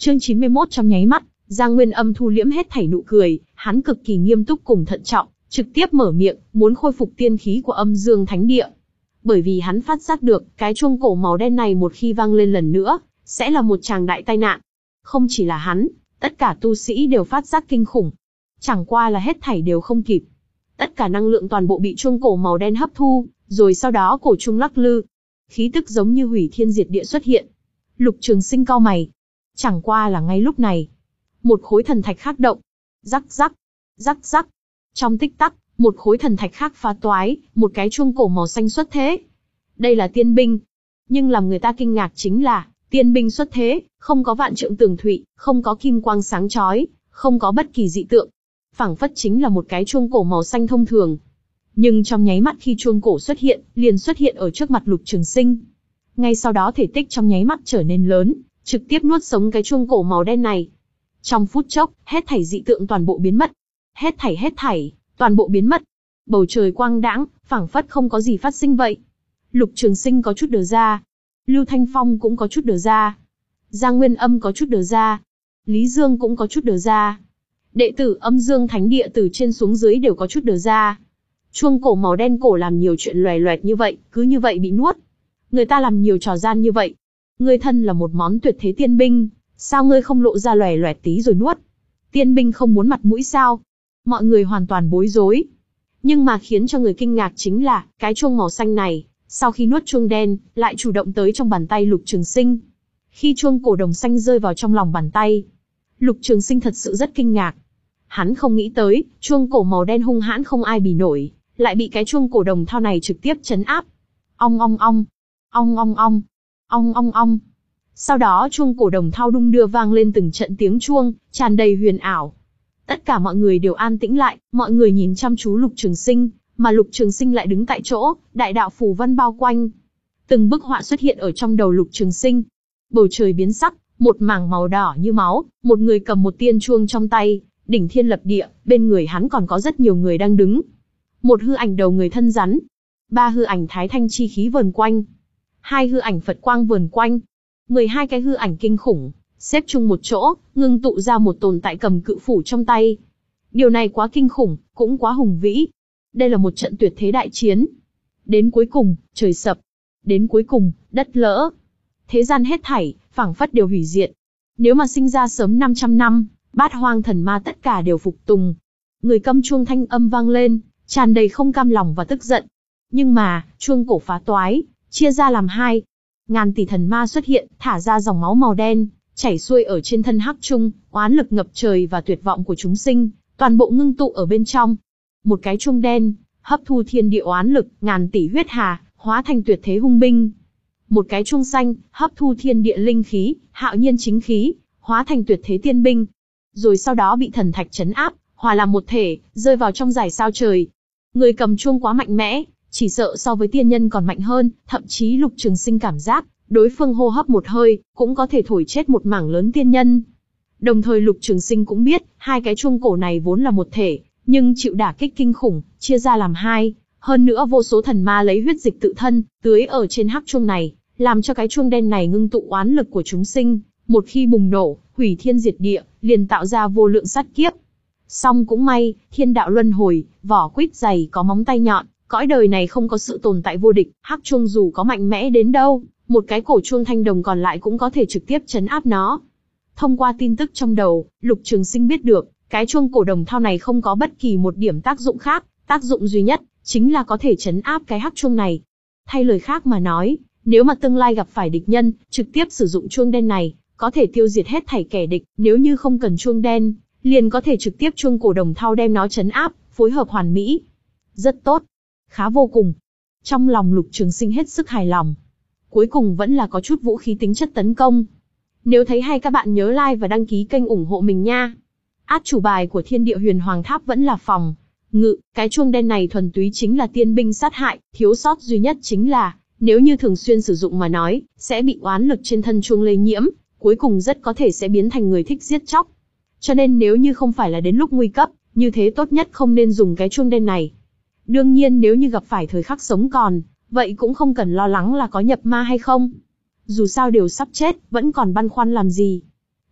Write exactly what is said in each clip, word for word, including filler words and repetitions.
Chương chín mươi mốt trong nháy mắt, Giang Nguyên Âm thu liễm hết thảy nụ cười, hắn cực kỳ nghiêm túc cùng thận trọng, trực tiếp mở miệng, muốn khôi phục tiên khí của Âm Dương Thánh Địa. Bởi vì hắn phát giác được, cái chuông cổ màu đen này một khi vang lên lần nữa, sẽ là một tràng đại tai nạn. Không chỉ là hắn, tất cả tu sĩ đều phát giác kinh khủng. Chẳng qua là hết thảy đều không kịp. Tất cả năng lượng toàn bộ bị chuông cổ màu đen hấp thu, rồi sau đó cổ chuông lắc lư. Khí tức giống như hủy thiên diệt địa xuất hiện. Lục Trường Sinh cau mày. Chẳng qua là ngay lúc này, một khối thần thạch khác động. Rắc rắc, rắc rắc. Trong tích tắc, một khối thần thạch khác phá toái, một cái chuông cổ màu xanh xuất thế. Đây là tiên binh. Nhưng làm người ta kinh ngạc chính là, tiên binh xuất thế, không có vạn trượng tường thụy, không có kim quang sáng chói, không có bất kỳ dị tượng. Phảng phất chính là một cái chuông cổ màu xanh thông thường. Nhưng trong nháy mắt khi chuông cổ xuất hiện, liền xuất hiện ở trước mặt Lục Trường Sinh. Ngay sau đó thể tích trong nháy mắt trở nên lớn, trực tiếp nuốt sống cái chuông cổ màu đen này. Trong phút chốc, hết thảy dị tượng toàn bộ biến mất. Hết thảy hết thảy, toàn bộ biến mất. Bầu trời quang đãng, phảng phất không có gì phát sinh vậy. Lục Trường Sinh có chút đờ ra. Lưu Thanh Phong cũng có chút đờ ra. Giang Nguyên Âm có chút đờ ra. Lý Dương cũng có chút đờ ra. Đệ tử Âm Dương Thánh Địa từ trên xuống dưới đều có chút đờ ra. Chuông cổ màu đen cổ làm nhiều chuyện loè loẹt như vậy, cứ như vậy bị nuốt. Người ta làm nhiều trò gian như vậy. Ngươi thân là một món tuyệt thế tiên binh, sao ngươi không lộ ra loè loẹt tí rồi nuốt? Tiên binh không muốn mặt mũi sao? Mọi người hoàn toàn bối rối. Nhưng mà khiến cho người kinh ngạc chính là, cái chuông màu xanh này, sau khi nuốt chuông đen, lại chủ động tới trong bàn tay Lục Trường Sinh. Khi chuông cổ đồng xanh rơi vào trong lòng bàn tay, Lục Trường Sinh thật sự rất kinh ngạc. Hắn không nghĩ tới, chuông cổ màu đen hung hãn không ai bì nổi, lại bị cái chuông cổ đồng thau này trực tiếp trấn áp. Ong ong ong, ong ong ong, ong ong ong. Sau đó chuông cổ đồng thau đung đưa vang lên từng trận tiếng chuông, tràn đầy huyền ảo. Tất cả mọi người đều an tĩnh lại, mọi người nhìn chăm chú Lục Trường Sinh, mà Lục Trường Sinh lại đứng tại chỗ, đại đạo phù văn bao quanh. Từng bức họa xuất hiện ở trong đầu Lục Trường Sinh. Bầu trời biến sắc, một mảng màu đỏ như máu, một người cầm một tiên chuông trong tay, đỉnh thiên lập địa, bên người hắn còn có rất nhiều người đang đứng. Một hư ảnh đầu người thân rắn, ba hư ảnh thái thanh chi khí vờn quanh, hai hư ảnh Phật quang vờn quanh, mười hai cái hư ảnh kinh khủng, xếp chung một chỗ, ngưng tụ ra một tồn tại cầm cự phủ trong tay. Điều này quá kinh khủng, cũng quá hùng vĩ. Đây là một trận tuyệt thế đại chiến. Đến cuối cùng, trời sập. Đến cuối cùng, đất lỡ. Thế gian hết thảy, phảng phất đều hủy diệt. Nếu mà sinh ra sớm năm trăm năm, bát hoang thần ma tất cả đều phục tùng. Người câm chuông thanh âm vang lên, tràn đầy không cam lòng và tức giận. Nhưng mà, chuông cổ phá toái, chia ra làm hai. Ngàn tỷ thần ma xuất hiện, thả ra dòng máu màu đen, chảy xuôi ở trên thân hắc trung, oán lực ngập trời và tuyệt vọng của chúng sinh, toàn bộ ngưng tụ ở bên trong. Một cái chuông đen, hấp thu thiên địa oán lực, ngàn tỷ huyết hà, hóa thành tuyệt thế hung binh. Một cái chuông xanh, hấp thu thiên địa linh khí, hạo nhiên chính khí, hóa thành tuyệt thế tiên binh. Rồi sau đó bị thần thạch trấn áp, hòa làm một thể, rơi vào trong dải sao trời. Người cầm chuông quá mạnh mẽ, chỉ sợ so với tiên nhân còn mạnh hơn, thậm chí Lục Trường Sinh cảm giác, đối phương hô hấp một hơi, cũng có thể thổi chết một mảng lớn tiên nhân. Đồng thời Lục Trường Sinh cũng biết, hai cái chuông cổ này vốn là một thể, nhưng chịu đả kích kinh khủng, chia ra làm hai. Hơn nữa vô số thần ma lấy huyết dịch tự thân, tưới ở trên hắc chuông này, làm cho cái chuông đen này ngưng tụ oán lực của chúng sinh. Một khi bùng nổ, hủy thiên diệt địa, liền tạo ra vô lượng sát kiếp. Song cũng may, thiên đạo luân hồi, vỏ quýt dày có móng tay nhọn, cõi đời này không có sự tồn tại vô địch, hắc chuông dù có mạnh mẽ đến đâu, một cái cổ chuông thanh đồng còn lại cũng có thể trực tiếp trấn áp nó. Thông qua tin tức trong đầu, Lục Trường Sinh biết được, cái chuông cổ đồng thau này không có bất kỳ một điểm tác dụng khác, tác dụng duy nhất, chính là có thể trấn áp cái hắc chuông này. Thay lời khác mà nói, nếu mà tương lai gặp phải địch nhân, trực tiếp sử dụng chuông đen này, có thể tiêu diệt hết thảy kẻ địch, nếu như không cần chuông đen, liền có thể trực tiếp chuông cổ đồng thau đem nó trấn áp, phối hợp hoàn mỹ. Rất tốt. Khá vô cùng. Trong lòng Lục Trường Sinh hết sức hài lòng. Cuối cùng vẫn là có chút vũ khí tính chất tấn công. Nếu thấy hay các bạn nhớ like và đăng ký kênh ủng hộ mình nha. Át chủ bài của Thiên Địa Huyền Hoàng Tháp vẫn là phòng ngự, cái chuông đen này thuần túy chính là tiên binh sát hại, thiếu sót duy nhất chính là, nếu như thường xuyên sử dụng mà nói, sẽ bị oán lực trên thân chuông lây nhiễm, cuối cùng rất có thể sẽ biến thành người thích giết chóc. Cho nên nếu như không phải là đến lúc nguy cấp, như thế tốt nhất không nên dùng cái chuông đen này. Đương nhiên nếu như gặp phải thời khắc sống còn, vậy cũng không cần lo lắng là có nhập ma hay không. Dù sao đều sắp chết, vẫn còn băn khoăn làm gì.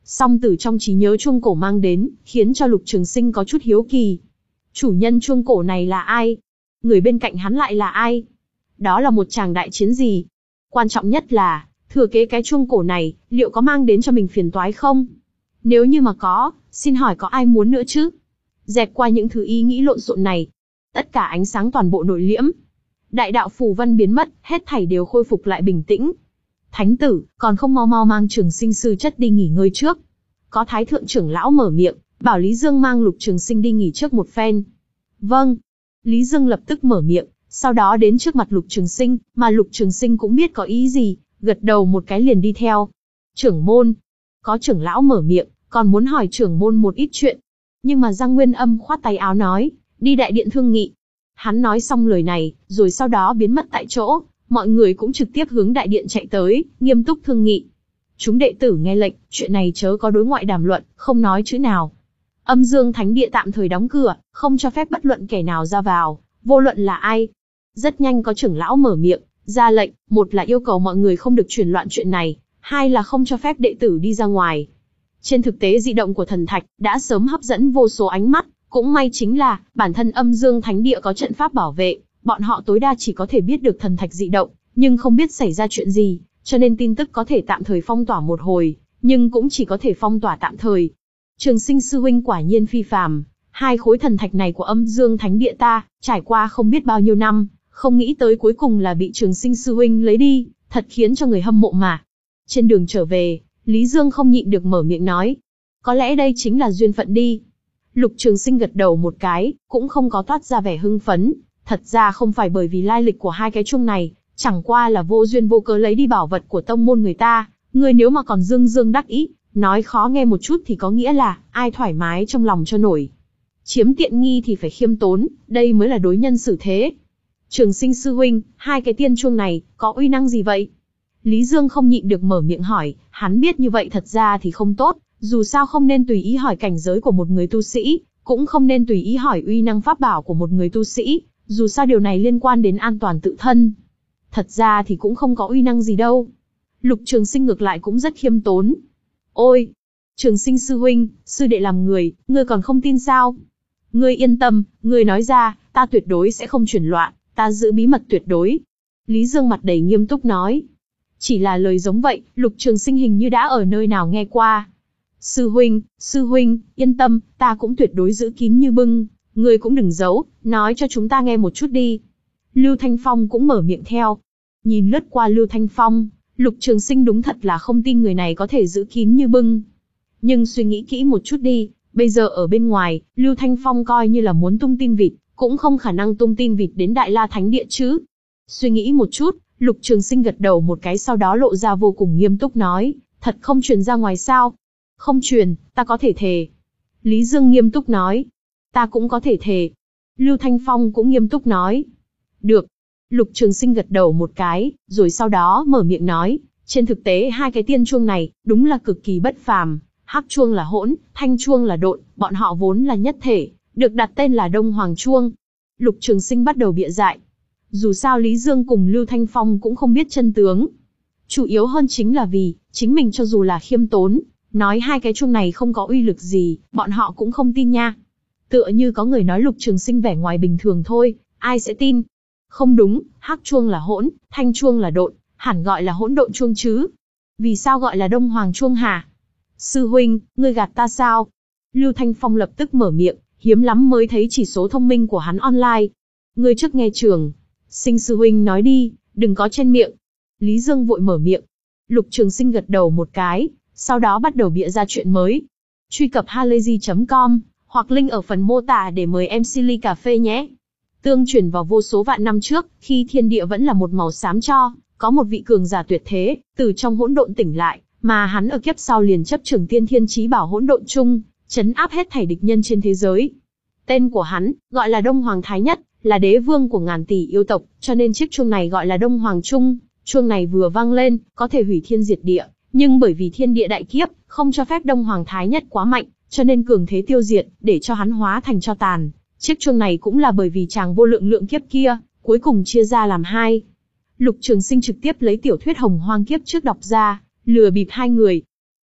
Song từ trong trí nhớ chuông cổ mang đến, khiến cho Lục Trường Sinh có chút hiếu kỳ. Chủ nhân chuông cổ này là ai? Người bên cạnh hắn lại là ai? Đó là một tràng đại chiến gì? Quan trọng nhất là, thừa kế cái chuông cổ này, liệu có mang đến cho mình phiền toái không? Nếu như mà có, xin hỏi có ai muốn nữa chứ? Dẹp qua những thứ ý nghĩ lộn xộn này. Tất cả ánh sáng toàn bộ nội liễm. Đại đạo phù văn biến mất, hết thảy đều khôi phục lại bình tĩnh. Thánh tử, còn không mau mau mang Trường Sinh sư chất đi nghỉ ngơi trước. Có thái thượng trưởng lão mở miệng, bảo Lý Dương mang Lục Trường Sinh đi nghỉ trước một phen. Vâng. Lý Dương lập tức mở miệng, sau đó đến trước mặt Lục Trường Sinh, mà Lục Trường Sinh cũng biết có ý gì, gật đầu một cái liền đi theo. Trưởng môn. Có trưởng lão mở miệng, còn muốn hỏi trưởng môn một ít chuyện. Nhưng mà Giang Nguyên Âm khoát tay áo nói, đi đại điện thương nghị. Hắn nói xong lời này, rồi sau đó biến mất tại chỗ, mọi người cũng trực tiếp hướng đại điện chạy tới, nghiêm túc thương nghị. Chúng đệ tử nghe lệnh, chuyện này chớ có đối ngoại đàm luận, không nói chữ nào. Âm Dương Thánh Địa tạm thời đóng cửa, không cho phép bất luận kẻ nào ra vào, vô luận là ai. Rất nhanh có trưởng lão mở miệng, ra lệnh, một là yêu cầu mọi người không được truyền loạn chuyện này, hai là không cho phép đệ tử đi ra ngoài. Trên thực tế dị động của thần thạch đã sớm hấp dẫn vô số ánh mắt, cũng may chính là bản thân Âm Dương Thánh Địa có trận pháp bảo vệ, bọn họ tối đa chỉ có thể biết được thần thạch dị động, nhưng không biết xảy ra chuyện gì, cho nên tin tức có thể tạm thời phong tỏa một hồi, nhưng cũng chỉ có thể phong tỏa tạm thời. Trường Sinh sư huynh quả nhiên phi phàm, hai khối thần thạch này của Âm Dương Thánh Địa ta, trải qua không biết bao nhiêu năm, không nghĩ tới cuối cùng là bị Trường Sinh sư huynh lấy đi, thật khiến cho người hâm mộ mà. Trên đường trở về, Lý Dương không nhịn được mở miệng nói, có lẽ đây chính là duyên phận đi. Lục Trường Sinh gật đầu một cái, cũng không có toát ra vẻ hưng phấn, thật ra không phải bởi vì lai lịch của hai cái chuông này, chẳng qua là vô duyên vô cớ lấy đi bảo vật của tông môn người ta, người nếu mà còn dương dương đắc ý, nói khó nghe một chút thì có nghĩa là, ai thoải mái trong lòng cho nổi. Chiếm tiện nghi thì phải khiêm tốn, đây mới là đối nhân xử thế. Trường Sinh sư huynh, hai cái tiên chuông này, có uy năng gì vậy? Lý Dương không nhịn được mở miệng hỏi, hắn biết như vậy thật ra thì không tốt, dù sao không nên tùy ý hỏi cảnh giới của một người tu sĩ, cũng không nên tùy ý hỏi uy năng pháp bảo của một người tu sĩ, dù sao điều này liên quan đến an toàn tự thân. Thật ra thì cũng không có uy năng gì đâu. Lục Trường Sinh ngược lại cũng rất khiêm tốn. Ôi! Trường Sinh sư huynh, sư đệ làm người, ngươi còn không tin sao? Ngươi yên tâm, ngươi nói ra, ta tuyệt đối sẽ không chuyển loạn, ta giữ bí mật tuyệt đối. Lý Dương mặt đầy nghiêm túc nói. Chỉ là lời giống vậy, Lục Trường Sinh hình như đã ở nơi nào nghe qua. Sư huynh, sư huynh, yên tâm, ta cũng tuyệt đối giữ kín như bưng, ngươi cũng đừng giấu, nói cho chúng ta nghe một chút đi. Lưu Thanh Phong cũng mở miệng theo. Nhìn lướt qua Lưu Thanh Phong, Lục Trường Sinh đúng thật là không tin người này có thể giữ kín như bưng. Nhưng suy nghĩ kỹ một chút đi, bây giờ ở bên ngoài, Lưu Thanh Phong coi như là muốn tung tin vịt, cũng không khả năng tung tin vịt đến Đại La Thánh Địa chứ. Suy nghĩ một chút, Lục Trường Sinh gật đầu một cái sau đó lộ ra vô cùng nghiêm túc nói, thật không truyền ra ngoài sao? Không truyền, ta có thể thề. Lý Dương nghiêm túc nói, ta cũng có thể thề. Lưu Thanh Phong cũng nghiêm túc nói, được. Lục Trường Sinh gật đầu một cái, rồi sau đó mở miệng nói, trên thực tế hai cái tiên chuông này, đúng là cực kỳ bất phàm, hắc chuông là hỗn, thanh chuông là độn, bọn họ vốn là nhất thể, được đặt tên là Đông Hoàng chuông. Lục Trường Sinh bắt đầu bịa dại. Dù sao Lý Dương cùng Lưu Thanh Phong cũng không biết chân tướng. Chủ yếu hơn chính là vì, chính mình cho dù là khiêm tốn, nói hai cái chuông này không có uy lực gì, bọn họ cũng không tin nha. Tựa như có người nói Lục Trường Sinh vẻ ngoài bình thường thôi, ai sẽ tin? Không đúng, hắc chuông là hỗn, thanh chuông là độn, hẳn gọi là hỗn độn chuông chứ. Vì sao gọi là Đông Hoàng chuông hả? Sư huynh, ngươi gạt ta sao? Lưu Thanh Phong lập tức mở miệng, hiếm lắm mới thấy chỉ số thông minh của hắn online. Ngươi trước nghe Trường Sinh sư huynh nói đi, đừng có chen miệng. Lý Dương vội mở miệng. Lục Trường Sinh gật đầu một cái, sau đó bắt đầu bịa ra chuyện mới. Truy cập halayzi chấm com, hoặc link ở phần mô tả để mời em xê ly cà phê nhé. Tương truyền vào vô số vạn năm trước, khi thiên địa vẫn là một màu xám cho, có một vị cường giả tuyệt thế, từ trong hỗn độn tỉnh lại, mà hắn ở kiếp sau liền chấp trưởng tiên thiên chí bảo hỗn độn chung, trấn áp hết thảy địch nhân trên thế giới. Tên của hắn, gọi là Đông Hoàng Thái Nhất, là đế vương của ngàn tỷ yêu tộc, cho nên chiếc chuông này gọi là Đông Hoàng Trung. Chuông này vừa vang lên, có thể hủy thiên diệt địa, nhưng bởi vì thiên địa đại kiếp, không cho phép Đông Hoàng Thái Nhất quá mạnh, cho nên cường thế tiêu diệt, để cho hắn hóa thành tro tàn. Chiếc chuông này cũng là bởi vì chàng vô lượng lượng kiếp kia, cuối cùng chia ra làm hai. Lục Trường Sinh trực tiếp lấy tiểu thuyết Hồng Hoang kiếp trước đọc ra, lừa bịp hai người.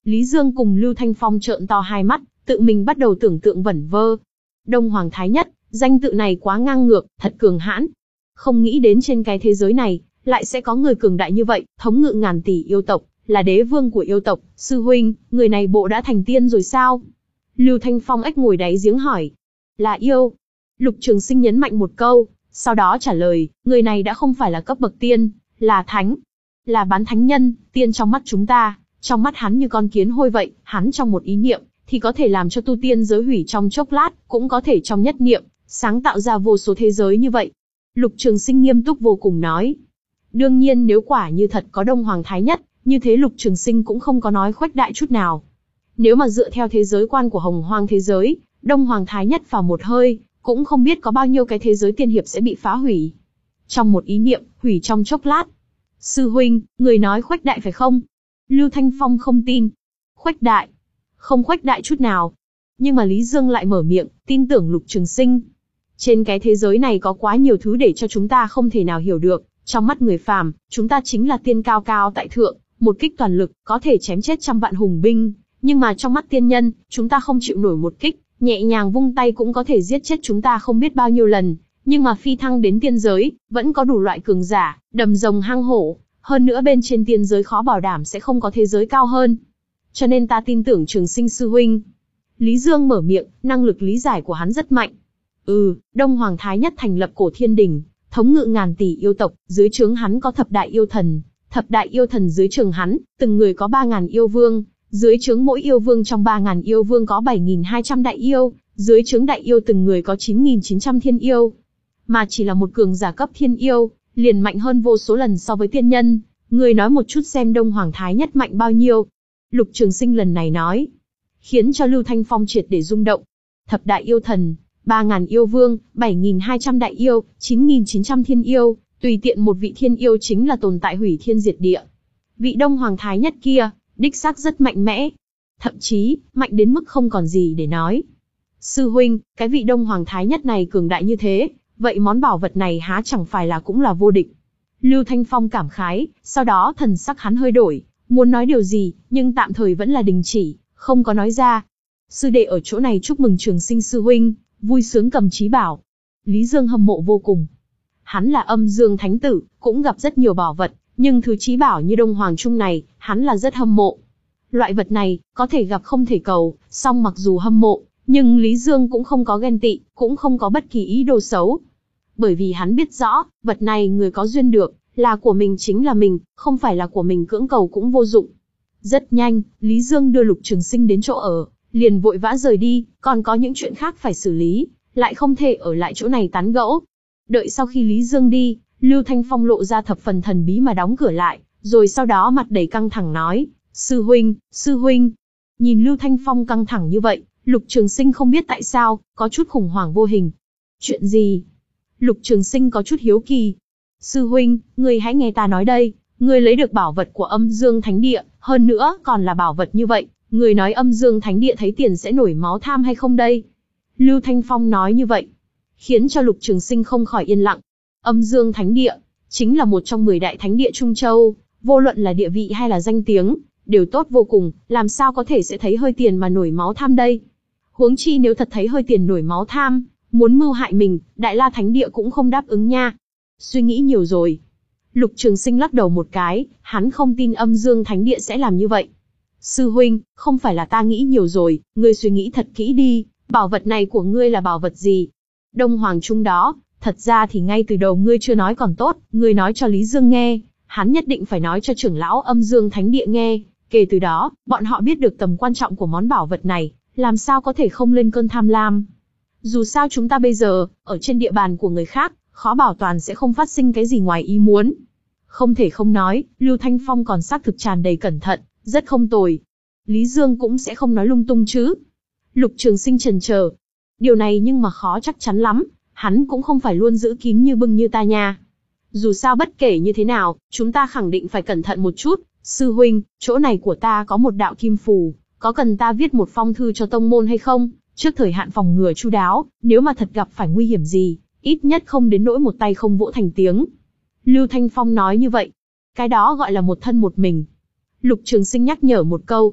Lý Dương cùng Lưu Thanh Phong trợn to hai mắt, tự mình bắt đầu tưởng tượng vẩn vơ. Đông Hoàng Thái Nhất, danh tự này quá ngang ngược, thật cường hãn. Không nghĩ đến trên cái thế giới này, lại sẽ có người cường đại như vậy, thống ngự ngàn tỷ yêu tộc, là đế vương của yêu tộc. Sư huynh, người này bộ đã thành tiên rồi sao? Lưu Thanh Phong ếch ngồi đáy giếng hỏi. Là yêu. Lục Trường Sinh nhấn mạnh một câu, sau đó trả lời, người này đã không phải là cấp bậc tiên, là thánh. Là bán thánh nhân, tiên trong mắt chúng ta, trong mắt hắn như con kiến hôi vậy, hắn trong một ý niệm, thì có thể làm cho tu tiên giới hủy trong chốc lát, cũng có thể trong nhất niệm, sáng tạo ra vô số thế giới như vậy. Lục Trường Sinh nghiêm túc vô cùng nói. Đương nhiên nếu quả như thật có Đông Hoàng Thái Nhất, như thế Lục Trường Sinh cũng không có nói khuếch đại chút nào. Nếu mà dựa theo thế giới quan của Hồng Hoang thế giới, Đông Hoàng Thái Nhất vào một hơi, cũng không biết có bao nhiêu cái thế giới tiên hiệp sẽ bị phá hủy. Trong một ý niệm, hủy trong chốc lát. Sư huynh, người nói khuếch đại phải không? Lưu Thanh Phong không tin. Khuếch đại? Không khuếch đại chút nào. Nhưng mà Lý Dương lại mở miệng, tin tưởng Lục Trường Sinh. Trên cái thế giới này có quá nhiều thứ để cho chúng ta không thể nào hiểu được. Trong mắt người phàm, chúng ta chính là tiên cao cao tại thượng, một kích toàn lực, có thể chém chết trăm vạn hùng binh. Nhưng mà trong mắt tiên nhân, chúng ta không chịu nổi một kích, nhẹ nhàng vung tay cũng có thể giết chết chúng ta không biết bao nhiêu lần. Nhưng mà phi thăng đến tiên giới, vẫn có đủ loại cường giả, đầm rồng hang hổ. Hơn nữa bên trên tiên giới khó bảo đảm sẽ không có thế giới cao hơn. Cho nên ta tin tưởng Trường Sinh sư huynh. Lý Dương mở miệng, năng lực lý giải của hắn rất mạnh. Ừ, Đông Hoàng Thái Nhất thành lập cổ thiên đình, thống ngự ngàn tỷ yêu tộc, dưới trướng hắn có thập đại yêu thần. Thập đại yêu thần dưới trướng hắn, từng người có ba ngàn yêu vương. Dưới trướng mỗi yêu vương trong ba ngàn yêu vương có bảy nghìn hai trăm đại yêu. Dưới trướng đại yêu từng người có chín nghìn chín trăm thiên yêu. Mà chỉ là một cường giả cấp thiên yêu, liền mạnh hơn vô số lần so với tiên nhân. Người nói một chút xem Đông Hoàng Thái Nhất mạnh bao nhiêu. Lục Trường Sinh lần này nói, khiến cho Lưu Thanh Phong triệt để rung động. Thập đại yêu thần, ba ngàn yêu vương, bảy nghìn hai trăm đại yêu, chín nghìn chín trăm thiên yêu, tùy tiện một vị thiên yêu chính là tồn tại hủy thiên diệt địa. Vị Đông Hoàng Thái Nhất kia, đích xác rất mạnh mẽ. Thậm chí, mạnh đến mức không còn gì để nói. Sư huynh, cái vị Đông Hoàng Thái Nhất này cường đại như thế, vậy món bảo vật này há chẳng phải là cũng là vô địch. Lưu Thanh Phong cảm khái, sau đó thần sắc hắn hơi đổi, muốn nói điều gì, nhưng tạm thời vẫn là đình chỉ, không có nói ra. Sư đệ ở chỗ này chúc mừng Trường Sinh sư huynh, vui sướng cầm chí bảo. Lý Dương hâm mộ vô cùng. Hắn là Âm Dương Thánh Tử, cũng gặp rất nhiều bảo vật, nhưng thứ chí bảo như Đông Hoàng Trung này, hắn là rất hâm mộ. Loại vật này, có thể gặp không thể cầu, song mặc dù hâm mộ, nhưng Lý Dương cũng không có ghen tị, cũng không có bất kỳ ý đồ xấu. Bởi vì hắn biết rõ, vật này người có duyên được, là của mình chính là mình, không phải là của mình cưỡng cầu cũng vô dụng. Rất nhanh, Lý Dương đưa Lục Trường Sinh đến chỗ ở, liền vội vã rời đi, còn có những chuyện khác phải xử lý, lại không thể ở lại chỗ này tán gẫu. Đợi sau khi Lý Dương đi, Lưu Thanh Phong lộ ra thập phần thần bí mà đóng cửa lại, rồi sau đó mặt đầy căng thẳng nói, sư huynh, sư huynh. Nhìn Lưu Thanh Phong căng thẳng như vậy, Lục Trường Sinh không biết tại sao, có chút khủng hoảng vô hình. Chuyện gì? Lục Trường Sinh có chút hiếu kỳ. Sư huynh, ngươi hãy nghe ta nói đây, ngươi lấy được bảo vật của Âm Dương Thánh Địa, hơn nữa còn là bảo vật như vậy, ngươi nói Âm Dương Thánh Địa thấy tiền sẽ nổi máu tham hay không đây? Lưu Thanh Phong nói như vậy, khiến cho Lục Trường Sinh không khỏi yên lặng. Âm Dương Thánh Địa, chính là một trong mười đại thánh địa Trung Châu, vô luận là địa vị hay là danh tiếng, đều tốt vô cùng, làm sao có thể sẽ thấy hơi tiền mà nổi máu tham đây? Huống chi nếu thật thấy hơi tiền nổi máu tham, muốn mưu hại mình, Đại La Thánh Địa cũng không đáp ứng nha. Suy nghĩ nhiều rồi. Lục Trường Sinh lắc đầu một cái, hắn không tin Âm Dương Thánh Địa sẽ làm như vậy. Sư huynh, không phải là ta nghĩ nhiều rồi, ngươi suy nghĩ thật kỹ đi, bảo vật này của ngươi là bảo vật gì? Đông Hoàng Trung đó, thật ra thì ngay từ đầu ngươi chưa nói còn tốt, ngươi nói cho Lý Dương nghe, hắn nhất định phải nói cho trưởng lão Âm Dương Thánh Địa nghe, kể từ đó, bọn họ biết được tầm quan trọng của món bảo vật này, làm sao có thể không lên cơn tham lam. Dù sao chúng ta bây giờ, ở trên địa bàn của người khác, khó bảo toàn sẽ không phát sinh cái gì ngoài ý muốn. Không thể không nói, Lưu Thanh Phong còn xác thực tràn đầy cẩn thận, rất không tồi. Lý Dương cũng sẽ không nói lung tung chứ. Lục Trường Sinh chần chờ. Điều này nhưng mà khó chắc chắn lắm, hắn cũng không phải luôn giữ kín như bưng như ta nha. Dù sao bất kể như thế nào, chúng ta khẳng định phải cẩn thận một chút. Sư huynh, chỗ này của ta có một đạo kim phù, có cần ta viết một phong thư cho tông môn hay không? Trước thời hạn phòng ngừa chu đáo, nếu mà thật gặp phải nguy hiểm gì, ít nhất không đến nỗi một tay không vỗ thành tiếng. Lưu Thanh Phong nói như vậy. Cái đó gọi là một thân một mình. Lục Trường Sinh nhắc nhở một câu.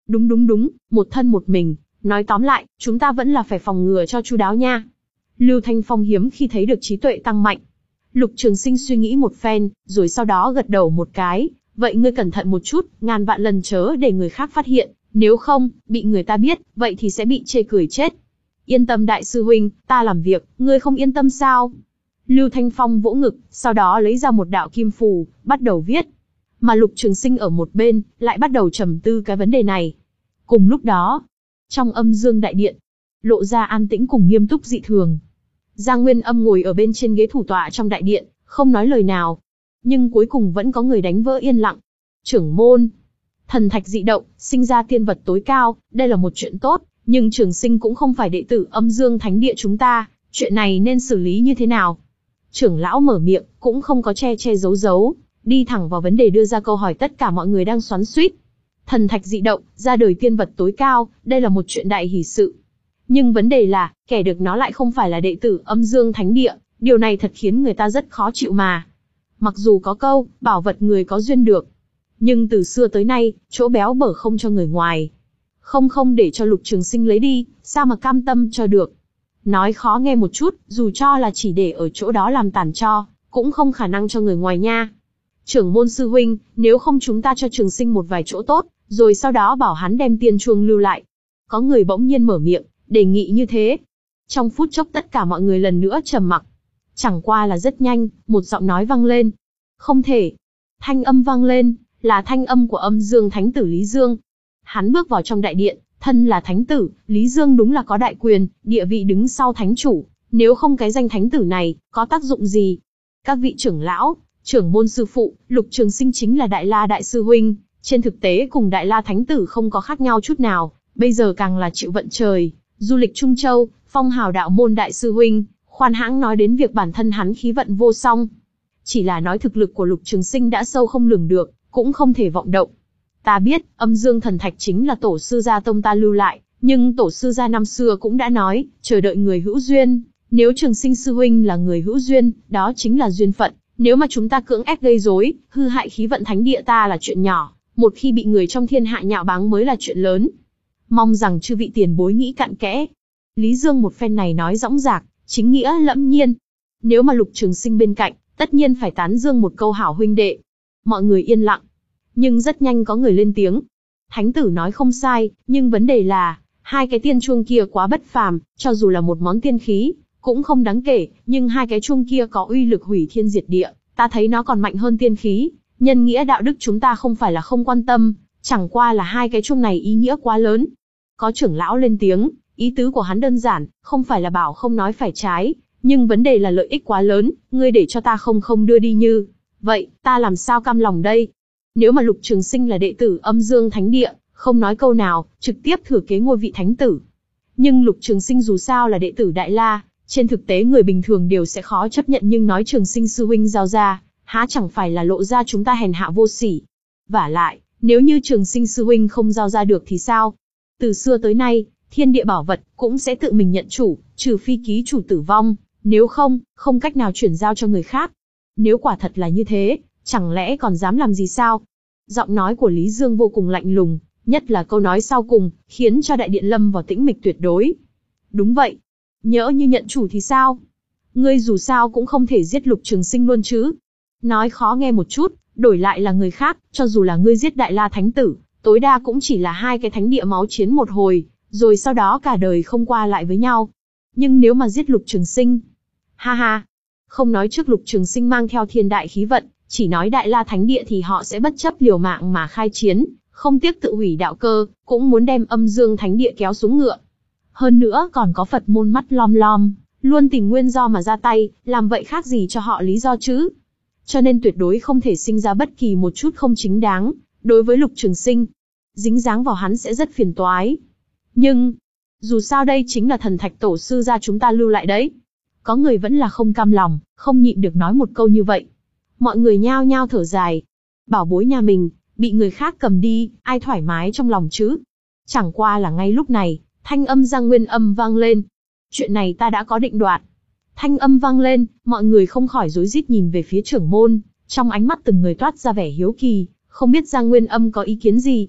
Đúng đúng đúng, một thân một mình, nói tóm lại, chúng ta vẫn là phải phòng ngừa cho chu đáo nha. Lưu Thanh Phong hiếm khi thấy được trí tuệ tăng mạnh. Lục Trường Sinh suy nghĩ một phen, rồi sau đó gật đầu một cái, vậy ngươi cẩn thận một chút, ngàn vạn lần chớ để người khác phát hiện, nếu không, bị người ta biết, vậy thì sẽ bị chê cười chết. Yên tâm đại sư huynh, ta làm việc, ngươi không yên tâm sao? Lưu Thanh Phong vỗ ngực, sau đó lấy ra một đạo kim phù, bắt đầu viết. Mà Lục Trường Sinh ở một bên, lại bắt đầu trầm tư cái vấn đề này. Cùng lúc đó, trong âm dương đại điện, lộ ra an tĩnh cùng nghiêm túc dị thường. Giang Nguyên Âm ngồi ở bên trên ghế thủ tọa trong đại điện, không nói lời nào. Nhưng cuối cùng vẫn có người đánh vỡ yên lặng. Trưởng môn, thần thạch dị động, sinh ra tiên vật tối cao, đây là một chuyện tốt, nhưng Trường Sinh cũng không phải đệ tử âm dương thánh địa chúng ta, chuyện này nên xử lý như thế nào? Trưởng lão mở miệng, cũng không có che che giấu giấu, đi thẳng vào vấn đề đưa ra câu hỏi tất cả mọi người đang xoắn xuýt. Thần thạch dị động, ra đời tiên vật tối cao, đây là một chuyện đại hỷ sự. Nhưng vấn đề là, kẻ được nó lại không phải là đệ tử âm dương thánh địa, điều này thật khiến người ta rất khó chịu mà. Mặc dù có câu, bảo vật người có duyên được. Nhưng từ xưa tới nay, chỗ béo bở không cho người ngoài. Không không để cho Lục Trường Sinh lấy đi, sao mà cam tâm cho được. Nói khó nghe một chút, dù cho là chỉ để ở chỗ đó làm tản cho, cũng không khả năng cho người ngoài nha. Trưởng môn sư huynh, nếu không chúng ta cho Trường Sinh một vài chỗ tốt, rồi sau đó bảo hắn đem tiên chuông lưu lại. Có người bỗng nhiên mở miệng, đề nghị như thế. Trong phút chốc tất cả mọi người lần nữa trầm mặc. Chẳng qua là rất nhanh, một giọng nói vang lên. Không thể. Thanh âm vang lên, là thanh âm của âm dương thánh tử Lý Dương. Hắn bước vào trong đại điện, thân là thánh tử, Lý Dương đúng là có đại quyền, địa vị đứng sau thánh chủ. Nếu không cái danh thánh tử này, có tác dụng gì? Các vị trưởng lão, trưởng môn sư phụ, Lục Trường Sinh chính là Đại La Đại Sư Huynh. Trên thực tế cùng Đại La Thánh Tử không có khác nhau chút nào, bây giờ càng là chịu vận trời. Du lịch Trung Châu, phong hào đạo môn Đại Sư Huynh, khoan hãng nói đến việc bản thân hắn khí vận vô song. Chỉ là nói thực lực của Lục Trường Sinh đã sâu không lường được, cũng không thể vọng động. Ta biết, âm dương thần thạch chính là tổ sư gia tông ta lưu lại, nhưng tổ sư gia năm xưa cũng đã nói, chờ đợi người hữu duyên. Nếu Trường Sinh sư huynh là người hữu duyên, đó chính là duyên phận. Nếu mà chúng ta cưỡng ép gây rối, hư hại khí vận thánh địa ta là chuyện nhỏ, một khi bị người trong thiên hạ nhạo báng mới là chuyện lớn. Mong rằng chư vị tiền bối nghĩ cặn kẽ. Lý Dương một phen này nói dõng dạc, chính nghĩa lẫm nhiên. Nếu mà Lục Trường Sinh bên cạnh, tất nhiên phải tán dương một câu hảo huynh đệ. Mọi người yên lặng. Nhưng rất nhanh có người lên tiếng. Thánh tử nói không sai, nhưng vấn đề là, hai cái tiên chuông kia quá bất phàm, cho dù là một món tiên khí, cũng không đáng kể, nhưng hai cái chuông kia có uy lực hủy thiên diệt địa, ta thấy nó còn mạnh hơn tiên khí. Nhân nghĩa đạo đức chúng ta không phải là không quan tâm, chẳng qua là hai cái chuông này ý nghĩa quá lớn. Có trưởng lão lên tiếng, ý tứ của hắn đơn giản, không phải là bảo không nói phải trái, nhưng vấn đề là lợi ích quá lớn, ngươi để cho ta không không đưa đi như vậy, ta làm sao cam lòng đây? Nếu mà Lục Trường Sinh là đệ tử âm dương thánh địa, không nói câu nào, trực tiếp thừa kế ngôi vị thánh tử. Nhưng Lục Trường Sinh dù sao là đệ tử Đại La, trên thực tế người bình thường đều sẽ khó chấp nhận, nhưng nói Trường Sinh sư huynh giao ra, há chẳng phải là lộ ra chúng ta hèn hạ vô sỉ. Vả lại, nếu như Trường Sinh sư huynh không giao ra được thì sao? Từ xưa tới nay, thiên địa bảo vật cũng sẽ tự mình nhận chủ, trừ phi ký chủ tử vong, nếu không, không cách nào chuyển giao cho người khác. Nếu quả thật là như thế, chẳng lẽ còn dám làm gì sao? Giọng nói của Lý Dương vô cùng lạnh lùng, nhất là câu nói sau cùng, khiến cho đại điện lâm vào tĩnh mịch tuyệt đối. Đúng vậy. Nhỡ như nhận chủ thì sao? Ngươi dù sao cũng không thể giết Lục Trường Sinh luôn chứ. Nói khó nghe một chút, đổi lại là người khác, cho dù là ngươi giết Đại La Thánh Tử, tối đa cũng chỉ là hai cái thánh địa máu chiến một hồi, rồi sau đó cả đời không qua lại với nhau. Nhưng nếu mà giết Lục Trường Sinh, ha ha, không nói trước Lục Trường Sinh mang theo thiên đại khí vận, chỉ nói Đại La Thánh Địa thì họ sẽ bất chấp liều mạng mà khai chiến, không tiếc tự hủy đạo cơ, cũng muốn đem âm dương thánh địa kéo xuống ngựa. Hơn nữa còn có Phật môn mắt lom lom, luôn tìm nguyên do mà ra tay, làm vậy khác gì cho họ lý do chứ? Cho nên tuyệt đối không thể sinh ra bất kỳ một chút không chính đáng, đối với Lục Trường Sinh. Dính dáng vào hắn sẽ rất phiền toái. Nhưng, dù sao đây chính là thần thạch tổ sư gia chúng ta lưu lại đấy. Có người vẫn là không cam lòng, không nhịn được nói một câu như vậy. Mọi người nhao nhao thở dài. Bảo bối nhà mình, bị người khác cầm đi, ai thoải mái trong lòng chứ? Chẳng qua là ngay lúc này, thanh âm Giang Nguyên Âm vang lên. Chuyện này ta đã có định đoạt. Thanh âm vang lên, mọi người không khỏi rối rít nhìn về phía trưởng môn, trong ánh mắt từng người toát ra vẻ hiếu kỳ, không biết Giang Nguyên Âm có ý kiến gì.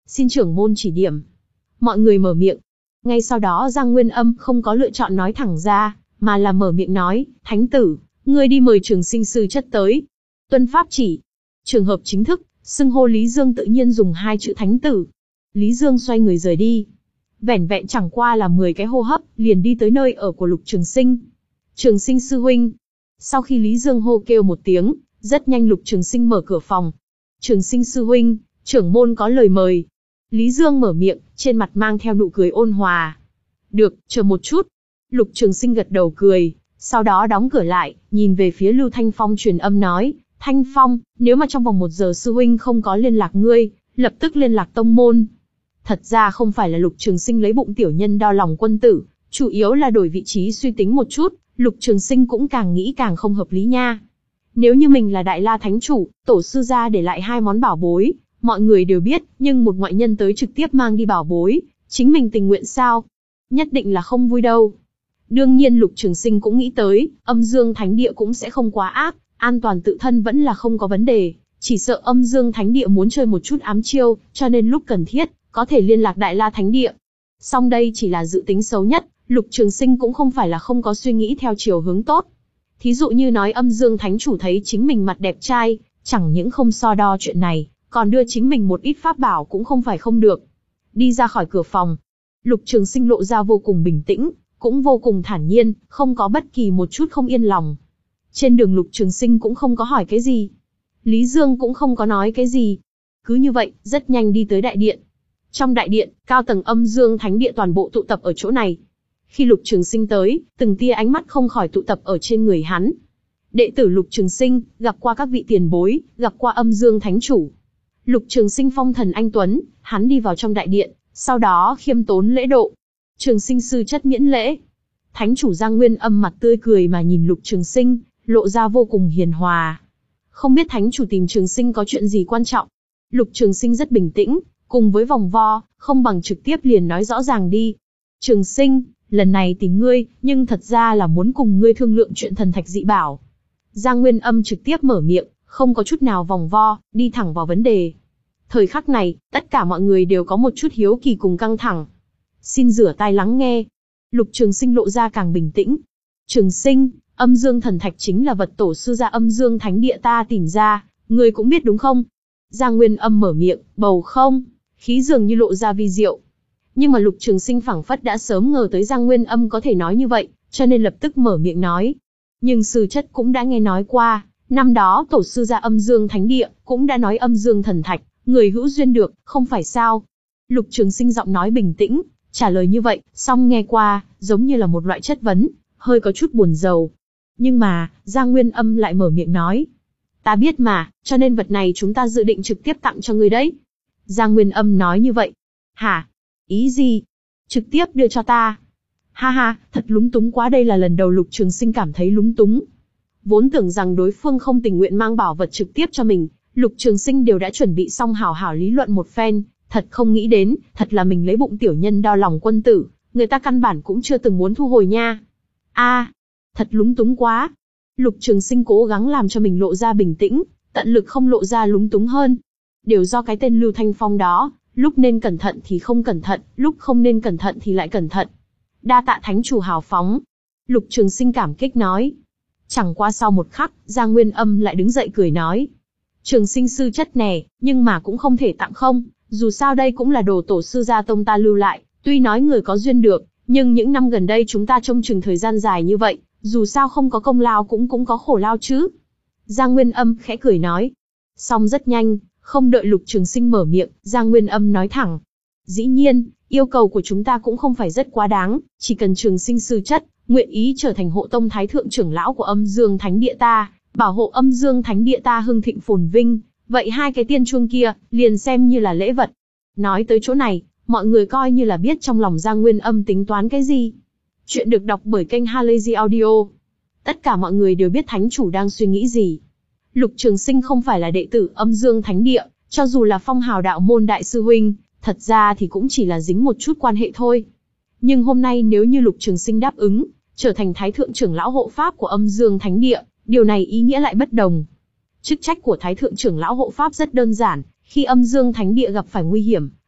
xin trưởng môn chỉ điểm. Mọi người mở miệng. Ngay sau đó Giang Nguyên Âm không có lựa chọn nói thẳng ra, mà là mở miệng nói, thánh tử, ngươi đi mời Trường Sinh sư chất tới. Tuân pháp chỉ. Trường hợp chính thức, xưng hô Lý Dương tự nhiên dùng hai chữ thánh tử. Lý Dương xoay người rời đi. Vẻn vẹn chẳng qua là mười cái hô hấp, liền đi tới nơi ở của Lục Trường Sinh. Trường Sinh sư huynh. Sau khi Lý Dương hô kêu một tiếng, rất nhanh Lục Trường Sinh mở cửa phòng. Trường Sinh sư huynh, trưởng môn có lời mời. Lý Dương mở miệng, trên mặt mang theo nụ cười ôn hòa. Được, chờ một chút. Lục Trường Sinh gật đầu cười, sau đó đóng cửa lại, nhìn về phía Lưu Thanh Phong truyền âm nói, Thanh Phong, nếu mà trong vòng một giờ sư huynh không có liên lạc ngươi, lập tức liên lạc tông môn. Thật ra không phải là Lục Trường Sinh lấy bụng tiểu nhân đo lòng quân tử, chủ yếu là đổi vị trí suy tính một chút, Lục Trường Sinh cũng càng nghĩ càng không hợp lý nha. Nếu như mình là Đại La Thánh Chủ, tổ sư gia để lại hai món bảo bối, mọi người đều biết, nhưng một ngoại nhân tới trực tiếp mang đi bảo bối, chính mình tình nguyện sao? Nhất định là không vui đâu. Đương nhiên Lục Trường Sinh cũng nghĩ tới, Âm Dương Thánh Địa cũng sẽ không quá ác, an toàn tự thân vẫn là không có vấn đề, chỉ sợ Âm Dương Thánh Địa muốn chơi một chút ám chiêu, cho nên lúc cần thiết, có thể liên lạc Đại La Thánh Địa. Song đây chỉ là dự tính xấu nhất, Lục Trường Sinh cũng không phải là không có suy nghĩ theo chiều hướng tốt. Thí dụ như nói Âm Dương Thánh Chủ thấy chính mình mặt đẹp trai, chẳng những không so đo chuyện này, còn đưa chính mình một ít pháp bảo cũng không phải không được. Đi ra khỏi cửa phòng, Lục Trường Sinh lộ ra vô cùng bình tĩnh, cũng vô cùng thản nhiên, không có bất kỳ một chút không yên lòng. Trên đường Lục Trường Sinh cũng không có hỏi cái gì. Lý Dương cũng không có nói cái gì. Cứ như vậy, rất nhanh đi tới đại điện. Trong đại điện, cao tầng Âm Dương Thánh Địa toàn bộ tụ tập ở chỗ này. Khi Lục Trường Sinh tới, từng tia ánh mắt không khỏi tụ tập ở trên người hắn. Đệ tử Lục Trường Sinh, gặp qua các vị tiền bối, gặp qua Âm Dương Thánh Chủ. Lục Trường Sinh phong thần anh tuấn, hắn đi vào trong đại điện, sau đó khiêm tốn lễ độ. Trường Sinh sư chất miễn lễ. Thánh chủ Giang Nguyên Âm mặt tươi cười mà nhìn Lục Trường Sinh, lộ ra vô cùng hiền hòa. Không biết thánh chủ tìm Trường Sinh có chuyện gì quan trọng. Lục Trường Sinh rất bình tĩnh, cùng với vòng vo, không bằng trực tiếp liền nói rõ ràng đi. Trường Sinh, lần này tìm ngươi, nhưng thật ra là muốn cùng ngươi thương lượng chuyện thần thạch dị bảo. Giang Nguyên Âm trực tiếp mở miệng, không có chút nào vòng vo, đi thẳng vào vấn đề. Thời khắc này, tất cả mọi người đều có một chút hiếu kỳ cùng căng thẳng. Xin rửa tai lắng nghe. Lục Trường Sinh lộ ra càng bình tĩnh. Trường Sinh, Âm Dương thần thạch chính là vật tổ sư gia Âm Dương Thánh Địa ta tìm ra, ngươi cũng biết đúng không? Giang Nguyên Âm mở miệng, bầu không, khí dường như lộ ra vi diệu. Nhưng mà Lục Trường Sinh phảng phất đã sớm ngờ tới Giang Nguyên Âm có thể nói như vậy, cho nên lập tức mở miệng nói. Nhưng sư chất cũng đã nghe nói qua, năm đó tổ sư gia Âm Dương Thánh Địa cũng đã nói Âm Dương thần thạch, người hữu duyên được, không phải sao? Lục Trường Sinh giọng nói bình tĩnh, trả lời như vậy, song nghe qua, giống như là một loại chất vấn, hơi có chút buồn rầu. Nhưng mà, Giang Nguyên Âm lại mở miệng nói. Ta biết mà, cho nên vật này chúng ta dự định trực tiếp tặng cho ngươi đấy. Giang Nguyên Âm nói như vậy. Hả? Ý gì? Trực tiếp đưa cho ta? Ha ha, thật lúng túng quá, đây là lần đầu Lục Trường Sinh cảm thấy lúng túng. Vốn tưởng rằng đối phương không tình nguyện mang bảo vật trực tiếp cho mình, Lục Trường Sinh đều đã chuẩn bị xong hảo hảo lý luận một phen, thật không nghĩ đến, thật là mình lấy bụng tiểu nhân đo lòng quân tử, người ta căn bản cũng chưa từng muốn thu hồi nha. A, à, thật lúng túng quá. Lục Trường Sinh cố gắng làm cho mình lộ ra bình tĩnh, tận lực không lộ ra lúng túng hơn. Đều do cái tên Lưu Thanh Phong đó, lúc nên cẩn thận thì không cẩn thận, lúc không nên cẩn thận thì lại cẩn thận. Đa tạ thánh chủ hào phóng. Lục Trường Sinh cảm kích nói. Chẳng qua sau một khắc, Giang Nguyên Âm lại đứng dậy cười nói. Trường Sinh sư chất nè, nhưng mà cũng không thể tặng không, dù sao đây cũng là đồ tổ sư gia tông ta lưu lại, tuy nói người có duyên được, nhưng những năm gần đây chúng ta trông chừng thời gian dài như vậy, dù sao không có công lao cũng cũng có khổ lao chứ. Giang Nguyên Âm khẽ cười nói. Xong rất nhanh, không đợi Lục Trường Sinh mở miệng, Giang Nguyên Âm nói thẳng. Dĩ nhiên, yêu cầu của chúng ta cũng không phải rất quá đáng, chỉ cần Trường Sinh sư chất, nguyện ý trở thành hộ tông thái thượng trưởng lão của Âm Dương Thánh Địa ta, bảo hộ Âm Dương Thánh Địa ta hưng thịnh phồn vinh, vậy hai cái tiên chuông kia, liền xem như là lễ vật. Nói tới chỗ này, mọi người coi như là biết trong lòng Giang Nguyên Âm tính toán cái gì. Chuyện được đọc bởi kênh Halazy Audio. Tất cả mọi người đều biết thánh chủ đang suy nghĩ gì. Lục Trường Sinh không phải là đệ tử Âm Dương Thánh Địa, cho dù là phong hào đạo môn đại sư huynh, thật ra thì cũng chỉ là dính một chút quan hệ thôi. Nhưng hôm nay nếu như Lục Trường Sinh đáp ứng, trở thành thái thượng trưởng lão hộ pháp của Âm Dương Thánh Địa, điều này ý nghĩa lại bất đồng. Chức trách của thái thượng trưởng lão hộ pháp rất đơn giản, khi Âm Dương Thánh Địa gặp phải nguy hiểm,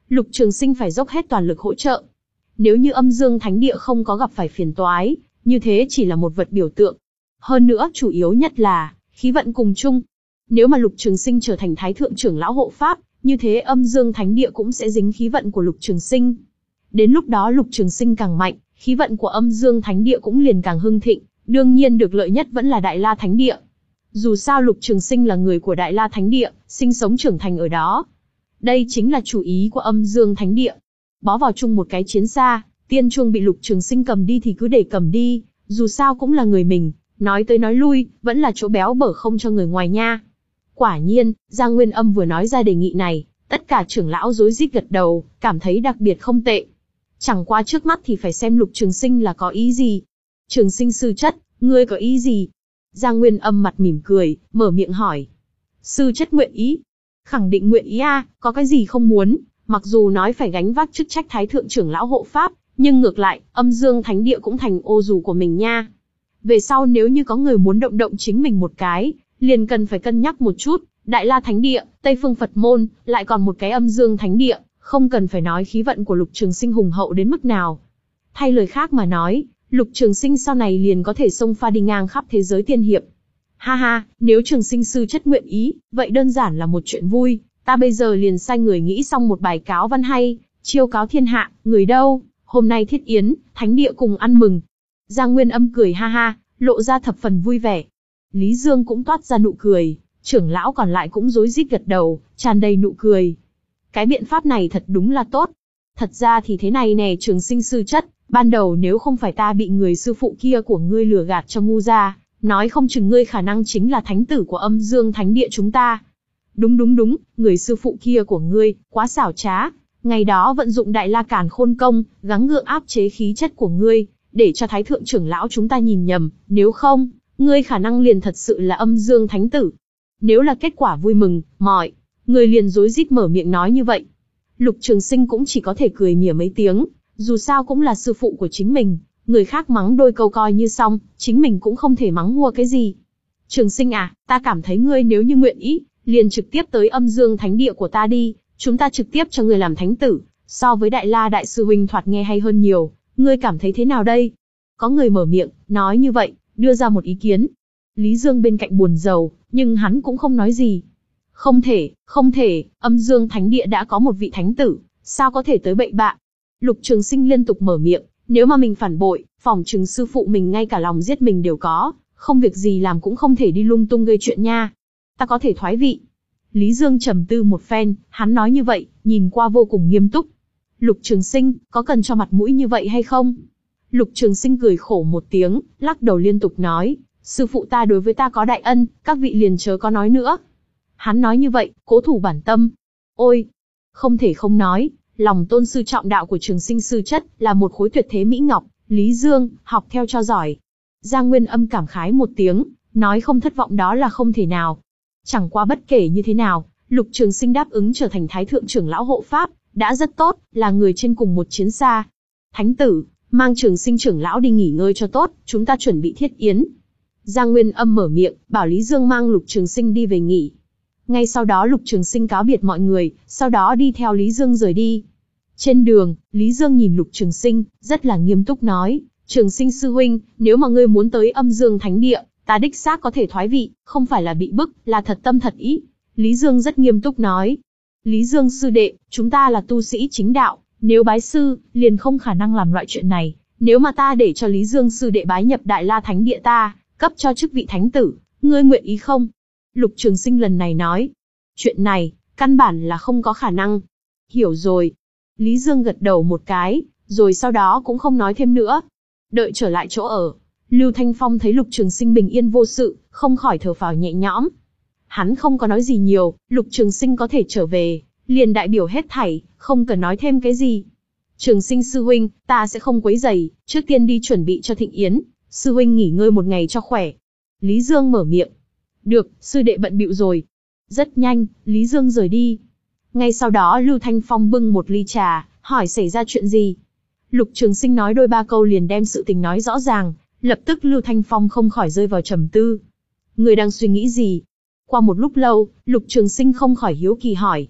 Lục Trường Sinh phải dốc hết toàn lực hỗ trợ. Nếu như Âm Dương Thánh Địa không có gặp phải phiền toái, như thế chỉ là một vật biểu tượng. Hơn nữa chủ yếu nhất là, khí vận cùng chung. Nếu mà Lục Trường Sinh trở thành Thái Thượng trưởng lão hộ pháp, như thế Âm Dương Thánh Địa cũng sẽ dính khí vận của Lục Trường Sinh. Đến lúc đó Lục Trường Sinh càng mạnh, khí vận của Âm Dương Thánh Địa cũng liền càng hưng thịnh, đương nhiên được lợi nhất vẫn là Đại La Thánh Địa. Dù sao Lục Trường Sinh là người của Đại La Thánh Địa, sinh sống trưởng thành ở đó. Đây chính là chủ ý của Âm Dương Thánh Địa. Bó vào chung một cái chiến xa, tiên chuông bị Lục Trường Sinh cầm đi thì cứ để cầm đi, dù sao cũng là người mình, nói tới nói lui, vẫn là chỗ béo bở không cho người ngoài nha. Quả nhiên, Giang Nguyên Âm vừa nói ra đề nghị này, tất cả trưởng lão rối rít gật đầu, cảm thấy đặc biệt không tệ. Chẳng qua trước mắt thì phải xem Lục Trường Sinh là có ý gì. Trường Sinh sư chất, ngươi có ý gì? Giang Nguyên Âm mặt mỉm cười, mở miệng hỏi. Sư chất nguyện ý. Khẳng định nguyện ý a, à, có cái gì không muốn, mặc dù nói phải gánh vác chức trách Thái Thượng trưởng lão hộ pháp, nhưng ngược lại, Âm Dương Thánh Địa cũng thành ô dù của mình nha. Về sau nếu như có người muốn động động chính mình một cái, liền cần phải cân nhắc một chút, Đại La Thánh Địa, Tây Phương Phật Môn, lại còn một cái Âm Dương Thánh Địa, không cần phải nói khí vận của Lục Trường Sinh hùng hậu đến mức nào. Thay lời khác mà nói, Lục Trường Sinh sau này liền có thể xông pha đi ngang khắp thế giới tiên hiệp. Ha ha, nếu Trường Sinh sư chất nguyện ý, vậy đơn giản là một chuyện vui, ta bây giờ liền sai người nghĩ xong một bài cáo văn hay, chiêu cáo thiên hạ, người đâu, hôm nay thiết yến, Thánh Địa cùng ăn mừng. Giang Nguyên Âm cười ha ha, lộ ra thập phần vui vẻ. Lý Dương cũng toát ra nụ cười, trưởng lão còn lại cũng rối rít gật đầu, tràn đầy nụ cười. Cái biện pháp này thật đúng là tốt. Thật ra thì thế này nè Trường Sinh sư chất, ban đầu nếu không phải ta bị người sư phụ kia của ngươi lừa gạt cho ngu ra, nói không chừng ngươi khả năng chính là thánh tử của Âm Dương Thánh Địa chúng ta. Đúng đúng đúng, người sư phụ kia của ngươi, quá xảo trá. Ngày đó vận dụng Đại La Càn Khôn Công, gắng gượng áp chế khí chất của ngươi, để cho Thái Thượng trưởng lão chúng ta nhìn nhầm, nếu không, ngươi khả năng liền thật sự là Âm Dương Thánh Tử. Nếu là kết quả vui mừng, mọi người liền rối rít mở miệng nói như vậy. Lục Trường Sinh cũng chỉ có thể cười mỉa mấy tiếng, dù sao cũng là sư phụ của chính mình, người khác mắng đôi câu coi như xong, chính mình cũng không thể mắng hua cái gì. Trường Sinh à, ta cảm thấy ngươi nếu như nguyện ý, liền trực tiếp tới Âm Dương Thánh Địa của ta đi, chúng ta trực tiếp cho ngươi làm thánh tử, so với Đại La Đại sư huynh thoạt nghe hay hơn nhiều, ngươi cảm thấy thế nào đây? Có người mở miệng, nói như vậy, đưa ra một ý kiến. Lý Dương bên cạnh buồn rầu, nhưng hắn cũng không nói gì. Không thể, không thể, Âm Dương Thánh Địa đã có một vị thánh tử, sao có thể tới bậy bạ? Lục Trường Sinh liên tục mở miệng, nếu mà mình phản bội, phỏng chừng sư phụ mình ngay cả lòng giết mình đều có, không việc gì làm cũng không thể đi lung tung gây chuyện nha. Ta có thể thoái vị. Lý Dương trầm tư một phen, hắn nói như vậy, nhìn qua vô cùng nghiêm túc. Lục Trường Sinh, có cần cho mặt mũi như vậy hay không? Lục Trường Sinh cười khổ một tiếng, lắc đầu liên tục nói, sư phụ ta đối với ta có đại ân, các vị liền chớ có nói nữa. Hắn nói như vậy, cố thủ bản tâm. Ôi, không thể không nói, lòng tôn sư trọng đạo của Trường Sinh sư chất là một khối tuyệt thế mỹ ngọc, Lý Dương, học theo cho giỏi. Giang Nguyên Âm cảm khái một tiếng, nói không thất vọng đó là không thể nào. Chẳng qua bất kể như thế nào, Lục Trường Sinh đáp ứng trở thành Thái Thượng trưởng lão hộ pháp, đã rất tốt, là người trên cùng một chiến xa. Thánh tử, mang Trường Sinh trưởng lão đi nghỉ ngơi cho tốt, chúng ta chuẩn bị thiết yến. Giang Nguyên Âm mở miệng, bảo Lý Dương mang Lục Trường Sinh đi về nghỉ. Ngay sau đó Lục Trường Sinh cáo biệt mọi người, sau đó đi theo Lý Dương rời đi. Trên đường, Lý Dương nhìn Lục Trường Sinh, rất là nghiêm túc nói, Trường Sinh sư huynh, nếu mà ngươi muốn tới Âm Dương Thánh Địa, ta đích xác có thể thoái vị, không phải là bị bức, là thật tâm thật ý. Lý Dương rất nghiêm túc nói. Lý Dương sư đệ, chúng ta là tu sĩ chính đạo, nếu bái sư, liền không khả năng làm loại chuyện này. Nếu mà ta để cho Lý Dương sư đệ bái nhập Đại La Thánh Địa ta, cấp cho chức vị thánh tử, ngươi nguyện ý không? Lục Trường Sinh lần này nói. Chuyện này, căn bản là không có khả năng. Hiểu rồi. Lý Dương gật đầu một cái, rồi sau đó cũng không nói thêm nữa. Đợi trở lại chỗ ở, Lưu Thanh Phong thấy Lục Trường Sinh bình yên vô sự, không khỏi thở phào nhẹ nhõm. Hắn không có nói gì nhiều, Lục Trường Sinh có thể trở về, liền đại biểu hết thảy, không cần nói thêm cái gì. Trường Sinh sư huynh, ta sẽ không quấy rầy, trước tiên đi chuẩn bị cho thịnh yến, sư huynh nghỉ ngơi một ngày cho khỏe. Lý Dương mở miệng. Được, sư đệ bận bịu rồi. Rất nhanh, Lý Dương rời đi. Ngay sau đó Lưu Thanh Phong bưng một ly trà, hỏi xảy ra chuyện gì. Lục Trường Sinh nói đôi ba câu liền đem sự tình nói rõ ràng, lập tức Lưu Thanh Phong không khỏi rơi vào trầm tư. Người đang suy nghĩ gì? Qua một lúc lâu, Lục Trường Sinh không khỏi hiếu kỳ hỏi.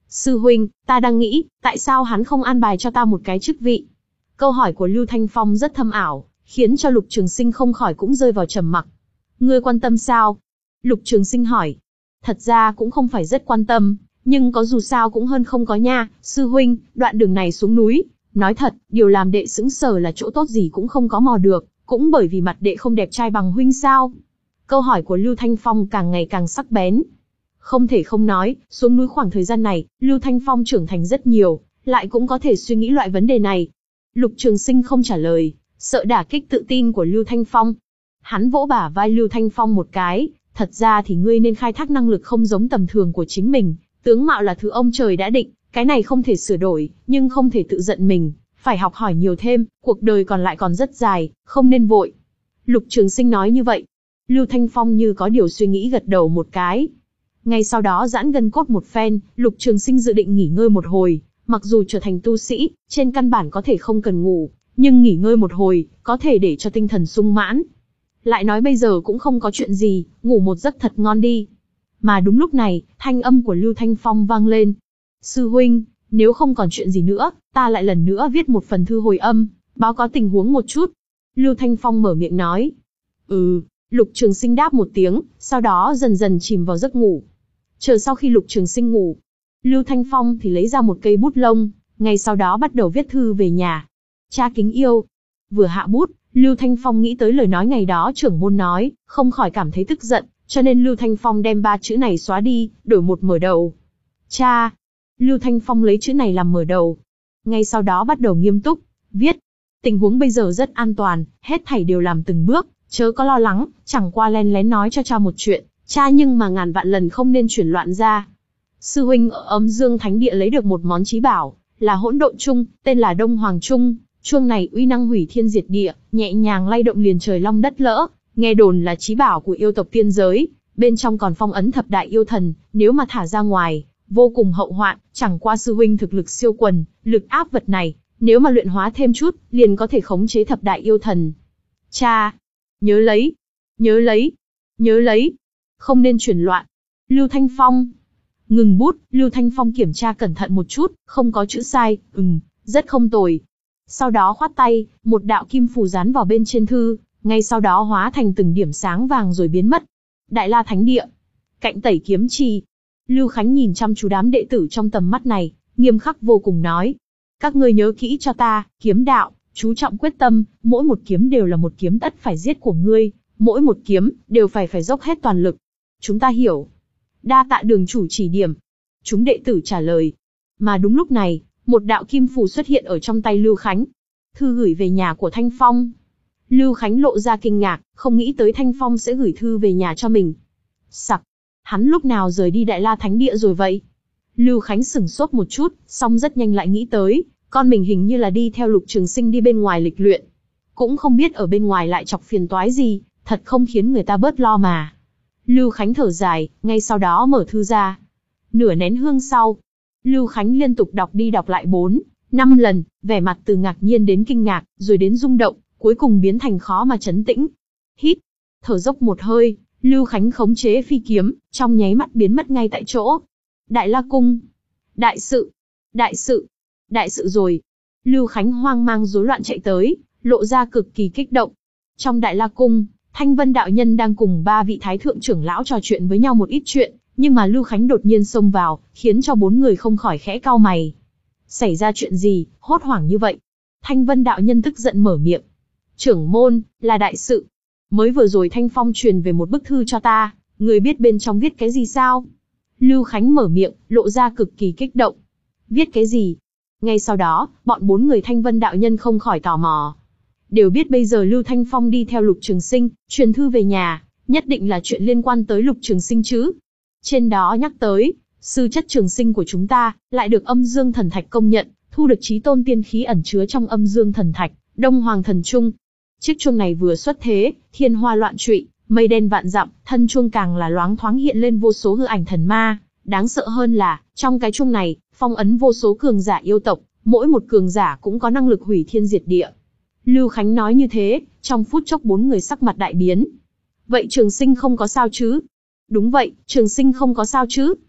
Sư huynh, ta đang nghĩ, tại sao hắn không an bài cho ta một cái chức vị? Câu hỏi của Lưu Thanh Phong rất thâm ảo, khiến cho Lục Trường Sinh không khỏi cũng rơi vào trầm mặc. Ngươi quan tâm sao? Lục Trường Sinh hỏi. Thật ra cũng không phải rất quan tâm, nhưng có dù sao cũng hơn không có nha. Sư huynh, đoạn đường này xuống núi, nói thật, điều làm đệ sững sờ là chỗ tốt gì cũng không có mò được, cũng bởi vì mặt đệ không đẹp trai bằng huynh sao? Câu hỏi của Lưu Thanh Phong càng ngày càng sắc bén. Không thể không nói, xuống núi khoảng thời gian này, Lưu Thanh Phong trưởng thành rất nhiều, lại cũng có thể suy nghĩ loại vấn đề này. Lục Trường Sinh không trả lời, sợ đả kích tự tin của Lưu Thanh Phong. Hắn vỗ bả vai Lưu Thanh Phong một cái, thật ra thì ngươi nên khai thác năng lực không giống tầm thường của chính mình, tướng mạo là thứ ông trời đã định, cái này không thể sửa đổi, nhưng không thể tự giận mình, phải học hỏi nhiều thêm, cuộc đời còn lại còn rất dài, không nên vội. Lục Trường Sinh nói như vậy. Lưu Thanh Phong như có điều suy nghĩ gật đầu một cái. Ngay sau đó giãn gân cốt một phen, Lục Trường Sinh dự định nghỉ ngơi một hồi, mặc dù trở thành tu sĩ, trên căn bản có thể không cần ngủ, nhưng nghỉ ngơi một hồi, có thể để cho tinh thần sung mãn. Lại nói bây giờ cũng không có chuyện gì, ngủ một giấc thật ngon đi. Mà đúng lúc này, thanh âm của Lưu Thanh Phong vang lên. Sư huynh, nếu không còn chuyện gì nữa, ta lại lần nữa viết một phần thư hồi âm, báo có tình huống một chút. Lưu Thanh Phong mở miệng nói. Ừ, Lục Trường Sinh đáp một tiếng, sau đó dần dần chìm vào giấc ngủ. Chờ sau khi Lục Trường Sinh ngủ, Lưu Thanh Phong thì lấy ra một cây bút lông, ngay sau đó bắt đầu viết thư về nhà. Cha kính yêu. Vừa hạ bút, Lưu Thanh Phong nghĩ tới lời nói ngày đó trưởng môn nói, không khỏi cảm thấy tức giận, cho nên Lưu Thanh Phong đem ba chữ này xóa đi, đổi một mở đầu. Cha. Lưu Thanh Phong lấy chữ này làm mở đầu. Ngay sau đó bắt đầu nghiêm túc, viết. Tình huống bây giờ rất an toàn, hết thảy đều làm từng bước, chớ có lo lắng, chẳng qua lén lén nói cho cha một chuyện, cha nhưng mà ngàn vạn lần không nên chuyển loạn ra. Sư huynh ở Âm Dương Thánh Địa lấy được một món chí bảo, là hỗn độn chung, tên là Đông Hoàng Trung. Chuông này uy năng hủy thiên diệt địa, nhẹ nhàng lay động liền trời long đất lỡ, nghe đồn là chí bảo của yêu tộc tiên giới, bên trong còn phong ấn thập đại yêu thần, nếu mà thả ra ngoài, vô cùng hậu hoạn, chẳng qua sư huynh thực lực siêu quần, lực áp vật này, nếu mà luyện hóa thêm chút, liền có thể khống chế thập đại yêu thần. Cha, nhớ lấy, nhớ lấy, nhớ lấy, không nên chuyển loạn. Lưu Thanh Phong ngừng bút, Lưu Thanh Phong kiểm tra cẩn thận một chút, không có chữ sai, ừm, rất không tồi. Sau đó khoát tay, một đạo kim phù dán vào bên trên thư, ngay sau đó hóa thành từng điểm sáng vàng rồi biến mất. Đại La Thánh Địa, cạnh Tẩy Kiếm Trì. Lưu Khánh nhìn chăm chú đám đệ tử trong tầm mắt này, nghiêm khắc vô cùng nói: các ngươi nhớ kỹ cho ta, kiếm đạo, chú trọng quyết tâm, mỗi một kiếm đều là một kiếm tất phải giết của ngươi, mỗi một kiếm đều phải phải dốc hết toàn lực. Chúng ta hiểu. Đa tạ đường chủ chỉ điểm. Chúng đệ tử trả lời. Mà đúng lúc này, một đạo kim phù xuất hiện ở trong tay Lưu Khánh. Thư gửi về nhà của Thanh Phong. Lưu Khánh lộ ra kinh ngạc, không nghĩ tới Thanh Phong sẽ gửi thư về nhà cho mình. Sặc, hắn lúc nào rời đi Đại La Thánh Địa rồi vậy? Lưu Khánh sửng sốt một chút, xong rất nhanh lại nghĩ tới, con mình hình như là đi theo Lục Trường Sinh đi bên ngoài lịch luyện. Cũng không biết ở bên ngoài lại chọc phiền toái gì, thật không khiến người ta bớt lo mà. Lưu Khánh thở dài, ngay sau đó mở thư ra. Nửa nén hương sau, Lưu Khánh liên tục đọc đi đọc lại bốn, năm lần, vẻ mặt từ ngạc nhiên đến kinh ngạc, rồi đến rung động, cuối cùng biến thành khó mà trấn tĩnh. Hít, thở dốc một hơi, Lưu Khánh khống chế phi kiếm, trong nháy mắt biến mất ngay tại chỗ. Đại La Cung. Đại sự. Đại sự. Đại sự rồi. Lưu Khánh hoang mang rối loạn chạy tới, lộ ra cực kỳ kích động. Trong Đại La Cung, Thanh Vân đạo nhân đang cùng ba vị thái thượng trưởng lão trò chuyện với nhau một ít chuyện, nhưng mà Lưu Khánh đột nhiên xông vào, khiến cho bốn người không khỏi khẽ cau mày. Xảy ra chuyện gì, hốt hoảng như vậy? Thanh Vân đạo nhân tức giận mở miệng. Trưởng môn, là đại sự. Mới vừa rồi Thanh Phong truyền về một bức thư cho ta, người biết bên trong viết cái gì sao? Lưu Khánh mở miệng, lộ ra cực kỳ kích động. Viết cái gì? Ngay sau đó, bọn bốn người Thanh Vân đạo nhân không khỏi tò mò. Đều biết bây giờ Lưu Thanh Phong đi theo Lục Trường Sinh, truyền thư về nhà, nhất định là chuyện liên quan tới Lục Trường Sinh chứ. Trên đó nhắc tới, sư chất Trường Sinh của chúng ta, lại được Âm Dương Thần Thạch công nhận, thu được chí tôn tiên khí ẩn chứa trong Âm Dương Thần Thạch, Đông Hoàng Thần Trung. Chiếc chuông này vừa xuất thế, thiên hoa loạn trụy, mây đen vạn dặm, thân chuông càng là loáng thoáng hiện lên vô số hư ảnh thần ma. Đáng sợ hơn là, trong cái chuông này, phong ấn vô số cường giả yêu tộc, mỗi một cường giả cũng có năng lực hủy thiên diệt địa. Lưu Khánh nói như thế, trong phút chốc bốn người sắc mặt đại biến. Vậy Trường Sinh không có sao chứ? Đúng vậy, Trường Sinh không có sao chứ?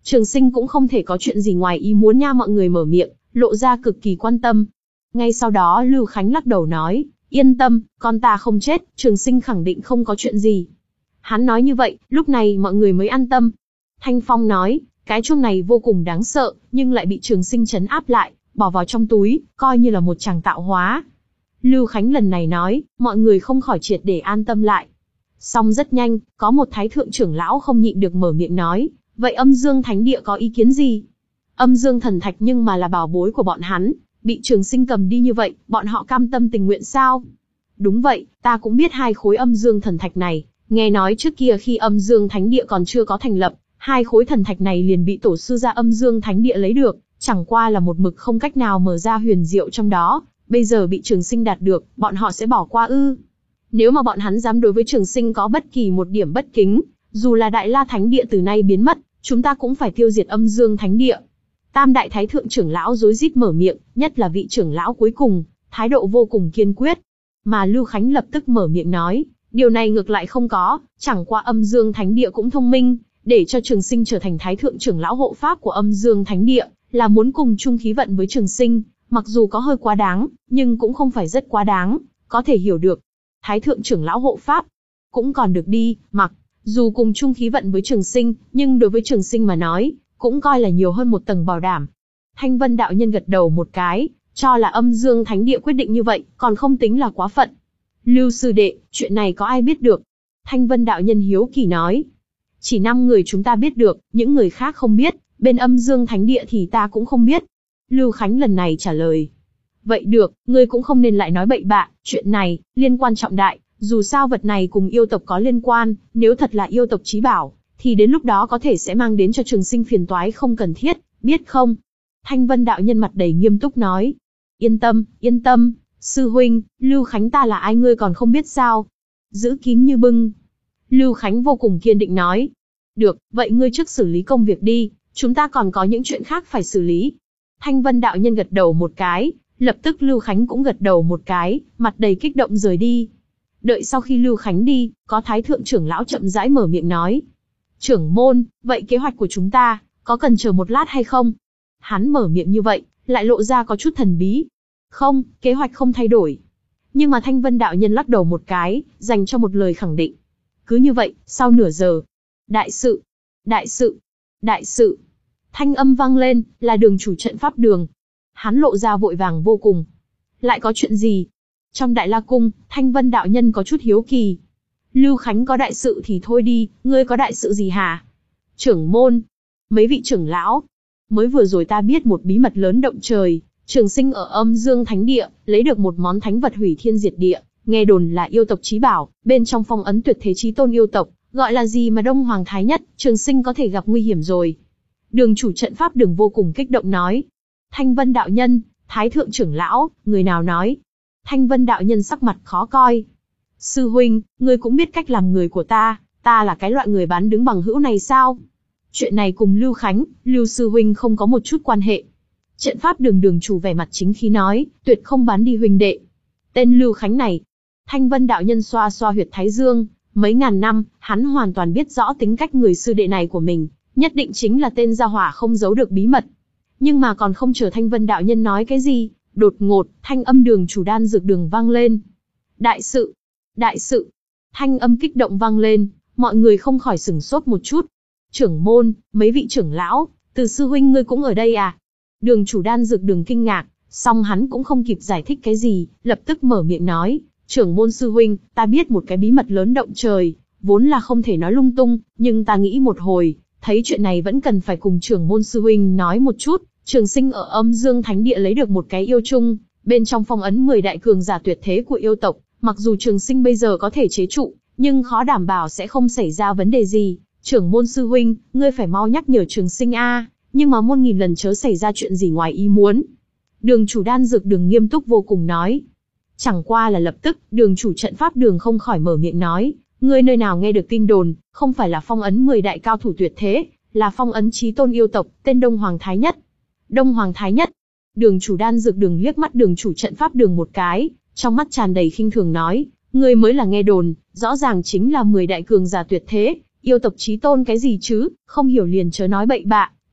Trường Sinh cũng không thể có chuyện gì ngoài ý muốn nha. Mọi người mở miệng, lộ ra cực kỳ quan tâm. Ngay sau đó Lưu Khánh lắc đầu nói, yên tâm, con ta không chết, Trường Sinh khẳng định không có chuyện gì. Hắn nói như vậy, lúc này mọi người mới an tâm. Thanh Phong nói, cái chuông này vô cùng đáng sợ, nhưng lại bị Trường Sinh trấn áp lại, bỏ vào trong túi, coi như là một tràng tạo hóa. Lưu Khánh lần này nói, mọi người không khỏi triệt để an tâm lại. Xong rất nhanh, có một thái thượng trưởng lão không nhịn được mở miệng nói, vậy Âm Dương Thánh Địa có ý kiến gì? Âm Dương Thần Thạch nhưng mà là bảo bối của bọn hắn, bị Trường Sinh cầm đi như vậy, bọn họ cam tâm tình nguyện sao? Đúng vậy, ta cũng biết hai khối Âm Dương Thần Thạch này, nghe nói trước kia khi Âm Dương Thánh Địa còn chưa có thành lập, hai khối thần thạch này liền bị tổ sư gia Âm Dương Thánh Địa lấy được, chẳng qua là một mực không cách nào mở ra huyền diệu trong đó, bây giờ bị Trường Sinh đạt được, bọn họ sẽ bỏ qua ư? Nếu mà bọn hắn dám đối với Trường Sinh có bất kỳ một điểm bất kính, dù là Đại La Thánh Địa từ nay biến mất, chúng ta cũng phải tiêu diệt Âm Dương Thánh Địa. Tam đại thái thượng trưởng lão rối rít mở miệng, nhất là vị trưởng lão cuối cùng, thái độ vô cùng kiên quyết. Mà Lưu Khánh lập tức mở miệng nói, điều này ngược lại không có, chẳng qua Âm Dương Thánh Địa cũng thông minh, để cho Trường Sinh trở thành thái thượng trưởng lão hộ pháp của Âm Dương Thánh Địa, là muốn cùng chung khí vận với Trường Sinh, mặc dù có hơi quá đáng, nhưng cũng không phải rất quá đáng, có thể hiểu được. Thái thượng trưởng lão hộ pháp, cũng còn được đi, mặc dù cùng chung khí vận với Trường Sinh, nhưng đối với Trường Sinh mà nói, cũng coi là nhiều hơn một tầng bảo đảm. Thanh Vân đạo nhân gật đầu một cái, cho là Âm Dương Thánh Địa quyết định như vậy, còn không tính là quá phận. Lưu sư đệ, chuyện này có ai biết được? Thanh Vân đạo nhân hiếu kỳ nói. Chỉ năm người chúng ta biết được, những người khác không biết, bên Âm Dương Thánh Địa thì ta cũng không biết. Lưu Khánh lần này trả lời. Vậy được, ngươi cũng không nên lại nói bậy bạ, chuyện này, liên quan trọng đại, dù sao vật này cùng yêu tộc có liên quan, nếu thật là yêu tộc chí bảo, thì đến lúc đó có thể sẽ mang đến cho Trường Sinh phiền toái không cần thiết, biết không? Thanh Vân đạo nhân mặt đầy nghiêm túc nói. Yên tâm, yên tâm, sư huynh, Lưu Khánh ta là ai ngươi còn không biết sao? Giữ kín như bưng. Lưu Khánh vô cùng kiên định nói. Được, vậy ngươi trước xử lý công việc đi, chúng ta còn có những chuyện khác phải xử lý. Thanh Vân đạo nhân gật đầu một cái, lập tức Lưu Khánh cũng gật đầu một cái, mặt đầy kích động rời đi. Đợi sau khi Lưu Khánh đi, có thái thượng trưởng lão chậm rãi mở miệng nói. Trưởng môn, vậy kế hoạch của chúng ta, có cần chờ một lát hay không? Hắn mở miệng như vậy, lại lộ ra có chút thần bí. Không, kế hoạch không thay đổi. Nhưng mà Thanh Vân đạo nhân lắc đầu một cái, dành cho một lời khẳng định. Cứ như vậy, sau nửa giờ. Đại sự, đại sự, đại sự. Thanh âm vang lên, là đường chủ trận pháp Đường. Hắn lộ ra vội vàng vô cùng. Lại có chuyện gì? Trong Đại La Cung, Thanh Vân đạo nhân có chút hiếu kỳ. Lưu Khánh có đại sự thì thôi đi, ngươi có đại sự gì hả? Trưởng môn, mấy vị trưởng lão. Mới vừa rồi ta biết một bí mật lớn động trời, Trường Sinh ở Âm Dương Thánh Địa, lấy được một món thánh vật hủy thiên diệt địa, nghe đồn là yêu tộc chí bảo, bên trong phong ấn tuyệt thế chí tôn yêu tộc, gọi là gì mà Đông Hoàng Thái Nhất, Trường Sinh có thể gặp nguy hiểm rồi. Đường chủ trận pháp Đường vô cùng kích động nói. Thanh Vân đạo nhân, Thái thượng trưởng lão, người nào nói? Thanh Vân đạo nhân sắc mặt khó coi. Sư huynh, ngươi cũng biết cách làm người của ta, ta là cái loại người bán đứng bằng hữu này sao? Chuyện này cùng Lưu Khánh, Lưu sư huynh không có một chút quan hệ. Trận pháp Đường đường chủ vẻ mặt chính khí nói, tuyệt không bán đi huynh đệ. Tên Lưu Khánh này. Thanh Vân đạo nhân xoa xoa huyệt thái dương, mấy ngàn năm, hắn hoàn toàn biết rõ tính cách người sư đệ này của mình, nhất định chính là tên gia hỏa không giấu được bí mật. Nhưng mà còn không chờ Thanh Vân đạo nhân nói cái gì, đột ngột, thanh âm Đường chủ đan dược đường vang lên. Đại sự, đại sự, thanh âm kích động vang lên, mọi người không khỏi sửng sốt một chút. Trưởng môn, mấy vị trưởng lão, Từ sư huynh ngươi cũng ở đây à? Đường chủ đan dược đường kinh ngạc, song hắn cũng không kịp giải thích cái gì, lập tức mở miệng nói, trưởng môn sư huynh, ta biết một cái bí mật lớn động trời, vốn là không thể nói lung tung, nhưng ta nghĩ một hồi, thấy chuyện này vẫn cần phải cùng trưởng môn sư huynh nói một chút. Trường Sinh ở Âm Dương Thánh Địa lấy được một cái yêu chung, bên trong phong ấn mười đại cường giả tuyệt thế của yêu tộc, mặc dù Trường Sinh bây giờ có thể chế trụ, nhưng khó đảm bảo sẽ không xảy ra vấn đề gì. Trưởng môn sư huynh, ngươi phải mau nhắc nhở Trường Sinh a, nhưng mà muôn nghìn lần chớ xảy ra chuyện gì ngoài ý muốn. Đường chủ đan dược Đường nghiêm túc vô cùng nói. Chẳng qua là lập tức, đường chủ trận pháp Đường không khỏi mở miệng nói, ngươi nơi nào nghe được tin đồn, không phải là phong ấn mười đại cao thủ tuyệt thế, là phong ấn chí tôn yêu tộc, tên Đông Hoàng Thái Nhất. Đông Hoàng Thái Nhất. Đường chủ đan dược Đường liếc mắt đường chủ trận pháp Đường một cái, trong mắt tràn đầy khinh thường nói, ngươi mới là nghe đồn, rõ ràng chính là mười đại cường giả tuyệt thế, yêu tộc chí tôn cái gì chứ, không hiểu liền chớ nói bậy bạ,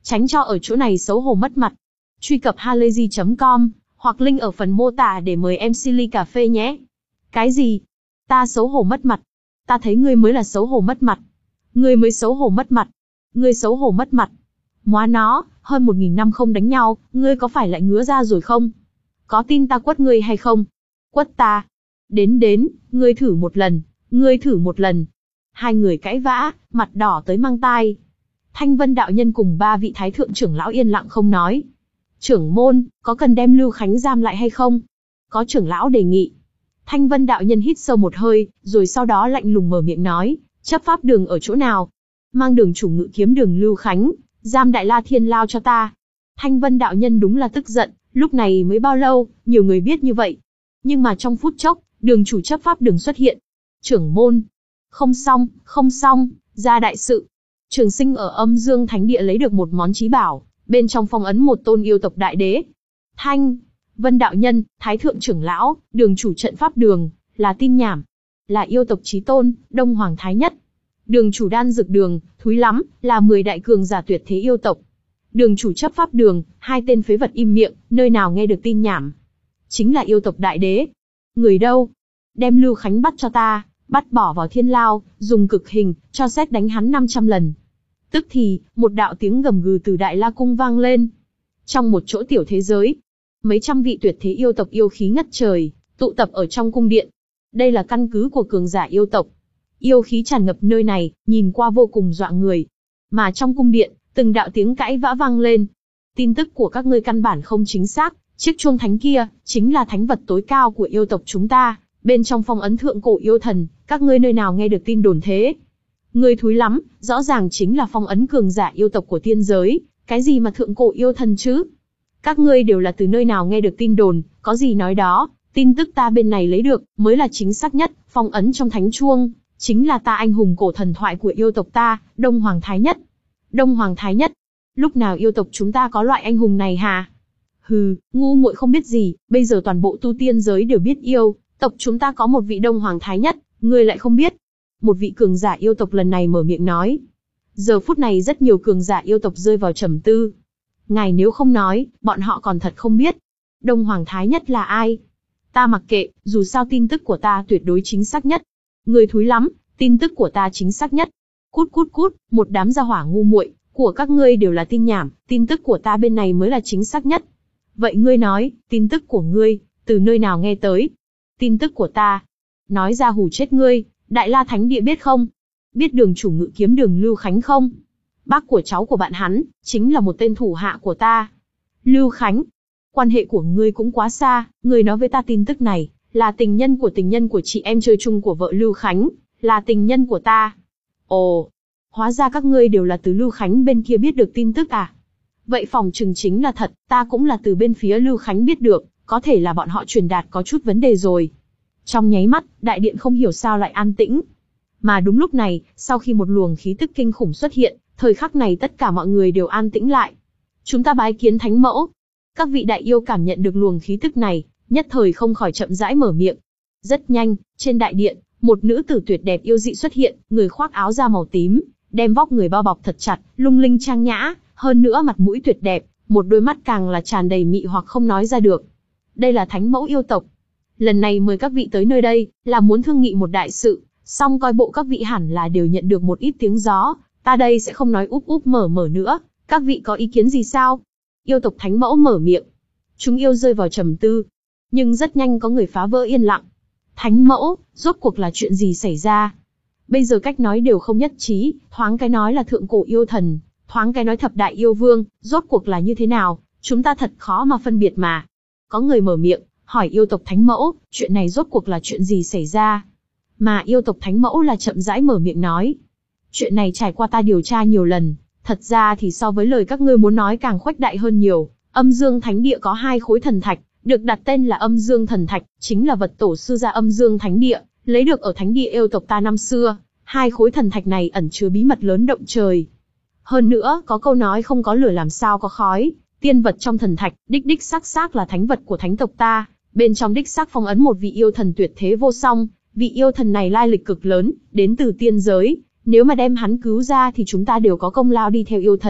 tránh cho ở chỗ này xấu hổ mất mặt. Truy cập halayzi chấm com, hoặc link ở phần mô tả để mời em xê ly cà phê nhé. Cái gì? Ta xấu hổ mất mặt? Ta thấy ngươi mới là xấu hổ mất mặt. Ngươi mới xấu hổ mất mặt. Ngươi xấu hổ mất mặt. Móa nó, hơn một nghìn năm không đánh nhau, ngươi có phải lại ngứa ra rồi không? Có tin ta quất ngươi hay không? Quất ta. Đến đến, ngươi thử một lần, ngươi thử một lần. Hai người cãi vã, mặt đỏ tới mang tai. Thanh Vân đạo nhân cùng ba vị thái thượng trưởng lão yên lặng không nói. Trưởng môn, có cần đem Lưu Khánh giam lại hay không? Có trưởng lão đề nghị. Thanh Vân đạo nhân hít sâu một hơi, rồi sau đó lạnh lùng mở miệng nói, chấp pháp đường ở chỗ nào? Mang đường chủ ngự kiếm đường Lưu Khánh, giam Đại La Thiên Lao cho ta. Thanh Vân đạo nhân đúng là tức giận, lúc này mới bao lâu, nhiều người biết như vậy. Nhưng mà trong phút chốc, đường chủ chấp pháp đường xuất hiện. Trưởng môn. Không xong, không xong, ra đại sự. Trường Sinh ở Âm Dương Thánh Địa lấy được một món chí bảo, bên trong phong ấn một tôn yêu tộc đại đế. Thanh Vân đạo nhân, thái thượng trưởng lão, đường chủ trận pháp đường, là tin nhảm. Là yêu tộc chí tôn, Đông Hoàng Thái Nhất. Đường chủ đan dược đường, thúi lắm, là mười đại cường giả tuyệt thế yêu tộc. Đường chủ chấp pháp đường, hai tên phế vật im miệng, nơi nào nghe được tin nhảm. Chính là yêu tộc đại đế. Người đâu? Đem Lưu Khánh bắt cho ta, bắt bỏ vào thiên lao, dùng cực hình, cho sét đánh hắn năm trăm lần. Tức thì, một đạo tiếng gầm gừ từ Đại La Cung vang lên. Trong một chỗ tiểu thế giới, mấy trăm vị tuyệt thế yêu tộc yêu khí ngất trời, tụ tập ở trong cung điện. Đây là căn cứ của cường giả yêu tộc. Yêu khí tràn ngập nơi này, nhìn qua vô cùng dọa người. Mà trong cung điện, từng đạo tiếng cãi vã vang lên. Tin tức của các ngươi căn bản không chính xác, chiếc chuông thánh kia, chính là thánh vật tối cao của yêu tộc chúng ta, bên trong phong ấn thượng cổ yêu thần, các ngươi nơi nào nghe được tin đồn thế? Ngươi thúi lắm, rõ ràng chính là phong ấn cường giả yêu tộc của tiên giới, cái gì mà thượng cổ yêu thần chứ? Các ngươi đều là từ nơi nào nghe được tin đồn, có gì nói đó, tin tức ta bên này lấy được, mới là chính xác nhất, phong ấn trong thánh chuông, chính là ta anh hùng cổ thần thoại của yêu tộc ta, Đông Hoàng Thái Nhất. Đông Hoàng Thái Nhất? Lúc nào yêu tộc chúng ta có loại anh hùng này hả? Hừ, ngu muội không biết gì, bây giờ toàn bộ tu tiên giới đều biết yêu tộc chúng ta có một vị Đông Hoàng Thái Nhất, ngươi lại không biết. Một vị cường giả yêu tộc lần này mở miệng nói. Giờ phút này rất nhiều cường giả yêu tộc rơi vào trầm tư. Ngài nếu không nói, bọn họ còn thật không biết. Đông Hoàng Thái Nhất là ai? Ta mặc kệ, dù sao tin tức của ta tuyệt đối chính xác nhất. Người thúi lắm, tin tức của ta chính xác nhất. Cút cút cút, một đám gia hỏa ngu muội, của các ngươi đều là tin nhảm, tin tức của ta bên này mới là chính xác nhất. Vậy ngươi nói, tin tức của ngươi, từ nơi nào nghe tới? Tin tức của ta. Nói ra hù chết ngươi, Đại La Thánh Địa biết không? Biết đường chủ ngự kiếm đường Lưu Khánh không? Bác của cháu của bạn hắn, chính là một tên thủ hạ của ta. Lưu Khánh, quan hệ của ngươi cũng quá xa, ngươi nói với ta tin tức này, là tình nhân của tình nhân của chị em chơi chung của vợ Lưu Khánh, là tình nhân của ta. Ồ, hóa ra các ngươi đều là từ Lưu Khánh bên kia biết được tin tức à? Vậy phòng chừng chính là thật, ta cũng là từ bên phía Lưu Khánh biết được, có thể là bọn họ truyền đạt có chút vấn đề rồi. Trong nháy mắt, đại điện không hiểu sao lại an tĩnh. Mà đúng lúc này, sau khi một luồng khí tức kinh khủng xuất hiện, thời khắc này tất cả mọi người đều an tĩnh lại. Chúng ta bái kiến thánh mẫu. Các vị đại yêu cảm nhận được luồng khí tức này, nhất thời không khỏi chậm rãi mở miệng. Rất nhanh, trên đại điện, một nữ tử tuyệt đẹp yêu dị xuất hiện, người khoác áo da màu tím, đem vóc người bao bọc thật chặt, lung linh trang nhã, hơn nữa mặt mũi tuyệt đẹp, một đôi mắt càng là tràn đầy mị hoặc không nói ra được. Đây là thánh mẫu yêu tộc. Lần này mời các vị tới nơi đây, là muốn thương nghị một đại sự, song coi bộ các vị hẳn là đều nhận được một ít tiếng gió, ta đây sẽ không nói úp úp mở mở nữa, các vị có ý kiến gì sao? Yêu tộc thánh mẫu mở miệng. Chúng yêu rơi vào trầm tư, nhưng rất nhanh có người phá vỡ yên lặng. Thánh mẫu, rốt cuộc là chuyện gì xảy ra? Bây giờ cách nói đều không nhất trí, thoáng cái nói là thượng cổ yêu thần, thoáng cái nói thập đại yêu vương, rốt cuộc là như thế nào, chúng ta thật khó mà phân biệt mà. Có người mở miệng, hỏi yêu tộc thánh mẫu, chuyện này rốt cuộc là chuyện gì xảy ra? Mà yêu tộc thánh mẫu là chậm rãi mở miệng nói. Chuyện này trải qua ta điều tra nhiều lần, thật ra thì so với lời các ngươi muốn nói càng khuếch đại hơn nhiều. Âm Dương Thánh Địa có hai khối thần thạch, được đặt tên là Âm Dương Thần Thạch, chính là vật tổ sư gia Âm Dương Thánh Địa, lấy được ở Thánh Địa yêu tộc ta năm xưa. Hai khối thần thạch này ẩn chứa bí mật lớn động trời. Hơn nữa, có câu nói không có lửa làm sao có khói, tiên vật trong thần thạch, đích đích xác xác là thánh vật của thánh tộc ta, bên trong đích xác phong ấn một vị yêu thần tuyệt thế vô song, vị yêu thần này lai lịch cực lớn, đến từ tiên giới, nếu mà đem hắn cứu ra thì chúng ta đều có công lao đi theo yêu thần,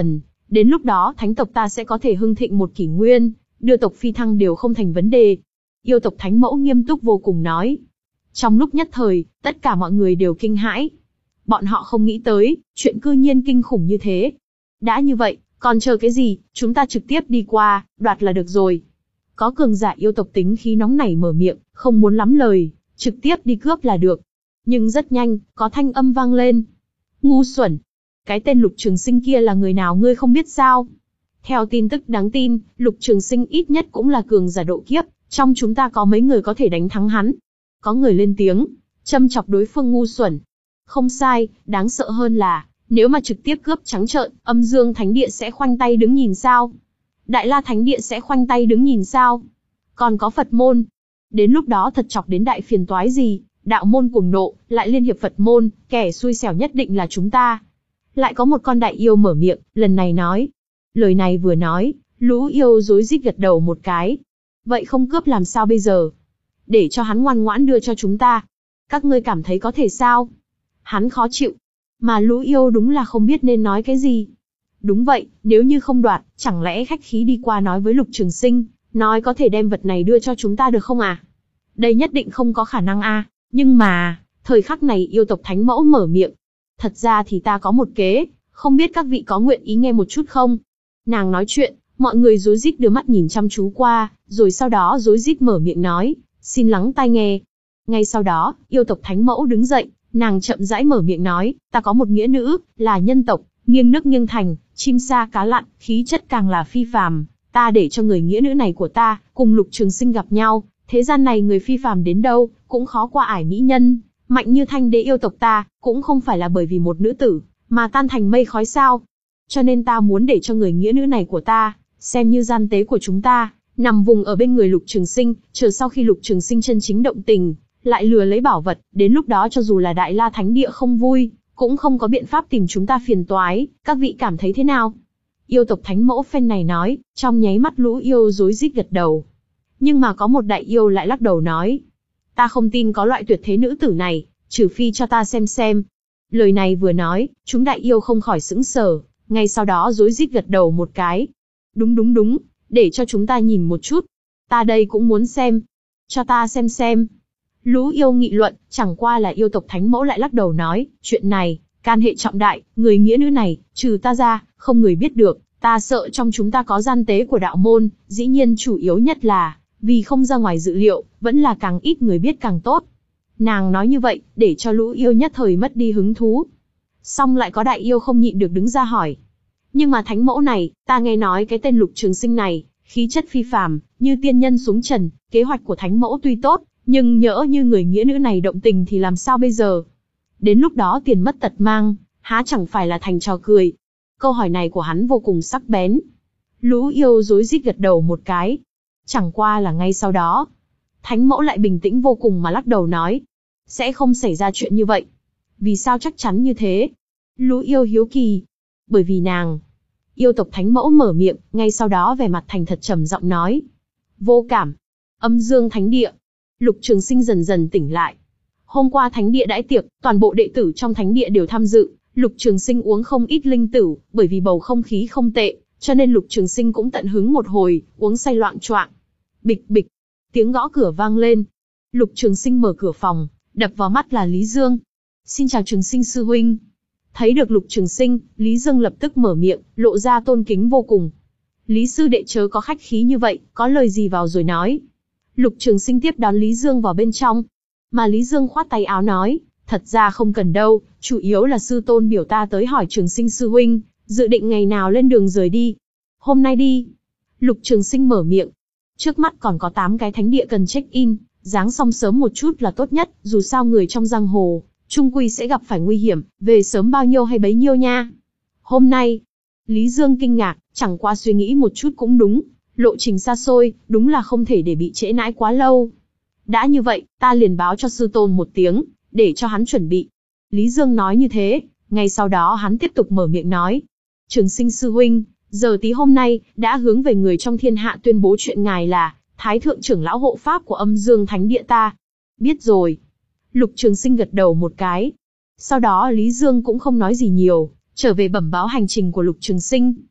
Đến lúc đó thánh tộc ta sẽ có thể hưng thịnh một kỷ nguyên, đưa tộc phi thăng đều không thành vấn đề. Yêu tộc thánh mẫu nghiêm túc vô cùng nói. Trong lúc nhất thời, tất cả mọi người đều kinh hãi. Bọn họ không nghĩ tới, chuyện cư nhiên kinh khủng như thế. Đã như vậy, còn chờ cái gì, chúng ta trực tiếp đi qua, đoạt là được rồi. Có cường giả yêu tộc tính khí nóng nảy mở miệng, không muốn lắm lời, trực tiếp đi cướp là được. Nhưng rất nhanh, có thanh âm vang lên. Ngu xuẩn! Cái tên Lục Trường Sinh kia là người nào ngươi không biết sao? Theo tin tức đáng tin, Lục Trường Sinh ít nhất cũng là cường giả độ kiếp, trong chúng ta có mấy người có thể đánh thắng hắn. Có người lên tiếng, châm chọc đối phương ngu xuẩn. Không sai, đáng sợ hơn là, nếu mà trực tiếp cướp trắng trợn, Âm Dương Thánh Địa sẽ khoanh tay đứng nhìn sao? Đại La Thánh Địa sẽ khoanh tay đứng nhìn sao? Còn có Phật môn. Đến lúc đó thật chọc đến đại phiền toái gì, đạo môn cuồng nộ, lại liên hiệp Phật môn, kẻ xui xẻo nhất định là chúng ta. Lại có một con đại yêu mở miệng, lần này nói. Lời này vừa nói, lũ yêu rối rít gật đầu một cái. Vậy không cướp làm sao bây giờ? Để cho hắn ngoan ngoãn đưa cho chúng ta. Các ngươi cảm thấy có thể sao? Hắn khó chịu. Mà lũ yêu đúng là không biết nên nói cái gì. Đúng vậy, nếu như không đoạt, chẳng lẽ khách khí đi qua nói với Lục Trường Sinh, nói có thể đem vật này đưa cho chúng ta được không à? Đây nhất định không có khả năng a. À. Nhưng mà, thời khắc này yêu tộc thánh mẫu mở miệng. Thật ra thì ta có một kế, không biết các vị có nguyện ý nghe một chút không? Nàng nói chuyện, mọi người rối rít đưa mắt nhìn chăm chú qua, rồi sau đó rối rít mở miệng nói, xin lắng tai nghe. Ngay sau đó, yêu tộc thánh mẫu đứng dậy, nàng chậm rãi mở miệng nói, ta có một nghĩa nữ, là nhân tộc, nghiêng nước nghiêng thành, chim sa cá lặn, khí chất càng là phi phàm. Ta để cho người nghĩa nữ này của ta, cùng Lục Trường Sinh gặp nhau, thế gian này người phi phàm đến đâu, cũng khó qua ải mỹ nhân. Mạnh như thanh đế yêu tộc ta, cũng không phải là bởi vì một nữ tử, mà tan thành mây khói sao. Cho nên ta muốn để cho người nghĩa nữ này của ta, xem như gian tế của chúng ta, nằm vùng ở bên người Lục Trường Sinh, chờ sau khi Lục Trường Sinh chân chính động tình, lại lừa lấy bảo vật, đến lúc đó cho dù là Đại La Thánh Địa không vui, cũng không có biện pháp tìm chúng ta phiền toái, các vị cảm thấy thế nào? Yêu tộc thánh mẫu phen này nói, trong nháy mắt lũ yêu rối rít gật đầu. Nhưng mà có một đại yêu lại lắc đầu nói, ta không tin có loại tuyệt thế nữ tử này, trừ phi cho ta xem xem. Lời này vừa nói, chúng đại yêu không khỏi sững sờ, ngay sau đó rối rít gật đầu một cái. Đúng đúng đúng, để cho chúng ta nhìn một chút. Ta đây cũng muốn xem. Cho ta xem xem. Lũ yêu nghị luận, chẳng qua là yêu tộc thánh mẫu lại lắc đầu nói, chuyện này, can hệ trọng đại, người nghĩa nữ này, trừ ta ra, không người biết được, ta sợ trong chúng ta có gian tế của đạo môn, dĩ nhiên chủ yếu nhất là, vì không ra ngoài dự liệu, vẫn là càng ít người biết càng tốt. Nàng nói như vậy, để cho lũ yêu nhất thời mất đi hứng thú. Xong lại có đại yêu không nhịn được đứng ra hỏi. Nhưng mà thánh mẫu này, ta nghe nói cái tên Lục Trường Sinh này, khí chất phi phàm, như tiên nhân xuống trần, kế hoạch của thánh mẫu tuy tốt, nhưng nhỡ như người nghĩa nữ này động tình thì làm sao bây giờ? Đến lúc đó tiền mất tật mang, há chẳng phải là thành trò cười. Câu hỏi này của hắn vô cùng sắc bén. Lũ yêu rối rít gật đầu một cái. Chẳng qua là ngay sau đó, thánh mẫu lại bình tĩnh vô cùng mà lắc đầu nói, sẽ không xảy ra chuyện như vậy. Vì sao chắc chắn như thế? Lũ yêu hiếu kỳ. Bởi vì nàng. Yêu tộc thánh mẫu mở miệng, ngay sau đó vẻ mặt thành thật trầm giọng nói. Vô cảm. Âm Dương Thánh Địa. Lục Trường Sinh dần dần tỉnh lại. Hôm qua Thánh Địa đãi tiệc, toàn bộ đệ tử trong Thánh Địa đều tham dự. Lục Trường Sinh uống không ít linh tửu, bởi vì bầu không khí không tệ, cho nên Lục Trường Sinh cũng tận hứng một hồi, uống say loạng choạng. Bịch bịch. Tiếng gõ cửa vang lên. Lục Trường Sinh mở cửa phòng, đập vào mắt là Lý Dương. Xin chào Trường Sinh sư huynh. Thấy được Lục Trường Sinh, Lý Dương lập tức mở miệng, lộ ra tôn kính vô cùng. Lý sư đệ chớ có khách khí như vậy, có lời gì vào rồi nói. Lục Trường Sinh tiếp đón Lý Dương vào bên trong. Mà Lý Dương khoát tay áo nói, thật ra không cần đâu, chủ yếu là sư tôn biểu ta tới hỏi Trường Sinh sư huynh, dự định ngày nào lên đường rời đi. Hôm nay đi. Lục Trường Sinh mở miệng. Trước mắt còn có tám cái thánh địa cần check-in, giáng xong sớm một chút là tốt nhất, dù sao người trong giang hồ, chung quy sẽ gặp phải nguy hiểm, về sớm bao nhiêu hay bấy nhiêu nha. Hôm nay, Lý Dương kinh ngạc, chẳng qua suy nghĩ một chút cũng đúng, lộ trình xa xôi, đúng là không thể để bị trễ nãi quá lâu. Đã như vậy, ta liền báo cho sư tôn một tiếng, để cho hắn chuẩn bị. Lý Dương nói như thế, ngay sau đó hắn tiếp tục mở miệng nói. Trường Sinh sư huynh, giờ tí hôm nay, đã hướng về người trong thiên hạ tuyên bố chuyện ngài là Thái thượng trưởng lão hộ pháp của Âm Dương Thánh Địa ta. Biết rồi. Lục Trường Sinh gật đầu một cái. Sau đó Lý Dương cũng không nói gì nhiều, trở về bẩm báo hành trình của Lục Trường Sinh.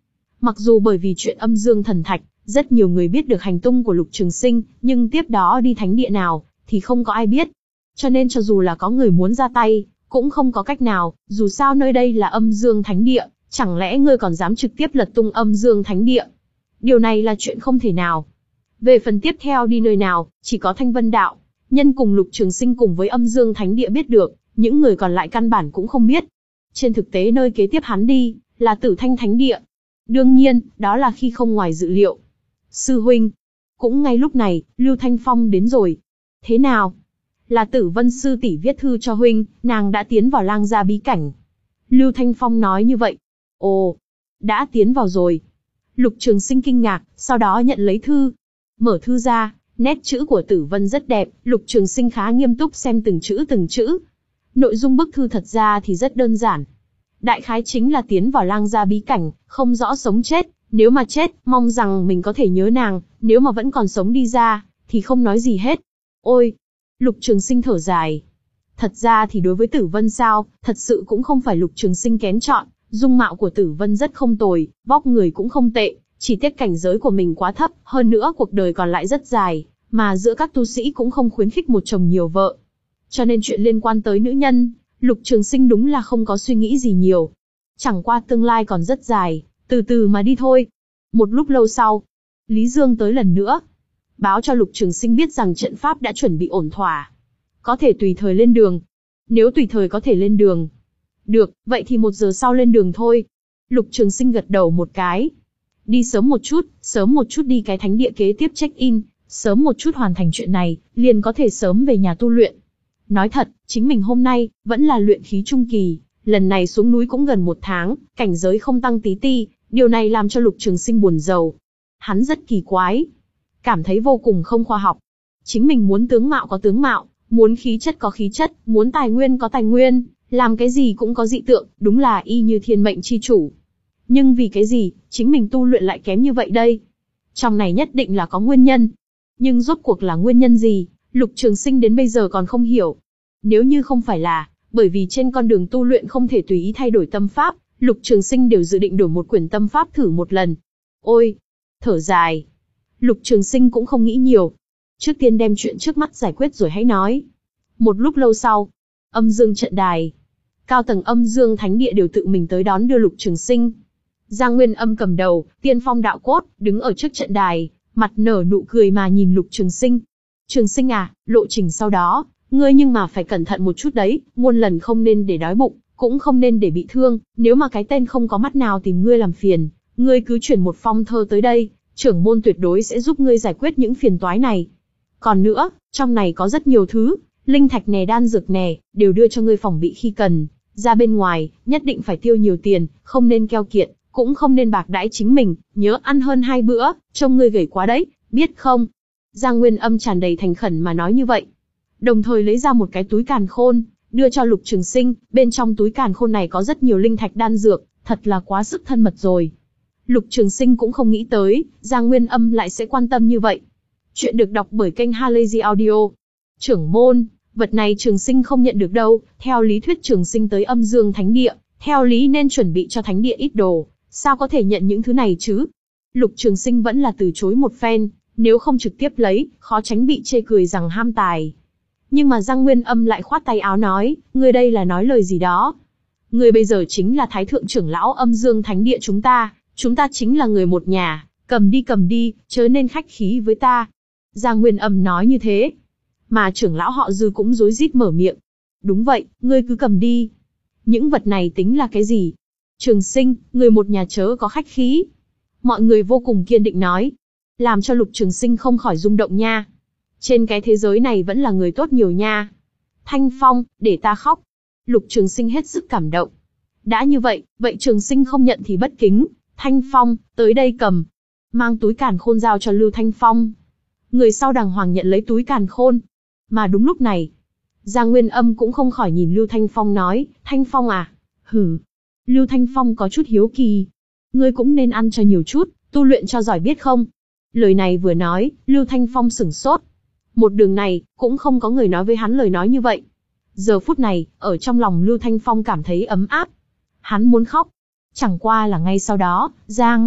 Mặc dù bởi vì chuyện âm dương thần thạch, rất nhiều người biết được hành tung của Lục Trường Sinh, nhưng tiếp đó đi thánh địa nào, thì không có ai biết. Cho nên cho dù là có người muốn ra tay, cũng không có cách nào, dù sao nơi đây là âm dương thánh địa, chẳng lẽ ngươi còn dám trực tiếp lật tung âm dương thánh địa? Điều này là chuyện không thể nào. Về phần tiếp theo đi nơi nào, chỉ có Thanh Vân Đạo Nhân cùng Lục Trường Sinh cùng với âm dương thánh địa biết được, những người còn lại căn bản cũng không biết. Trên thực tế nơi kế tiếp hắn đi, là Tử Thanh Thánh Địa. Đương nhiên, đó là khi không ngoài dự liệu. Sư huynh. Cũng ngay lúc này, Lưu Thanh Phong đến rồi. Thế nào? Là Tử Vân sư tỷ viết thư cho huynh, nàng đã tiến vào lang gia bí cảnh. Lưu Thanh Phong nói như vậy. Ồ, đã tiến vào rồi. Lục Trường Sinh kinh ngạc, sau đó nhận lấy thư. Mở thư ra, nét chữ của Tử Vân rất đẹp, Lục Trường Sinh khá nghiêm túc xem từng chữ từng chữ. Nội dung bức thư thật ra thì rất đơn giản. Đại khái chính là tiến vào lang gia bí cảnh, không rõ sống chết, nếu mà chết, mong rằng mình có thể nhớ nàng, nếu mà vẫn còn sống đi ra, thì không nói gì hết. Ôi! Lục Trường Sinh thở dài. Thật ra thì đối với Tử Vân sao, thật sự cũng không phải Lục Trường Sinh kén chọn, dung mạo của Tử Vân rất không tồi, vóc người cũng không tệ, chỉ tiếc cảnh giới của mình quá thấp, hơn nữa cuộc đời còn lại rất dài, mà giữa các tu sĩ cũng không khuyến khích một chồng nhiều vợ. Cho nên chuyện liên quan tới nữ nhân, Lục Trường Sinh đúng là không có suy nghĩ gì nhiều. Chẳng qua tương lai còn rất dài, từ từ mà đi thôi. Một lúc lâu sau, Lý Dương tới lần nữa, báo cho Lục Trường Sinh biết rằng trận pháp đã chuẩn bị ổn thỏa, có thể tùy thời lên đường. Nếu tùy thời có thể lên đường, được, vậy thì một giờ sau lên đường thôi. Lục Trường Sinh gật đầu một cái. Đi sớm một chút, sớm một chút đi cái thánh địa kế tiếp check-in, sớm một chút hoàn thành chuyện này, liền có thể sớm về nhà tu luyện. Nói thật, chính mình hôm nay, vẫn là luyện khí trung kỳ, lần này xuống núi cũng gần một tháng, cảnh giới không tăng tí ti, điều này làm cho Lục Trường Sinh buồn rầu. Hắn rất kỳ quái, cảm thấy vô cùng không khoa học. Chính mình muốn tướng mạo có tướng mạo, muốn khí chất có khí chất, muốn tài nguyên có tài nguyên, làm cái gì cũng có dị tượng, đúng là y như thiên mệnh chi chủ. Nhưng vì cái gì, chính mình tu luyện lại kém như vậy đây? Trong này nhất định là có nguyên nhân. Nhưng rốt cuộc là nguyên nhân gì, Lục Trường Sinh đến bây giờ còn không hiểu. Nếu như không phải là, bởi vì trên con đường tu luyện không thể tùy ý thay đổi tâm pháp, Lục Trường Sinh đều dự định đổi một quyển tâm pháp thử một lần. Ôi! Thở dài. Lục Trường Sinh cũng không nghĩ nhiều. Trước tiên đem chuyện trước mắt giải quyết rồi hãy nói. Một lúc lâu sau, âm dương trận đài. Cao tầng âm dương thánh địa đều tự mình tới đón đưa Lục Trường Sinh. Giang Nguyên Âm cầm đầu, tiên phong đạo cốt, đứng ở trước trận đài, mặt nở nụ cười mà nhìn Lục Trường Sinh. Trường Sinh à, lộ trình sau đó, ngươi nhưng mà phải cẩn thận một chút đấy, muôn lần không nên để đói bụng, cũng không nên để bị thương, nếu mà cái tên không có mắt nào tìm ngươi làm phiền, ngươi cứ chuyển một phong thơ tới đây, trưởng môn tuyệt đối sẽ giúp ngươi giải quyết những phiền toái này. Còn nữa, trong này có rất nhiều thứ, linh thạch nè đan dược nè, đều đưa cho ngươi phòng bị khi cần, ra bên ngoài, nhất định phải tiêu nhiều tiền, không nên keo kiệt, cũng không nên bạc đãi chính mình, nhớ ăn hơn hai bữa, trông ngươi gầy quá đấy, biết không? Giang Nguyên Âm tràn đầy thành khẩn mà nói như vậy. Đồng thời lấy ra một cái túi càn khôn, đưa cho Lục Trường Sinh, bên trong túi càn khôn này có rất nhiều linh thạch đan dược, thật là quá sức thân mật rồi. Lục Trường Sinh cũng không nghĩ tới, Giang Nguyên Âm lại sẽ quan tâm như vậy. Chuyện được đọc bởi kênh Halazy Audio. Trưởng môn, vật này Trường Sinh không nhận được đâu, theo lý thuyết Trường Sinh tới âm dương thánh địa, theo lý nên chuẩn bị cho thánh địa ít đồ, sao có thể nhận những thứ này chứ? Lục Trường Sinh vẫn là từ chối một phen, nếu không trực tiếp lấy, khó tránh bị chê cười rằng ham tài. Nhưng mà Giang Nguyên Âm lại khoát tay áo nói, ngươi đây là nói lời gì đó? Ngươi bây giờ chính là thái thượng trưởng lão âm dương thánh địa chúng ta, chúng ta chính là người một nhà, cầm đi cầm đi, chớ nên khách khí với ta. Giang Nguyên Âm nói như thế, mà trưởng lão họ Dư cũng rối rít mở miệng. Đúng vậy, ngươi cứ cầm đi. Những vật này tính là cái gì? Trường Sinh, người một nhà chớ có khách khí. Mọi người vô cùng kiên định nói, làm cho Lục Trường Sinh không khỏi rung động nha. Trên cái thế giới này vẫn là người tốt nhiều nha. Thanh Phong, để ta khóc. Lục Trường Sinh hết sức cảm động. Đã như vậy, vậy Trường Sinh không nhận thì bất kính. Thanh Phong, tới đây cầm. Mang túi càn khôn giao cho Lưu Thanh Phong. Người sau đàng hoàng nhận lấy túi càn khôn. Mà đúng lúc này, Giang Nguyên Âm cũng không khỏi nhìn Lưu Thanh Phong nói, Thanh Phong à? Hử. Lưu Thanh Phong có chút hiếu kỳ. Ngươi cũng nên ăn cho nhiều chút, tu luyện cho giỏi biết không? Lời này vừa nói, Lưu Thanh Phong sửng sốt. Một đường này, cũng không có người nói với hắn lời nói như vậy. Giờ phút này, ở trong lòng Lưu Thanh Phong cảm thấy ấm áp. Hắn muốn khóc. Chẳng qua là ngay sau đó, Giang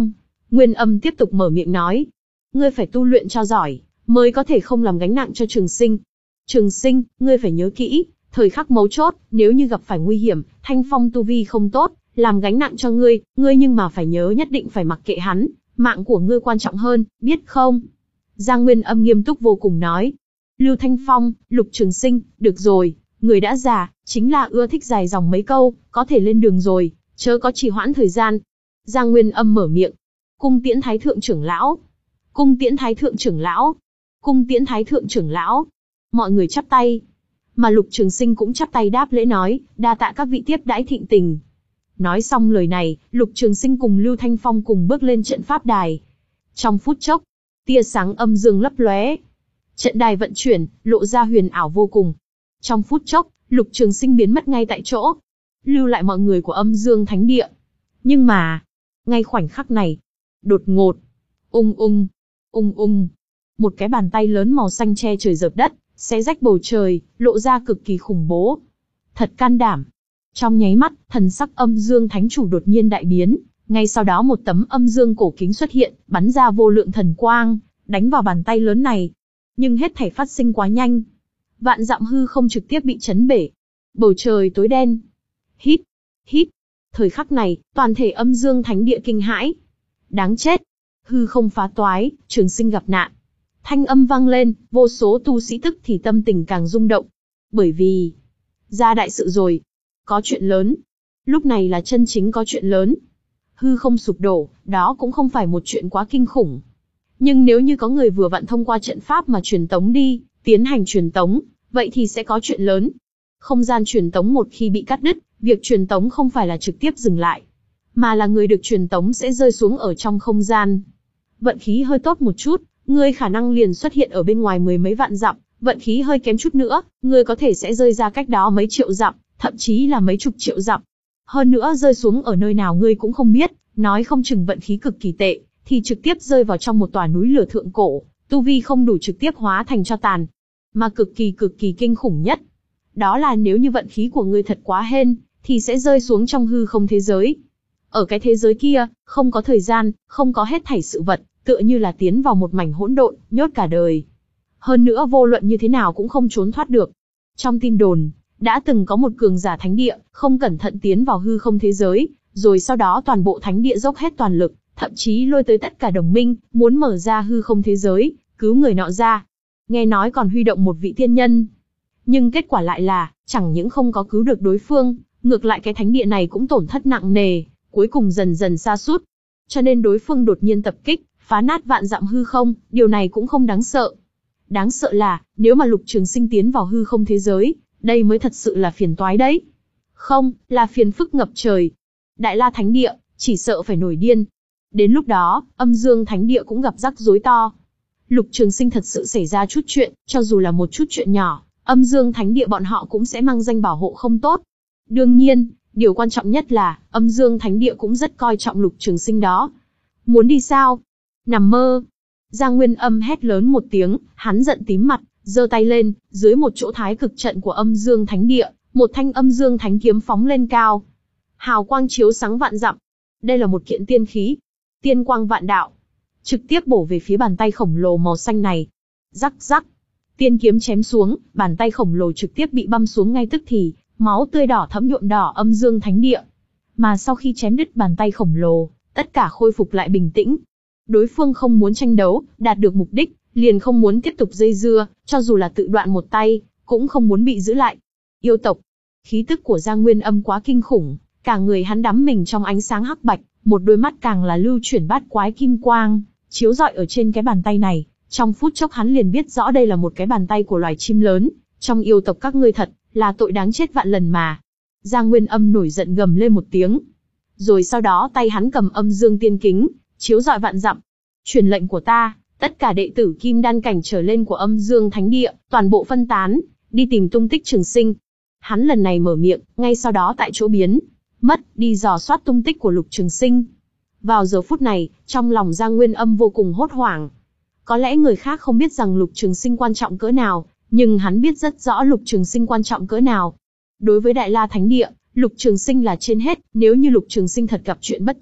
Nguyên Âm tiếp tục mở miệng nói. Ngươi phải tu luyện cho giỏi, mới có thể không làm gánh nặng cho Trường Sinh. Trường Sinh, ngươi phải nhớ kỹ, thời khắc mấu chốt, nếu như gặp phải nguy hiểm, Thanh Phong tu vi không tốt, làm gánh nặng cho ngươi, ngươi nhưng mà phải nhớ nhất định phải mặc kệ hắn, mạng của ngươi quan trọng hơn, biết không? Giang Nguyên Âm nghiêm túc vô cùng nói. Lưu Thanh Phong, Lục Trường Sinh, được rồi, người đã già, chính là ưa thích dài dòng mấy câu, có thể lên đường rồi, chớ có trì hoãn thời gian. Giang Nguyên Âm mở miệng. Cung tiễn Thái Thượng trưởng lão. Cung tiễn Thái Thượng trưởng lão. Cung tiễn Thái Thượng trưởng lão. Mọi người chắp tay. Mà Lục Trường Sinh cũng chắp tay đáp lễ nói, đa tạ các vị tiếp đãi thịnh tình. Nói xong lời này, Lục Trường Sinh cùng Lưu Thanh Phong cùng bước lên trận pháp đài. Trong phút chốc, tia sáng âm dương lấp lóe. Trận đài vận chuyển, lộ ra huyền ảo vô cùng. Trong phút chốc, Lục Trường Sinh biến mất ngay tại chỗ, lưu lại mọi người của Âm Dương Thánh Địa. Nhưng mà, ngay khoảnh khắc này, đột ngột, ung ung, ung ung, một cái bàn tay lớn màu xanh che trời dợp đất, xé rách bầu trời, lộ ra cực kỳ khủng bố. Thật can đảm. Trong nháy mắt, thần sắc Âm Dương Thánh Chủ đột nhiên đại biến, ngay sau đó một tấm âm dương cổ kính xuất hiện, bắn ra vô lượng thần quang, đánh vào bàn tay lớn này. Nhưng hết thảy phát sinh quá nhanh. Vạn dặm hư không trực tiếp bị chấn bể. Bầu trời tối đen. Hít, hít. Thời khắc này, toàn thể Âm Dương Thánh Địa kinh hãi. Đáng chết. Hư không phá toái, Trường Sinh gặp nạn. Thanh âm vang lên, vô số tu sĩ tức thì tâm tình càng rung động. Bởi vì, ra đại sự rồi. Có chuyện lớn. Lúc này là chân chính có chuyện lớn. Hư không sụp đổ, đó cũng không phải một chuyện quá kinh khủng. Nhưng nếu như có người vừa vặn thông qua trận pháp mà truyền tống đi, tiến hành truyền tống, vậy thì sẽ có chuyện lớn. Không gian truyền tống một khi bị cắt đứt, việc truyền tống không phải là trực tiếp dừng lại, mà là người được truyền tống sẽ rơi xuống ở trong không gian. Vận khí hơi tốt một chút, ngươi khả năng liền xuất hiện ở bên ngoài mười mấy vạn dặm, vận khí hơi kém chút nữa, ngươi có thể sẽ rơi ra cách đó mấy triệu dặm, thậm chí là mấy chục triệu dặm. Hơn nữa rơi xuống ở nơi nào ngươi cũng không biết, nói không chừng vận khí cực kỳ tệ, thì trực tiếp rơi vào trong một tòa núi lửa thượng cổ, tu vi không đủ trực tiếp hóa thành tro tàn. Mà cực kỳ cực kỳ kinh khủng nhất, đó là nếu như vận khí của ngươi thật quá hên, thì sẽ rơi xuống trong hư không thế giới. Ở cái thế giới kia, không có thời gian, không có hết thảy sự vật, tựa như là tiến vào một mảnh hỗn độn, nhốt cả đời. Hơn nữa vô luận như thế nào cũng không trốn thoát được. Trong tin đồn, đã từng có một cường giả thánh địa, không cẩn thận tiến vào hư không thế giới, rồi sau đó toàn bộ thánh địa dốc hết toàn lực, thậm chí lôi tới tất cả đồng minh, muốn mở ra hư không thế giới, cứu người nọ ra. Nghe nói còn huy động một vị tiên nhân. Nhưng kết quả lại là, chẳng những không có cứu được đối phương, ngược lại cái thánh địa này cũng tổn thất nặng nề, cuối cùng dần dần sa sút. Cho nên đối phương đột nhiên tập kích, phá nát vạn dặm hư không, điều này cũng không đáng sợ. Đáng sợ là, nếu mà Lục Trường Sinh tiến vào hư không thế giới, đây mới thật sự là phiền toái đấy. Không, là phiền phức ngập trời. Đại La Thánh Địa, chỉ sợ phải nổi điên. Đến lúc đó, Âm Dương Thánh Địa cũng gặp rắc rối to. Lục Trường Sinh thật sự xảy ra chút chuyện, cho dù là một chút chuyện nhỏ, Âm Dương Thánh Địa bọn họ cũng sẽ mang danh bảo hộ không tốt. Đương nhiên, điều quan trọng nhất là, Âm Dương Thánh Địa cũng rất coi trọng Lục Trường Sinh đó. Muốn đi sao? Nằm mơ. Giang Nguyên Âm hét lớn một tiếng, hắn giận tím mặt, giơ tay lên, dưới một chỗ thái cực trận của Âm Dương Thánh Địa, một thanh Âm Dương Thánh kiếm phóng lên cao. Hào quang chiếu sáng vạn dặm. Đây là một kiện tiên khí. Tiên quang vạn đạo. Trực tiếp bổ về phía bàn tay khổng lồ màu xanh này. Rắc rắc. Tiên kiếm chém xuống, bàn tay khổng lồ trực tiếp bị băm xuống ngay tức thì, máu tươi đỏ thẫm nhuộm đỏ Âm Dương Thánh Địa. Mà sau khi chém đứt bàn tay khổng lồ, tất cả khôi phục lại bình tĩnh. Đối phương không muốn tranh đấu, đạt được mục đích, liền không muốn tiếp tục dây dưa, cho dù là tự đoạn một tay, cũng không muốn bị giữ lại. Yêu tộc. Khí tức của Giang Nguyên Âm quá kinh khủng, cả người hắn đắm mình trong ánh sáng hắc bạch, một đôi mắt càng là lưu chuyển bát quái kim quang, chiếu rọi ở trên cái bàn tay này. Trong phút chốc hắn liền biết rõ đây là một cái bàn tay của loài chim lớn, trong yêu tộc các ngươi thật là tội đáng chết vạn lần mà. Giang Nguyên Âm nổi giận gầm lên một tiếng. Rồi sau đó tay hắn cầm Âm Dương Tiên Kính, chiếu rọi vạn dặm. Truyền lệnh của ta, tất cả đệ tử kim đan cảnh trở lên của Âm Dương Thánh Địa, toàn bộ phân tán, đi tìm tung tích Trường Sinh. Hắn lần này mở miệng, ngay sau đó tại chỗ biến mất, đi dò soát tung tích của Lục Trường Sinh. Vào giờ phút này, trong lòng Giang Nguyên Âm vô cùng hốt hoảng. Có lẽ người khác không biết rằng Lục Trường Sinh quan trọng cỡ nào, nhưng hắn biết rất rõ Lục Trường Sinh quan trọng cỡ nào. Đối với Đại La Thánh Địa, Lục Trường Sinh là trên hết, nếu như Lục Trường Sinh thật gặp chuyện bất trắc,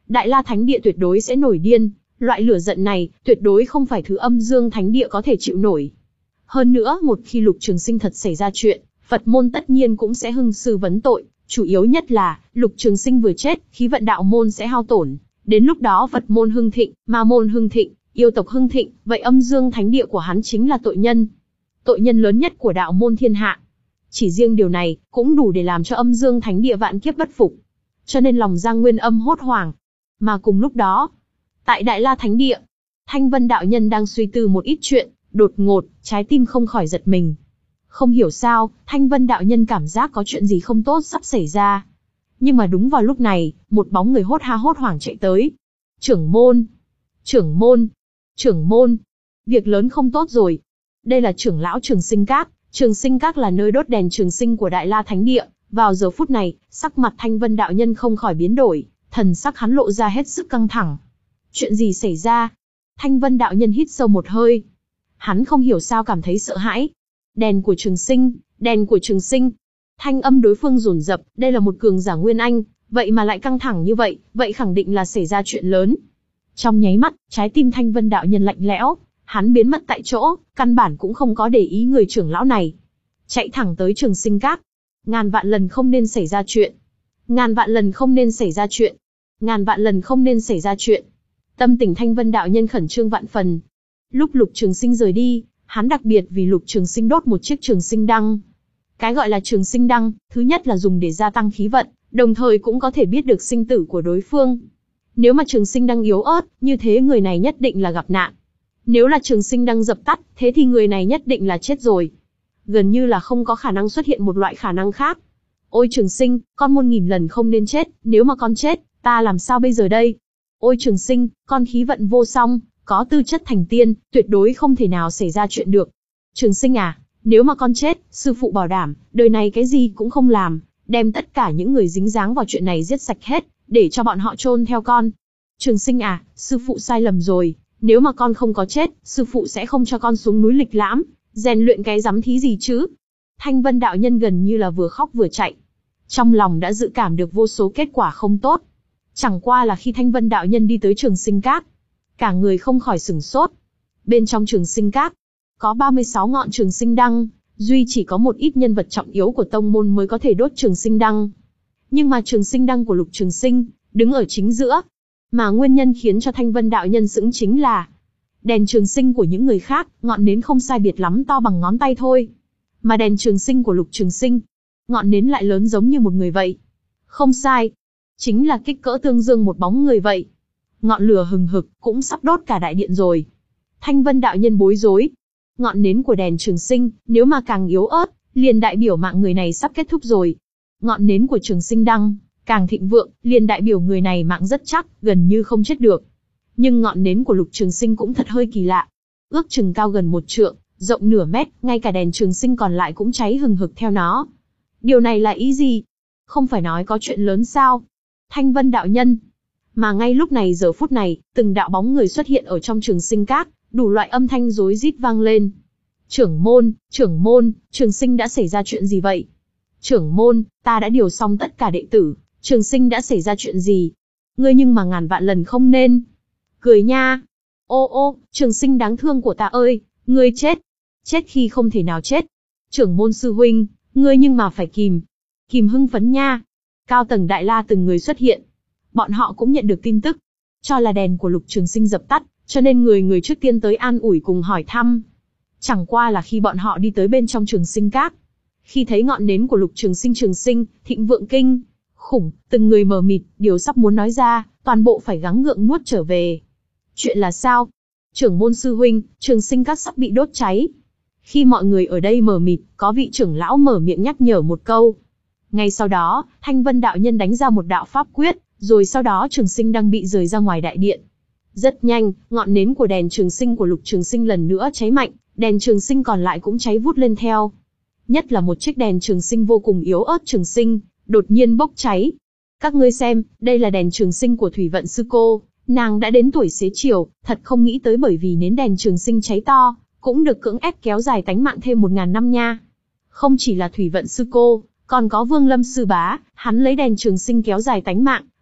Đại La Thánh Địa tuyệt đối sẽ nổi điên, loại lửa giận này, tuyệt đối không phải thứ Âm Dương Thánh Địa có thể chịu nổi. Hơn nữa, một khi Lục Trường Sinh thật xảy ra chuyện, Phật môn tất nhiên cũng sẽ hưng sư vấn tội, chủ yếu nhất là, Lục Trường Sinh vừa chết, khí vận đạo môn sẽ hao tổn, đến lúc đó Phật môn hưng thịnh, ma môn hưng thịnh, yêu tộc hưng thịnh, vậy Âm Dương Thánh Địa của hắn chính là tội nhân. Tội nhân lớn nhất của đạo môn thiên hạ. Chỉ riêng điều này, cũng đủ để làm cho Âm Dương Thánh Địa vạn kiếp bất phục. Cho nên lòng Giang Nguyên Âm hốt hoảng. Mà cùng lúc đó, tại Đại La Thánh Địa, Thanh Vân đạo nhân đang suy tư một ít chuyện, đột ngột, trái tim không khỏi giật mình. Không hiểu sao, Thanh Vân đạo nhân cảm giác có chuyện gì không tốt sắp xảy ra. Nhưng mà đúng vào lúc này, một bóng người hốt ha hốt hoảng chạy tới. Trưởng môn! Trưởng môn! Trưởng môn! Việc lớn không tốt rồi. Đây là trưởng lão Trường Sinh Các. Trường Sinh Các là nơi đốt đèn trường sinh của Đại La Thánh Địa. Vào giờ phút này, sắc mặt Thanh Vân đạo nhân không khỏi biến đổi, thần sắc hắn lộ ra hết sức căng thẳng. Chuyện gì xảy ra? Thanh Vân đạo nhân hít sâu một hơi. Hắn không hiểu sao cảm thấy sợ hãi. Đèn của Trường Sinh, đèn của Trường Sinh. Thanh âm đối phương dồn dập, đây là một cường giả Nguyên Anh, vậy mà lại căng thẳng như vậy, vậy khẳng định là xảy ra chuyện lớn. Trong nháy mắt, trái tim Thanh Vân đạo nhân lạnh lẽo, hắn biến mất tại chỗ, căn bản cũng không có để ý người trưởng lão này. Chạy thẳng tới Trường Sinh Các. Ngàn vạn lần không nên xảy ra chuyện. Ngàn vạn lần không nên xảy ra chuyện. Ngàn vạn lần không nên xảy ra chuyện. Tâm tình Thanh Vân đạo nhân khẩn trương vạn phần. Lúc Lục Trường Sinh rời đi, hắn đặc biệt vì Lục Trường Sinh đốt một chiếc Trường Sinh đăng. Cái gọi là Trường Sinh đăng, thứ nhất là dùng để gia tăng khí vận, đồng thời cũng có thể biết được sinh tử của đối phương. Nếu mà Trường Sinh đăng yếu ớt, như thế người này nhất định là gặp nạn. Nếu là Trường Sinh đăng dập tắt, thế thì người này nhất định là chết rồi. Gần như là không có khả năng xuất hiện một loại khả năng khác. Ôi Trường Sinh, con muôn nghìn lần không nên chết, nếu mà con chết, ta làm sao bây giờ đây? Ôi Trường Sinh, con khí vận vô song, có tư chất thành tiên, tuyệt đối không thể nào xảy ra chuyện được. Trường Sinh à, nếu mà con chết, sư phụ bảo đảm, đời này cái gì cũng không làm, đem tất cả những người dính dáng vào chuyện này giết sạch hết, để cho bọn họ chôn theo con. Trường Sinh à, sư phụ sai lầm rồi, nếu mà con không có chết, sư phụ sẽ không cho con xuống núi lịch lãm, rèn luyện cái rắm thí gì chứ? Thanh Vân đạo nhân gần như là vừa khóc vừa chạy. Trong lòng đã dự cảm được vô số kết quả không tốt. Chẳng qua là khi Thanh Vân đạo nhân đi tới Trường Sinh Các, cả người không khỏi sửng sốt. Bên trong Trường Sinh Các, có ba mươi sáu ngọn Trường Sinh đăng, duy chỉ có một ít nhân vật trọng yếu của tông môn mới có thể đốt Trường Sinh đăng. Nhưng mà Trường Sinh đăng của Lục Trường Sinh, đứng ở chính giữa. Mà nguyên nhân khiến cho Thanh Vân đạo nhân sững chính là đèn Trường Sinh của những người khác, ngọn nến không sai biệt lắm to bằng ngón tay thôi. Mà đèn Trường Sinh của Lục Trường Sinh, ngọn nến lại lớn giống như một người vậy. Không sai, chính là kích cỡ tương đương một bóng người vậy. Ngọn lửa hừng hực, cũng sắp đốt cả đại điện rồi. Thanh Vân đạo nhân bối rối. Ngọn nến của đèn Trường Sinh, nếu mà càng yếu ớt, liền đại biểu mạng người này sắp kết thúc rồi. Ngọn nến của Trường Sinh đăng, càng thịnh vượng, liền đại biểu người này mạng rất chắc, gần như không chết được. Nhưng ngọn nến của Lục Trường Sinh cũng thật hơi kỳ lạ. Ước chừng cao gần một trượng, rộng nửa mét, ngay cả đèn Trường Sinh còn lại cũng cháy hừng hực theo nó. Điều này là ý gì? Không phải nói có chuyện lớn sao? Thanh Vân đạo nhân. Mà ngay lúc này giờ phút này, từng đạo bóng người xuất hiện ở trong Trường Sinh Các, đủ loại âm thanh rối rít vang lên. Trưởng môn, trưởng môn, Trường Sinh đã xảy ra chuyện gì vậy? Trưởng môn, ta đã điều xong tất cả đệ tử, Trường Sinh đã xảy ra chuyện gì? Ngươi nhưng mà ngàn vạn lần không nên. Cười nha. Ô ô, Trường Sinh đáng thương của ta ơi, ngươi chết. Chết khi không thể nào chết. Trưởng môn sư huynh, ngươi nhưng mà phải kìm. Kìm hưng phấn nha. Cao tầng Đại La từng người xuất hiện. Bọn họ cũng nhận được tin tức. Cho là đèn của Lục Trường Sinh dập tắt, cho nên người người trước tiên tới an ủi cùng hỏi thăm. Chẳng qua là khi bọn họ đi tới bên trong Trường Sinh Các. Khi thấy ngọn nến của Lục Trường Sinh Trường Sinh, thịnh vượng kinh, khủng, từng người mờ mịt, điều sắp muốn nói ra, toàn bộ phải gắng gượng nuốt trở về. Chuyện là sao? Trưởng môn sư huynh, Trường Sinh Các sắp bị đốt cháy. Khi mọi người ở đây mờ mịt, có vị trưởng lão mở miệng nhắc nhở một câu. Ngay sau đó, Thanh Vân đạo nhân đánh ra một đạo pháp quyết, rồi sau đó Trường Sinh đang bị rời ra ngoài đại điện. Rất nhanh, ngọn nến của đèn Trường Sinh của Lục Trường Sinh lần nữa cháy mạnh, đèn Trường Sinh còn lại cũng cháy vút lên theo. Nhất là một chiếc đèn Trường Sinh vô cùng yếu ớt Trường Sinh, đột nhiên bốc cháy. Các ngươi xem, đây là đèn Trường Sinh của Thủy Vận sư cô, nàng đã đến tuổi xế chiều, thật không nghĩ tới bởi vì nến đèn Trường Sinh cháy to, cũng được cưỡng ép kéo dài tánh mạng thêm một ngàn năm nha. Không chỉ là Thủy Vận sư cô, còn có Vương Lâm sư bá, hắn lấy đèn Trường Sinh kéo dài tánh mạng,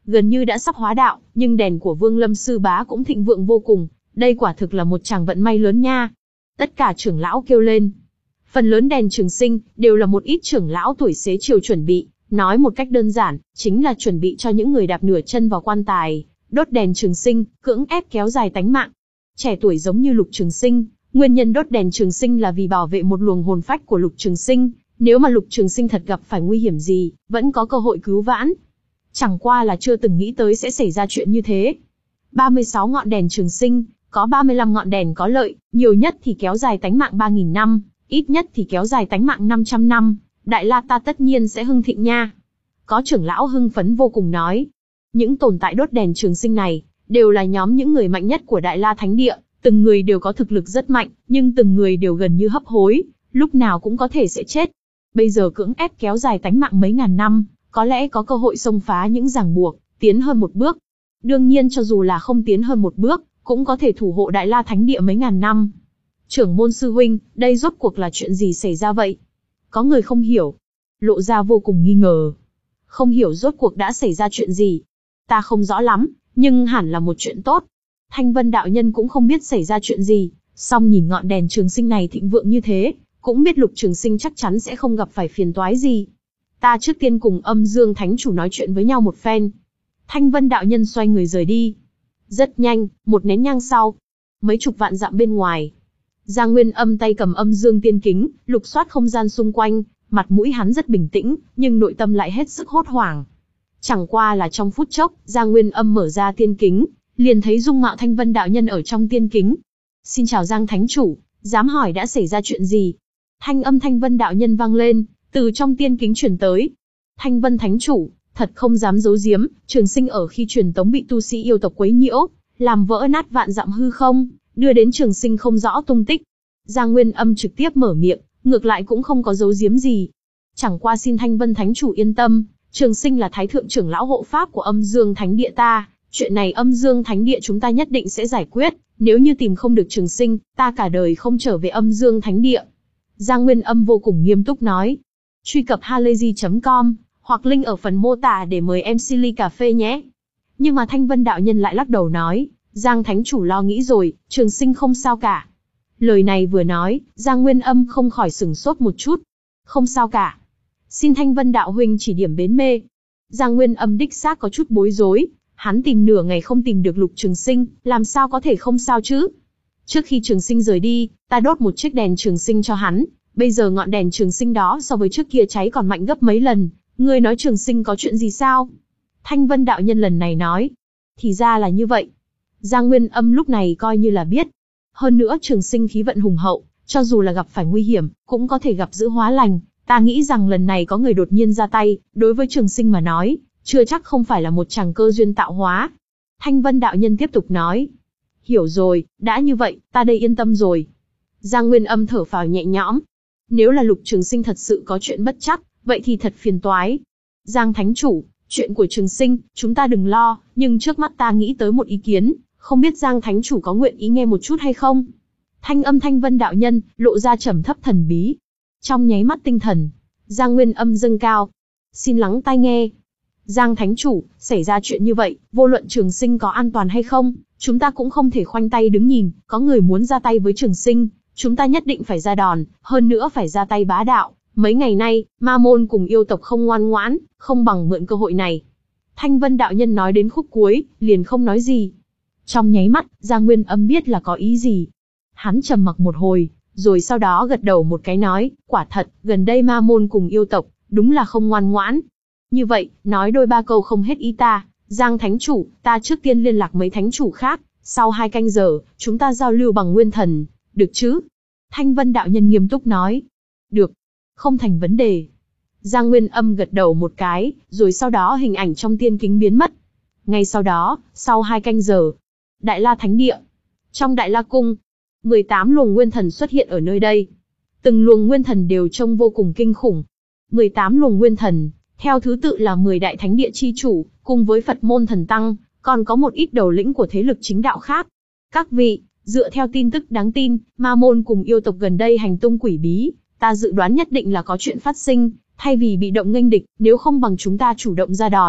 gần như đã sắp hóa đạo, nhưng đèn của Vương Lâm sư bá cũng thịnh vượng vô cùng, đây quả thực là một tràng vận may lớn nha. Tất cả trưởng lão kêu lên. Phần lớn đèn trường sinh đều là một ít trưởng lão tuổi xế chiều chuẩn bị, nói một cách đơn giản, chính là chuẩn bị cho những người đạp nửa chân vào quan tài, đốt đèn trường sinh, cưỡng ép kéo dài tánh mạng. Trẻ tuổi giống như Lục Trường Sinh, nguyên nhân đốt đèn trường sinh là vì bảo vệ một luồng hồn phách của Lục Trường Sinh, nếu mà Lục Trường Sinh thật gặp phải nguy hiểm gì, vẫn có cơ hội cứu vãn. Chẳng qua là chưa từng nghĩ tới sẽ xảy ra chuyện như thế. ba mươi sáu ngọn đèn trường sinh, có ba mươi lăm ngọn đèn có lợi, nhiều nhất thì kéo dài tánh mạng ba nghìn năm, ít nhất thì kéo dài tánh mạng năm trăm năm, Đại La ta tất nhiên sẽ hưng thịnh nha. Có trưởng lão hưng phấn vô cùng nói. Những tồn tại đốt đèn trường sinh này, đều là nhóm những người mạnh nhất của Đại La Thánh Địa, từng người đều có thực lực rất mạnh, nhưng từng người đều gần như hấp hối, lúc nào cũng có thể sẽ chết. Bây giờ cưỡng ép kéo dài tánh mạng mấy ngàn năm, có lẽ có cơ hội xông phá những ràng buộc, tiến hơn một bước. Đương nhiên cho dù là không tiến hơn một bước, cũng có thể thủ hộ Đại La Thánh Địa mấy ngàn năm. Trưởng môn sư huynh, đây rốt cuộc là chuyện gì xảy ra vậy? Có người không hiểu, lộ ra vô cùng nghi ngờ. Không hiểu rốt cuộc đã xảy ra chuyện gì. Ta không rõ lắm, nhưng hẳn là một chuyện tốt. Thanh Vân đạo nhân cũng không biết xảy ra chuyện gì, song nhìn ngọn đèn trường sinh này thịnh vượng như thế, cũng biết Lục Trường Sinh chắc chắn sẽ không gặp phải phiền toái gì. Ta trước tiên cùng Âm Dương Thánh Chủ nói chuyện với nhau một phen. Thanh Vân đạo nhân xoay người rời đi. Rất nhanh, một nén nhang sau, mấy chục vạn dặm bên ngoài, Giang Nguyên Âm tay cầm Âm Dương Tiên Kính, lục soát không gian xung quanh, mặt mũi hắn rất bình tĩnh, nhưng nội tâm lại hết sức hốt hoảng. Chẳng qua là trong phút chốc, Giang Nguyên Âm mở ra tiên kính, liền thấy dung mạo Thanh Vân đạo nhân ở trong tiên kính. Xin chào Giang Thánh Chủ, dám hỏi đã xảy ra chuyện gì? Thanh âm Thanh Vân đạo nhân vang lên, từ trong tiên kính truyền tới. Thanh Vân Thánh Chủ, thật không dám giấu giếm, Trường Sinh ở khi truyền tống bị tu sĩ yêu tộc quấy nhiễu, làm vỡ nát vạn dặm hư không, đưa đến Trường Sinh không rõ tung tích. Giang Nguyên Âm trực tiếp mở miệng, ngược lại cũng không có giấu giếm gì. Chẳng qua xin Thanh Vân Thánh Chủ yên tâm, Trường Sinh là Thái Thượng trưởng lão hộ pháp của Âm Dương Thánh Địa ta, chuyện này Âm Dương Thánh Địa chúng ta nhất định sẽ giải quyết, nếu như tìm không được Trường Sinh, ta cả đời không trở về Âm Dương Thánh Địa. Giang Nguyên Âm vô cùng nghiêm túc nói. Truy cập halayzi chấm com, hoặc link ở phần mô tả để mời em xê ly cà phê nhé. Nhưng mà Thanh Vân đạo nhân lại lắc đầu nói, Giang Thánh Chủ lo nghĩ rồi, Trường Sinh không sao cả. Lời này vừa nói, Giang Nguyên Âm không khỏi sửng sốt một chút. Không sao cả. Xin Thanh Vân đạo huynh chỉ điểm bến mê. Giang Nguyên Âm đích xác có chút bối rối, hắn tìm nửa ngày không tìm được Lục Trường Sinh, làm sao có thể không sao chứ? Trước khi Trường Sinh rời đi, ta đốt một chiếc đèn Trường Sinh cho hắn, bây giờ ngọn đèn Trường Sinh đó so với trước kia cháy còn mạnh gấp mấy lần, ngươi nói Trường Sinh có chuyện gì sao? Thanh Vân đạo nhân lần này nói. Thì ra là như vậy. Giang Nguyên Âm lúc này coi như là biết. Hơn nữa Trường Sinh khí vận hùng hậu, cho dù là gặp phải nguy hiểm, cũng có thể gặp giữ hóa lành. Ta nghĩ rằng lần này có người đột nhiên ra tay, đối với Trường Sinh mà nói, chưa chắc không phải là một chàng cơ duyên tạo hóa. Thanh Vân đạo nhân tiếp tục nói. Hiểu rồi, đã như vậy, ta đây yên tâm rồi. Giang Nguyên Âm thở phào nhẹ nhõm. Nếu là Lục Trường Sinh thật sự có chuyện bất trắc, vậy thì thật phiền toái. Giang Thánh Chủ, chuyện của Trường Sinh, chúng ta đừng lo, nhưng trước mắt ta nghĩ tới một ý kiến, không biết Giang Thánh Chủ có nguyện ý nghe một chút hay không? Thanh âm Thanh Vân đạo nhân, lộ ra trầm thấp thần bí. Trong nháy mắt tinh thần, Giang Nguyên Âm dâng cao. Xin lắng tai nghe. Giang Thánh Chủ, xảy ra chuyện như vậy, vô luận Trường Sinh có an toàn hay không, chúng ta cũng không thể khoanh tay đứng nhìn, có người muốn ra tay với Trường Sinh, chúng ta nhất định phải ra đòn, hơn nữa phải ra tay bá đạo. Mấy ngày nay, Ma Môn cùng yêu tộc không ngoan ngoãn, không bằng mượn cơ hội này. Thanh Vân đạo nhân nói đến khúc cuối, liền không nói gì. Trong nháy mắt, Giang Nguyên Âm biết là có ý gì. Hắn trầm mặc một hồi, rồi sau đó gật đầu một cái nói, quả thật, gần đây Ma Môn cùng yêu tộc, đúng là không ngoan ngoãn. Như vậy, nói đôi ba câu không hết ý ta, Giang Thánh Chủ, ta trước tiên liên lạc mấy thánh chủ khác, sau hai canh giờ, chúng ta giao lưu bằng nguyên thần, được chứ? Thanh Vân đạo nhân nghiêm túc nói. Được, không thành vấn đề. Giang Nguyên Âm gật đầu một cái, rồi sau đó hình ảnh trong tiên kính biến mất. Ngay sau đó, sau hai canh giờ, Đại La Thánh Địa. Trong Đại La Cung, mười tám luồng nguyên thần xuất hiện ở nơi đây. Từng luồng nguyên thần đều trông vô cùng kinh khủng. mười tám luồng nguyên thần, theo thứ tự là mười đại thánh địa chi chủ, cùng với Phật môn thần tăng, còn có một ít đầu lĩnh của thế lực chính đạo khác. Các vị, dựa theo tin tức đáng tin, Ma Môn cùng yêu tộc gần đây hành tung quỷ bí, ta dự đoán nhất định là có chuyện phát sinh, thay vì bị động nghênh địch, nếu không bằng chúng ta chủ động ra đòn,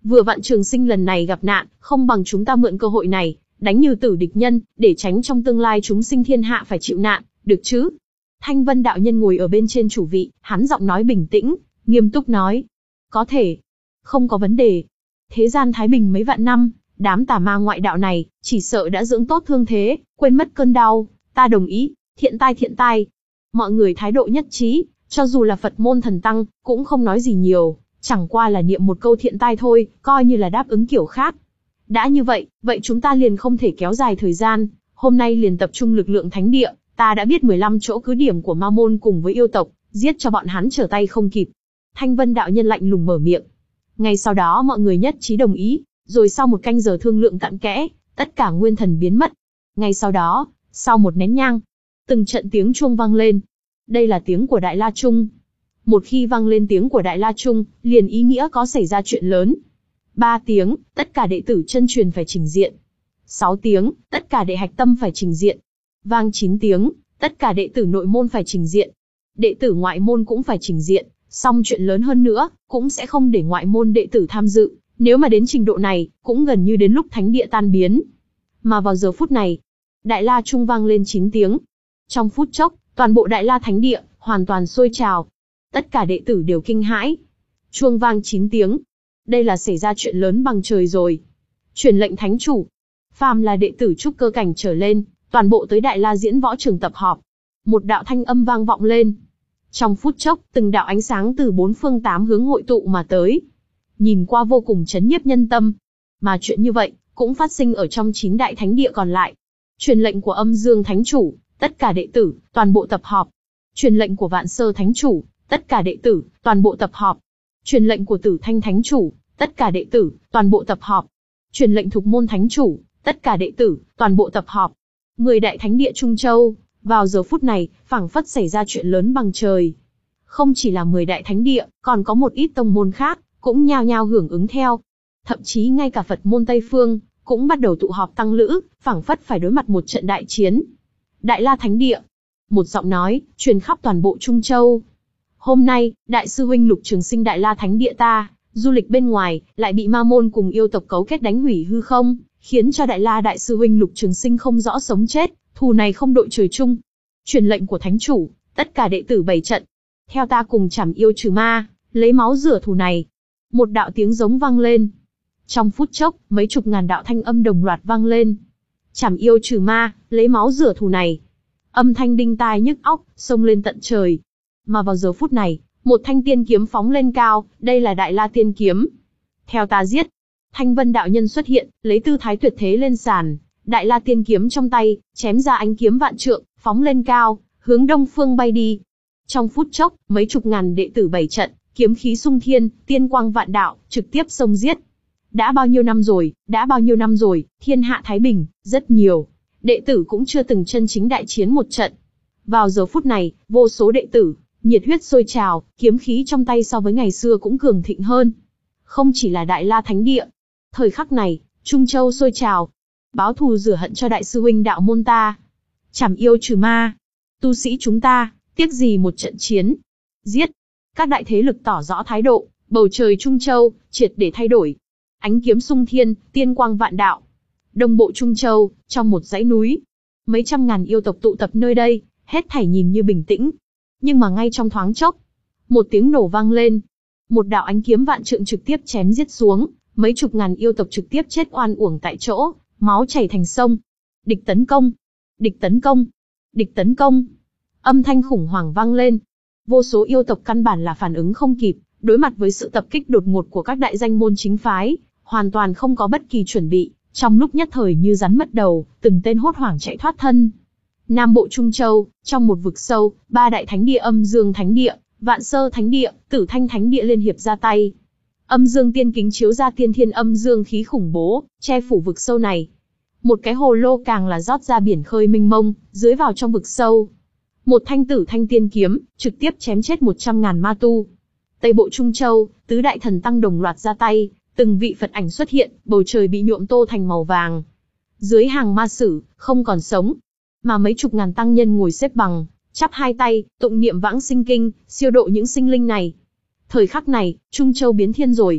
Vừa vặn Trường Sinh lần này gặp nạn, không bằng chúng ta mượn cơ hội này, đánh như tử địch nhân, để tránh trong tương lai chúng sinh thiên hạ phải chịu nạn, được chứ? Thanh Vân đạo nhân ngồi ở bên trên chủ vị, hắn giọng nói bình tĩnh, nghiêm túc nói. Có thể. Không có vấn đề. Thế gian thái bình mấy vạn năm, đám tà ma ngoại đạo này, chỉ sợ đã dưỡng tốt thương thế, quên mất cơn đau, ta đồng ý, thiện tai thiện tai. Mọi người thái độ nhất trí, cho dù là Phật môn thần tăng, cũng không nói gì nhiều, chẳng qua là niệm một câu thiện tai thôi, coi như là đáp ứng kiểu khác. Đã như vậy, vậy chúng ta liền không thể kéo dài thời gian, hôm nay liền tập trung lực lượng thánh địa, ta đã biết mười lăm chỗ cứ điểm của ma môn cùng với yêu tộc, giết cho bọn hắn trở tay không kịp. Thanh Vân đạo nhân lạnh lùng mở miệng. Ngay sau đó mọi người nhất trí đồng ý, rồi sau một canh giờ thương lượng cặn kẽ, tất cả nguyên thần biến mất. Ngay sau đó, sau một nén nhang, từng trận tiếng chuông vang lên. Đây là tiếng của Đại La Trung. Một khi vang lên tiếng của Đại La Trung, liền ý nghĩa có xảy ra chuyện lớn. Ba tiếng, tất cả đệ tử chân truyền phải trình diện. Sáu tiếng, tất cả đệ hạch tâm phải trình diện. Vang chín tiếng, tất cả đệ tử nội môn phải trình diện. Đệ tử ngoại môn cũng phải trình diện, song chuyện lớn hơn nữa, cũng sẽ không để ngoại môn đệ tử tham dự. Nếu mà đến trình độ này, cũng gần như đến lúc thánh địa tan biến. Mà vào giờ phút này, Đại La Trung vang lên chín tiếng. Trong phút chốc, toàn bộ Đại La Thánh Địa, hoàn toàn sôi trào. Tất cả đệ tử đều kinh hãi. Chuông vang chín tiếng. Đây là xảy ra chuyện lớn bằng trời rồi. Truyền lệnh thánh chủ. Phàm là đệ tử trúc cơ cảnh trở lên, toàn bộ tới Đại La Diễn Võ Trường tập họp. Một đạo thanh âm vang vọng lên. Trong phút chốc, từng đạo ánh sáng từ bốn phương tám hướng hội tụ mà tới. Nhìn qua vô cùng chấn nhiếp nhân tâm. Mà chuyện như vậy, cũng phát sinh ở trong chín đại thánh địa còn lại. Truyền lệnh của Âm Dương Thánh Chủ, tất cả đệ tử, toàn bộ tập họp. Truyền lệnh của Vạn Sơ Thánh Chủ, tất cả đệ tử, toàn bộ tập họp. Truyền lệnh của Tử Thanh Thánh Chủ, tất cả đệ tử, toàn bộ tập họp. Truyền lệnh Thục Môn Thánh Chủ, tất cả đệ tử, toàn bộ tập họp. Mười đại thánh địa Trung Châu, vào giờ phút này, phảng phất xảy ra chuyện lớn bằng trời. Không chỉ là mười đại thánh địa, còn có một ít tông môn khác, cũng nhao nhao hưởng ứng theo. Thậm chí ngay cả Phật môn Tây Phương, cũng bắt đầu tụ họp tăng lữ, phảng phất phải đối mặt một trận đại chiến. Đại La Thánh Địa. Một giọng nói, truyền khắp toàn bộ Trung Châu. Hôm nay, Đại sư huynh Lục Trường Sinh Đại La Thánh Địa ta, du lịch bên ngoài, lại bị ma môn cùng yêu tộc cấu kết đánh hủy hư không, khiến cho Đại La Đại sư huynh Lục Trường Sinh không rõ sống chết, thù này không đội trời chung. Truyền lệnh của Thánh Chủ, tất cả đệ tử bày trận. Theo ta cùng chảm yêu trừ ma, lấy máu rửa thù này. Một đạo tiếng giống vang lên. Trong phút chốc, mấy chục ngàn đạo thanh âm đồng loạt vang lên. Chảm yêu trừ ma, lấy máu rửa thù này. Âm thanh đinh tai nhức óc, xông lên tận trời. Mà vào giờ phút này, một thanh tiên kiếm phóng lên cao, đây là Đại La Tiên Kiếm. Theo ta giết. Thanh Vân đạo nhân xuất hiện, lấy tư thái tuyệt thế lên sàn. Đại La Tiên Kiếm trong tay, chém ra ánh kiếm vạn trượng, phóng lên cao, hướng đông phương bay đi. Trong phút chốc, mấy chục ngàn đệ tử bảy trận, kiếm khí sung thiên, tiên quang vạn đạo, trực tiếp xông giết. Đã bao nhiêu năm rồi, đã bao nhiêu năm rồi, thiên hạ thái bình, rất nhiều. Đệ tử cũng chưa từng chân chính đại chiến một trận. Vào giờ phút này, vô số đệ tử, nhiệt huyết sôi trào, kiếm khí trong tay so với ngày xưa cũng cường thịnh hơn. Không chỉ là Đại La Thánh Địa. Thời khắc này, Trung Châu sôi trào. Báo thù rửa hận cho đại sư huynh đạo môn ta. Chảm yêu trừ ma. Tu sĩ chúng ta, tiếc gì một trận chiến. Giết. Các đại thế lực tỏ rõ thái độ, bầu trời Trung Châu, triệt để thay đổi. Ánh kiếm sung thiên, tiên quang vạn đạo. Đông bộ Trung Châu, trong một dãy núi. Mấy trăm ngàn yêu tộc tụ tập nơi đây, hết thảy nhìn như bình tĩnh. Nhưng mà ngay trong thoáng chốc, một tiếng nổ vang lên. Một đạo ánh kiếm vạn trượng trực tiếp chém giết xuống, mấy chục ngàn yêu tộc trực tiếp chết oan uổng tại chỗ, máu chảy thành sông. Địch tấn công! Địch tấn công! Địch tấn công! Âm thanh khủng hoảng vang lên. Vô số yêu tộc căn bản là phản ứng không kịp, đối mặt với sự tập kích đột ngột của các đại danh môn chính phái, hoàn toàn không có bất kỳ chuẩn bị, trong lúc nhất thời như rắn mất đầu, từng tên hốt hoảng chạy thoát thân. Nam bộ Trung Châu, trong một vực sâu, ba đại thánh địa Âm Dương Thánh Địa, Vạn Sơ Thánh Địa, Tử Thanh Thánh Địa liên hiệp ra tay. Âm Dương Tiên Kính chiếu ra tiên thiên âm dương khí khủng bố, che phủ vực sâu này. Một cái hồ lô càng là rót ra biển khơi mênh mông, dưới vào trong vực sâu. Một thanh Tử Thanh Tiên Kiếm, trực tiếp chém chết một trăm ngàn ma tu. Tây bộ Trung Châu, tứ đại thần tăng đồng loạt ra tay, từng vị Phật ảnh xuất hiện, bầu trời bị nhuộm tô thành màu vàng. Dưới hàng ma sử, không còn sống. Mà mấy chục ngàn tăng nhân ngồi xếp bằng, chắp hai tay, tụng niệm vãng sinh kinh, siêu độ những sinh linh này. Thời khắc này, Trung Châu biến thiên rồi.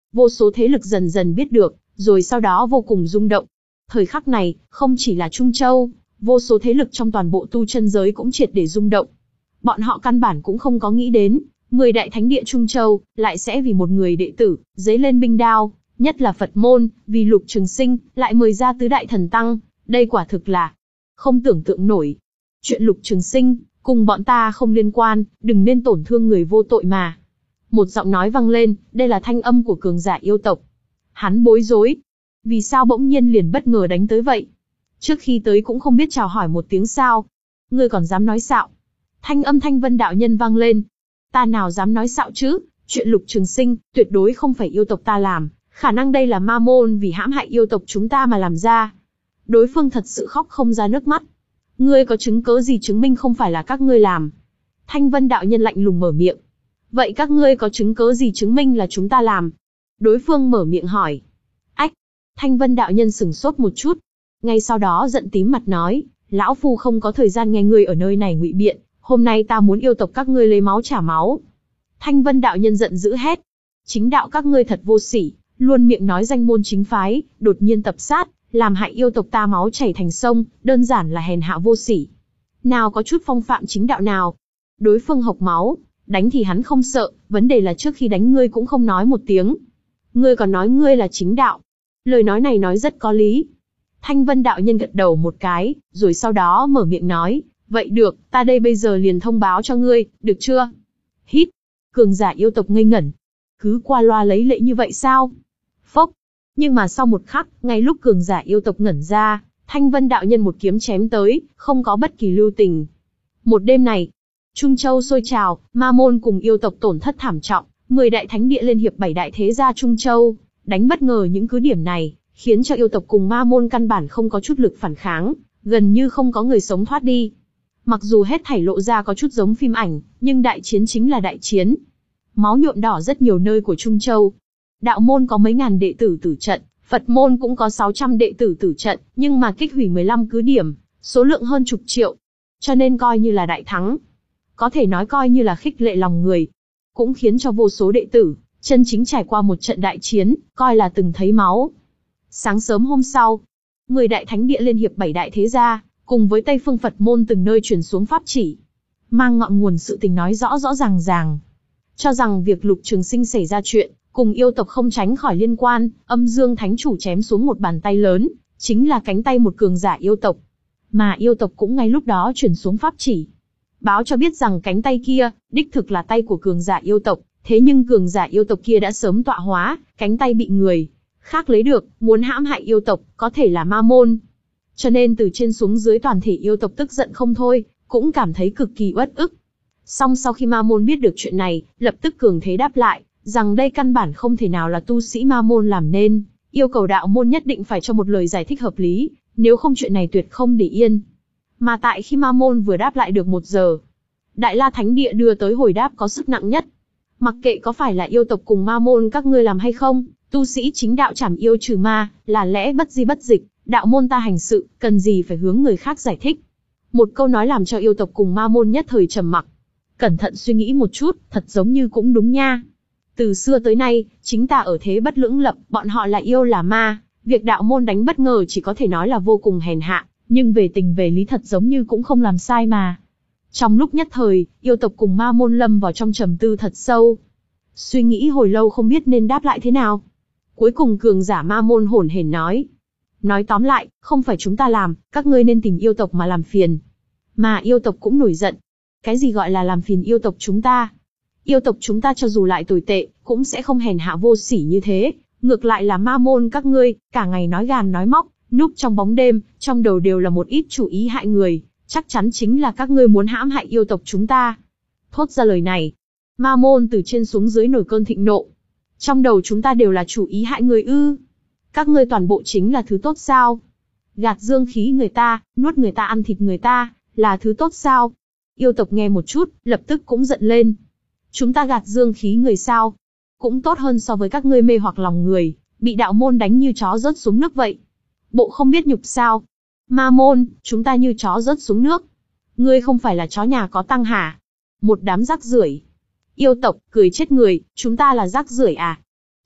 Vô số thế lực dần dần biết được, rồi sau đó vô cùng rung động. Thời khắc này, không chỉ là Trung Châu, vô số thế lực trong toàn bộ tu chân giới cũng triệt để rung động. Bọn họ căn bản cũng không có nghĩ đến, mười đại thánh địa Trung Châu, lại sẽ vì một người đệ tử, giấy lên binh đao, nhất là Phật môn, vì Lục Trường Sinh, lại mời ra tứ đại thần tăng, đây quả thực là không tưởng tượng nổi. Chuyện Lục Trường Sinh, cùng bọn ta không liên quan, đừng nên tổn thương người vô tội mà. Một giọng nói vang lên, đây là thanh âm của cường giả yêu tộc. Hắn bối rối. Vì sao bỗng nhiên liền bất ngờ đánh tới vậy? Trước khi tới cũng không biết chào hỏi một tiếng sao? Ngươi còn dám nói xạo? Thanh âm Thanh Vân đạo nhân vang lên. Ta nào dám nói xạo chứ? Chuyện Lục Trường Sinh, tuyệt đối không phải yêu tộc ta làm. Khả năng đây là ma môn vì hãm hại yêu tộc chúng ta mà làm ra. Đối phương thật sự khóc không ra nước mắt. Ngươi có chứng cớ gì chứng minh không phải là các ngươi làm? Thanh Vân đạo nhân lạnh lùng mở miệng. Vậy các ngươi có chứng cớ gì chứng minh là chúng ta làm? Đối phương mở miệng hỏi. Ách! Thanh Vân đạo nhân sửng sốt một chút. Ngay sau đó giận tím mặt nói, lão phu không có thời gian nghe ngươi ở nơi này ngụy biện, hôm nay ta muốn yêu tộc các ngươi lấy máu trả máu. Thanh Vân đạo nhân giận dữ hét. Chính đạo các ngươi thật vô sỉ, luôn miệng nói danh môn chính phái, đột nhiên tập sát, làm hại yêu tộc ta máu chảy thành sông, đơn giản là hèn hạ vô sỉ. Nào có chút phong phạm chính đạo nào. Đối phương hộc máu, đánh thì hắn không sợ, vấn đề là trước khi đánh ngươi cũng không nói một tiếng. Ngươi còn nói ngươi là chính đạo. Lời nói này nói rất có lý. Thanh Vân đạo nhân gật đầu một cái, rồi sau đó mở miệng nói, vậy được, ta đây bây giờ liền thông báo cho ngươi, được chưa? Hít, cường giả yêu tộc ngây ngẩn. Cứ qua loa lấy lệ như vậy sao? Phốc. Nhưng mà sau một khắc, ngay lúc cường giả yêu tộc ngẩn ra, Thanh Vân đạo nhân một kiếm chém tới, không có bất kỳ lưu tình. Một đêm này, Trung Châu sôi trào, ma môn cùng yêu tộc tổn thất thảm trọng, mười đại thánh địa liên hiệp bảy đại thế gia Trung Châu, đánh bất ngờ những cứ điểm này, khiến cho yêu tộc cùng ma môn căn bản không có chút lực phản kháng, gần như không có người sống thoát đi. Mặc dù hết thảy lộ ra có chút giống phim ảnh, nhưng đại chiến chính là đại chiến. Máu nhuộm đỏ rất nhiều nơi của Trung Châu. Đạo môn có mấy ngàn đệ tử tử trận, Phật môn cũng có sáu trăm đệ tử tử trận, nhưng mà kích hủy mười lăm cứ điểm, số lượng hơn chục triệu. Cho nên coi như là đại thắng. Có thể nói coi như là khích lệ lòng người. Cũng khiến cho vô số đệ tử, chân chính trải qua một trận đại chiến, coi là từng thấy máu. Sáng sớm hôm sau, mười đại thánh địa liên hiệp bảy đại thế gia, cùng với Tây Phương Phật môn từng nơi truyền xuống pháp chỉ. Mang ngọn nguồn sự tình nói rõ rõ ràng ràng. Cho rằng việc Lục Trường Sinh xảy ra chuyện, cùng yêu tộc không tránh khỏi liên quan, Âm Dương Thánh Chủ chém xuống một bàn tay lớn, chính là cánh tay một cường giả yêu tộc. Mà yêu tộc cũng ngay lúc đó truyền xuống pháp chỉ. Báo cho biết rằng cánh tay kia, đích thực là tay của cường giả yêu tộc, thế nhưng cường giả yêu tộc kia đã sớm tọa hóa, cánh tay bị người khác lấy được, muốn hãm hại yêu tộc, có thể là ma môn. Cho nên từ trên xuống dưới toàn thể yêu tộc tức giận không thôi, cũng cảm thấy cực kỳ uất ức. Song sau khi ma môn biết được chuyện này, lập tức cường thế đáp lại, rằng đây căn bản không thể nào là tu sĩ ma môn làm nên, yêu cầu đạo môn nhất định phải cho một lời giải thích hợp lý, nếu không chuyện này tuyệt không để yên. Mà tại khi ma môn vừa đáp lại được một giờ, Đại La Thánh Địa đưa tới hồi đáp có sức nặng nhất. Mặc kệ có phải là yêu tộc cùng ma môn các ngươi làm hay không, tu sĩ chính đạo trảm yêu trừ ma, là lẽ bất di bất dịch, đạo môn ta hành sự, cần gì phải hướng người khác giải thích. Một câu nói làm cho yêu tộc cùng ma môn nhất thời trầm mặc. Cẩn thận suy nghĩ một chút, thật giống như cũng đúng nha. Từ xưa tới nay, chính ta ở thế bất lưỡng lập, bọn họ là yêu là ma, việc đạo môn đánh bất ngờ chỉ có thể nói là vô cùng hèn hạ, nhưng về tình về lý thật giống như cũng không làm sai mà. Trong lúc nhất thời, yêu tộc cùng ma môn lâm vào trong trầm tư thật sâu. Suy nghĩ hồi lâu không biết nên đáp lại thế nào. Cuối cùng cường giả ma môn hổn hển nói. Nói tóm lại, không phải chúng ta làm, các ngươi nên tìm yêu tộc mà làm phiền. Mà yêu tộc cũng nổi giận. Cái gì gọi là làm phiền yêu tộc chúng ta? Yêu tộc chúng ta cho dù lại tồi tệ, cũng sẽ không hèn hạ vô sỉ như thế. Ngược lại là ma môn các ngươi, cả ngày nói gàn nói móc, núp trong bóng đêm, trong đầu đều là một ít chủ ý hại người. Chắc chắn chính là các ngươi muốn hãm hại yêu tộc chúng ta. Thốt ra lời này, ma môn từ trên xuống dưới nổi cơn thịnh nộ. Trong đầu chúng ta đều là chủ ý hại người ư? Các ngươi toàn bộ chính là thứ tốt sao? Gạt dương khí người ta, nuốt người ta ăn thịt người ta, là thứ tốt sao? Yêu tộc nghe một chút, lập tức cũng giận lên. Chúng ta gạt dương khí người sao? Cũng tốt hơn so với các ngươi mê hoặc lòng người, bị đạo môn đánh như chó rớt xuống nước vậy. Bộ không biết nhục sao? Ma môn, chúng ta như chó rớt xuống nước. Ngươi không phải là chó nhà có tăng hả? Một đám rác rưởi. Yêu tộc, cười chết người, chúng ta là rác rưởi à?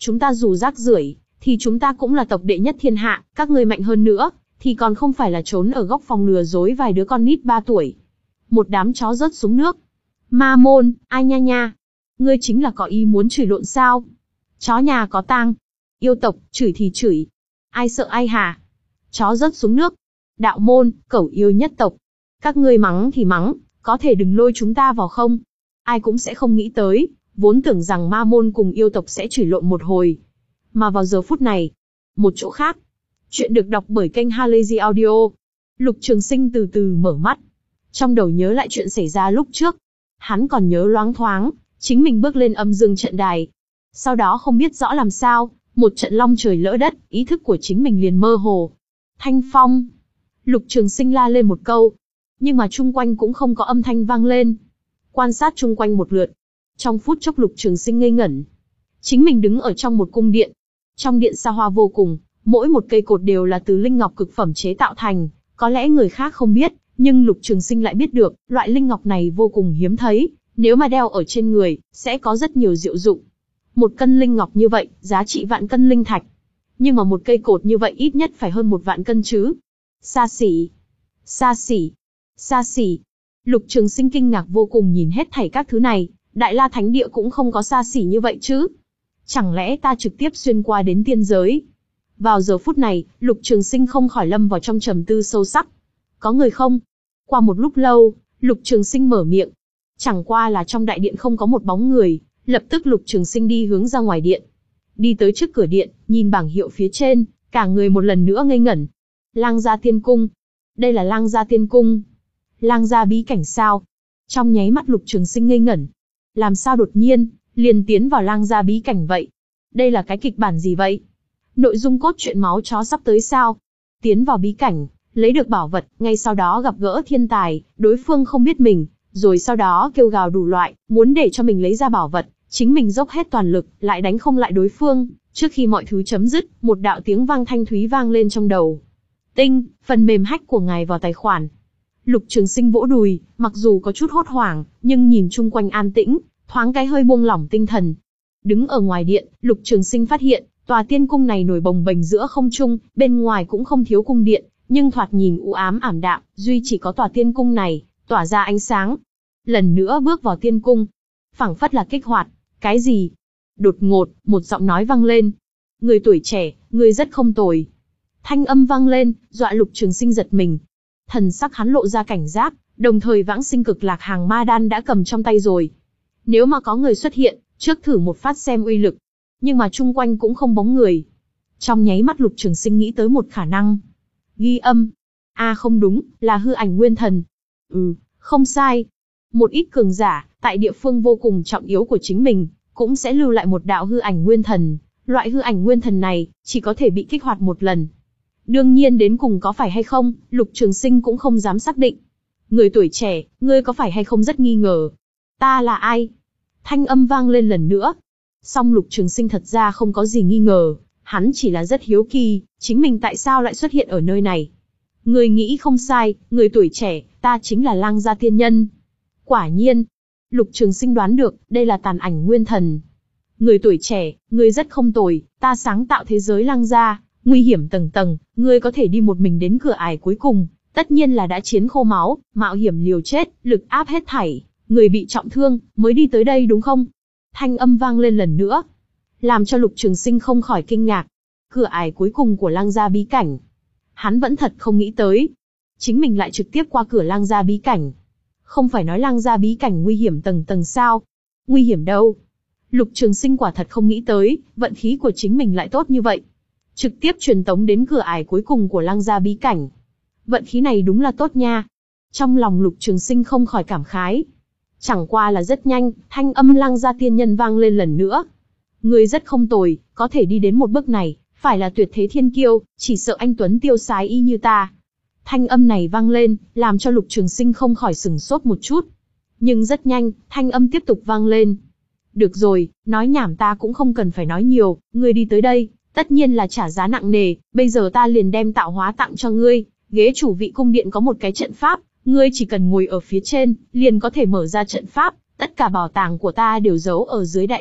Chúng ta dù rác rưởi, thì chúng ta cũng là tộc đệ nhất thiên hạ, các ngươi mạnh hơn nữa, thì còn không phải là trốn ở góc phòng lừa dối vài đứa con nít ba tuổi. Một đám chó rớt xuống nước. Ma môn, ai nha nha. Ngươi chính là có ý muốn chửi lộn sao? Chó nhà có tang. Yêu tộc, chửi thì chửi. Ai sợ ai hả? Chó rớt xuống nước. Đạo môn, cẩu yêu nhất tộc. Các ngươi mắng thì mắng, có thể đừng lôi chúng ta vào không? Ai cũng sẽ không nghĩ tới, vốn tưởng rằng ma môn cùng yêu tộc sẽ chửi lộn một hồi. Mà vào giờ phút này, một chỗ khác. Chuyện được đọc bởi kênh Halazy Audio. Lục Trường Sinh từ từ mở mắt. Trong đầu nhớ lại chuyện xảy ra lúc trước. Hắn còn nhớ loáng thoáng, chính mình bước lên âm dương trận đài. Sau đó không biết rõ làm sao, một trận long trời lỡ đất, ý thức của chính mình liền mơ hồ. Thanh phong. Lục Trường Sinh la lên một câu. Nhưng mà chung quanh cũng không có âm thanh vang lên. Quan sát chung quanh một lượt. Trong phút chốc Lục Trường Sinh ngây ngẩn. Chính mình đứng ở trong một cung điện. Trong điện xa hoa vô cùng, mỗi một cây cột đều là từ linh ngọc cực phẩm chế tạo thành. Có lẽ người khác không biết, nhưng Lục Trường Sinh lại biết được, loại linh ngọc này vô cùng hiếm thấy. Nếu mà đeo ở trên người, sẽ có rất nhiều diệu dụng. Một cân linh ngọc như vậy, giá trị vạn cân linh thạch. Nhưng mà một cây cột như vậy ít nhất phải hơn một vạn cân chứ. Xa xỉ, xa xỉ, xa xỉ. Lục Trường Sinh kinh ngạc vô cùng nhìn hết thảy các thứ này, Đại La Thánh Địa cũng không có xa xỉ như vậy chứ. Chẳng lẽ ta trực tiếp xuyên qua đến tiên giới? Vào giờ phút này, Lục Trường Sinh không khỏi lâm vào trong trầm tư sâu sắc. Có người không? Qua một lúc lâu, Lục Trường Sinh mở miệng. Chẳng qua là trong đại điện không có một bóng người, lập tức Lục Trường Sinh đi hướng ra ngoài điện. Đi tới trước cửa điện, nhìn bảng hiệu phía trên, cả người một lần nữa ngây ngẩn. Lang Gia Tiên Cung. Đây là Lang Gia Tiên Cung. Lang Gia bí cảnh sao? Trong nháy mắt Lục Trường Sinh ngây ngẩn. Làm sao đột nhiên, liền tiến vào Lang Gia bí cảnh vậy? Đây là cái kịch bản gì vậy? Nội dung cốt truyện máu chó sắp tới sao? Tiến vào bí cảnh, lấy được bảo vật, ngay sau đó gặp gỡ thiên tài, đối phương không biết mình, rồi sau đó kêu gào đủ loại, muốn để cho mình lấy ra bảo vật, chính mình dốc hết toàn lực, lại đánh không lại đối phương. Trước khi mọi thứ chấm dứt, một đạo tiếng vang thanh thúy vang lên trong đầu. Tinh, phần mềm hack của ngài vào tài khoản. Lục Trường Sinh vỗ đùi, mặc dù có chút hốt hoảng, nhưng nhìn chung quanh an tĩnh, thoáng cái hơi buông lỏng tinh thần. Đứng ở ngoài điện, Lục Trường Sinh phát hiện, tòa tiên cung này nổi bồng bềnh giữa không trung, bên ngoài cũng không thiếu cung điện, nhưng thoạt nhìn u ám ảm đạm, duy chỉ có tòa tiên cung này tỏa ra ánh sáng. Lần nữa bước vào tiên cung, phảng phất là kích hoạt cái gì. Đột ngột, một giọng nói vang lên. Người tuổi trẻ, người rất không tồi. Thanh âm vang lên, dọa Lục Trường Sinh giật mình. Thần sắc hắn lộ ra cảnh giác, đồng thời vãng sinh cực lạc hàng ma đan đã cầm trong tay rồi. Nếu mà có người xuất hiện, trước thử một phát xem uy lực. Nhưng mà chung quanh cũng không bóng người. Trong nháy mắt Lục Trường Sinh nghĩ tới một khả năng. Ghi âm. À không đúng, là hư ảnh nguyên thần. Ừ, không sai. Một ít cường giả, tại địa phương vô cùng trọng yếu của chính mình, cũng sẽ lưu lại một đạo hư ảnh nguyên thần. Loại hư ảnh nguyên thần này, chỉ có thể bị kích hoạt một lần. Đương nhiên đến cùng có phải hay không, Lục Trường Sinh cũng không dám xác định. Người tuổi trẻ, ngươi có phải hay không rất nghi ngờ. Ta là ai? Thanh âm vang lên lần nữa. Song Lục Trường Sinh thật ra không có gì nghi ngờ, hắn chỉ là rất hiếu kỳ, chính mình tại sao lại xuất hiện ở nơi này. Người nghĩ không sai, người tuổi trẻ, ta chính là Lang Gia Tiên Nhân. Quả nhiên, Lục Trường Sinh đoán được, đây là tàn ảnh nguyên thần. Người tuổi trẻ, người rất không tồi, ta sáng tạo thế giới Lang Gia, nguy hiểm tầng tầng, ngươi có thể đi một mình đến cửa ải cuối cùng, tất nhiên là đã chiến khô máu, mạo hiểm liều chết, lực áp hết thảy, người bị trọng thương, mới đi tới đây đúng không? Thanh âm vang lên lần nữa, làm cho Lục Trường Sinh không khỏi kinh ngạc. Cửa ải cuối cùng của Lang Gia bí cảnh. Hắn vẫn thật không nghĩ tới, chính mình lại trực tiếp qua cửa Lang Gia bí cảnh. Không phải nói Lang Gia bí cảnh nguy hiểm tầng tầng sao? Nguy hiểm đâu? Lục Trường Sinh quả thật không nghĩ tới, vận khí của chính mình lại tốt như vậy. Trực tiếp truyền tống đến cửa ải cuối cùng của Lang Gia bí cảnh. Vận khí này đúng là tốt nha. Trong lòng Lục Trường Sinh không khỏi cảm khái. Chẳng qua là rất nhanh, thanh âm Lang Gia Tiên Nhân vang lên lần nữa. Ngươi rất không tồi, có thể đi đến một bước này, phải là tuyệt thế thiên kiêu, chỉ sợ anh tuấn tiêu sái y như ta. Thanh âm này vang lên, làm cho Lục Trường Sinh không khỏi sừng sốt một chút. Nhưng rất nhanh, thanh âm tiếp tục vang lên. Được rồi, nói nhảm ta cũng không cần phải nói nhiều, ngươi đi tới đây, tất nhiên là trả giá nặng nề, bây giờ ta liền đem tạo hóa tặng cho ngươi. Ghế chủ vị cung điện có một cái trận pháp, ngươi chỉ cần ngồi ở phía trên, liền có thể mở ra trận pháp, tất cả bảo tàng của ta đều giấu ở dưới đại điện,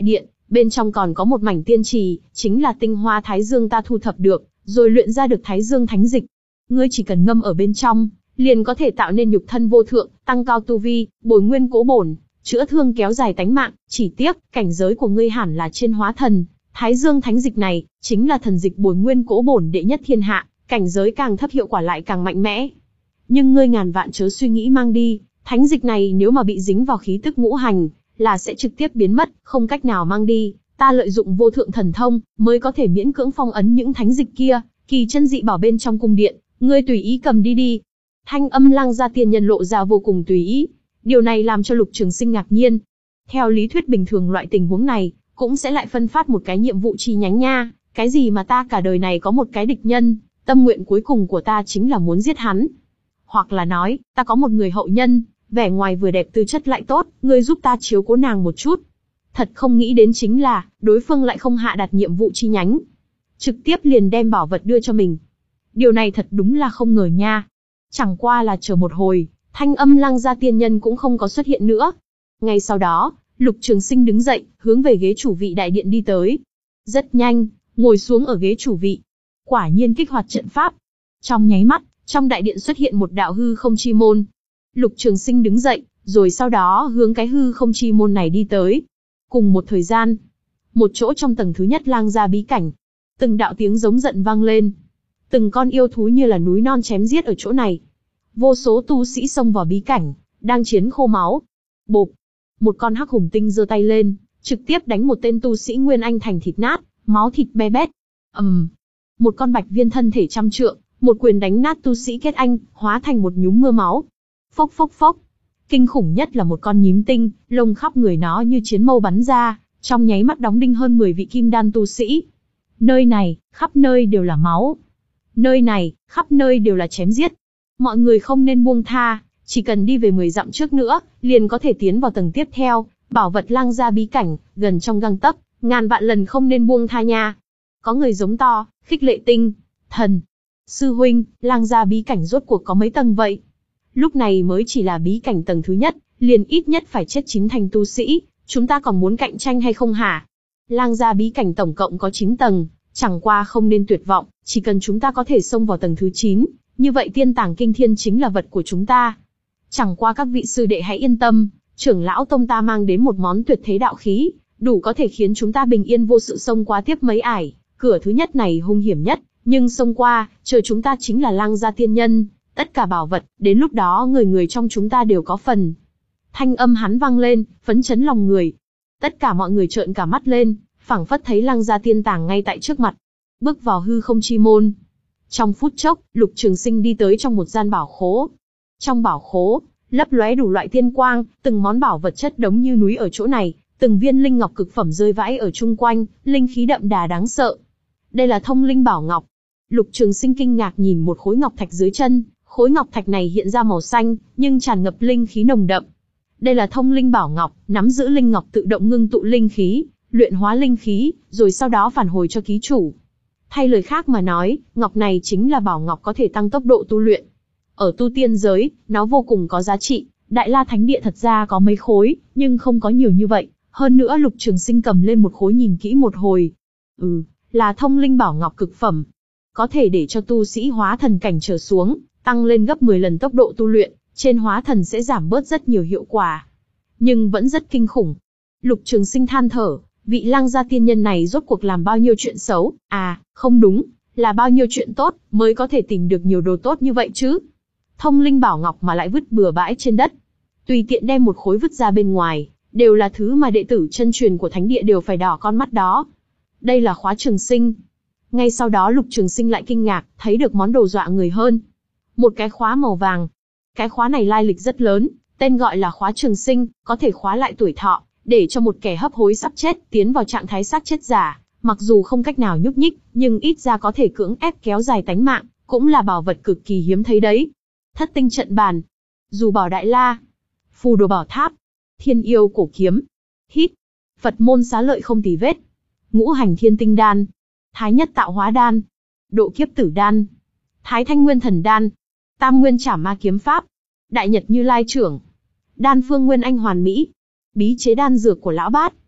Bên trong còn có một mảnh tiên trì, chính là tinh hoa Thái Dương ta thu thập được, rồi luyện ra được Thái Dương Thánh Dịch. Ngươi chỉ cần ngâm ở bên trong, liền có thể tạo nên nhục thân vô thượng, tăng cao tu vi, bồi nguyên cố bổn, chữa thương kéo dài tánh mạng. Chỉ tiếc, cảnh giới của ngươi hẳn là trên hóa thần. Thái Dương Thánh Dịch này, chính là thần dịch bồi nguyên cố bổn đệ nhất thiên hạ, cảnh giới càng thấp hiệu quả lại càng mạnh mẽ. Nhưng ngươi ngàn vạn chớ suy nghĩ mang đi, thánh dịch này nếu mà bị dính vào khí tức ngũ hành, là sẽ trực tiếp biến mất, không cách nào mang đi. Ta lợi dụng vô thượng thần thông, mới có thể miễn cưỡng phong ấn những thánh dịch kia, kỳ chân dị bảo bên trong cung điện, ngươi tùy ý cầm đi đi. Thanh âm Lăng Gia tiên nhân lộ ra vô cùng tùy ý. Điều này làm cho Lục Trường Sinh ngạc nhiên. Theo lý thuyết bình thường loại tình huống này, cũng sẽ lại phân phát một cái nhiệm vụ chi nhánh nha. Cái gì mà ta cả đời này có một cái địch nhân, tâm nguyện cuối cùng của ta chính là muốn giết hắn. Hoặc là nói, ta có một người hậu nhân, vẻ ngoài vừa đẹp tư chất lại tốt, ngươi giúp ta chiếu cố nàng một chút. Thật không nghĩ đến chính là, đối phương lại không hạ đặt nhiệm vụ chi nhánh. Trực tiếp liền đem bảo vật đưa cho mình. Điều này thật đúng là không ngờ nha. Chẳng qua là chờ một hồi, thanh âm Lăng Gia tiên nhân cũng không có xuất hiện nữa. Ngay sau đó, Lục Trường Sinh đứng dậy, hướng về ghế chủ vị đại điện đi tới. Rất nhanh, ngồi xuống ở ghế chủ vị. Quả nhiên kích hoạt trận pháp. Trong nháy mắt, trong đại điện xuất hiện một đạo hư không chi môn. Lục Trường Sinh đứng dậy, rồi sau đó hướng cái hư không chi môn này đi tới. Cùng một thời gian, một chỗ trong tầng thứ nhất Lang Gia bí cảnh, từng đạo tiếng giống giận vang lên. Từng con yêu thú như là núi non chém giết ở chỗ này. Vô số tu sĩ xông vào bí cảnh, đang chiến khô máu. Bộp, một con hắc hùng tinh giơ tay lên, trực tiếp đánh một tên tu sĩ Nguyên Anh thành thịt nát, máu thịt be bét. ầm, um, một con bạch viên thân thể trăm trượng, một quyền đánh nát tu sĩ Kết Anh, hóa thành một nhúm mưa máu. Phốc phốc phốc. Kinh khủng nhất là một con nhím tinh, lông khắp người nó như chiến mâu bắn ra, trong nháy mắt đóng đinh hơn mười vị kim đan tu sĩ. Nơi này, khắp nơi đều là máu. Nơi này, khắp nơi đều là chém giết. Mọi người không nên buông tha, chỉ cần đi về mười dặm trước nữa, liền có thể tiến vào tầng tiếp theo, bảo vật Lang Gia bí cảnh, gần trong gang tấc, ngàn vạn lần không nên buông tha nha. Có người giống to, khích lệ tinh, thần. Sư huynh, Lang Gia bí cảnh rốt cuộc có mấy tầng vậy? Lúc này mới chỉ là bí cảnh tầng thứ nhất, liền ít nhất phải chết chín thành tu sĩ, chúng ta còn muốn cạnh tranh hay không hả? Lang Gia bí cảnh tổng cộng có chín tầng, chẳng qua không nên tuyệt vọng, chỉ cần chúng ta có thể xông vào tầng thứ chín, như vậy tiên tàng kinh thiên chính là vật của chúng ta. Chẳng qua các vị sư đệ hãy yên tâm, trưởng lão tông ta mang đến một món tuyệt thế đạo khí, đủ có thể khiến chúng ta bình yên vô sự xông qua tiếp mấy ải. Cửa thứ nhất này hung hiểm nhất, nhưng xông qua, chờ chúng ta chính là Lang Gia tiên nhân, tất cả bảo vật, đến lúc đó người người trong chúng ta đều có phần. Thanh âm hắn vang lên, phấn chấn lòng người. Tất cả mọi người trợn cả mắt lên, phảng phất thấy Lang Gia tiên tàng ngay tại trước mặt. Bước vào hư không chi môn. Trong phút chốc, Lục Trường Sinh đi tới trong một gian bảo khố. Trong bảo khố, lấp lóe đủ loại tiên quang, từng món bảo vật chất đống như núi ở chỗ này, từng viên linh ngọc cực phẩm rơi vãi ở chung quanh, linh khí đậm đà đáng sợ. Đây là thông linh bảo ngọc. Lục Trường Sinh kinh ngạc nhìn một khối ngọc thạch dưới chân, khối ngọc thạch này hiện ra màu xanh, nhưng tràn ngập linh khí nồng đậm. Đây là thông linh bảo ngọc, nắm giữ linh ngọc tự động ngưng tụ linh khí, luyện hóa linh khí, rồi sau đó phản hồi cho ký chủ. Thay lời khác mà nói, ngọc này chính là bảo ngọc có thể tăng tốc độ tu luyện. Ở tu tiên giới, nó vô cùng có giá trị, Đại La Thánh Địa thật ra có mấy khối, nhưng không có nhiều như vậy. Hơn nữa Lục Trường Sinh cầm lên một khối nhìn kỹ một hồi. Ừ, là thông linh bảo ngọc cực phẩm. Có thể để cho tu sĩ hóa thần cảnh trở xuống, tăng lên gấp mười lần tốc độ tu luyện, trên hóa thần sẽ giảm bớt rất nhiều hiệu quả. Nhưng vẫn rất kinh khủng. Lục Trường Sinh than thở, vị Lang Gia tiên nhân này rốt cuộc làm bao nhiêu chuyện xấu, à, không đúng, là bao nhiêu chuyện tốt, mới có thể tìm được nhiều đồ tốt như vậy chứ. Thông linh bảo ngọc mà lại vứt bừa bãi trên đất. Tùy tiện đem một khối vứt ra bên ngoài, đều là thứ mà đệ tử chân truyền của Thánh Địa đều phải đỏ con mắt đó. Đây là khóa trường sinh. Ngay sau đó Lục Trường Sinh lại kinh ngạc, thấy được món đồ dọa người hơn. Một cái khóa màu vàng. Cái khóa này lai lịch rất lớn, tên gọi là khóa trường sinh, có thể khóa lại tuổi thọ, để cho một kẻ hấp hối sắp chết tiến vào trạng thái xác chết giả, mặc dù không cách nào nhúc nhích, nhưng ít ra có thể cưỡng ép kéo dài tánh mạng, cũng là bảo vật cực kỳ hiếm thấy đấy. Thất tinh trận bàn, dù bảo đại la, phù đồ bảo tháp, thiên yêu cổ kiếm, hít, Phật môn xá lợi không tì vết, ngũ hành thiên tinh đan, thái nhất tạo hóa đan, độ kiếp tử đan, thái thanh nguyên thần đan, tam nguyên trảm ma kiếm pháp, đại nhật như lai trưởng, đan phương nguyên anh hoàn mỹ, bí chế đan dược của lão bát,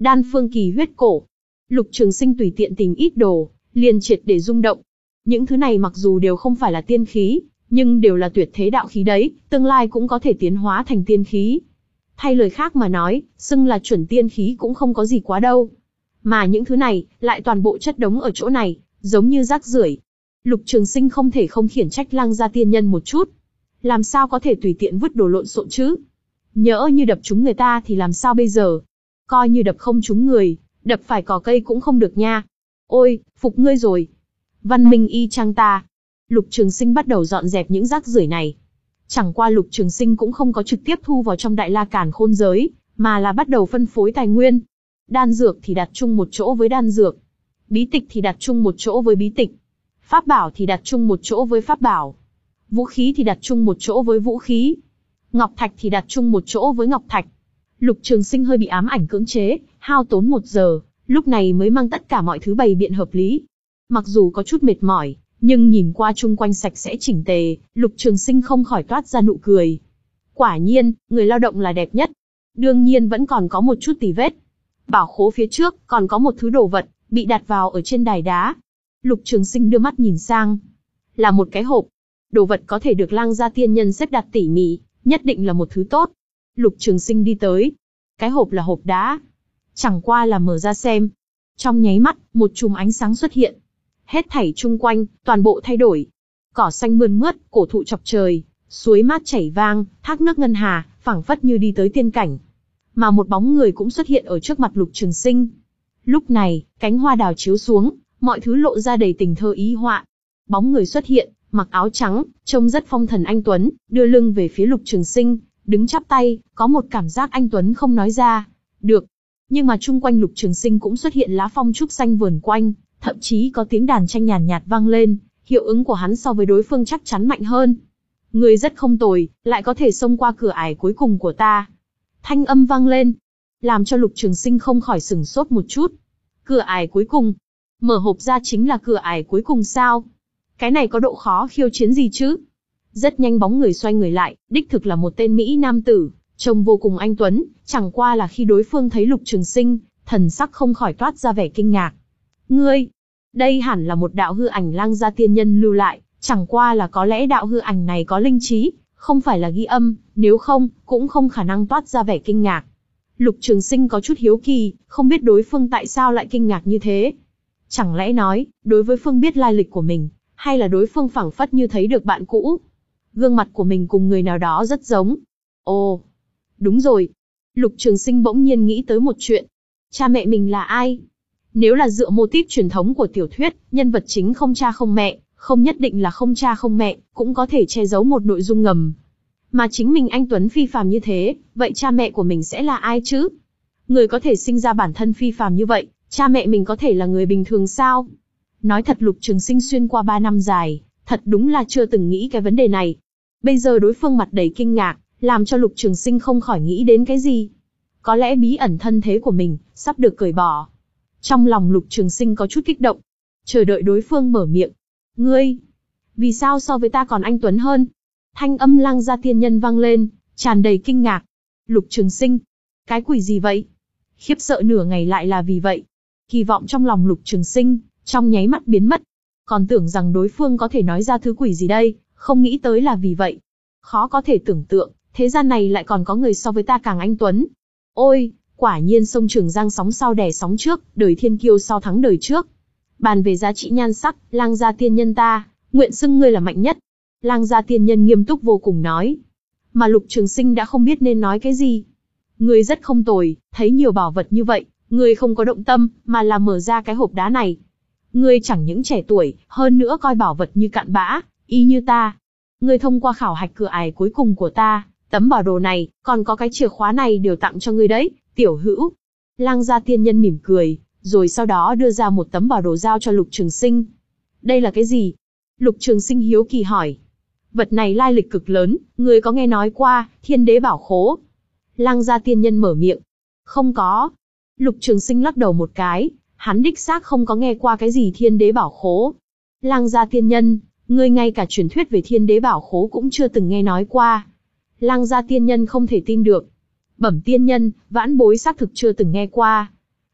Đan phương kỳ huyết cổ. Lục Trường Sinh tùy tiện tìm ít đồ, liền triệt để rung động. Những thứ này mặc dù đều không phải là tiên khí, nhưng đều là tuyệt thế đạo khí đấy, tương lai cũng có thể tiến hóa thành tiên khí. Thay lời khác mà nói, xưng là chuẩn tiên khí cũng không có gì quá đâu. Mà những thứ này, lại toàn bộ chất đống ở chỗ này, giống như rác rưởi. Lục Trường Sinh không thể không khiển trách Lăng Gia tiên nhân một chút. Làm sao có thể tùy tiện vứt đồ lộn xộn chứ? Nhỡ như đập trúng người ta thì làm sao bây giờ? Coi như đập không trúng người, đập phải cỏ cây cũng không được nha. Ôi, phục ngươi rồi. Văn minh y chang ta. Lục Trường Sinh bắt đầu dọn dẹp những rác rưởi này. Chẳng qua Lục Trường Sinh cũng không có trực tiếp thu vào trong Đại La Càn Khôn giới, mà là bắt đầu phân phối tài nguyên. Đan dược thì đặt chung một chỗ với đan dược. Bí tịch thì đặt chung một chỗ với bí tịch. Pháp bảo thì đặt chung một chỗ với pháp bảo. Vũ khí thì đặt chung một chỗ với vũ khí. Ngọc thạch thì đặt chung một chỗ với ngọc thạch. Lục Trường Sinh hơi bị ám ảnh cưỡng chế, hao tốn một giờ, lúc này mới mang tất cả mọi thứ bày biện hợp lý. Mặc dù có chút mệt mỏi, nhưng nhìn qua chung quanh sạch sẽ chỉnh tề, Lục Trường Sinh không khỏi toát ra nụ cười. Quả nhiên, người lao động là đẹp nhất. Đương nhiên vẫn còn có một chút tì vết. Bảo khố phía trước, còn có một thứ đồ vật, bị đặt vào ở trên đài đá. Lục Trường Sinh đưa mắt nhìn sang. Là một cái hộp. Đồ vật có thể được Lăng Gia tiên nhân xếp đặt tỉ mỉ, nhất định là một thứ tốt. Lục Trường Sinh đi tới. Cái hộp là hộp đá. Chẳng qua là mở ra xem. Trong nháy mắt, một chùm ánh sáng xuất hiện. Hết thảy chung quanh, toàn bộ thay đổi. Cỏ xanh mơn mướt, cổ thụ chọc trời, suối mát chảy vang, thác nước ngân hà, phảng phất như đi tới tiên cảnh. Mà một bóng người cũng xuất hiện ở trước mặt Lục Trường Sinh. Lúc này, cánh hoa đào chiếu xuống, mọi thứ lộ ra đầy tình thơ ý họa. Bóng người xuất hiện, mặc áo trắng, trông rất phong thần anh tuấn, đưa lưng về phía Lục Trường Sinh, đứng chắp tay, có một cảm giác anh tuấn không nói ra được. Nhưng mà chung quanh Lục Trường Sinh cũng xuất hiện lá phong trúc xanh vờn quanh, thậm chí có tiếng đàn tranh nhàn nhạt vang lên, hiệu ứng của hắn so với đối phương chắc chắn mạnh hơn. Người rất không tồi, lại có thể xông qua cửa ải cuối cùng của ta. Thanh âm vang lên, làm cho Lục Trường Sinh không khỏi sửng sốt một chút. Cửa ải cuối cùng? Mở hộp ra chính là cửa ải cuối cùng sao? Cái này có độ khó khiêu chiến gì chứ? Rất nhanh bóng người xoay người lại, đích thực là một tên Mỹ nam tử, trông vô cùng anh tuấn, chẳng qua là khi đối phương thấy Lục Trường Sinh, thần sắc không khỏi toát ra vẻ kinh ngạc. Ngươi, đây hẳn là một đạo hư ảnh Lăng Gia tiên nhân lưu lại, chẳng qua là có lẽ đạo hư ảnh này có linh trí, không phải là ghi âm, nếu không, cũng không khả năng toát ra vẻ kinh ngạc. Lục Trường Sinh có chút hiếu kỳ, không biết đối phương tại sao lại kinh ngạc như thế. Chẳng lẽ nói, đối với phương biết lai lịch của mình, hay là đối phương phảng phất như thấy được bạn cũ. Gương mặt của mình cùng người nào đó rất giống. Ồ, đúng rồi. Lục Trường Sinh bỗng nhiên nghĩ tới một chuyện. Cha mẹ mình là ai? Nếu là dựa mô típ truyền thống của tiểu thuyết, nhân vật chính không cha không mẹ, không nhất định là không cha không mẹ, cũng có thể che giấu một nội dung ngầm. Mà chính mình anh tuấn phi phàm như thế, vậy cha mẹ của mình sẽ là ai chứ? Người có thể sinh ra bản thân phi phàm như vậy, cha mẹ mình có thể là người bình thường sao? Nói thật Lục Trường Sinh xuyên qua ba năm dài, thật đúng là chưa từng nghĩ cái vấn đề này. Bây giờ đối phương mặt đầy kinh ngạc, làm cho Lục Trường Sinh không khỏi nghĩ đến cái gì. Có lẽ bí ẩn thân thế của mình, sắp được cởi bỏ. Trong lòng Lục Trường Sinh có chút kích động, chờ đợi đối phương mở miệng. Ngươi, vì sao so với ta còn anh tuấn hơn? Thanh âm Lăng Gia tiên nhân vang lên, tràn đầy kinh ngạc. Lục Trường Sinh, cái quỷ gì vậy? Khiếp sợ nửa ngày lại là vì vậy. Kỳ vọng trong lòng Lục Trường Sinh, trong nháy mắt biến mất. Còn tưởng rằng đối phương có thể nói ra thứ quỷ gì đây, không nghĩ tới là vì vậy. Khó có thể tưởng tượng, thế gian này lại còn có người so với ta càng anh tuấn. Ôi, quả nhiên sông Trường Giang sóng sau đè sóng trước, đời thiên kiêu sau thắng đời trước. Bàn về giá trị nhan sắc, Lăng Gia tiên nhân ta, nguyện xưng ngươi là mạnh nhất. Lăng Gia tiên nhân nghiêm túc vô cùng nói. Mà Lục Trường Sinh đã không biết nên nói cái gì. Ngươi rất không tồi, thấy nhiều bảo vật như vậy, ngươi không có động tâm, mà là mở ra cái hộp đá này. Ngươi chẳng những trẻ tuổi, hơn nữa coi bảo vật như cặn bã, y như ta. Ngươi thông qua khảo hạch cửa ải cuối cùng của ta, tấm bảo đồ này, còn có cái chìa khóa này đều tặng cho ngươi đấy, tiểu hữu. Lăng Gia tiên nhân mỉm cười, rồi sau đó đưa ra một tấm bảo đồ giao cho Lục Trường Sinh. Đây là cái gì? Lục Trường Sinh hiếu kỳ hỏi. Vật này lai lịch cực lớn, ngươi có nghe nói qua, Thiên Đế Bảo Khố? Lăng Gia tiên nhân mở miệng. Không có. Lục Trường Sinh lắc đầu một cái, hắn đích xác không có nghe qua cái gì Thiên Đế Bảo Khố. Lăng Gia tiên nhân, ngươi ngay cả truyền thuyết về Thiên Đế Bảo Khố cũng chưa từng nghe nói qua. Lăng Gia tiên nhân không thể tin được. Bẩm tiên nhân, vãn bối xác thực chưa từng nghe qua.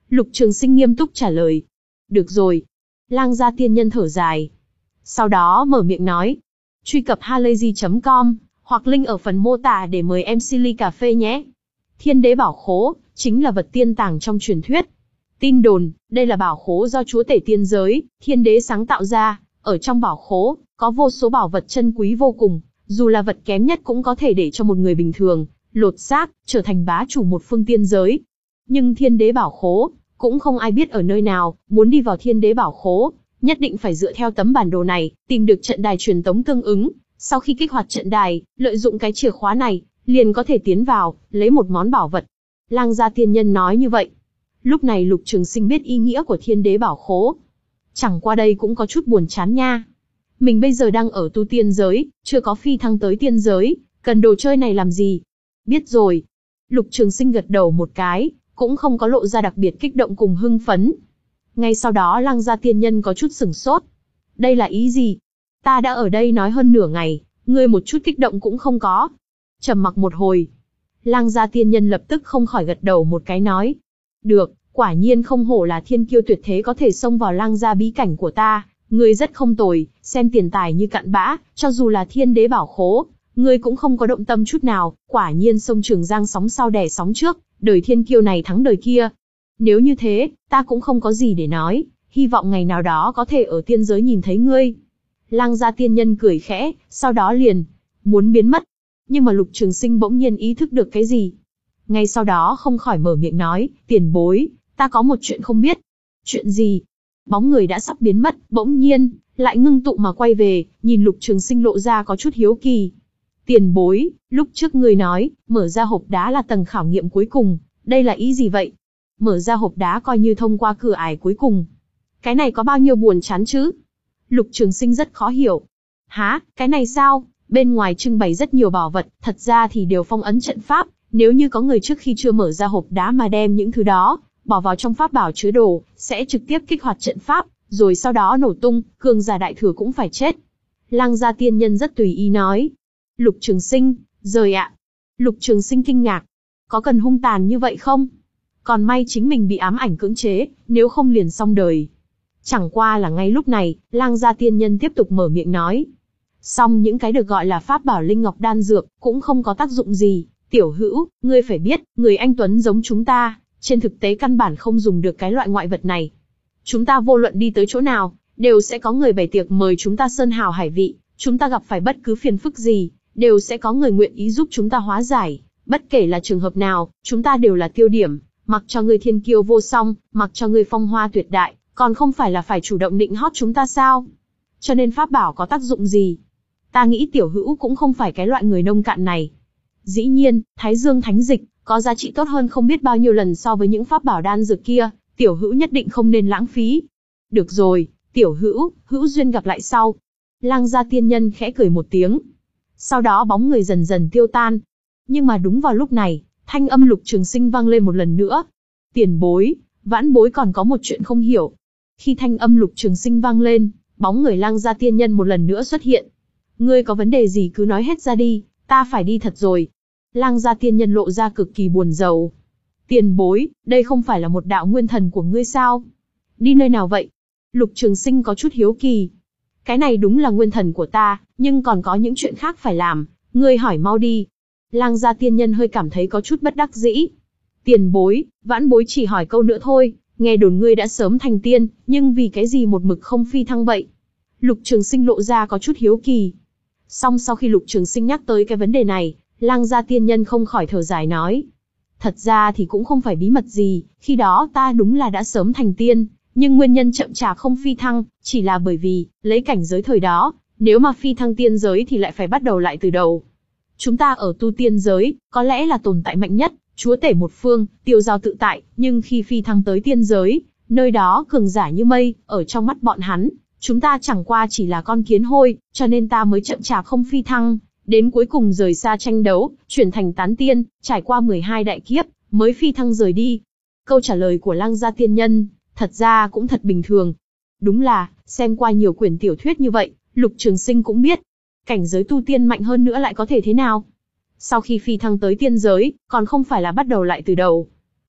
Lục Trường Sinh nghiêm túc trả lời. Được rồi. Lang gia tiên nhân thở dài. Sau đó mở miệng nói. Truy cập halayzi chấm com, hoặc link ở phần mô tả để mời em xê ly cà phê nhé. Thiên đế bảo khố, chính là vật tiên tàng trong truyền thuyết. Tin đồn, đây là bảo khố do chúa tể tiên giới, thiên đế sáng tạo ra. Ở trong bảo khố, có vô số bảo vật chân quý vô cùng, dù là vật kém nhất cũng có thể để cho một người bình thường lột xác, trở thành bá chủ một phương tiên giới. Nhưng thiên đế bảo khố, cũng không ai biết ở nơi nào, muốn đi vào thiên đế bảo khố, nhất định phải dựa theo tấm bản đồ này, tìm được trận đài truyền tống tương ứng. Sau khi kích hoạt trận đài, lợi dụng cái chìa khóa này, liền có thể tiến vào, lấy một món bảo vật. Lang gia tiên nhân nói như vậy. Lúc này Lục Trường Sinh biết ý nghĩa của thiên đế bảo khố. Chẳng qua đây cũng có chút buồn chán nha. Mình bây giờ đang ở tu tiên giới, chưa có phi thăng tới tiên giới, cần đồ chơi này làm gì? Biết rồi. Lục Trường Sinh gật đầu một cái, cũng không có lộ ra đặc biệt kích động cùng hưng phấn. Ngay sau đó Lang gia tiên nhân có chút sửng sốt. Đây là ý gì? Ta đã ở đây nói hơn nửa ngày, ngươi một chút kích động cũng không có. Trầm mặc một hồi, Lang gia tiên nhân lập tức không khỏi gật đầu một cái nói. Được, quả nhiên không hổ là thiên kiêu tuyệt thế có thể xông vào Lang gia bí cảnh của ta, ngươi rất không tồi, xem tiền tài như cặn bã, cho dù là thiên đế bảo khố, ngươi cũng không có động tâm chút nào, quả nhiên sông Trường Giang sóng sau đè sóng trước, đời thiên kiêu này thắng đời kia. Nếu như thế, ta cũng không có gì để nói, hy vọng ngày nào đó có thể ở tiên giới nhìn thấy ngươi. Lang gia tiên nhân cười khẽ, sau đó liền muốn biến mất. Nhưng mà Lục Trường Sinh bỗng nhiên ý thức được cái gì. Ngay sau đó không khỏi mở miệng nói, tiền bối, ta có một chuyện không biết. Chuyện gì? Bóng người đã sắp biến mất, bỗng nhiên, lại ngưng tụ mà quay về, nhìn Lục Trường Sinh lộ ra có chút hiếu kỳ. Tiền bối, lúc trước ngươi nói, mở ra hộp đá là tầng khảo nghiệm cuối cùng, đây là ý gì vậy? Mở ra hộp đá coi như thông qua cửa ải cuối cùng. Cái này có bao nhiêu buồn chán chứ? Lục Trường Sinh rất khó hiểu. Hả, cái này sao? Bên ngoài trưng bày rất nhiều bảo vật, thật ra thì đều phong ấn trận pháp, nếu như có người trước khi chưa mở ra hộp đá mà đem những thứ đó bỏ vào trong pháp bảo chứa đồ, sẽ trực tiếp kích hoạt trận pháp, rồi sau đó nổ tung, cường giả đại thừa cũng phải chết. Lang gia tiên nhân rất tùy ý nói. Lục Trường Sinh, rời ạ. Lục Trường Sinh kinh ngạc. Có cần hung tàn như vậy không? Còn may chính mình bị ám ảnh cưỡng chế, nếu không liền xong đời. Chẳng qua là ngay lúc này, Lang gia tiên nhân tiếp tục mở miệng nói. Xong những cái được gọi là pháp bảo linh ngọc đan dược, cũng không có tác dụng gì. Tiểu hữu, ngươi phải biết, người anh Tuấn giống chúng ta, trên thực tế căn bản không dùng được cái loại ngoại vật này. Chúng ta vô luận đi tới chỗ nào, đều sẽ có người bày tiệc mời chúng ta sơn hào hải vị, chúng ta gặp phải bất cứ phiền phức gì, đều sẽ có người nguyện ý giúp chúng ta hóa giải. Bất kể là trường hợp nào, chúng ta đều là tiêu điểm, mặc cho ngươi thiên kiêu vô song, mặc cho ngươi phong hoa tuyệt đại, còn không phải là phải chủ động định hót chúng ta sao? Cho nên pháp bảo có tác dụng gì? Ta nghĩ tiểu hữu cũng không phải cái loại người nông cạn này. Dĩ nhiên, Thái Dương Thánh Dịch có giá trị tốt hơn không biết bao nhiêu lần so với những pháp bảo đan dược kia, tiểu hữu nhất định không nên lãng phí. Được rồi, tiểu hữu, hữu duyên gặp lại sau. Lang gia tiên nhân khẽ cười một tiếng. Sau đó bóng người dần dần tiêu tan. Nhưng mà đúng vào lúc này, thanh âm Lục Trường Sinh vang lên một lần nữa. Tiền bối, vãn bối còn có một chuyện không hiểu. Khi thanh âm Lục Trường Sinh vang lên, bóng người Lang gia tiên nhân một lần nữa xuất hiện. Ngươi có vấn đề gì cứ nói hết ra đi, ta phải đi thật rồi. Lang gia tiên nhân lộ ra cực kỳ buồn rầu. Tiền bối, đây không phải là một đạo nguyên thần của ngươi sao? Đi nơi nào vậy? Lục Trường Sinh có chút hiếu kỳ. Cái này đúng là nguyên thần của ta, nhưng còn có những chuyện khác phải làm, ngươi hỏi mau đi. Lang gia tiên nhân hơi cảm thấy có chút bất đắc dĩ. Tiền bối, vãn bối chỉ hỏi câu nữa thôi, nghe đồn ngươi đã sớm thành tiên, nhưng vì cái gì một mực không phi thăng vậy? Lục Trường Sinh lộ ra có chút hiếu kỳ. Song sau khi Lục Trường Sinh nhắc tới cái vấn đề này, Lang gia tiên nhân không khỏi thở dài nói. Thật ra thì cũng không phải bí mật gì, khi đó ta đúng là đã sớm thành tiên, nhưng nguyên nhân chậm chạp không phi thăng, chỉ là bởi vì, lấy cảnh giới thời đó, nếu mà phi thăng tiên giới thì lại phải bắt đầu lại từ đầu. Chúng ta ở tu tiên giới, có lẽ là tồn tại mạnh nhất, chúa tể một phương, tiêu giao tự tại, nhưng khi phi thăng tới tiên giới, nơi đó cường giả như mây, ở trong mắt bọn hắn, chúng ta chẳng qua chỉ là con kiến hôi, cho nên ta mới chậm chạp không phi thăng, đến cuối cùng rời xa tranh đấu, chuyển thành tán tiên, trải qua mười hai đại kiếp, mới phi thăng rời đi. Câu trả lời của Lang gia tiên nhân, thật ra cũng thật bình thường. Đúng là, xem qua nhiều quyển tiểu thuyết như vậy, Lục Trường Sinh cũng biết, cảnh giới tu tiên mạnh hơn nữa lại có thể thế nào? Sau khi phi thăng tới tiên giới, còn không phải là bắt đầu lại từ đầu.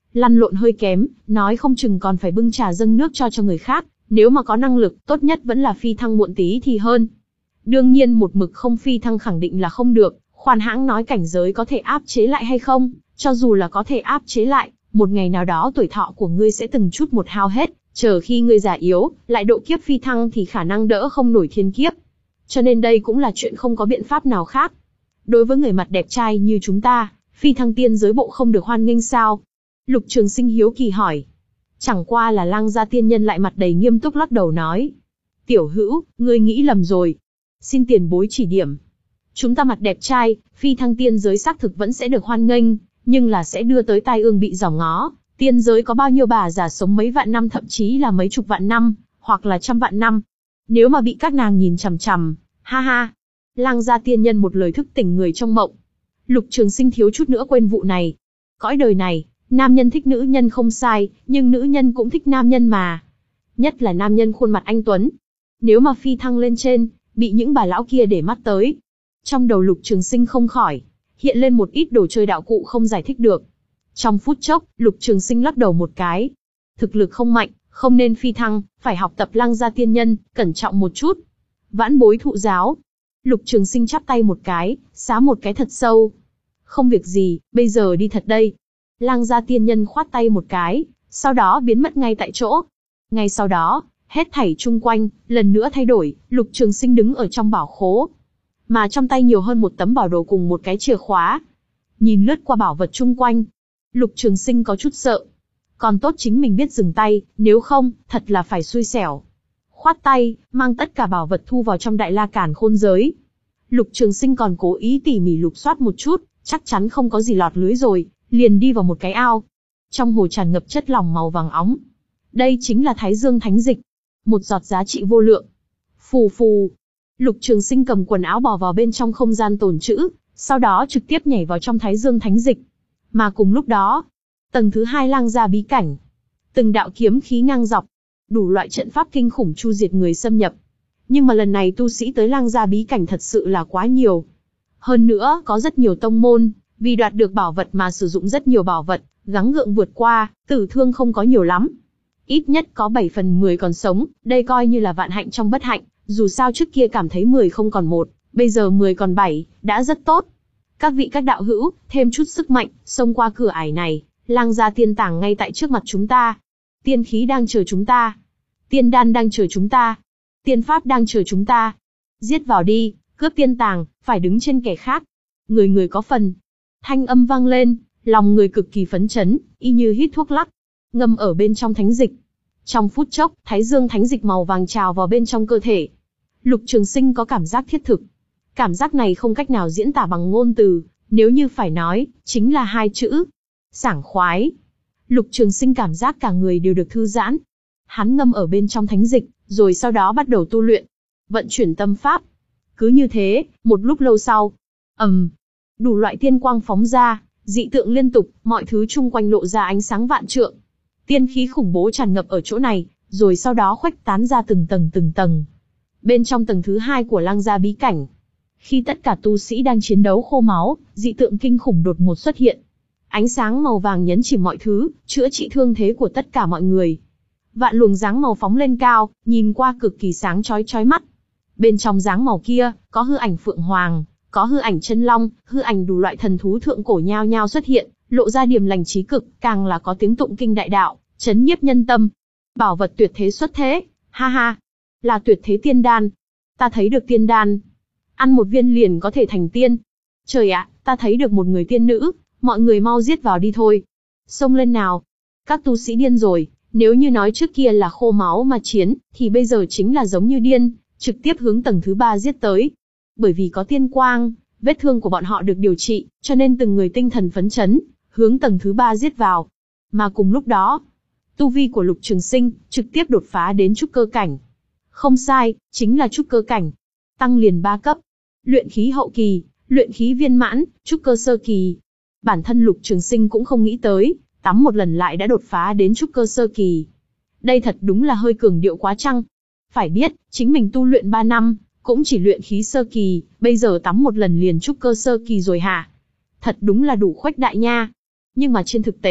lăn lộn hơi kém, nói không chừng còn phải bưng trà dâng nước cho cho người khác, nếu mà có năng lực, tốt nhất vẫn là phi thăng muộn tí thì hơn. Đương nhiên một mực không phi thăng khẳng định là không được, khoan hãng nói cảnh giới có thể áp chế lại hay không, cho dù là có thể áp chế lại, một ngày nào đó tuổi thọ của ngươi sẽ từng chút một hao hết, chờ khi ngươi già yếu, lại độ kiếp phi thăng thì khả năng đỡ không nổi thiên kiếp. Cho nên đây cũng là chuyện không có biện pháp nào khác. Đối với người mặt đẹp trai như chúng ta, phi thăng tiên giới bộ không được hoan nghênh sao? Lục Trường Sinh hiếu kỳ hỏi. Chẳng qua là Lăng gia tiên nhân lại mặt đầy nghiêm túc lắc đầu nói. Tiểu hữu, ngươi nghĩ lầm rồi. Xin tiền bối chỉ điểm. Chúng ta mặt đẹp trai, phi thăng tiên giới xác thực vẫn sẽ được hoan nghênh, nhưng là sẽ đưa tới tai ương bị giỏ ngó. Tiên giới có bao nhiêu bà già sống mấy vạn năm thậm chí là mấy chục vạn năm, hoặc là trăm vạn năm. Nếu mà bị các nàng nhìn chằm chằm, ha ha. Lăng gia tiên nhân một lời thức tỉnh người trong mộng. Lục Trường Sinh thiếu chút nữa quên vụ này. Cõi đời này, nam nhân thích nữ nhân không sai, nhưng nữ nhân cũng thích nam nhân mà. Nhất là nam nhân khuôn mặt anh tuấn. Nếu mà phi thăng lên trên, bị những bà lão kia để mắt tới. Trong đầu Lục Trường Sinh không khỏi hiện lên một ít đồ chơi đạo cụ không giải thích được. Trong phút chốc, Lục Trường Sinh lắc đầu một cái. Thực lực không mạnh, không nên phi thăng, phải học tập Lăng gia tiên nhân, cẩn trọng một chút. Vãn bối thụ giáo. Lục Trường Sinh chắp tay một cái, xá một cái thật sâu. Không việc gì, bây giờ đi thật đây. Lăng gia tiên nhân khoát tay một cái, sau đó biến mất ngay tại chỗ. Ngay sau đó, hết thảy chung quanh, lần nữa thay đổi, Lục Trường Sinh đứng ở trong bảo khố. Mà trong tay nhiều hơn một tấm bảo đồ cùng một cái chìa khóa. Nhìn lướt qua bảo vật chung quanh, Lục Trường Sinh có chút sợ. Còn tốt chính mình biết dừng tay, nếu không, thật là phải xui xẻo. Khoát tay, mang tất cả bảo vật thu vào trong Đại La Càn Khôn giới. Lục Trường Sinh còn cố ý tỉ mỉ lục soát một chút, chắc chắn không có gì lọt lưới rồi, liền đi vào một cái ao. Trong hồ tràn ngập chất lỏng màu vàng óng. Đây chính là Thái Dương Thánh Dịch, một giọt giá trị vô lượng. Phù phù. Lục Trường Sinh cầm quần áo bỏ vào bên trong không gian tồn trữ, sau đó trực tiếp nhảy vào trong Thái Dương Thánh Dịch. Mà cùng lúc đó, tầng thứ hai Lăng gia bí cảnh, từng đạo kiếm khí ngang dọc, đủ loại trận pháp kinh khủng chu diệt người xâm nhập. Nhưng mà lần này tu sĩ tới Lăng gia bí cảnh thật sự là quá nhiều. Hơn nữa, có rất nhiều tông môn, vì đoạt được bảo vật mà sử dụng rất nhiều bảo vật, gắng gượng vượt qua, tử thương không có nhiều lắm. Ít nhất có bảy phần mười còn sống, đây coi như là vạn hạnh trong bất hạnh, dù sao trước kia cảm thấy mười không còn một, bây giờ mười còn bảy, đã rất tốt. Các vị các đạo hữu, thêm chút sức mạnh, xông qua cửa ải này, Lăng gia tiên tàng ngay tại trước mặt chúng ta. Tiên khí đang chờ chúng ta. Tiên đan đang chờ chúng ta. Tiên pháp đang chờ chúng ta. Giết vào đi, cướp tiên tàng, phải đứng trên kẻ khác. Người người có phần. Thanh âm vang lên, lòng người cực kỳ phấn chấn, y như hít thuốc lắc. Ngâm ở bên trong thánh dịch. Trong phút chốc, Thái Dương Thánh Dịch màu vàng trào vào bên trong cơ thể. Lục Trường Sinh có cảm giác thiết thực. Cảm giác này không cách nào diễn tả bằng ngôn từ, nếu như phải nói, chính là hai chữ. Sảng khoái. Lục Trường Sinh cảm giác cả người đều được thư giãn. Hắn ngâm ở bên trong thánh dịch, rồi sau đó bắt đầu tu luyện. Vận chuyển tâm pháp. Cứ như thế, một lúc lâu sau. ầm, um, đủ loại tiên quang phóng ra, dị tượng liên tục, mọi thứ chung quanh lộ ra ánh sáng vạn trượng. Tiên khí khủng bố tràn ngập ở chỗ này, rồi sau đó khuếch tán ra từng tầng từng tầng. Bên trong tầng thứ hai của Lăng gia bí cảnh, khi tất cả tu sĩ đang chiến đấu khô máu, dị tượng kinh khủng đột ngột xuất hiện. Ánh sáng màu vàng nhấn chìm mọi thứ, chữa trị thương thế của tất cả mọi người. Vạn luồng dáng màu phóng lên cao, nhìn qua cực kỳ sáng chói chói mắt. Bên trong dáng màu kia, có hư ảnh phượng hoàng, có hư ảnh chân long, hư ảnh đủ loại thần thú thượng cổ nhao nhao xuất hiện, lộ ra điềm lành trí cực, càng là có tiếng tụng kinh đại đạo, chấn nhiếp nhân tâm. Bảo vật tuyệt thế xuất thế, ha ha, là tuyệt thế tiên đan. Ta thấy được tiên đan, ăn một viên liền có thể thành tiên. Trời ạ, ta thấy được một người tiên nữ, mọi người mau giết vào đi thôi. Xông lên nào. Các tu sĩ điên rồi, nếu như nói trước kia là khô máu mà chiến, thì bây giờ chính là giống như điên, trực tiếp hướng tầng thứ ba giết tới. Bởi vì có tiên quang, vết thương của bọn họ được điều trị, cho nên từng người tinh thần phấn chấn, hướng tầng thứ ba giết vào. Mà cùng lúc đó, tu vi của Lục Trường Sinh trực tiếp đột phá đến trúc cơ cảnh. Không sai, chính là trúc cơ cảnh. Tăng liền ba cấp. Luyện khí hậu kỳ, luyện khí viên mãn, trúc cơ sơ kỳ. Bản thân Lục Trường Sinh cũng không nghĩ tới, tắm một lần lại đã đột phá đến trúc cơ sơ kỳ. Đây thật đúng là hơi cường điệu quá chăng? Phải biết, chính mình tu luyện ba năm, cũng chỉ luyện khí sơ kỳ, bây giờ tắm một lần liền trúc cơ sơ kỳ rồi hả? Thật đúng là đủ khuếch đại nha. Nhưng mà trên thực tế,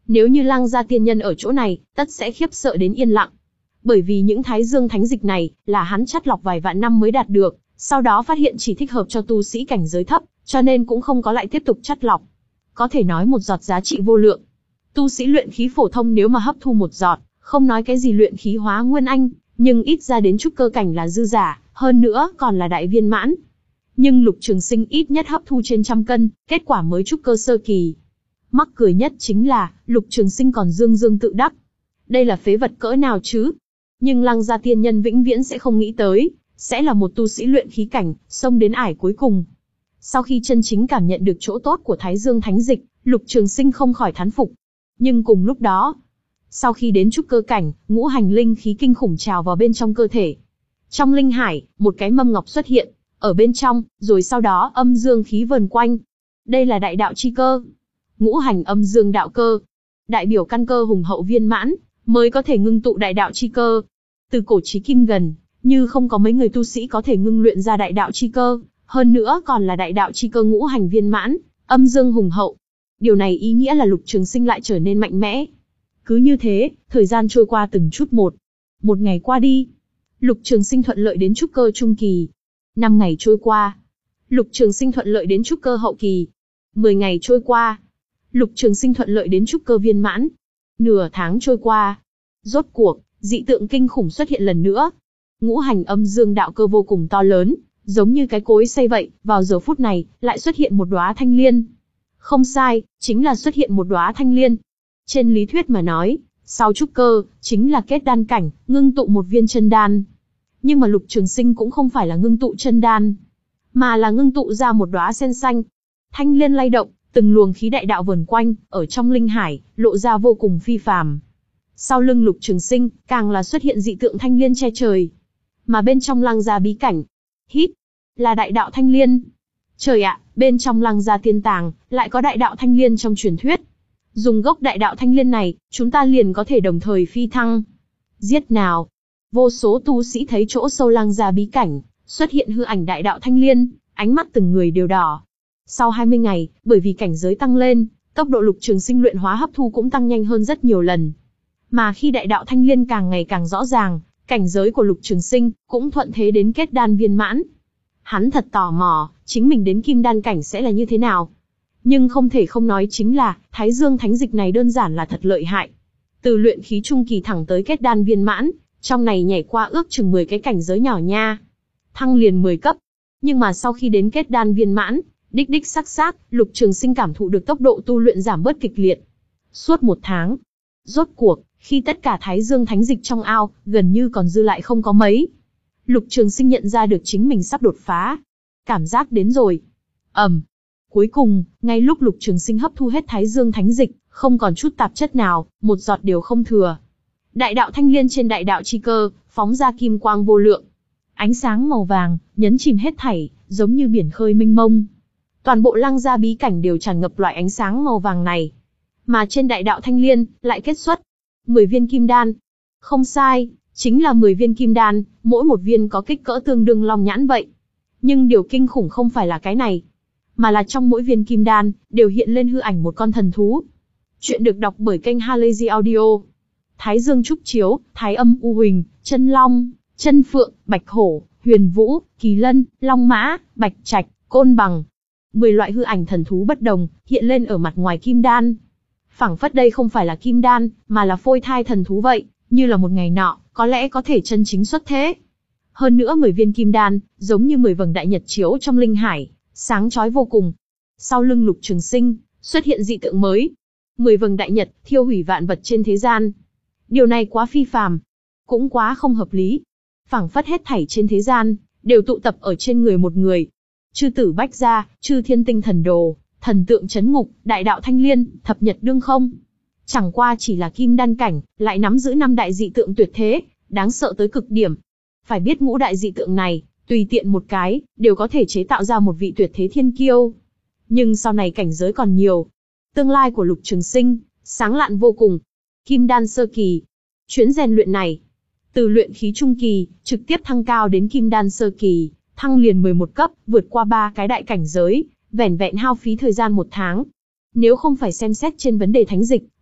Nếu như Lăng gia tiên nhân ở chỗ này, tất sẽ khiếp sợ đến yên lặng. Bởi vì những Thái Dương Thánh Dịch này, là hắn chắt lọc vài vạn năm mới đạt được, sau đó phát hiện chỉ thích hợp cho tu sĩ cảnh giới thấp, cho nên cũng không có lại tiếp tục chắt lọc. Có thể nói một giọt giá trị vô lượng. Tu sĩ luyện khí phổ thông nếu mà hấp thu một giọt, không nói cái gì luyện khí hóa nguyên anh, nhưng ít ra đến trúc cơ cảnh là dư giả, hơn nữa còn là đại viên mãn. Nhưng Lục Trường Sinh ít nhất hấp thu trên trăm cân, kết quả mới trúc cơ sơ kỳ. Mắc cười nhất chính là, Lục Trường Sinh còn dương dương tự đắc. Đây là phế vật cỡ nào chứ? Nhưng Lăng gia tiên nhân vĩnh viễn sẽ không nghĩ tới, sẽ là một tu sĩ luyện khí cảnh, xông đến ải cuối cùng. Sau khi chân chính cảm nhận được chỗ tốt của Thái Dương Thánh Dịch, Lục Trường Sinh không khỏi thán phục. Nhưng cùng lúc đó, sau khi đến trúc cơ cảnh, ngũ hành linh khí kinh khủng trào vào bên trong cơ thể. Trong linh hải, một cái mâm ngọc xuất hiện, ở bên trong, rồi sau đó âm dương khí vần quanh. Đây là đại đạo chi cơ. Ngũ hành âm dương đạo cơ. Đại biểu căn cơ hùng hậu viên mãn, mới có thể ngưng tụ đại đạo chi cơ. Từ cổ chí kim gần, như không có mấy người tu sĩ có thể ngưng luyện ra đại đạo chi cơ, hơn nữa còn là đại đạo chi cơ ngũ hành viên mãn, âm dương hùng hậu. Điều này ý nghĩa là Lục Trường Sinh lại trở nên mạnh mẽ. Cứ như thế, thời gian trôi qua từng chút một. Một ngày qua đi, Lục Trường Sinh thuận lợi đến trúc cơ trung kỳ. Năm ngày trôi qua, Lục Trường Sinh thuận lợi đến trúc cơ hậu kỳ. Mười ngày trôi qua, Lục Trường Sinh thuận lợi đến trúc cơ viên mãn. Nửa tháng trôi qua, rốt cuộc, dị tượng kinh khủng xuất hiện lần nữa. Ngũ hành âm dương đạo cơ vô cùng to lớn, giống như cái cối xay vậy, vào giờ phút này, lại xuất hiện một đóa thanh liên. Không sai, chính là xuất hiện một đóa thanh liên. Trên lý thuyết mà nói, sau trúc cơ, chính là kết đan cảnh, ngưng tụ một viên chân đan. Nhưng mà Lục Trường Sinh cũng không phải là ngưng tụ chân đan, mà là ngưng tụ ra một đóa sen xanh. Thanh liên lay động, từng luồng khí đại đạo vờn quanh, ở trong linh hải, lộ ra vô cùng phi phàm. Sau lưng Lục Trường Sinh, càng là xuất hiện dị tượng thanh liên che trời. Mà bên trong Lăng gia bí cảnh, hít, là đại đạo thanh liên. Trời ạ, bên trong Lăng gia tiên tàng, lại có đại đạo thanh liên trong truyền thuyết. Dùng gốc đại đạo thanh liên này, chúng ta liền có thể đồng thời phi thăng. Giết nào! Vô số tu sĩ thấy chỗ sâu Lăng gia bí cảnh, xuất hiện hư ảnh đại đạo thanh liên, ánh mắt từng người đều đỏ. Sau hai mươi ngày, bởi vì cảnh giới tăng lên, tốc độ Lục Trường Sinh luyện hóa hấp thu cũng tăng nhanh hơn rất nhiều lần. Mà khi đại đạo thanh liên càng ngày càng rõ ràng, cảnh giới của Lục Trường Sinh cũng thuận thế đến kết đan viên mãn. Hắn thật tò mò, chính mình đến kim đan cảnh sẽ là như thế nào. Nhưng không thể không nói chính là, Thái Dương Thánh Dịch này đơn giản là thật lợi hại. Từ luyện khí trung kỳ thẳng tới kết đan viên mãn, trong này nhảy qua ước chừng mười cái cảnh giới nhỏ nha. Thăng liền mười cấp. Nhưng mà sau khi đến kết đan viên mãn, đích đích sắc sắc, Lục Trường Sinh cảm thụ được tốc độ tu luyện giảm bớt kịch liệt. Suốt một tháng, rốt cuộc, khi tất cả Thái Dương Thánh Dịch trong ao, gần như còn dư lại không có mấy, Lục Trường Sinh nhận ra được chính mình sắp đột phá. Cảm giác đến rồi. ầm, um. Cuối cùng, ngay lúc Lục Trường Sinh hấp thu hết Thái Dương Thánh Dịch, không còn chút tạp chất nào, một giọt đều không thừa. Đại đạo thanh liên trên đại đạo chi cơ, phóng ra kim quang vô lượng. Ánh sáng màu vàng, nhấn chìm hết thảy, giống như biển khơi mênh mông. Toàn bộ Lăng gia bí cảnh đều tràn ngập loại ánh sáng màu vàng này. Mà trên đại đạo thanh liên, lại kết xuất mười viên kim đan. Không sai, chính là mười viên kim đan, mỗi một viên có kích cỡ tương đương long nhãn vậy. Nhưng điều kinh khủng không phải là cái này, mà là trong mỗi viên kim đan, đều hiện lên hư ảnh một con thần thú. Chuyện được đọc bởi kênh Halazy Audio. Thái Dương Trúc Chiếu, Thái Âm U Huỳnh, Chân Long, Chân Phượng, Bạch Hổ, Huyền Vũ, Kỳ Lân, Long Mã, Bạch Trạch, Côn Bằng. Mười loại hư ảnh thần thú bất đồng, hiện lên ở mặt ngoài kim đan. Phảng phất đây không phải là kim đan, mà là phôi thai thần thú vậy, như là một ngày nọ, có lẽ có thể chân chính xuất thế. Hơn nữa mười viên kim đan, giống như mười vầng đại nhật chiếu trong linh hải, sáng chói vô cùng. Sau lưng Lục Trường Sinh, xuất hiện dị tượng mới. Mười vầng đại nhật, thiêu hủy vạn vật trên thế gian. Điều này quá phi phàm, cũng quá không hợp lý. Phảng phất hết thảy trên thế gian, đều tụ tập ở trên người một người. Chư tử bách gia, chư thiên tinh thần đồ, thần tượng chấn ngục, đại đạo thanh liên, thập nhật đương không. Chẳng qua chỉ là kim đan cảnh, lại nắm giữ năm đại dị tượng tuyệt thế, đáng sợ tới cực điểm. Phải biết ngũ đại dị tượng này, tùy tiện một cái, đều có thể chế tạo ra một vị tuyệt thế thiên kiêu. Nhưng sau này cảnh giới còn nhiều. Tương lai của Lục Trường Sinh, sáng lạn vô cùng. Kim đan sơ kỳ. Chuyến rèn luyện này, từ luyện khí trung kỳ, trực tiếp thăng cao đến kim đan sơ kỳ, thăng liền mười một cấp, vượt qua ba cái đại cảnh giới, vẻn vẹn hao phí thời gian một tháng. Nếu không phải xem xét trên vấn đề thánh dịch,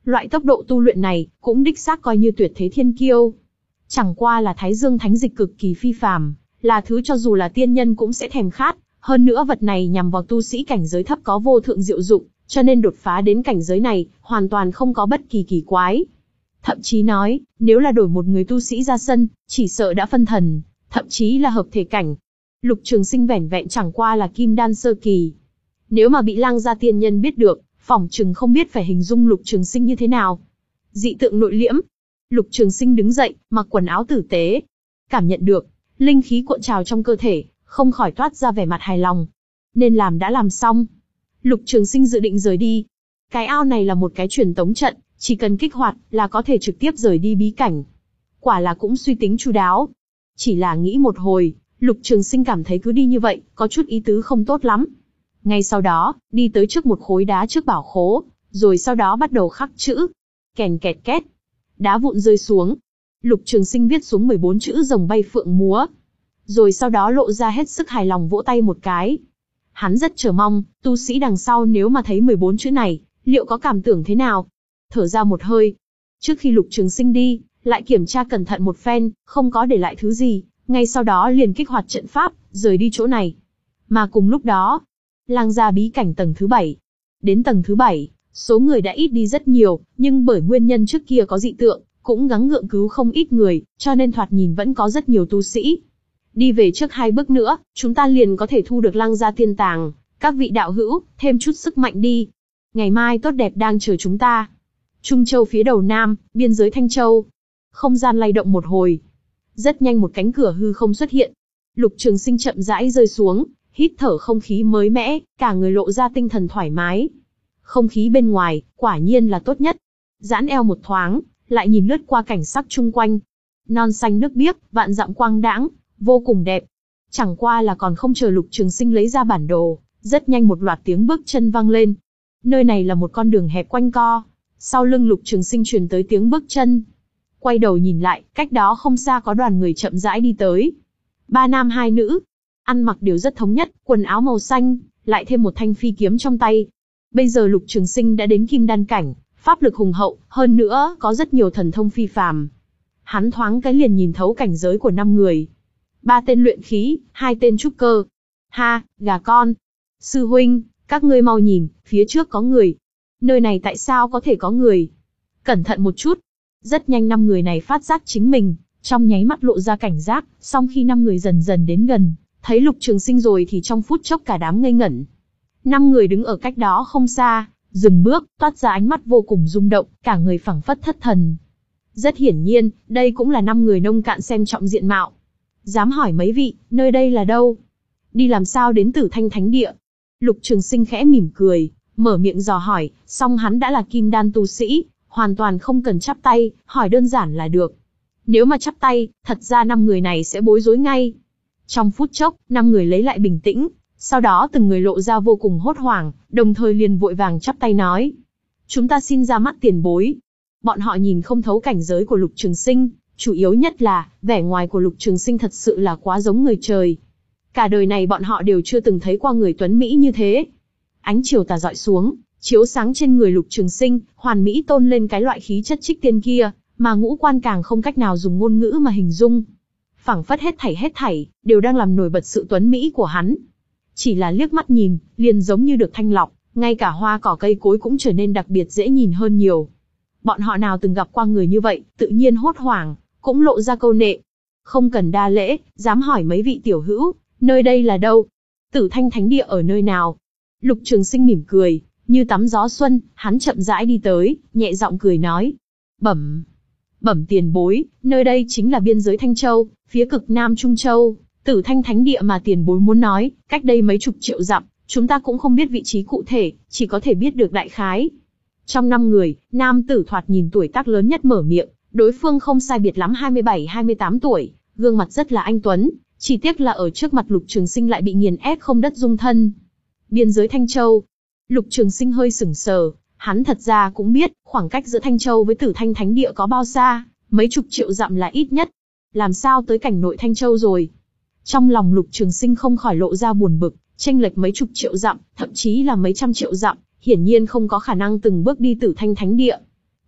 Loại tốc độ tu luyện này, cũng đích xác coi như tuyệt thế thiên kiêu. Chẳng qua là Thái Dương Thánh Dịch cực kỳ phi phàm, là thứ cho dù là tiên nhân cũng sẽ thèm khát, hơn nữa vật này nhằm vào tu sĩ cảnh giới thấp có vô thượng diệu dụng, cho nên đột phá đến cảnh giới này, hoàn toàn không có bất kỳ kỳ quái. Thậm chí nói, nếu là đổi một người tu sĩ ra sân, chỉ sợ đã phân thần, thậm chí là hợp thể cảnh. Lục Trường Sinh vẻn vẹn chẳng qua là kim đan sơ kỳ. Nếu mà bị Lang gia tiên nhân biết được, phỏng chừng không biết phải hình dung Lục Trường Sinh như thế nào. Dị tượng nội liễm. Lục Trường Sinh đứng dậy, mặc quần áo tử tế. Cảm nhận được, linh khí cuộn trào trong cơ thể, không khỏi toát ra vẻ mặt hài lòng. Nên làm đã làm xong. Lục Trường Sinh dự định rời đi. Cái ao này là một cái truyền tống trận, chỉ cần kích hoạt là có thể trực tiếp rời đi bí cảnh. Quả là cũng suy tính chu đáo. Chỉ là nghĩ một hồi, Lục Trường Sinh cảm thấy cứ đi như vậy, có chút ý tứ không tốt lắm. Ngay sau đó, đi tới trước một khối đá trước bảo khố, rồi sau đó bắt đầu khắc chữ. Kèn kẹt két. Đá vụn rơi xuống. Lục Trường Sinh viết xuống mười bốn chữ rồng bay phượng múa. Rồi sau đó lộ ra hết sức hài lòng vỗ tay một cái. Hắn rất chờ mong, tu sĩ đằng sau nếu mà thấy mười bốn chữ này, liệu có cảm tưởng thế nào? Thở ra một hơi. Trước khi Lục Trường Sinh đi, lại kiểm tra cẩn thận một phen, không có để lại thứ gì, ngay sau đó liền kích hoạt trận pháp, rời đi chỗ này. Mà cùng lúc đó, Lang gia bí cảnh tầng thứ bảy. Đến tầng thứ bảy, số người đã ít đi rất nhiều, nhưng bởi nguyên nhân trước kia có dị tượng, cũng gắng gượng cứu không ít người, cho nên thoạt nhìn vẫn có rất nhiều tu sĩ. Đi về trước hai bước nữa, chúng ta liền có thể thu được Lang gia tiên tàng. Các vị đạo hữu, thêm chút sức mạnh đi. Ngày mai tốt đẹp đang chờ chúng ta. Trung Châu phía đầu nam, biên giới Thanh Châu. Không gian lay động một hồi. Rất nhanh một cánh cửa hư không xuất hiện. Lục Trường Sinh chậm rãi rơi xuống, hít thở không khí mới mẻ, cả người lộ ra tinh thần thoải mái. Không khí bên ngoài, quả nhiên là tốt nhất. Giãn eo một thoáng, lại nhìn lướt qua cảnh sắc chung quanh. Non xanh nước biếc, vạn dặm quang đãng, vô cùng đẹp. Chẳng qua là còn không chờ Lục Trường Sinh lấy ra bản đồ, rất nhanh một loạt tiếng bước chân vang lên. Nơi này là một con đường hẹp quanh co. Sau lưng Lục Trường Sinh truyền tới tiếng bước chân. Quay đầu nhìn lại, cách đó không xa có đoàn người chậm rãi đi tới. Ba nam hai nữ, ăn mặc đều rất thống nhất, quần áo màu xanh, lại thêm một thanh phi kiếm trong tay. Bây giờ Lục Trường Sinh đã đến kim đan cảnh, pháp lực hùng hậu, hơn nữa có rất nhiều thần thông phi phàm. Hắn thoáng cái liền nhìn thấu cảnh giới của năm người. Ba tên luyện khí, hai tên trúc cơ. Ha, gà con. Sư huynh, các ngươi mau nhìn, phía trước có người. Nơi này tại sao có thể có người? Cẩn thận một chút. Rất nhanh năm người này phát giác chính mình, trong nháy mắt lộ ra cảnh giác, song khi năm người dần dần đến gần, thấy Lục Trường Sinh rồi thì trong phút chốc cả đám ngây ngẩn. Năm người đứng ở cách đó không xa, dừng bước, toát ra ánh mắt vô cùng rung động, cả người phảng phất thất thần. Rất hiển nhiên, đây cũng là năm người nông cạn xem trọng diện mạo. Dám hỏi mấy vị, nơi đây là đâu? Đi làm sao đến Tử Thanh Thánh Địa? Lục Trường Sinh khẽ mỉm cười, mở miệng dò hỏi, song hắn đã là kim đan tu sĩ, hoàn toàn không cần chắp tay, hỏi đơn giản là được. Nếu mà chắp tay, thật ra năm người này sẽ bối rối ngay. Trong phút chốc, năm người lấy lại bình tĩnh, sau đó từng người lộ ra vô cùng hốt hoảng, đồng thời liền vội vàng chắp tay nói. Chúng ta xin ra mắt tiền bối. Bọn họ nhìn không thấu cảnh giới của Lục Trường Sinh, chủ yếu nhất là, vẻ ngoài của Lục Trường Sinh thật sự là quá giống người trời. Cả đời này bọn họ đều chưa từng thấy qua người tuấn Mỹ như thế. Ánh chiều tà dọi xuống, chiếu sáng trên người Lục Trường Sinh, hoàn mỹ tôn lên cái loại khí chất trích tiên kia, mà ngũ quan càng không cách nào dùng ngôn ngữ mà hình dung. Phảng phất hết thảy hết thảy, đều đang làm nổi bật sự tuấn Mỹ của hắn. Chỉ là liếc mắt nhìn, liền giống như được thanh lọc, ngay cả hoa cỏ cây cối cũng trở nên đặc biệt dễ nhìn hơn nhiều. Bọn họ nào từng gặp qua người như vậy, tự nhiên hốt hoảng, cũng lộ ra câu nệ. Không cần đa lễ, dám hỏi mấy vị tiểu hữu, nơi đây là đâu? Tử Thanh Thánh Địa ở nơi nào? Lục Trường Sinh mỉm cười, như tắm gió xuân, hắn chậm rãi đi tới, nhẹ giọng cười nói. Bẩm, bẩm tiền bối, nơi đây chính là biên giới Thanh Châu, phía cực nam Trung Châu, Tử Thanh Thánh Địa mà tiền bối muốn nói, cách đây mấy chục triệu dặm, chúng ta cũng không biết vị trí cụ thể, chỉ có thể biết được đại khái. Trong năm người, nam tử thoạt nhìn tuổi tác lớn nhất mở miệng, đối phương không sai biệt lắm hai mươi bảy hai mươi tám tuổi, gương mặt rất là anh tuấn, chỉ tiếc là ở trước mặt Lục Trường Sinh lại bị nghiền ép không đất dung thân. Biên giới Thanh Châu. Lục Trường Sinh hơi sững sờ, hắn thật ra cũng biết, khoảng cách giữa Thanh Châu với Tử Thanh Thánh Địa có bao xa, mấy chục triệu dặm là ít nhất. Làm sao tới cảnh nội Thanh Châu rồi? Trong lòng Lục Trường Sinh không khỏi lộ ra buồn bực, chênh lệch mấy chục triệu dặm, thậm chí là mấy trăm triệu dặm, hiển nhiên không có khả năng từng bước đi Tử Thanh Thánh Địa.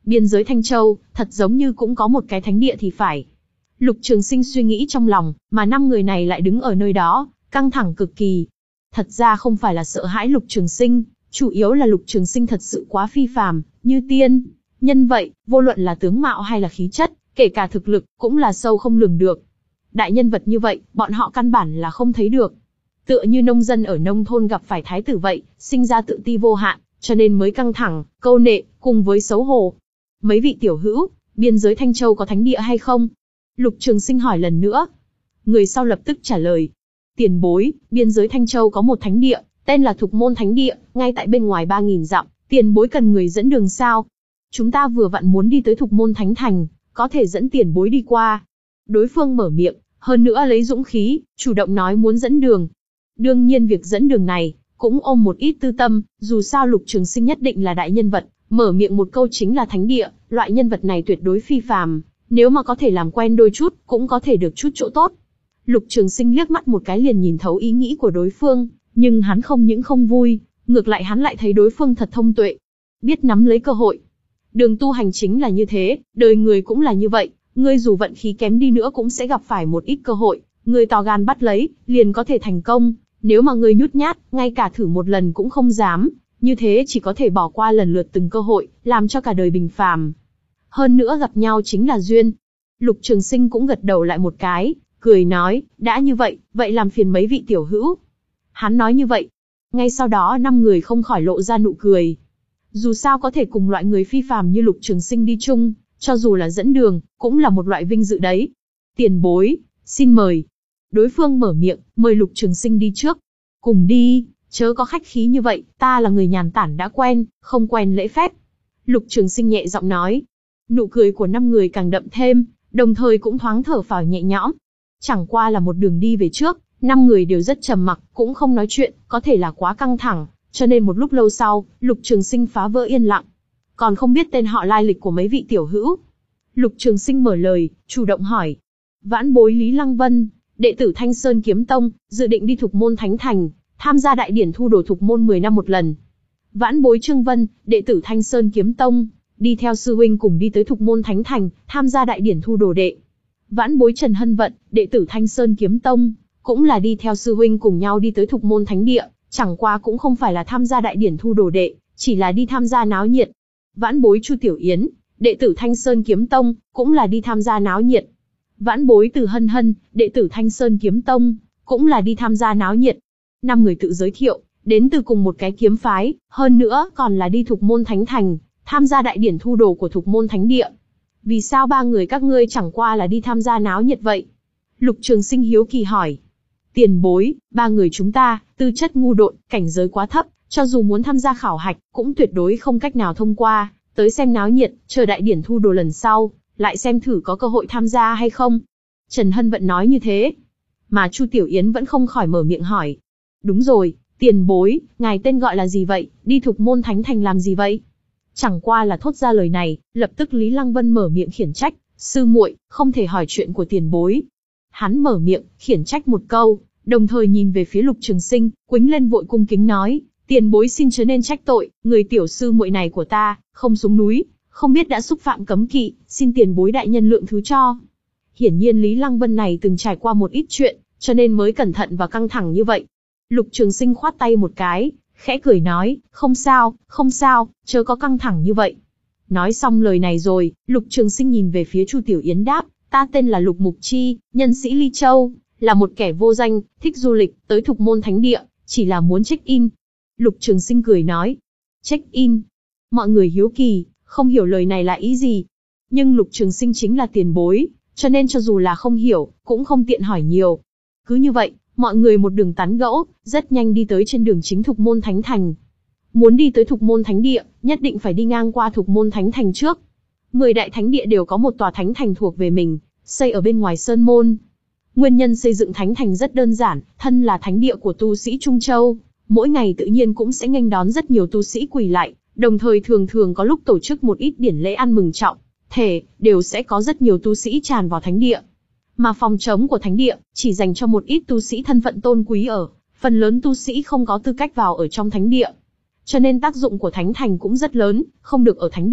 Biên giới Thanh Châu, thật giống như cũng có một cái thánh địa thì phải. Lục Trường Sinh suy nghĩ trong lòng, mà năm người này lại đứng ở nơi đó, căng thẳng cực kỳ. Thật ra không phải là sợ hãi Lục Trường Sinh, chủ yếu là Lục Trường Sinh thật sự quá phi phàm, như tiên. Nhân vậy, vô luận là tướng mạo hay là khí chất, kể cả thực lực, cũng là sâu không lường được. Đại nhân vật như vậy, bọn họ căn bản là không thấy được. Tựa như nông dân ở nông thôn gặp phải thái tử vậy, sinh ra tự ti vô hạn, cho nên mới căng thẳng, câu nệ, cùng với xấu hổ. Mấy vị tiểu hữu, biên giới Thanh Châu có thánh địa hay không? Lục Trường Sinh hỏi lần nữa. Người sau lập tức trả lời. Tiền bối, biên giới Thanh Châu có một thánh địa, tên là Thục Môn Thánh Địa, ngay tại bên ngoài ba nghìn dặm, tiền bối cần người dẫn đường sao? Chúng ta vừa vặn muốn đi tới Thục Môn Thánh Thành, có thể dẫn tiền bối đi qua. Đối phương mở miệng, hơn nữa lấy dũng khí, chủ động nói muốn dẫn đường. Đương nhiên việc dẫn đường này, cũng ôm một ít tư tâm, dù sao Lục Trường Sinh nhất định là đại nhân vật, mở miệng một câu chính là thánh địa, loại nhân vật này tuyệt đối phi phàm, nếu mà có thể làm quen đôi chút, cũng có thể được chút chỗ tốt. Lục Trường Sinh liếc mắt một cái liền nhìn thấu ý nghĩ của đối phương, nhưng hắn không những không vui, ngược lại hắn lại thấy đối phương thật thông tuệ, biết nắm lấy cơ hội. Đường tu hành chính là như thế, đời người cũng là như vậy, ngươi dù vận khí kém đi nữa cũng sẽ gặp phải một ít cơ hội, ngươi to gan bắt lấy, liền có thể thành công, nếu mà ngươi nhút nhát, ngay cả thử một lần cũng không dám, như thế chỉ có thể bỏ qua lần lượt từng cơ hội, làm cho cả đời bình phàm. Hơn nữa gặp nhau chính là duyên. Lục Trường Sinh cũng gật đầu lại một cái, cười nói, đã như vậy, vậy làm phiền mấy vị tiểu hữu. Hắn nói như vậy, ngay sau đó năm người không khỏi lộ ra nụ cười. Dù sao có thể cùng loại người phi phàm như Lục Trường Sinh đi chung, cho dù là dẫn đường, cũng là một loại vinh dự đấy. Tiền bối, xin mời. Đối phương mở miệng, mời Lục Trường Sinh đi trước. Cùng đi, chớ có khách khí như vậy, ta là người nhàn tản đã quen, không quen lễ phép. Lục Trường Sinh nhẹ giọng nói. Nụ cười của năm người càng đậm thêm, đồng thời cũng thoáng thở phào nhẹ nhõm. Chẳng qua là một đường đi về trước, năm người đều rất trầm mặc, cũng không nói chuyện, có thể là quá căng thẳng, cho nên một lúc lâu sau, Lục Trường Sinh phá vỡ yên lặng. Còn không biết tên họ lai lịch của mấy vị tiểu hữu. Lục Trường Sinh mở lời, chủ động hỏi. Vãn bối Lý Lăng Vân, đệ tử Thanh Sơn Kiếm Tông, dự định đi Thục Môn Thánh Thành, tham gia đại điển thu đồ Thục Môn mười năm một lần. Vãn bối Trương Vân, đệ tử Thanh Sơn Kiếm Tông, đi theo sư huynh cùng đi tới Thục Môn Thánh Thành, tham gia đại điển thu đồ đệ. Vãn bối Trần Hân Vận, đệ tử Thanh Sơn Kiếm Tông, cũng là đi theo sư huynh cùng nhau đi tới Thục Môn Thánh Địa, chẳng qua cũng không phải là tham gia đại điển thu đồ đệ, chỉ là đi tham gia náo nhiệt. Vãn bối Chu Tiểu Yến, đệ tử Thanh Sơn Kiếm Tông, cũng là đi tham gia náo nhiệt. Vãn bối Từ Hân Hân, đệ tử Thanh Sơn Kiếm Tông, cũng là đi tham gia náo nhiệt. Năm người tự giới thiệu, đến từ cùng một cái kiếm phái, hơn nữa còn là đi Thục Môn Thánh Thành, tham gia đại điển thu đồ của Thục Môn Thánh Địa. Vì sao ba người các ngươi chẳng qua là đi tham gia náo nhiệt vậy? Lục Trường Sinh hiếu kỳ hỏi. Tiền bối, ba người chúng ta, tư chất ngu độn, cảnh giới quá thấp, cho dù muốn tham gia khảo hạch, cũng tuyệt đối không cách nào thông qua, tới xem náo nhiệt, chờ đại điển thu đồ lần sau, lại xem thử có cơ hội tham gia hay không. Trần Hân Vận nói như thế. Mà Chu Tiểu Yến vẫn không khỏi mở miệng hỏi. Đúng rồi, tiền bối, ngài tên gọi là gì vậy, đi Thục Môn Thánh Thành làm gì vậy? Chẳng qua là thốt ra lời này, lập tức Lý Lăng Vân mở miệng khiển trách, sư muội, không thể hỏi chuyện của tiền bối. Hắn mở miệng, khiển trách một câu, đồng thời nhìn về phía Lục Trường Sinh, quĩnh lên vội cung kính nói, tiền bối xin chớ nên trách tội, người tiểu sư muội này của ta, không xuống núi, không biết đã xúc phạm cấm kỵ, xin tiền bối đại nhân lượng thứ cho. Hiển nhiên Lý Lăng Vân này từng trải qua một ít chuyện, cho nên mới cẩn thận và căng thẳng như vậy. Lục Trường Sinh khoát tay một cái, khẽ cười nói, không sao, không sao, chớ có căng thẳng như vậy. Nói xong lời này rồi, Lục Trường Sinh nhìn về phía Chu Tiểu Yến đáp, ta tên là Lục Mục Chi, nhân sĩ Ly Châu, là một kẻ vô danh, thích du lịch, tới Thục Môn Thánh Địa, chỉ là muốn check-in. Lục Trường Sinh cười nói, check-in. Mọi người hiếu kỳ, không hiểu lời này là ý gì. Nhưng Lục Trường Sinh chính là tiền bối, cho nên cho dù là không hiểu, cũng không tiện hỏi nhiều. Cứ như vậy, mọi người một đường tán gẫu, rất nhanh đi tới trên đường chính Thục Môn Thánh Thành. Muốn đi tới Thục Môn Thánh Địa, nhất định phải đi ngang qua Thục Môn Thánh Thành trước. Mười đại thánh địa đều có một tòa thánh thành thuộc về mình, xây ở bên ngoài sơn môn. Nguyên nhân xây dựng thánh thành rất đơn giản, thân là thánh địa của tu sĩ Trung Châu, mỗi ngày tự nhiên cũng sẽ nghênh đón rất nhiều tu sĩ quỳ lạy, đồng thời thường thường có lúc tổ chức một ít điển lễ ăn mừng trọng thể, đều sẽ có rất nhiều tu sĩ tràn vào thánh địa. Mà phòng trống của thánh địa chỉ dành cho một ít tu sĩ thân phận tôn quý ở, phần lớn tu sĩ không có tư cách vào ở trong thánh địa. Cho nên tác dụng của thánh thành cũng rất lớn, không được ở thánh địa,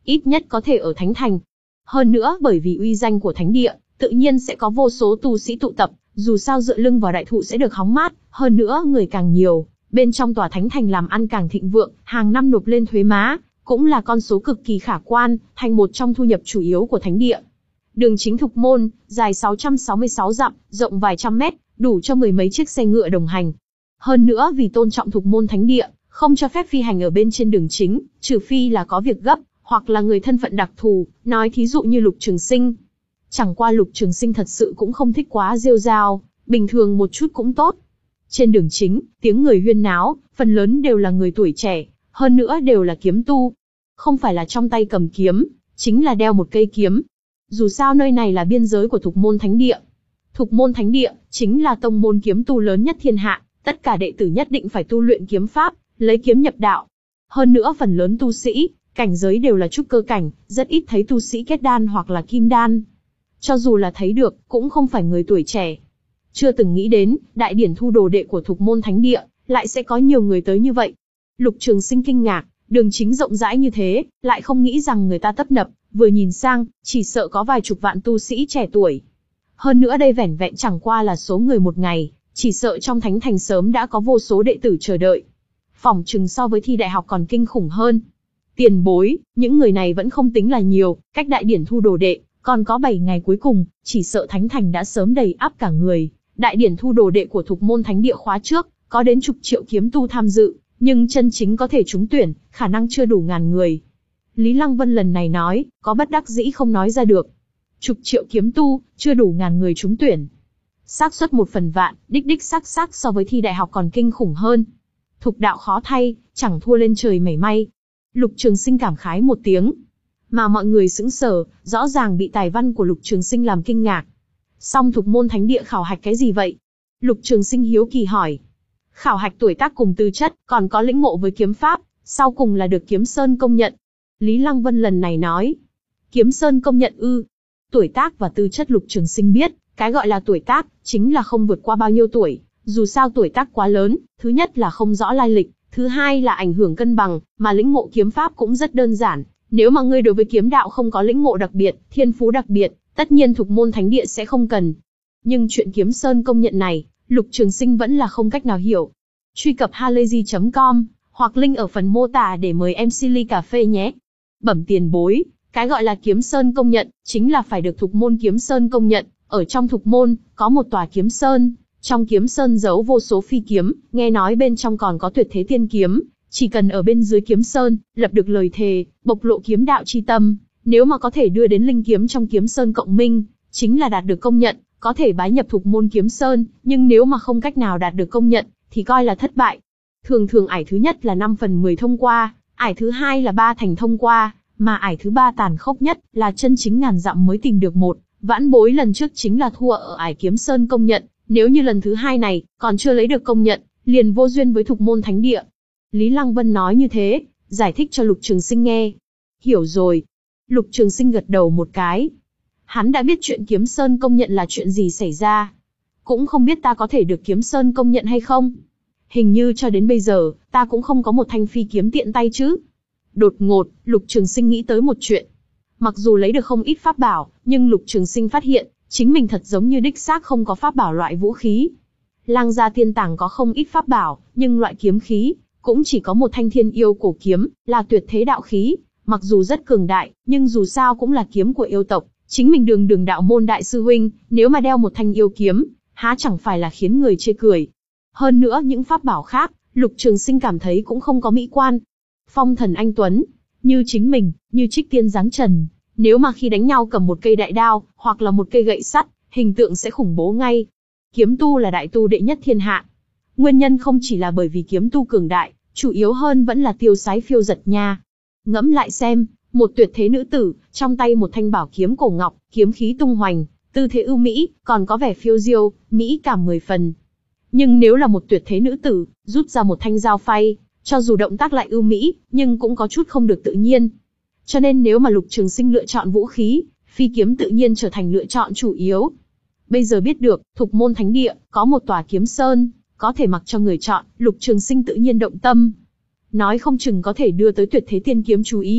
ít nhất có thể ở thánh thành. Hơn nữa bởi vì uy danh của thánh địa, tự nhiên sẽ có vô số tu sĩ tụ tập, dù sao dựa lưng vào đại thụ sẽ được hóng mát, hơn nữa người càng nhiều, bên trong tòa thánh thành làm ăn càng thịnh vượng, hàng năm nộp lên thuế má, cũng là con số cực kỳ khả quan, thành một trong thu nhập chủ yếu của thánh địa. Đường chính Thục Môn, dài sáu trăm sáu mươi sáu dặm, rộng vài trăm mét, đủ cho mười mấy chiếc xe ngựa đồng hành. Hơn nữa vì tôn trọng Thục Môn thánh địa, không cho phép phi hành ở bên trên đường chính, trừ phi là có việc gấp, hoặc là người thân phận đặc thù, nói thí dụ như Lục Trường Sinh. Chẳng qua Lục Trường Sinh thật sự cũng không thích quá rêu rao, bình thường một chút cũng tốt. Trên đường chính, tiếng người huyên náo, phần lớn đều là người tuổi trẻ, hơn nữa đều là kiếm tu. Không phải là trong tay cầm kiếm, chính là đeo một cây kiếm. Dù sao nơi này là biên giới của Thục Môn Thánh Địa. Thục Môn Thánh Địa, chính là tông môn kiếm tu lớn nhất thiên hạ, tất cả đệ tử nhất định phải tu luyện kiếm pháp, lấy kiếm nhập đạo. Hơn nữa phần lớn tu sĩ, cảnh giới đều là trúc cơ cảnh, rất ít thấy tu sĩ kết đan hoặc là kim đan. Cho dù là thấy được, cũng không phải người tuổi trẻ. Chưa từng nghĩ đến, đại điển thu đồ đệ của Thục Môn Thánh Địa, lại sẽ có nhiều người tới như vậy. Lục Trường Sinh kinh ngạc, đường chính rộng rãi như thế, lại không nghĩ rằng người ta tấp nập, vừa nhìn sang, chỉ sợ có vài chục vạn tu sĩ trẻ tuổi. Hơn nữa đây vẻn vẹn chẳng qua là số người một ngày, chỉ sợ trong thánh thành sớm đã có vô số đệ tử chờ đợi. Phỏng chừng so với thi đại học còn kinh khủng hơn. Tiền bối, những người này vẫn không tính là nhiều, cách đại điển thu đồ đệ, còn có bảy ngày cuối cùng, chỉ sợ thánh thành đã sớm đầy ắp cả người. Đại điển thu đồ đệ của Thục Môn Thánh Địa khóa trước, có đến chục triệu kiếm tu tham dự, nhưng chân chính có thể trúng tuyển, khả năng chưa đủ ngàn người. Lý Lăng Vân lần này nói, có bất đắc dĩ không nói ra được. Chục triệu kiếm tu, chưa đủ ngàn người trúng tuyển. Xác suất một phần vạn, đích đích xác xác so với thi đại học còn kinh khủng hơn. Thục đạo khó thay, chẳng thua lên trời mảy may. Lục Trường Sinh cảm khái một tiếng. Mà mọi người sững sờ, rõ ràng bị tài văn của Lục Trường Sinh làm kinh ngạc. Song Thục Môn Thánh Địa khảo hạch cái gì vậy? Lục Trường Sinh hiếu kỳ hỏi. Khảo hạch tuổi tác cùng tư chất, còn có lĩnh ngộ với kiếm pháp, sau cùng là được Kiếm Sơn công nhận. Lý Lăng Vân lần này nói. Kiếm Sơn công nhận ư? Tuổi tác và tư chất Lục Trường Sinh biết, cái gọi là tuổi tác, chính là không vượt qua bao nhiêu tuổi. Dù sao tuổi tác quá lớn, thứ nhất là không rõ lai lịch, thứ hai là ảnh hưởng cân bằng, mà lĩnh ngộ kiếm pháp cũng rất đơn giản. Nếu mà ngươi đối với kiếm đạo không có lĩnh ngộ đặc biệt, thiên phú đặc biệt, tất nhiên Thục Môn Thánh Địa sẽ không cần. Nhưng chuyện Kiếm Sơn công nhận này, Lục Trường Sinh vẫn là không cách nào hiểu. Truy cập halayzi chấm com, hoặc link ở phần mô tả để mời em xê ly cà phê nhé. Bẩm tiền bối, cái gọi là Kiếm Sơn công nhận, chính là phải được Thục Môn Kiếm Sơn công nhận. Ở trong Thục Môn, có một tòa Kiếm Sơn, trong Kiếm Sơn giấu vô số phi kiếm, nghe nói bên trong còn có tuyệt thế tiên kiếm. Chỉ cần ở bên dưới Kiếm Sơn, lập được lời thề, bộc lộ kiếm đạo chi tâm, nếu mà có thể đưa đến linh kiếm trong Kiếm Sơn cộng minh, chính là đạt được công nhận, có thể bái nhập Thục Môn Kiếm Sơn, nhưng nếu mà không cách nào đạt được công nhận, thì coi là thất bại. Thường thường ải thứ nhất là năm phần mười thông qua, ải thứ hai là ba thành thông qua, mà ải thứ ba tàn khốc nhất là chân chính ngàn dặm mới tìm được một. Vãn bối lần trước chính là thua ở ải Kiếm Sơn công nhận, nếu như lần thứ hai này còn chưa lấy được công nhận, liền vô duyên với Thục Môn Thánh Địa. Lý Lăng Vân nói như thế, giải thích cho Lục Trường Sinh nghe. Hiểu rồi. Lục Trường Sinh gật đầu một cái. Hắn đã biết chuyện Kiếm Sơn công nhận là chuyện gì xảy ra. Cũng không biết ta có thể được Kiếm Sơn công nhận hay không. Hình như cho đến bây giờ, ta cũng không có một thanh phi kiếm tiện tay chứ. Đột ngột, Lục Trường Sinh nghĩ tới một chuyện. Mặc dù lấy được không ít pháp bảo, nhưng Lục Trường Sinh phát hiện, chính mình thật giống như đích xác không có pháp bảo loại vũ khí. Lang gia tiên tàng có không ít pháp bảo, nhưng loại kiếm khí, cũng chỉ có một thanh thiên yêu cổ kiếm, là tuyệt thế đạo khí, mặc dù rất cường đại, nhưng dù sao cũng là kiếm của yêu tộc, chính mình đường đường đạo môn đại sư huynh, nếu mà đeo một thanh yêu kiếm, há chẳng phải là khiến người chê cười. Hơn nữa những pháp bảo khác, Lục Trường Sinh cảm thấy cũng không có mỹ quan. Phong thần anh tuấn, như chính mình, như trích tiên dáng trần, nếu mà khi đánh nhau cầm một cây đại đao, hoặc là một cây gậy sắt, hình tượng sẽ khủng bố ngay. Kiếm tu là đại tu đệ nhất thiên hạ. Nguyên nhân không chỉ là bởi vì kiếm tu cường đại, chủ yếu hơn vẫn là tiêu sái phiêu giật nha. Ngẫm lại xem, một tuyệt thế nữ tử, trong tay một thanh bảo kiếm cổ ngọc, kiếm khí tung hoành, tư thế ưu mỹ, còn có vẻ phiêu diêu, mỹ cảm mười phần. Nhưng nếu là một tuyệt thế nữ tử, rút ra một thanh dao phay, cho dù động tác lại ưu mỹ, nhưng cũng có chút không được tự nhiên. Cho nên nếu mà Lục Trường Sinh lựa chọn vũ khí, phi kiếm tự nhiên trở thành lựa chọn chủ yếu. Bây giờ biết được, Thục Môn Thánh Địa, có một tòa Kiếm Sơn, có thể mặc cho người chọn, Lục Trường Sinh tự nhiên động tâm. Nói không chừng có thể đưa tới tuyệt thế tiên kiếm chú ý,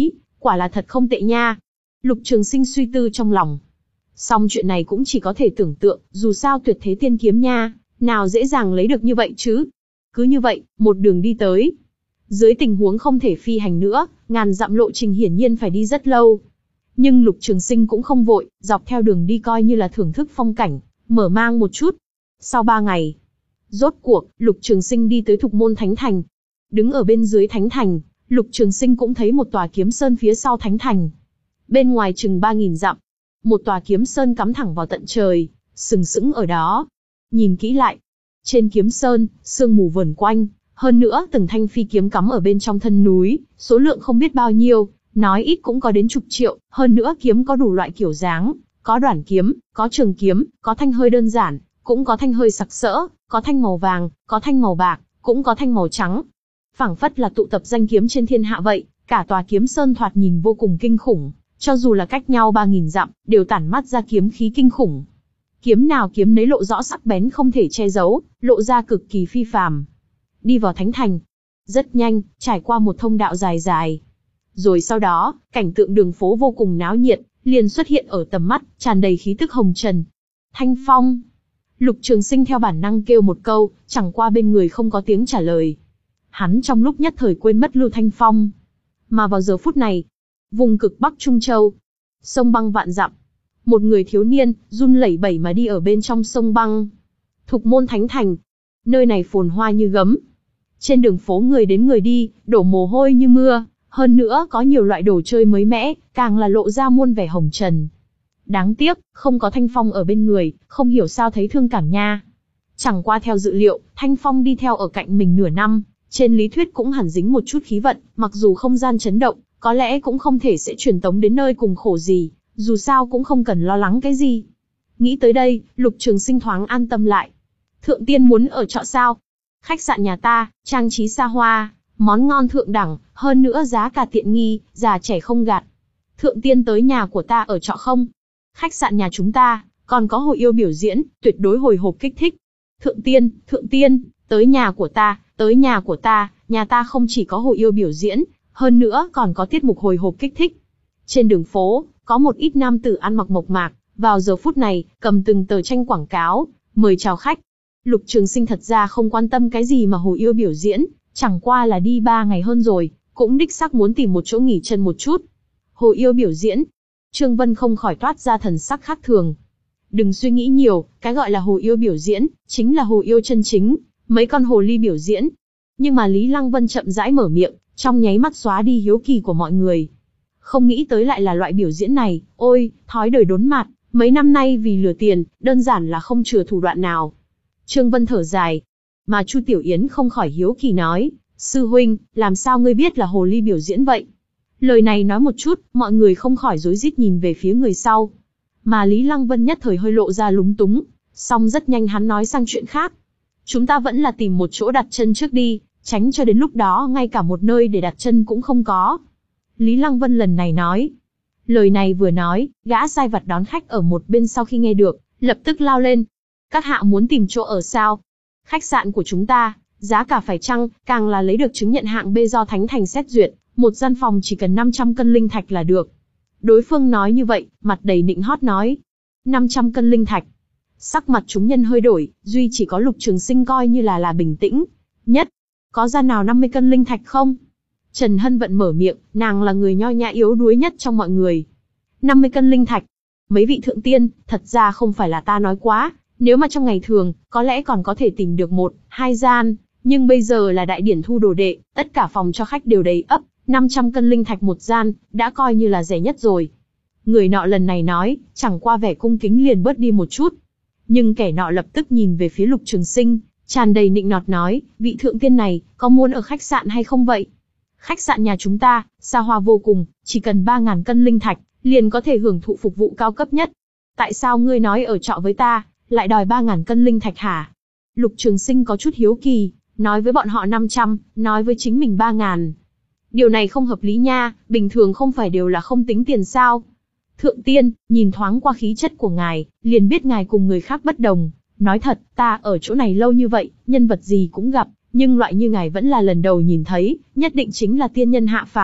quả là thật không tệ nha. Lục Trường Sinh suy tư trong lòng. Song chuyện này cũng chỉ có thể tưởng tượng, dù sao tuyệt thế tiên kiếm nha, nào dễ dàng lấy được như vậy chứ. Cứ như vậy, một đường đi tới. Dưới tình huống không thể phi hành nữa, ngàn dặm lộ trình hiển nhiên phải đi rất lâu. Nhưng Lục Trường Sinh cũng không vội, dọc theo đường đi coi như là thưởng thức phong cảnh, mở mang một chút. Sau ba ngày, rốt cuộc, Lục Trường Sinh đi tới Thục Môn Thánh Thành. Đứng ở bên dưới Thánh Thành, Lục Trường Sinh cũng thấy một tòa kiếm sơn phía sau Thánh Thành. Bên ngoài chừng ba nghìn dặm, một tòa kiếm sơn cắm thẳng vào tận trời, sừng sững ở đó. Nhìn kỹ lại, trên kiếm sơn, sương mù vờn quanh, hơn nữa từng thanh phi kiếm cắm ở bên trong thân núi, số lượng không biết bao nhiêu, nói ít cũng có đến chục triệu, hơn nữa kiếm có đủ loại kiểu dáng, có đoản kiếm, có trường kiếm, có thanh hơi đơn giản, cũng có thanh hơi sặc sỡ, có thanh màu vàng, có thanh màu bạc, cũng có thanh màu trắng. Phảng phất là tụ tập danh kiếm trên thiên hạ vậy, cả tòa kiếm sơn thoạt nhìn vô cùng kinh khủng, cho dù là cách nhau ba nghìn dặm, đều tản mát ra kiếm khí kinh khủng. Kiếm nào kiếm nấy lộ rõ sắc bén không thể che giấu, lộ ra cực kỳ phi phàm. Đi vào Thánh Thành, rất nhanh, trải qua một thông đạo dài dài. Rồi sau đó, cảnh tượng đường phố vô cùng náo nhiệt, liền xuất hiện ở tầm mắt, tràn đầy khí tức hồng trần. Thanh Phong. Lục Trường Sinh theo bản năng kêu một câu, chẳng qua bên người không có tiếng trả lời. Hắn trong lúc nhất thời quên mất Lưu Thanh Phong. Mà vào giờ phút này, vùng cực Bắc Trung Châu, sông băng vạn dặm, một người thiếu niên, run lẩy bẩy mà đi ở bên trong sông băng. Thục Môn Thánh Thành, nơi này phồn hoa như gấm. Trên đường phố người đến người đi, đổ mồ hôi như mưa, hơn nữa có nhiều loại đồ chơi mới mẻ, càng là lộ ra muôn vẻ hồng trần. Đáng tiếc, không có Thanh Phong ở bên người, không hiểu sao thấy thương cảm nha. Chẳng qua theo dự liệu, Thanh Phong đi theo ở cạnh mình nửa năm, trên lý thuyết cũng hẳn dính một chút khí vận, mặc dù không gian chấn động, có lẽ cũng không thể sẽ truyền tống đến nơi cùng khổ gì, dù sao cũng không cần lo lắng cái gì. Nghĩ tới đây, Lục Trường Sinh thoáng an tâm lại. Thượng tiên muốn ở trọ sao? Khách sạn nhà ta, trang trí xa hoa, món ngon thượng đẳng, hơn nữa giá cả tiện nghi, già trẻ không gạt. Thượng tiên tới nhà của ta ở trọ không? Khách sạn nhà chúng ta, còn có hồi yêu biểu diễn, tuyệt đối hồi hộp kích thích. Thượng tiên, thượng tiên, tới nhà của ta, tới nhà của ta, nhà ta không chỉ có hồi yêu biểu diễn, hơn nữa còn có tiết mục hồi hộp kích thích. Trên đường phố, có một ít nam tử ăn mặc mộc mạc, vào giờ phút này, cầm từng tờ tranh quảng cáo, mời chào khách. Lục Trường Sinh thật ra không quan tâm cái gì mà hồi yêu biểu diễn, chẳng qua là đi ba ngày hơn rồi, cũng đích xác muốn tìm một chỗ nghỉ chân một chút. Hồi yêu biểu diễn, Trương Vân không khỏi toát ra thần sắc khác thường. Đừng suy nghĩ nhiều, cái gọi là hồi yêu biểu diễn, chính là hồi yêu chân chính, mấy con hồ ly biểu diễn. Nhưng mà Lý Lăng Vân chậm rãi mở miệng, trong nháy mắt xóa đi hiếu kỳ của mọi người. Không nghĩ tới lại là loại biểu diễn này, ôi, thói đời đốn mặt, mấy năm nay vì lừa tiền, đơn giản là không chừa thủ đoạn nào. Trương Vân thở dài, mà Chu Tiểu Yến không khỏi hiếu kỳ nói, sư huynh, làm sao ngươi biết là hồ ly biểu diễn vậy? Lời này nói một chút, mọi người không khỏi rối rít nhìn về phía người sau. Mà Lý Lăng Vân nhất thời hơi lộ ra lúng túng, song rất nhanh hắn nói sang chuyện khác. Chúng ta vẫn là tìm một chỗ đặt chân trước đi, tránh cho đến lúc đó ngay cả một nơi để đặt chân cũng không có. Lý Lăng Vân lần này nói. Lời này vừa nói, gã sai vặt đón khách ở một bên sau khi nghe được, lập tức lao lên. Các hạ muốn tìm chỗ ở sao? Khách sạn của chúng ta, giá cả phải chăng, càng là lấy được chứng nhận hạng B do Thánh Thành xét duyệt, một gian phòng chỉ cần năm trăm cân linh thạch là được. Đối phương nói như vậy, mặt đầy nịnh hót nói. năm trăm cân linh thạch. Sắc mặt chúng nhân hơi đổi, duy chỉ có Lục Trường Sinh coi như là là bình tĩnh nhất. Có gian nào năm mươi cân linh thạch không? Trần Hân Vận mở miệng, nàng là người nho nhã yếu đuối nhất trong mọi người. năm mươi cân linh thạch. Mấy vị thượng tiên, thật ra không phải là ta nói quá, nếu mà trong ngày thường, có lẽ còn có thể tìm được một, hai gian, nhưng bây giờ là đại điển thu đồ đệ, tất cả phòng cho khách đều đầy ắp, năm trăm cân linh thạch một gian, đã coi như là rẻ nhất rồi. Người nọ lần này nói, chẳng qua vẻ cung kính liền bớt đi một chút. Nhưng kẻ nọ lập tức nhìn về phía Lục Trường Sinh, tràn đầy nịnh nọt nói, vị thượng tiên này, có muốn ở khách sạn hay không vậy? Khách sạn nhà chúng ta, xa hoa vô cùng, chỉ cần ba ngàn cân linh thạch, liền có thể hưởng thụ phục vụ cao cấp nhất. Tại sao ngươi nói ở trọ với ta, lại đòi ba ngàn cân linh thạch hả? Lục Trường Sinh có chút hiếu kỳ, nói với bọn họ năm trăm, nói với chính mình ba ngàn. Điều này không hợp lý nha, bình thường không phải đều là không tính tiền sao? Thượng tiên, nhìn thoáng qua khí chất của ngài, liền biết ngài cùng người khác bất đồng. Nói thật, ta ở chỗ này lâu như vậy, nhân vật gì cũng gặp, nhưng loại như ngài vẫn là lần đầu nhìn thấy, nhất định chính là tiên nhân hạ phàm.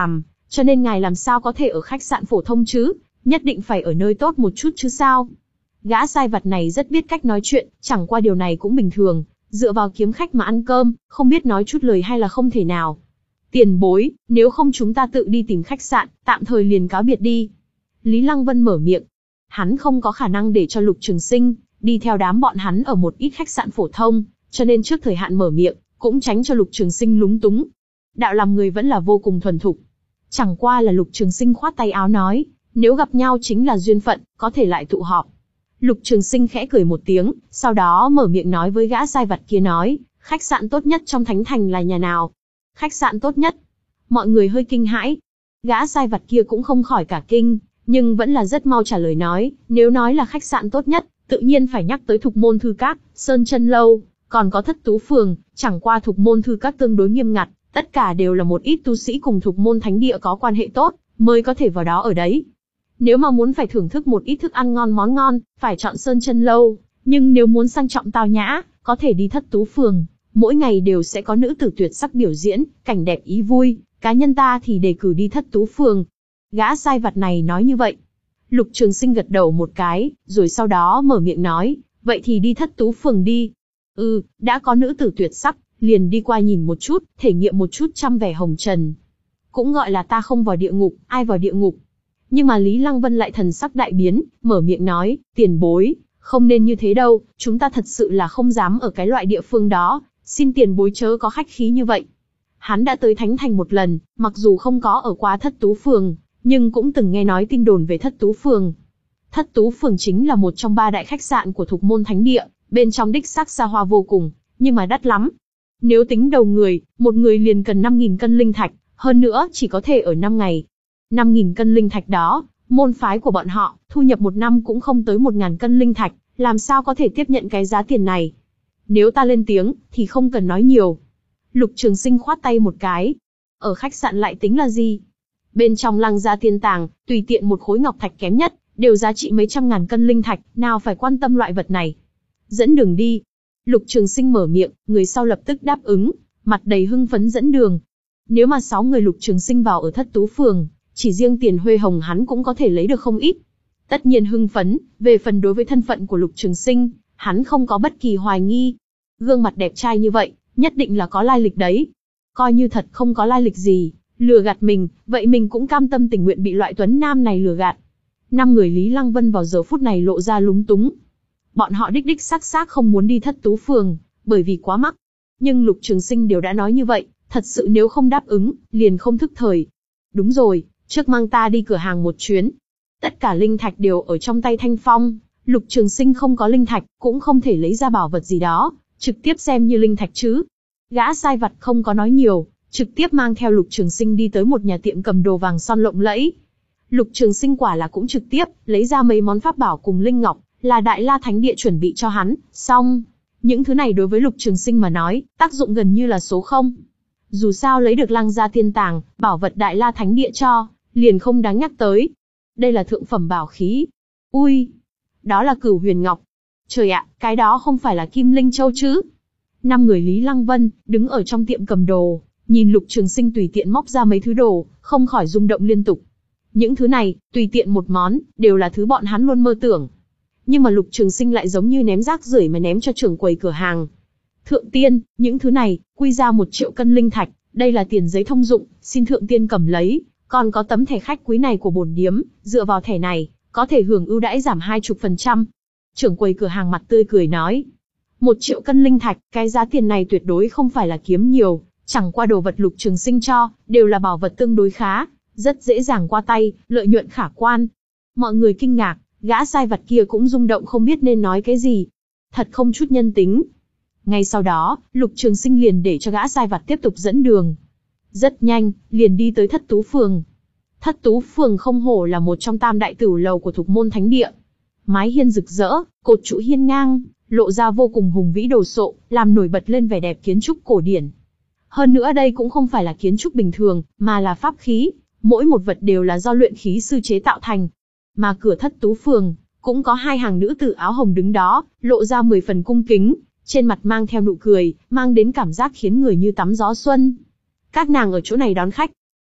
cho nên ngài làm sao có thể ở khách sạn phổ thông chứ, nhất định phải ở nơi tốt một chút chứ sao. Gã sai vặt này rất biết cách nói chuyện, chẳng qua điều này cũng bình thường, dựa vào kiếm khách mà ăn cơm, không biết nói chút lời hay là không thể nào. Tiền bối, nếu không chúng ta tự đi tìm khách sạn, tạm thời liền cáo biệt đi. Lý Lăng Vân mở miệng. Hắn không có khả năng để cho Lục Trường Sinh đi theo đám bọn hắn ở một ít khách sạn phổ thông, cho nên trước thời hạn mở miệng, cũng tránh cho Lục Trường Sinh lúng túng. Đạo làm người vẫn là vô cùng thuần thục. Chẳng qua là Lục Trường Sinh khoát tay áo nói, nếu gặp nhau chính là duyên phận, có thể lại tụ họp. Lục Trường Sinh khẽ cười một tiếng, sau đó mở miệng nói với gã sai vặt kia nói, khách sạn tốt nhất trong Thánh Thành là nhà nào? Khách sạn tốt nhất? Mọi người hơi kinh hãi. Gã sai vặt kia cũng không khỏi cả kinh, nhưng vẫn là rất mau trả lời nói, nếu nói là khách sạn tốt nhất, tự nhiên phải nhắc tới Thục Môn Thư Các, Sơn Chân Lâu, còn có Thất Tú Phường, chẳng qua Thục Môn Thư Các tương đối nghiêm ngặt, tất cả đều là một ít tu sĩ cùng Thục Môn Thánh Địa có quan hệ tốt, mới có thể vào đó ở đấy. Nếu mà muốn phải thưởng thức một ít thức ăn ngon món ngon, phải chọn Sơn Chân Lâu, nhưng nếu muốn sang trọng tao nhã, có thể đi Thất Tú Phường, mỗi ngày đều sẽ có nữ tử tuyệt sắc biểu diễn, cảnh đẹp ý vui, cá nhân ta thì đề cử đi Thất Tú Phường. Gã sai vặt này nói như vậy. Lục Trường Sinh gật đầu một cái, rồi sau đó mở miệng nói, vậy thì đi Thất Tú Phường đi. Ừ, đã có nữ tử tuyệt sắc, liền đi qua nhìn một chút, thể nghiệm một chút trăm vẻ hồng trần. Cũng gọi là ta không vào địa ngục, ai vào địa ngục. Nhưng mà Lý Lăng Vân lại thần sắc đại biến, mở miệng nói, tiền bối, không nên như thế đâu, chúng ta thật sự là không dám ở cái loại địa phương đó, xin tiền bối chớ có khách khí như vậy. Hắn đã tới Thánh Thành một lần, mặc dù không có ở qua Thất Tú Phường, nhưng cũng từng nghe nói tin đồn về Thất Tú Phường. Thất Tú Phường chính là một trong ba đại khách sạn của Thục Môn Thánh Địa, bên trong đích xác xa hoa vô cùng, nhưng mà đắt lắm. Nếu tính đầu người, một người liền cần năm nghìn cân linh thạch, hơn nữa chỉ có thể ở năm ngày. năm nghìn cân linh thạch đó, môn phái của bọn họ, thu nhập một năm cũng không tới một nghìn cân linh thạch, làm sao có thể tiếp nhận cái giá tiền này. Nếu ta lên tiếng, thì không cần nói nhiều. Lục Trường Sinh khoát tay một cái. Ở khách sạn lại tính là gì? Bên trong Lăng Gia Tiên Tàng, tùy tiện một khối ngọc thạch kém nhất, đều giá trị mấy trăm ngàn cân linh thạch, nào phải quan tâm loại vật này. Dẫn đường đi. Lục Trường Sinh mở miệng, người sau lập tức đáp ứng, mặt đầy hưng phấn dẫn đường. Nếu mà sáu người Lục Trường Sinh vào ở Thất Tú Phường, chỉ riêng tiền huê hồng hắn cũng có thể lấy được không ít. Tất nhiên hưng phấn, về phần đối với thân phận của Lục Trường Sinh, hắn không có bất kỳ hoài nghi. Gương mặt đẹp trai như vậy, nhất định là có lai lịch đấy. Coi như thật không có lai lịch gì, lừa gạt mình, vậy mình cũng cam tâm tình nguyện bị loại tuấn nam này lừa gạt. Năm người Lý Lăng Vân vào giờ phút này lộ ra lúng túng. Bọn họ đích đích xác xác không muốn đi Thất Tú Phường, bởi vì quá mắc. Nhưng Lục Trường Sinh đều đã nói như vậy, thật sự nếu không đáp ứng, liền không thức thời. Đúng rồi, trước mang ta đi cửa hàng một chuyến. Tất cả linh thạch đều ở trong tay Thanh Phong, Lục Trường Sinh không có linh thạch, cũng không thể lấy ra bảo vật gì đó, trực tiếp xem như linh thạch chứ. Gã sai vặt không có nói nhiều, trực tiếp mang theo Lục Trường Sinh đi tới một nhà tiệm cầm đồ vàng son lộng lẫy. Lục Trường Sinh quả là cũng trực tiếp lấy ra mấy món pháp bảo cùng linh ngọc, là Đại La Thánh Địa chuẩn bị cho hắn, xong. Những thứ này đối với Lục Trường Sinh mà nói, tác dụng gần như là số không. Dù sao lấy được Lăng Gia Tiên Tàng, bảo vật Đại La Thánh Địa cho, liền không đáng nhắc tới. Đây là thượng phẩm bảo khí. Ui, đó là Cửu Huyền Ngọc. Trời ạ, cái đó không phải là Kim Linh Châu chứ? Năm người Lý Lăng Vân, đứng ở trong tiệm cầm đồ, nhìn Lục Trường Sinh tùy tiện móc ra mấy thứ đồ, không khỏi rung động liên tục. Những thứ này, tùy tiện một món, đều là thứ bọn hắn luôn mơ tưởng. Nhưng mà Lục Trường Sinh lại giống như ném rác rưởi mà ném cho trưởng quầy cửa hàng. Thượng tiên, những thứ này, quy ra một triệu cân linh thạch, đây là tiền giấy thông dụng, xin thượng tiên cầm lấy. Còn có tấm thẻ khách quý này của bổn điếm, dựa vào thẻ này, có thể hưởng ưu đãi giảm hai mươi phần trăm. Trưởng quầy cửa hàng mặt tươi cười nói. Một triệu cân linh thạch, cái giá tiền này tuyệt đối không phải là kiếm nhiều, chẳng qua đồ vật Lục Trường Sinh cho, đều là bảo vật tương đối khá, rất dễ dàng qua tay, lợi nhuận khả quan. Mọi người kinh ngạc, gã sai vặt kia cũng rung động không biết nên nói cái gì. Thật không chút nhân tính. Ngay sau đó, Lục Trường Sinh liền để cho gã sai vặt tiếp tục dẫn đường. Rất nhanh, liền đi tới Thất Tú Phường. Thất Tú Phường không hổ là một trong tam đại tửu lầu của Thục Môn Thánh Địa. Mái hiên rực rỡ, cột trụ hiên ngang, lộ ra vô cùng hùng vĩ đồ sộ, làm nổi bật lên vẻ đẹp kiến trúc cổ điển. Hơn nữa đây cũng không phải là kiến trúc bình thường, mà là pháp khí, mỗi một vật đều là do luyện khí sư chế tạo thành. Mà cửa Thất Tú Phường, cũng có hai hàng nữ tử áo hồng đứng đó, lộ ra mười phần cung kính, trên mặt mang theo nụ cười, mang đến cảm giác khiến người như tắm gió xuân. Các nàng ở chỗ này đón khách.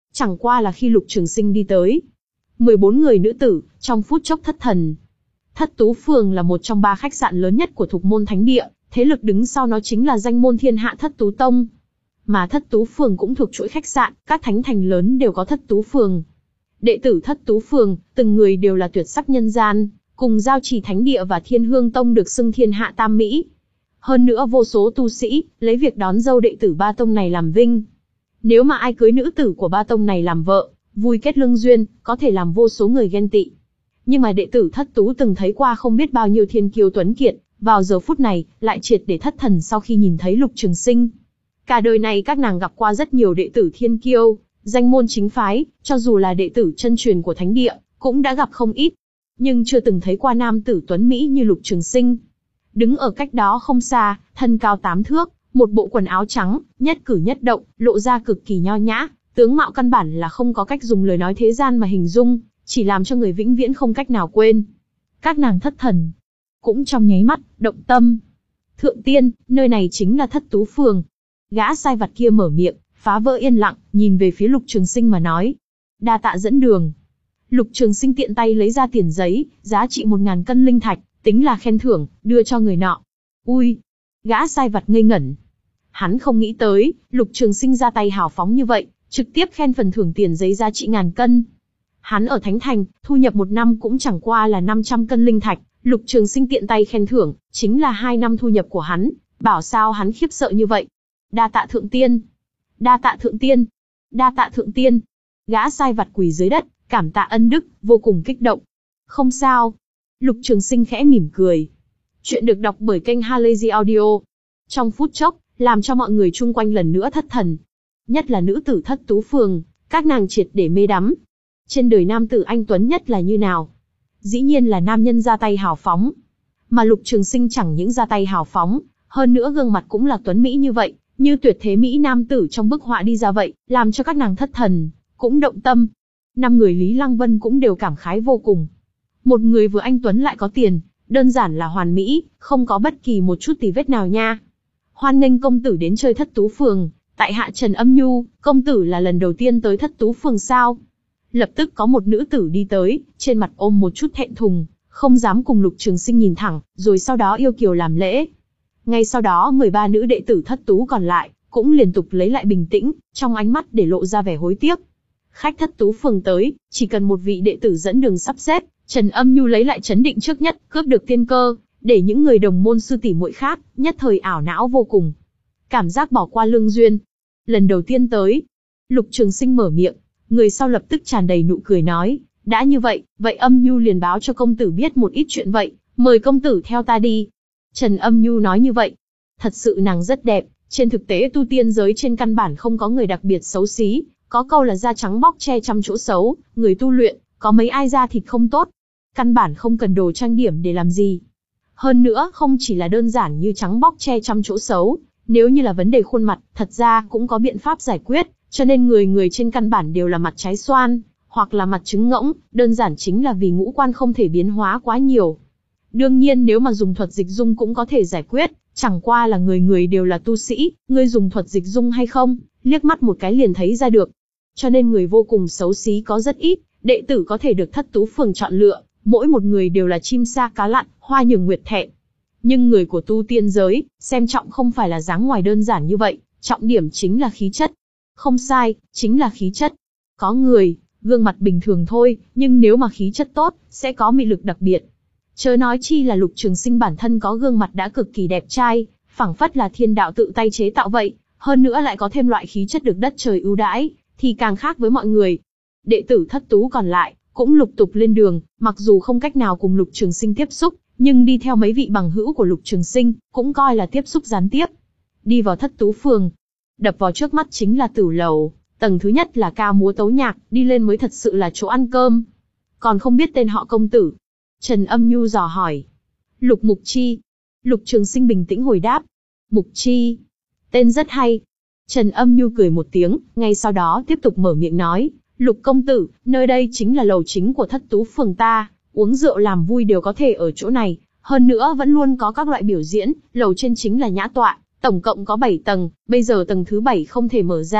Chẳng qua là khi Lục Trường Sinh đi tới, mười bốn người nữ tử, trong phút chốc thất thần. Thất Tú Phường là một trong ba khách sạn lớn nhất của Thục Môn Thánh Địa, thế lực đứng sau nó chính là danh môn thiên hạ Thất Tú Tông. Mà Thất Tú Phường cũng thuộc chuỗi khách sạn, các thánh thành lớn đều có Thất Tú Phường. Đệ tử Thất Tú Phường, từng người đều là tuyệt sắc nhân gian, cùng Giao Trì Thánh Địa và Thiên Hương Tông được xưng thiên hạ tam mỹ. Hơn nữa vô số tu sĩ, lấy việc đón dâu đệ tử ba tông này làm vinh. Nếu mà ai cưới nữ tử của ba tông này làm vợ, vui kết lương duyên, có thể làm vô số người ghen tị. Nhưng mà đệ tử Thất Tú từng thấy qua không biết bao nhiêu thiên kiêu tuấn kiệt, vào giờ phút này, lại triệt để thất thần sau khi nhìn thấy Lục Trường Sinh. Cả đời này các nàng gặp qua rất nhiều đệ tử thiên kiêu, danh môn chính phái, cho dù là đệ tử chân truyền của thánh địa, cũng đã gặp không ít. Nhưng chưa từng thấy qua nam tử tuấn Mỹ như Lục Trường Sinh. Đứng ở cách đó không xa, thân cao tám thước, một bộ quần áo trắng, nhất cử nhất động, lộ ra cực kỳ nho nhã, tướng mạo căn bản là không có cách dùng lời nói thế gian mà hình dung, chỉ làm cho người vĩnh viễn không cách nào quên. Các nàng thất thần, cũng trong nháy mắt, động tâm. Thượng tiên, nơi này chính là Thất Tú Phường. Gã sai vặt kia mở miệng, phá vỡ yên lặng, nhìn về phía Lục Trường Sinh mà nói. Đa tạ dẫn đường. Lục Trường Sinh tiện tay lấy ra tiền giấy, giá trị một ngàn cân linh thạch, tính là khen thưởng, đưa cho người nọ. Ui! Gã sai vặt ngây ngẩn. Hắn không nghĩ tới, Lục Trường Sinh ra tay hào phóng như vậy, trực tiếp khen phần thưởng tiền giấy giá trị ngàn cân. Hắn ở Thánh Thành, thu nhập một năm cũng chẳng qua là năm trăm cân linh thạch, Lục Trường Sinh tiện tay khen thưởng, chính là hai năm thu nhập của hắn, bảo sao hắn khiếp sợ như vậy. Đa tạ thượng tiên, đa tạ thượng tiên, đa tạ thượng tiên. Gã sai vặt quỳ dưới đất, cảm tạ ân đức, vô cùng kích động. Không sao. Lục Trường Sinh khẽ mỉm cười. Chuyện được đọc bởi kênh Halazy Audio. Trong phút chốc, làm cho mọi người chung quanh lần nữa thất thần. Nhất là nữ tử Thất Tú Phường, các nàng triệt để mê đắm. Trên đời nam tử anh tuấn nhất là như nào? Dĩ nhiên là nam nhân ra tay hào phóng. Mà Lục Trường Sinh chẳng những ra tay hào phóng, hơn nữa gương mặt cũng là tuấn mỹ như vậy, như tuyệt thế mỹ nam tử trong bức họa đi ra vậy, làm cho các nàng thất thần, cũng động tâm. Năm người Lý Lăng Vân cũng đều cảm khái vô cùng. Một người vừa anh tuấn lại có tiền, đơn giản là hoàn mỹ, không có bất kỳ một chút tì vết nào nha. Hoan nghênh công tử đến chơi Thất Tú Phường, tại hạ Trần Âm Nhu, công tử là lần đầu tiên tới Thất Tú Phường sao? Lập tức có một nữ tử đi tới, trên mặt ôm một chút thẹn thùng, không dám cùng Lục Trường Sinh nhìn thẳng, rồi sau đó yêu kiều làm lễ. Ngay sau đó mười ba nữ đệ tử Thất Tú còn lại, cũng liên tục lấy lại bình tĩnh, trong ánh mắt để lộ ra vẻ hối tiếc. Khách Thất Tú Phường tới, chỉ cần một vị đệ tử dẫn đường sắp xếp, Trần Âm Nhu lấy lại chấn định trước nhất, cướp được tiên cơ, để những người đồng môn sư tỷ muội khác, nhất thời ảo não vô cùng. Cảm giác bỏ qua lương duyên. Lần đầu tiên tới, Lục Trường Sinh mở miệng, người sau lập tức tràn đầy nụ cười nói, đã như vậy, vậy Âm Nhu liền báo cho công tử biết một ít chuyện vậy, mời công tử theo ta đi. Trần Âm Nhu nói như vậy, thật sự nàng rất đẹp, trên thực tế tu tiên giới trên căn bản không có người đặc biệt xấu xí, có câu là da trắng bóc che trăm chỗ xấu, người tu luyện, có mấy ai da thịt không tốt, căn bản không cần đồ trang điểm để làm gì. Hơn nữa, không chỉ là đơn giản như trắng bóc che trăm chỗ xấu, nếu như là vấn đề khuôn mặt, thật ra cũng có biện pháp giải quyết, cho nên người người trên căn bản đều là mặt trái xoan, hoặc là mặt trứng ngỗng, đơn giản chính là vì ngũ quan không thể biến hóa quá nhiều. Đương nhiên nếu mà dùng thuật dịch dung cũng có thể giải quyết, chẳng qua là người người đều là tu sĩ, ngươi dùng thuật dịch dung hay không, liếc mắt một cái liền thấy ra được. Cho nên người vô cùng xấu xí có rất ít, đệ tử có thể được Thất Tú Phường chọn lựa, mỗi một người đều là chim sa cá lặn, hoa nhường nguyệt thẹn. Nhưng người của tu tiên giới, xem trọng không phải là dáng ngoài đơn giản như vậy, trọng điểm chính là khí chất. Không sai, chính là khí chất. Có người, gương mặt bình thường thôi, nhưng nếu mà khí chất tốt, sẽ có mị lực đặc biệt. Chớ nói chi là Lục Trường Sinh bản thân có gương mặt đã cực kỳ đẹp trai, phảng phất là thiên đạo tự tay chế tạo vậy, hơn nữa lại có thêm loại khí chất được đất trời ưu đãi, thì càng khác với mọi người. Đệ tử Thất Tú còn lại, cũng lục tục lên đường, mặc dù không cách nào cùng Lục Trường Sinh tiếp xúc, nhưng đi theo mấy vị bằng hữu của Lục Trường Sinh, cũng coi là tiếp xúc gián tiếp. Đi vào Thất Tú Phường, đập vào trước mắt chính là tử lầu, tầng thứ nhất là ca múa tấu nhạc, đi lên mới thật sự là chỗ ăn cơm. Còn không biết tên họ công tử? Trần Âm Nhu dò hỏi. Lục Mục Chi. Lục Trường Sinh bình tĩnh hồi đáp. Mục Chi. Tên rất hay. Trần Âm Nhu cười một tiếng, ngay sau đó tiếp tục mở miệng nói. Lục công tử, nơi đây chính là lầu chính của Thất Tú Phường ta, uống rượu làm vui đều có thể ở chỗ này, hơn nữa vẫn luôn có các loại biểu diễn, lầu trên chính là nhã tọa, tổng cộng có bảy tầng, bây giờ tầng thứ bảy không thể mở ra,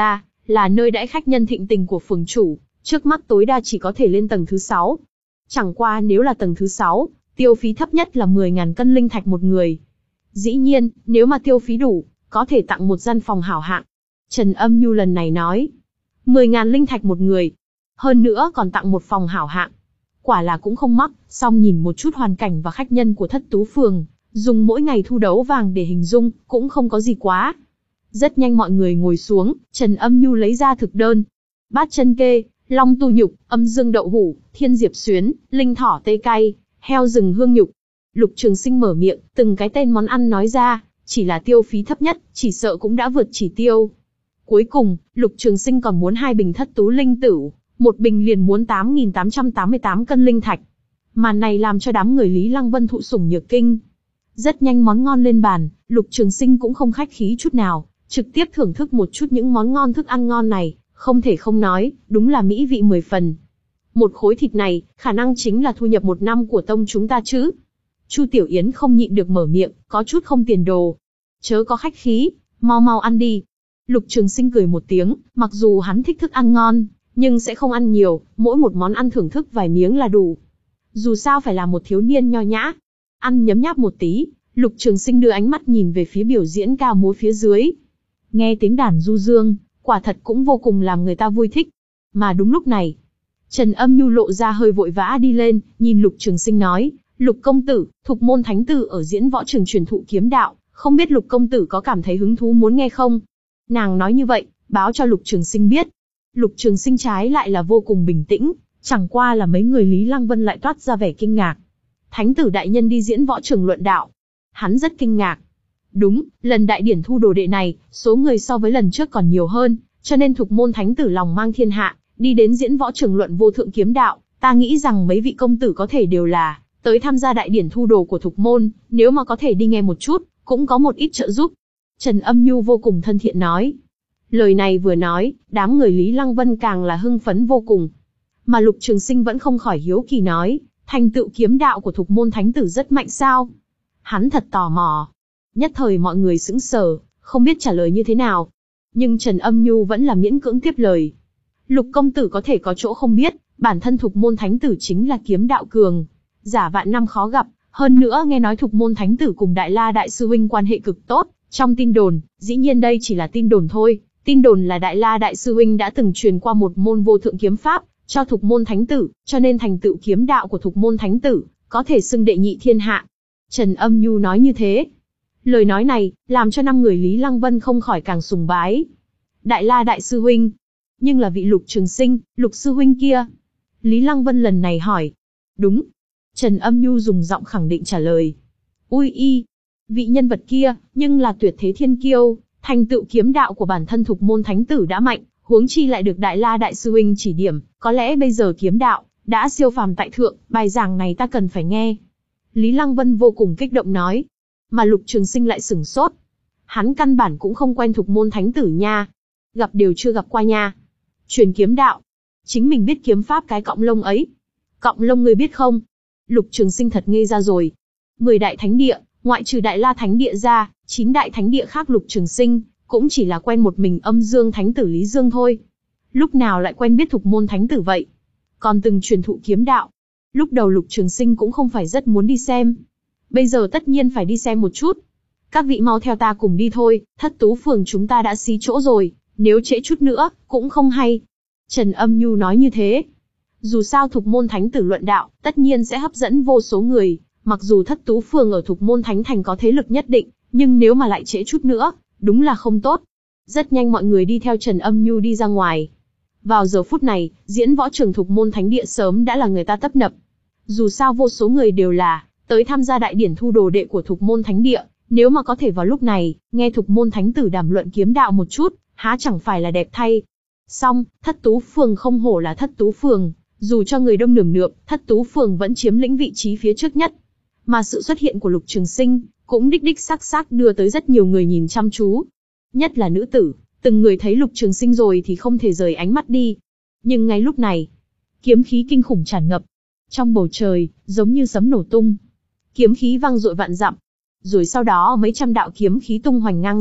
là nơi đãi khách nhân thịnh tình của phường chủ, trước mắt tối đa chỉ có thể lên tầng thứ sáu. Chẳng qua nếu là tầng thứ sáu, tiêu phí thấp nhất là mười nghìn cân linh thạch một người. Dĩ nhiên, nếu mà tiêu phí đủ, có thể tặng một gian phòng hảo hạng. Trần Âm Nhu lần này nói, mười nghìn linh thạch một người, hơn nữa còn tặng một phòng hảo hạng. Quả là cũng không mắc, song nhìn một chút hoàn cảnh và khách nhân của Thất Tú Phường, dùng mỗi ngày thu đấu vàng để hình dung, cũng không có gì quá. Rất nhanh mọi người ngồi xuống, Trần Âm Nhu lấy ra thực đơn. Bát chân kê, long tu nhục, âm dương đậu hủ, thiên diệp xuyến, linh thỏ tê cay, heo rừng hương nhục. Lục Trường Sinh mở miệng, từng cái tên món ăn nói ra, chỉ là tiêu phí thấp nhất, chỉ sợ cũng đã vượt chỉ tiêu. Cuối cùng, Lục Trường Sinh còn muốn hai bình thất tú linh tửu, một bình liền muốn tám nghìn tám trăm tám mươi tám cân linh thạch. Màn này làm cho đám người Lý Lăng Vân thụ sủng nhược kinh. Rất nhanh món ngon lên bàn, Lục Trường Sinh cũng không khách khí chút nào, trực tiếp thưởng thức một chút những món ngon thức ăn ngon này, không thể không nói, đúng là mỹ vị mười phần. Một khối thịt này, khả năng chính là thu nhập một năm của tông chúng ta chứ. Chu Tiểu Yến không nhịn được mở miệng, có chút không tiền đồ. Chớ có khách khí, mau mau ăn đi. Lục Trường Sinh cười một tiếng, mặc dù hắn thích thức ăn ngon, nhưng sẽ không ăn nhiều, mỗi một món ăn thưởng thức vài miếng là đủ. Dù sao phải là một thiếu niên nho nhã. Ăn nhấm nháp một tí, Lục Trường Sinh đưa ánh mắt nhìn về phía biểu diễn ca múa phía dưới. Nghe tiếng đàn du dương, quả thật cũng vô cùng làm người ta vui thích. Mà đúng lúc này, Trần Âm Nhu lộ ra hơi vội vã đi lên, nhìn Lục Trường Sinh nói, Lục công tử, Thục Môn Thánh tử ở diễn võ trường truyền thụ kiếm đạo, không biết Lục công tử có cảm thấy hứng thú muốn nghe không? Nàng nói như vậy, báo cho Lục Trường Sinh biết. Lục Trường Sinh trái lại là vô cùng bình tĩnh, chẳng qua là mấy người Lý Lăng Vân lại toát ra vẻ kinh ngạc. Thánh tử đại nhân đi diễn võ trường luận đạo. Hắn rất kinh ngạc. Đúng, lần đại điển thu đồ đệ này, số người so với lần trước còn nhiều hơn, cho nên Thục Môn Thánh tử lòng mang thiên hạ, đi đến diễn võ trường luận vô thượng kiếm đạo. Ta nghĩ rằng mấy vị công tử có thể đều là tới tham gia đại điển thu đồ của Thục Môn, nếu mà có thể đi nghe một chút, cũng có một ít trợ giúp. Trần Âm Nhu vô cùng thân thiện nói. Lời này vừa nói, đám người Lý Lăng Vân càng là hưng phấn vô cùng. Mà Lục Trường Sinh vẫn không khỏi hiếu kỳ nói, thành tựu kiếm đạo của Thục Môn Thánh tử rất mạnh sao? Hắn thật tò mò. Nhất thời mọi người sững sờ, không biết trả lời như thế nào. Nhưng Trần Âm Nhu vẫn là miễn cưỡng tiếp lời. Lục công tử có thể có chỗ không biết, bản thân Thục Môn Thánh tử chính là kiếm đạo cường, giả vạn năm khó gặp. Hơn nữa nghe nói Thục Môn Thánh tử cùng Đại La Đại Sư Huynh quan hệ cực tốt. Trong tin đồn, dĩ nhiên đây chỉ là tin đồn thôi. Tin đồn là Đại La Đại Sư Huynh đã từng truyền qua một môn vô thượng kiếm pháp cho Thục Môn Thánh tử, cho nên thành tựu kiếm đạo của Thục Môn Thánh tử có thể xưng đệ nhị thiên hạ. Trần Âm Nhu nói như thế. Lời nói này làm cho năm người Lý Lăng Vân không khỏi càng sùng bái. Đại La Đại Sư Huynh, nhưng là vị Lục Trường Sinh, Lục Sư Huynh kia. Lý Lăng Vân lần này hỏi. Đúng. Trần Âm Nhu dùng giọng khẳng định trả lời. Ui y, vị nhân vật kia, nhưng là tuyệt thế thiên kiêu, thành tựu kiếm đạo của bản thân Thục Môn Thánh tử đã mạnh, huống chi lại được Đại La Đại Sư Huynh chỉ điểm, có lẽ bây giờ kiếm đạo đã siêu phàm tại thượng, bài giảng này ta cần phải nghe. Lý Lăng Vân vô cùng kích động nói, mà Lục Trường Sinh lại sửng sốt. Hắn căn bản cũng không quen Thục Môn Thánh tử nha, gặp đều chưa gặp qua nha. Truyền kiếm đạo, chính mình biết kiếm pháp cái cọng lông ấy. Cọng lông người biết không? Lục Trường Sinh thật ngây ra rồi. Mười đại thánh địa, ngoại trừ Đại La Thánh địa ra, chín đại thánh địa khác Lục Trường Sinh cũng chỉ là quen một mình Âm Dương Thánh tử Lý Dương thôi. Lúc nào lại quen biết Thục Môn Thánh tử vậy? Còn từng truyền thụ kiếm đạo. Lúc đầu Lục Trường Sinh cũng không phải rất muốn đi xem. Bây giờ tất nhiên phải đi xem một chút. Các vị mau theo ta cùng đi thôi, Thất Tú Phường chúng ta đã xí chỗ rồi, nếu trễ chút nữa, cũng không hay. Trần Âm Nhu nói như thế. Dù sao Thục Môn Thánh tử luận đạo, tất nhiên sẽ hấp dẫn vô số người. Mặc dù Thất Tú Phường ở Thục Môn Thánh thành có thế lực nhất định, nhưng nếu mà lại trễ chút nữa, đúng là không tốt. Rất nhanh mọi người đi theo Trần Âm Nhu đi ra ngoài. Vào giờ phút này, diễn võ trường Thục Môn Thánh địa sớm đã là người ta tấp nập. Dù sao vô số người đều là tới tham gia đại điển thu đồ đệ của Thục Môn Thánh địa, nếu mà có thể vào lúc này, nghe Thục Môn Thánh tử đàm luận kiếm đạo một chút, há chẳng phải là đẹp thay. Song, Thất Tú Phường không hổ là Thất Tú Phường, dù cho người đông nườm nượp, Thất Tú Phường vẫn chiếm lĩnh vị trí phía trước nhất. Mà sự xuất hiện của Lục Trường Sinh cũng đích đích xác xác đưa tới rất nhiều người nhìn chăm chú. Nhất là nữ tử, từng người thấy Lục Trường Sinh rồi thì không thể rời ánh mắt đi. Nhưng ngay lúc này, kiếm khí kinh khủng tràn ngập. Trong bầu trời, giống như sấm nổ tung. Kiếm khí vang dội vạn dặm. Rồi sau đó mấy trăm đạo kiếm khí tung hoành ngang dọc,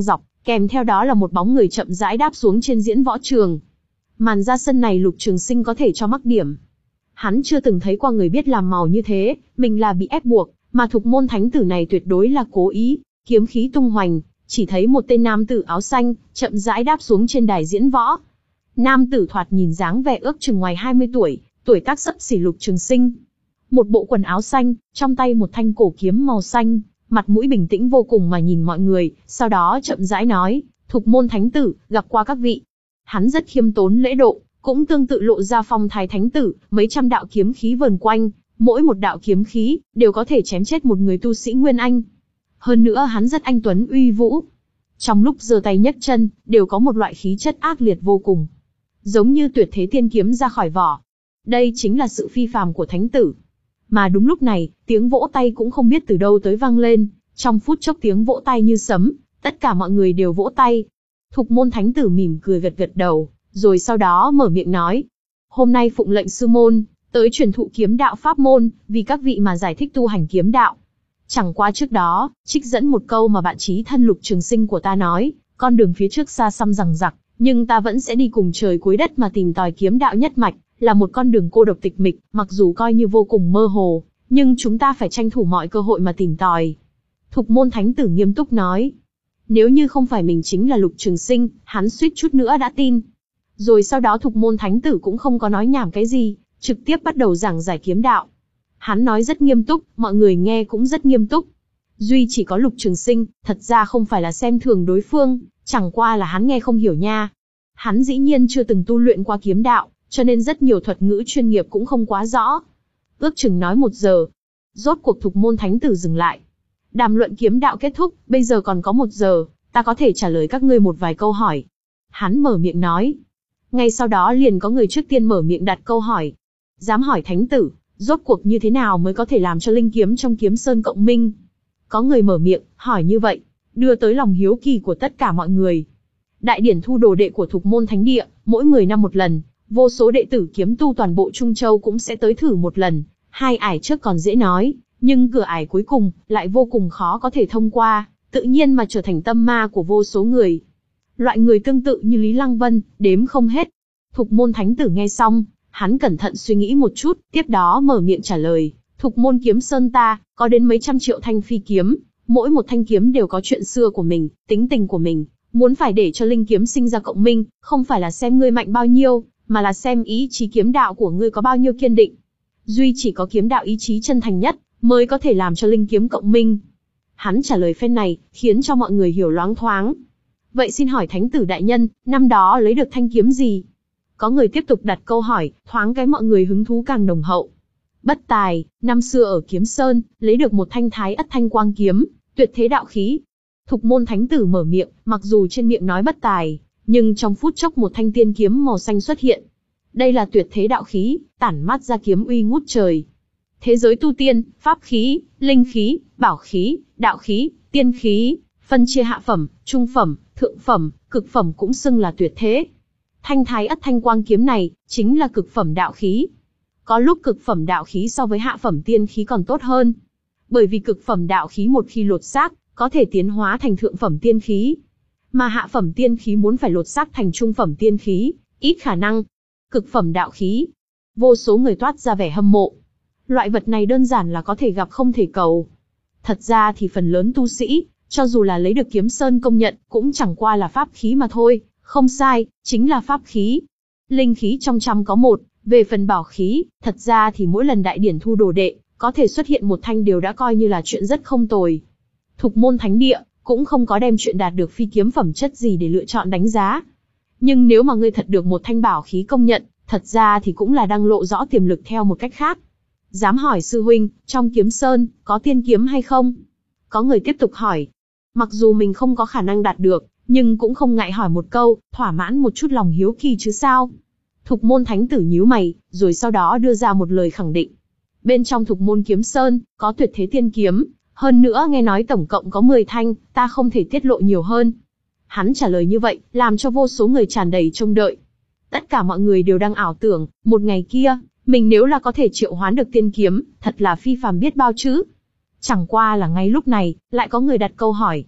kèm theo đó là một bóng người chậm rãi đáp xuống trên diễn võ trường. Màn ra sân này Lục Trường Sinh có thể cho mắc điểm. Hắn chưa từng thấy qua người biết làm màu như thế, mình là bị ép buộc, mà Thục Môn Thánh Tử này tuyệt đối là cố ý. Kiếm khí tung hoành, chỉ thấy một tên nam tử áo xanh chậm rãi đáp xuống trên đài diễn võ. Nam tử thoạt nhìn dáng vẻ ước chừng ngoài hai mươi tuổi, tuổi tác xấp xỉ Lục Trường Sinh. Một bộ quần áo xanh, trong tay một thanh cổ kiếm màu xanh, mặt mũi bình tĩnh vô cùng mà nhìn mọi người, sau đó chậm rãi nói, Thục Môn Thánh Tử, gặp qua các vị. Hắn rất khiêm tốn lễ độ, cũng tương tự lộ ra phong thái thánh tử, mấy trăm đạo kiếm khí vờn quanh, mỗi một đạo kiếm khí đều có thể chém chết một người tu sĩ Nguyên Anh. Hơn nữa hắn rất anh tuấn uy vũ. Trong lúc giơ tay nhấc chân, đều có một loại khí chất ác liệt vô cùng. Giống như tuyệt thế tiên kiếm ra khỏi vỏ. Đây chính là sự phi phàm của thánh tử. Mà đúng lúc này, tiếng vỗ tay cũng không biết từ đâu tới vang lên. Trong phút chốc tiếng vỗ tay như sấm, tất cả mọi người đều vỗ tay. Thục Môn Thánh Tử mỉm cười gật gật đầu, rồi sau đó mở miệng nói. Hôm nay phụng lệnh sư môn, tới truyền thụ kiếm đạo pháp môn, vì các vị mà giải thích tu hành kiếm đạo. Chẳng qua trước đó, trích dẫn một câu mà bạn chí thân Lục Trường Sinh của ta nói, con đường phía trước xa xăm rằng rặc, nhưng ta vẫn sẽ đi cùng trời cuối đất mà tìm tòi kiếm đạo nhất mạch, là một con đường cô độc tịch mịch, mặc dù coi như vô cùng mơ hồ, nhưng chúng ta phải tranh thủ mọi cơ hội mà tìm tòi. Thục Môn Thánh Tử nghiêm túc nói. Nếu như không phải mình chính là Lục Trường Sinh, hắn suýt chút nữa đã tin. Rồi sau đó Thục Môn Thánh Tử cũng không có nói nhảm cái gì, trực tiếp bắt đầu giảng giải kiếm đạo. Hắn nói rất nghiêm túc, mọi người nghe cũng rất nghiêm túc. Duy chỉ có Lục Trường Sinh, thật ra không phải là xem thường đối phương, chẳng qua là hắn nghe không hiểu nha. Hắn dĩ nhiên chưa từng tu luyện qua kiếm đạo, cho nên rất nhiều thuật ngữ chuyên nghiệp cũng không quá rõ. Ước chừng nói một giờ, rốt cuộc Thục Môn Thánh Tử dừng lại. Đàm luận kiếm đạo kết thúc, bây giờ còn có một giờ, ta có thể trả lời các ngươi một vài câu hỏi. Hắn mở miệng nói. Ngay sau đó liền có người trước tiên mở miệng đặt câu hỏi. Dám hỏi Thánh Tử, rốt cuộc như thế nào mới có thể làm cho linh kiếm trong Kiếm Sơn cộng minh? Có người mở miệng, hỏi như vậy, đưa tới lòng hiếu kỳ của tất cả mọi người. Đại điển thu đồ đệ của Thục Môn Thánh Địa, mỗi mười năm một lần, vô số đệ tử kiếm tu toàn bộ Trung Châu cũng sẽ tới thử một lần. Hai ải trước còn dễ nói, nhưng cửa ải cuối cùng lại vô cùng khó có thể thông qua, tự nhiên mà trở thành tâm ma của vô số người. Loại người tương tự như Lý Lăng Vân, đếm không hết. Thục Môn Thánh Tử nghe xong, hắn cẩn thận suy nghĩ một chút, tiếp đó mở miệng trả lời. Thục Môn Kiếm Sơn ta, có đến mấy trăm triệu thanh phi kiếm, mỗi một thanh kiếm đều có chuyện xưa của mình, tính tình của mình. Muốn phải để cho linh kiếm sinh ra cộng minh, không phải là xem ngươi mạnh bao nhiêu, mà là xem ý chí kiếm đạo của ngươi có bao nhiêu kiên định. Duy chỉ có kiếm đạo ý chí chân thành nhất, mới có thể làm cho linh kiếm cộng minh. Hắn trả lời phen này, khiến cho mọi người hiểu loáng thoáng. Vậy xin hỏi Thánh Tử đại nhân, năm đó lấy được thanh kiếm gì? Có người tiếp tục đặt câu hỏi, thoáng cái mọi người hứng thú càng nồng hậu. Bất tài, năm xưa ở Kiếm Sơn, lấy được một thanh Thái Ất Thanh Quang kiếm, tuyệt thế đạo khí. Thục Môn Thánh Tử mở miệng, mặc dù trên miệng nói bất tài, nhưng trong phút chốc một thanh tiên kiếm màu xanh xuất hiện. Đây là tuyệt thế đạo khí, tản mát ra kiếm uy ngút trời. Thế giới tu tiên, pháp khí, linh khí, bảo khí, đạo khí, tiên khí, phân chia hạ phẩm, trung phẩm, thượng phẩm, cực phẩm cũng xưng là tuyệt thế. Thanh Thái Ất Thanh Quang kiếm này, chính là cực phẩm đạo khí. Có lúc cực phẩm đạo khí so với hạ phẩm tiên khí còn tốt hơn. Bởi vì cực phẩm đạo khí một khi lột xác, có thể tiến hóa thành thượng phẩm tiên khí. Mà hạ phẩm tiên khí muốn phải lột xác thành trung phẩm tiên khí, ít khả năng. Cực phẩm đạo khí. Vô số người toát ra vẻ hâm mộ. Loại vật này đơn giản là có thể gặp không thể cầu. Thật ra thì phần lớn tu sĩ, cho dù là lấy được Kiếm Sơn công nhận, cũng chẳng qua là pháp khí mà thôi. Không sai, chính là pháp khí. Linh khí trong trăm có một, về phần bảo khí, thật ra thì mỗi lần đại điển thu đồ đệ, có thể xuất hiện một thanh đều đã coi như là chuyện rất không tồi. Thục Môn Thánh Địa, cũng không có đem chuyện đạt được phi kiếm phẩm chất gì để lựa chọn đánh giá. Nhưng nếu mà ngươi thật được một thanh bảo khí công nhận, thật ra thì cũng là đang lộ rõ tiềm lực theo một cách khác. Dám hỏi sư huynh, trong Kiếm Sơn, có tiên kiếm hay không? Có người tiếp tục hỏi. Mặc dù mình không có khả năng đạt được, nhưng cũng không ngại hỏi một câu, thỏa mãn một chút lòng hiếu kỳ chứ sao. Thục Môn Thánh Tử nhíu mày, rồi sau đó đưa ra một lời khẳng định. Bên trong Thục Môn Kiếm Sơn, có tuyệt thế tiên kiếm, hơn nữa nghe nói tổng cộng có mười thanh, ta không thể tiết lộ nhiều hơn. Hắn trả lời như vậy, làm cho vô số người tràn đầy trông đợi. Tất cả mọi người đều đang ảo tưởng, một ngày kia, mình nếu là có thể triệu hoán được tiên kiếm, thật là phi phàm biết bao chứ. Chẳng qua là ngay lúc này, lại có người đặt câu hỏi.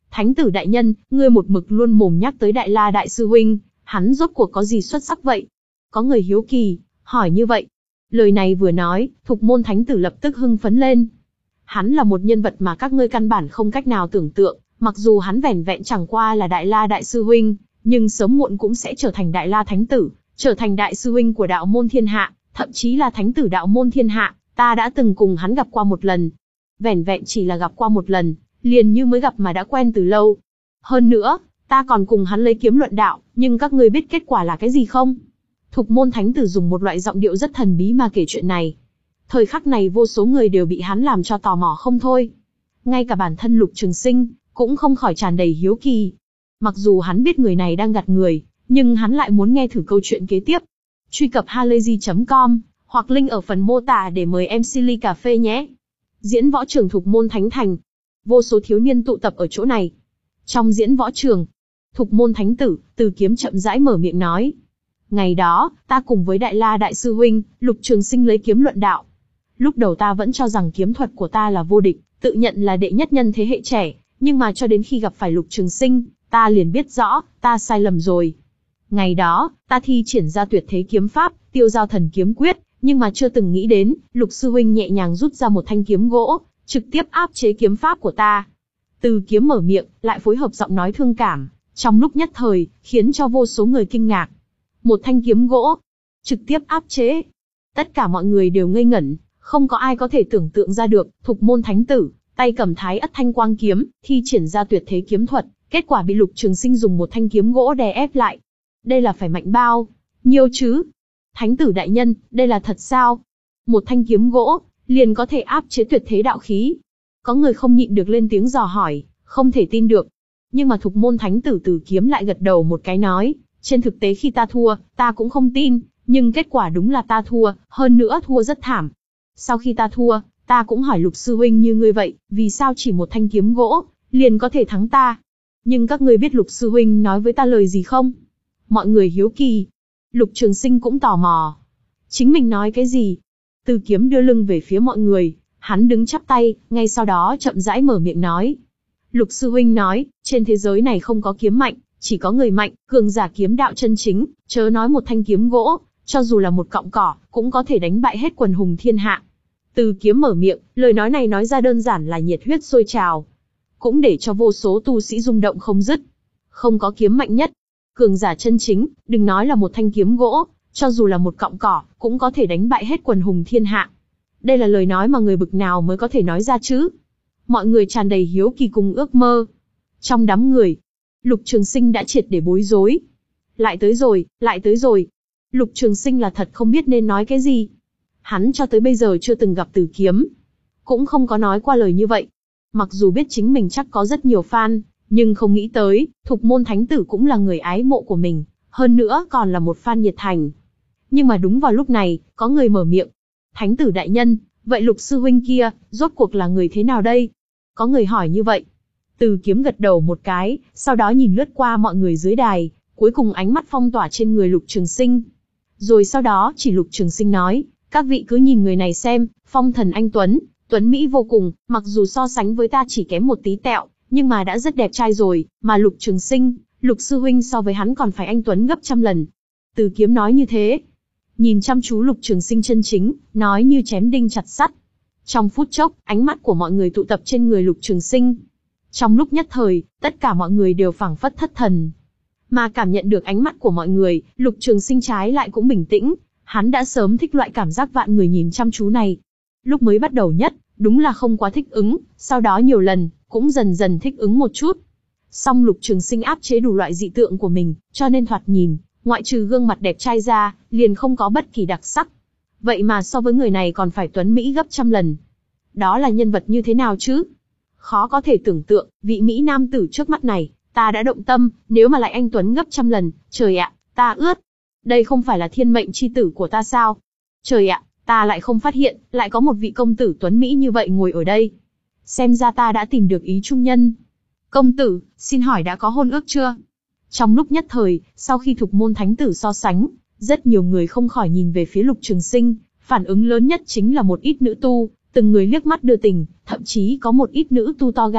Thánh tử đại nhân, ngươi một mực luôn mồm nhắc tới Đại La đại sư huynh, hắn rốt cuộc có gì xuất sắc vậy? Có người hiếu kỳ, hỏi như vậy. Lời này vừa nói, Thục Môn thánh tử lập tức hưng phấn lên. Hắn là một nhân vật mà các ngươi căn bản không cách nào tưởng tượng, mặc dù hắn vẻn vẹn chẳng qua là Đại La đại sư huynh, nhưng sớm muộn cũng sẽ trở thành Đại La thánh tử, trở thành đại sư huynh của đạo môn thiên hạ, thậm chí là thánh tử đạo môn thiên hạ. Ta đã từng cùng hắn gặp qua một lần. Vẻn vẹn chỉ là gặp qua một lần, liền như mới gặp mà đã quen từ lâu. Hơn nữa, ta còn cùng hắn lấy kiếm luận đạo, nhưng các ngươi biết kết quả là cái gì không? Thục Môn thánh tử dùng một loại giọng điệu rất thần bí mà kể chuyện này. Thời khắc này vô số người đều bị hắn làm cho tò mò không thôi. Ngay cả bản thân Lục Trường Sinh cũng không khỏi tràn đầy hiếu kỳ. Mặc dù hắn biết người này đang gạt người, nhưng hắn lại muốn nghe thử câu chuyện kế tiếp. Truy cập halayzi chấm com hoặc link ở phần mô tả để mời em xê ly cà phê nhé. Diễn võ trường Thục Môn Thánh Thành. Vô số thiếu niên tụ tập ở chỗ này. Trong diễn võ trường, Thục Môn thánh tử, Từ Kiếm chậm rãi mở miệng nói. Ngày đó, ta cùng với Đại La đại sư huynh, Lục Trường Sinh lấy kiếm luận đạo. Lúc đầu ta vẫn cho rằng kiếm thuật của ta là vô địch, tự nhận là đệ nhất nhân thế hệ trẻ, nhưng mà cho đến khi gặp phải Lục Trường Sinh, ta liền biết rõ, ta sai lầm rồi. Ngày đó, ta thi triển ra tuyệt thế kiếm pháp, Tiêu Giao Thần Kiếm Quyết, nhưng mà chưa từng nghĩ đến, Lục sư huynh nhẹ nhàng rút ra một thanh kiếm gỗ, trực tiếp áp chế kiếm pháp của ta. Từ Kiếm mở miệng, lại phối hợp giọng nói thương cảm, trong lúc nhất thời, khiến cho vô số người kinh ngạc. Một thanh kiếm gỗ, trực tiếp áp chế. Tất cả mọi người đều ngây ngẩn, không có ai có thể tưởng tượng ra được, Thục Môn thánh tử, tay cầm Thái Ất Thanh Quang kiếm, thi triển ra tuyệt thế kiếm thuật, kết quả bị Lục Trường Sinh dùng một thanh kiếm gỗ đè ép lại. Đây là phải mạnh bao nhiêu chứ? Thánh tử đại nhân, đây là thật sao? Một thanh kiếm gỗ, liền có thể áp chế tuyệt thế đạo khí. Có người không nhịn được lên tiếng dò hỏi, không thể tin được. Nhưng mà Thục Môn thánh tử Từ Kiếm lại gật đầu một cái nói, trên thực tế khi ta thua, ta cũng không tin, nhưng kết quả đúng là ta thua, hơn nữa thua rất thảm. Sau khi ta thua, ta cũng hỏi Lục sư huynh như ngươi vậy, vì sao chỉ một thanh kiếm gỗ, liền có thể thắng ta? Nhưng các ngươi biết Lục sư huynh nói với ta lời gì không? Mọi người hiếu kỳ. Lục Trường Sinh cũng tò mò. Chính mình nói cái gì? Từ Kiếm đưa lưng về phía mọi người, hắn đứng chắp tay, ngay sau đó chậm rãi mở miệng nói. Lục sư huynh nói, trên thế giới này không có kiếm mạnh, chỉ có người mạnh, cường giả kiếm đạo chân chính, chớ nói một thanh kiếm gỗ, cho dù là một cọng cỏ, cũng có thể đánh bại hết quần hùng thiên hạ. Từ Kiếm mở miệng, lời nói này nói ra đơn giản là nhiệt huyết sôi trào, cũng để cho vô số tu sĩ rung động không dứt. Không có kiếm mạnh nhất, cường giả chân chính, đừng nói là một thanh kiếm gỗ, cho dù là một cọng cỏ, cũng có thể đánh bại hết quần hùng thiên hạ. Đây là lời nói mà người bực nào mới có thể nói ra chứ? Mọi người tràn đầy hiếu kỳ cùng ước mơ. Trong đám người, Lục Trường Sinh đã triệt để bối rối. Lại tới rồi, lại tới rồi. Lục Trường Sinh là thật không biết nên nói cái gì. Hắn cho tới bây giờ chưa từng gặp Từ Kiếm, cũng không có nói qua lời như vậy. Mặc dù biết chính mình chắc có rất nhiều fan, nhưng không nghĩ tới, Thục Môn thánh tử cũng là người ái mộ của mình, hơn nữa còn là một fan nhiệt thành. Nhưng mà đúng vào lúc này, có người mở miệng. Thánh tử đại nhân, vậy Lục sư huynh kia, rốt cuộc là người thế nào đây? Có người hỏi như vậy. Từ Kiếm gật đầu một cái, sau đó nhìn lướt qua mọi người dưới đài, cuối cùng ánh mắt phong tỏa trên người Lục Trường Sinh. Rồi sau đó chỉ Lục Trường Sinh nói, các vị cứ nhìn người này xem, phong thần anh tuấn, tuấn mỹ vô cùng, mặc dù so sánh với ta chỉ kém một tí tẹo, nhưng mà đã rất đẹp trai rồi, mà Lục Trường Sinh, Lục sư huynh so với hắn còn phải anh tuấn gấp trăm lần. Từ Kiếm nói như thế, nhìn chăm chú Lục Trường Sinh chân chính, nói như chém đinh chặt sắt. Trong phút chốc, ánh mắt của mọi người tụ tập trên người Lục Trường Sinh. Trong lúc nhất thời, tất cả mọi người đều phảng phất thất thần. Mà cảm nhận được ánh mắt của mọi người, Lục Trường Sinh trái lại cũng bình tĩnh, hắn đã sớm thích loại cảm giác vạn người nhìn chăm chú này. Lúc mới bắt đầu nhất, đúng là không quá thích ứng, sau đó nhiều lần, cũng dần dần thích ứng một chút. Song Lục Trường Sinh áp chế đủ loại dị tượng của mình, cho nên thoạt nhìn, ngoại trừ gương mặt đẹp trai ra, liền không có bất kỳ đặc sắc. Vậy mà so với người này còn phải tuấn mỹ gấp trăm lần. Đó là nhân vật như thế nào chứ? Khó có thể tưởng tượng, vị mỹ nam tử trước mắt này, ta đã động tâm, nếu mà lại anh tuấn gấp trăm lần, trời ạ, ta ướt. Đây không phải là thiên mệnh chi tử của ta sao? Trời ạ, ta lại không phát hiện, lại có một vị công tử tuấn mỹ như vậy ngồi ở đây. Xem ra ta đã tìm được ý trung nhân. Công tử, xin hỏi đã có hôn ước chưa? Trong lúc nhất thời, sau khi Thục Môn thánh tử so sánh, rất nhiều người không khỏi nhìn về phía Lục Trường Sinh, phản ứng lớn nhất chính là một ít nữ tu, từng người liếc mắt đưa tình, thậm chí có một ít nữ tu to gan,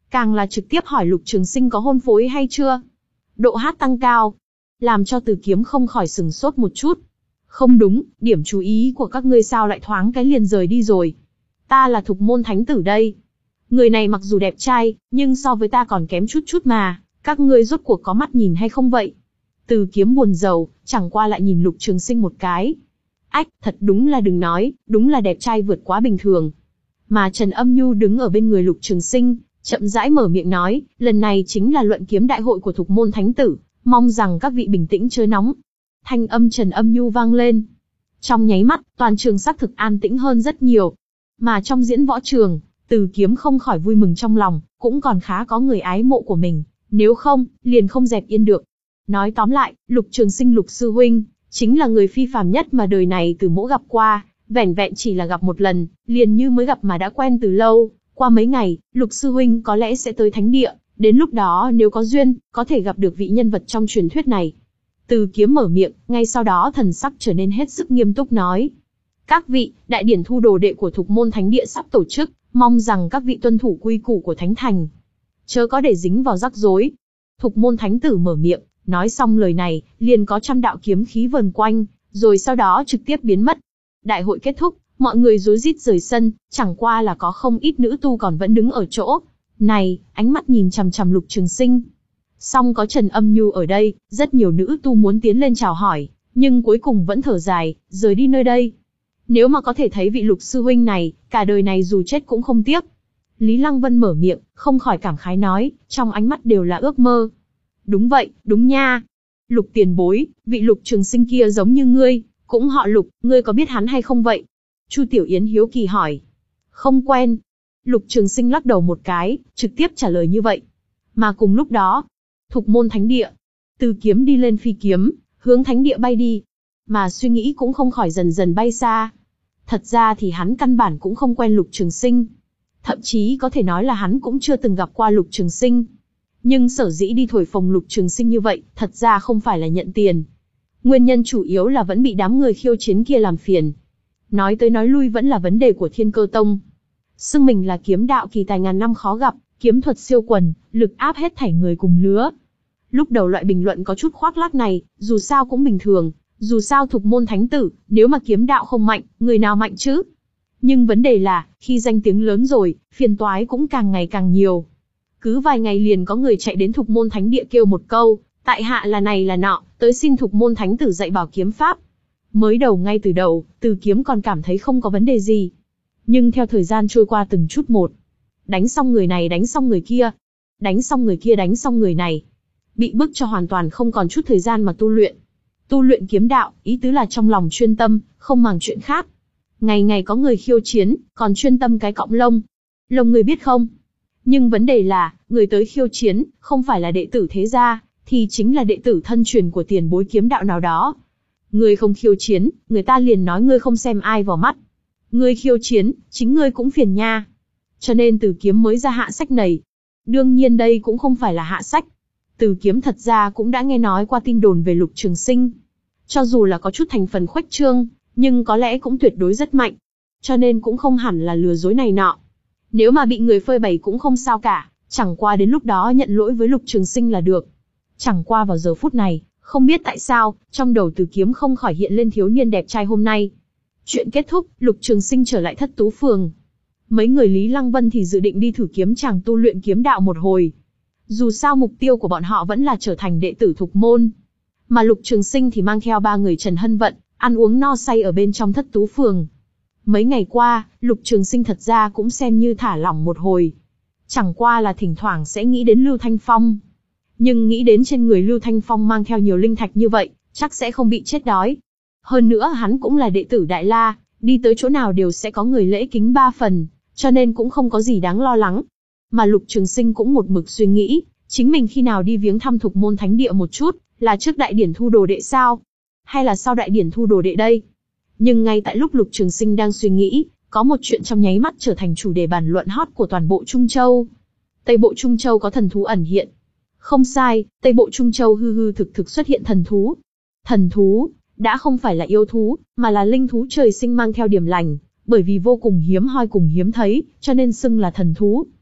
càng là trực tiếp hỏi Lục Trường Sinh có hôn phối hay chưa. Độ hát tăng cao, làm cho Từ Kiếm không khỏi sừng sốt một chút. Không đúng, điểm chú ý của các ngươi sao lại thoáng cái liền rời đi rồi. Ta là Thục Môn Thánh Tử đây. Người này mặc dù đẹp trai, nhưng so với ta còn kém chút chút mà, các ngươi rốt cuộc có mắt nhìn hay không vậy? Từ Kiếm buồn rầu, chẳng qua lại nhìn Lục Trường Sinh một cái. Ách, thật đúng là đừng nói, đúng là đẹp trai vượt quá bình thường. Mà Trần Âm Nhu đứng ở bên người Lục Trường Sinh, chậm rãi mở miệng nói, lần này chính là luận kiếm đại hội của Thục Môn Thánh Tử, mong rằng các vị bình tĩnh chớ nóng. Thanh âm Trần Âm Nhu vang lên. Trong nháy mắt, toàn trường xác thực an tĩnh hơn rất nhiều. Mà trong diễn võ trường, Từ Kiếm không khỏi vui mừng trong lòng, cũng còn khá có người ái mộ của mình, nếu không, liền không dẹp yên được. Nói tóm lại, Lục Trường Sinh Lục sư huynh, chính là người phi phàm nhất mà đời này Từ Mỗ gặp qua, vẻn vẹn chỉ là gặp một lần, liền như mới gặp mà đã quen từ lâu. Qua mấy ngày, Lục sư huynh có lẽ sẽ tới thánh địa, đến lúc đó nếu có duyên, có thể gặp được vị nhân vật trong truyền thuyết này. Từ Kiếm mở miệng, ngay sau đó thần sắc trở nên hết sức nghiêm túc nói. Các vị, đại điển thu đồ đệ của Thục Môn Thánh Địa sắp tổ chức, mong rằng các vị tuân thủ quy củ của Thánh Thành. Chớ có để dính vào rắc rối. Thục Môn Thánh Tử mở miệng, nói xong lời này, liền có trăm đạo kiếm khí vờn quanh, rồi sau đó trực tiếp biến mất. Đại hội kết thúc, mọi người rối rít rời sân, chẳng qua là có không ít nữ tu còn vẫn đứng ở chỗ. Này, ánh mắt nhìn chằm chằm Lục Trường Sinh. Song có Trần Âm Nhu ở đây, rất nhiều nữ tu muốn tiến lên chào hỏi, nhưng cuối cùng vẫn thở dài, rời đi nơi đây. Nếu mà có thể thấy vị Lục sư huynh này, cả đời này dù chết cũng không tiếc. Lý Lăng Vân mở miệng, không khỏi cảm khái nói, trong ánh mắt đều là ước mơ. Đúng vậy, đúng nha. Lục tiền bối, vị Lục Trường Sinh kia giống như ngươi, cũng họ Lục, ngươi có biết hắn hay không vậy? Chu Tiểu Yến hiếu kỳ hỏi. Không quen. Lục Trường Sinh lắc đầu một cái, trực tiếp trả lời như vậy. Mà cùng lúc đó, Thục Môn Thánh Địa, Từ Kiếm đi lên phi kiếm, hướng thánh địa bay đi. Mà suy nghĩ cũng không khỏi dần dần bay xa. Thật ra thì hắn căn bản cũng không quen Lục Trường Sinh. Thậm chí có thể nói là hắn cũng chưa từng gặp qua Lục Trường Sinh. Nhưng sở dĩ đi thổi phồng Lục Trường Sinh như vậy, thật ra không phải là nhận tiền. Nguyên nhân chủ yếu là vẫn bị đám người khiêu chiến kia làm phiền. Nói tới nói lui vẫn là vấn đề của Thiên Cơ Tông. Xưng mình là kiếm đạo kỳ tài ngàn năm khó gặp, kiếm thuật siêu quần, lực áp hết thảy người cùng lứa. Lúc đầu loại bình luận có chút khoác lác này, dù sao cũng bình thường, dù sao Thục Môn Thánh Tử, nếu mà kiếm đạo không mạnh, người nào mạnh chứ? Nhưng vấn đề là, khi danh tiếng lớn rồi, phiền toái cũng càng ngày càng nhiều. Cứ vài ngày liền có người chạy đến Thục Môn Thánh Địa kêu một câu, tại hạ là này là nọ, tới xin Thục Môn Thánh Tử dạy bảo kiếm pháp. Mới đầu ngay từ đầu, Từ Kiếm còn cảm thấy không có vấn đề gì. Nhưng theo thời gian trôi qua từng chút một, đánh xong người này đánh xong người kia, đánh xong người kia đánh xong người này, bị bức cho hoàn toàn không còn chút thời gian mà tu luyện. Tu luyện kiếm đạo, ý tứ là trong lòng chuyên tâm, không màng chuyện khác. Ngày ngày có người khiêu chiến, còn chuyên tâm cái cọng lông. Lông người biết không? Nhưng vấn đề là, người tới khiêu chiến, không phải là đệ tử thế gia, thì chính là đệ tử thân truyền của tiền bối kiếm đạo nào đó. Ngươi không khiêu chiến, người ta liền nói ngươi không xem ai vào mắt. Ngươi khiêu chiến, chính ngươi cũng phiền nha. Cho nên Từ Kiếm mới ra hạ sách này. Đương nhiên đây cũng không phải là hạ sách. Từ Kiếm thật ra cũng đã nghe nói qua tin đồn về Lục Trường Sinh. Cho dù là có chút thành phần khuếch trương, nhưng có lẽ cũng tuyệt đối rất mạnh. Cho nên cũng không hẳn là lừa dối này nọ. Nếu mà bị người phơi bày cũng không sao cả, chẳng qua đến lúc đó nhận lỗi với Lục Trường Sinh là được. Chẳng qua vào giờ phút này, không biết tại sao, trong đầu Từ Kiếm không khỏi hiện lên thiếu niên đẹp trai hôm nay. Chuyện kết thúc, Lục Trường Sinh trở lại Thất Tú Phường. Mấy người Lý Lăng Vân thì dự định đi thử kiếm chàng tu luyện kiếm đạo một hồi. Dù sao mục tiêu của bọn họ vẫn là trở thành đệ tử Thục Môn. Mà Lục Trường Sinh thì mang theo ba người Trần Hân Vận, ăn uống no say ở bên trong Thất Tú Phường. Mấy ngày qua, Lục Trường Sinh thật ra cũng xem như thả lỏng một hồi. Chẳng qua là thỉnh thoảng sẽ nghĩ đến Lưu Thanh Phong. Nhưng nghĩ đến trên người Lưu Thanh Phong mang theo nhiều linh thạch như vậy, chắc sẽ không bị chết đói. Hơn nữa hắn cũng là đệ tử Đại La, đi tới chỗ nào đều sẽ có người lễ kính ba phần, cho nên cũng không có gì đáng lo lắng. Mà Lục Trường Sinh cũng một mực suy nghĩ, chính mình khi nào đi viếng thăm Thục Môn Thánh Địa một chút, là trước đại điển thu đồ đệ sao? Hay là sau đại điển thu đồ đệ đây? Nhưng ngay tại lúc Lục Trường Sinh đang suy nghĩ, có một chuyện trong nháy mắt trở thành chủ đề bàn luận hot của toàn bộ Trung Châu. Tây Bộ Trung Châu có thần thú ẩn hiện. Không sai, Tây Bộ Trung Châu hư hư thực thực xuất hiện thần thú. Thần thú, đã không phải là yêu thú, mà là linh thú trời sinh mang theo điểm lành, bởi vì vô cùng hiếm hoi cùng hiếm thấy, cho nên xưng là thần thú.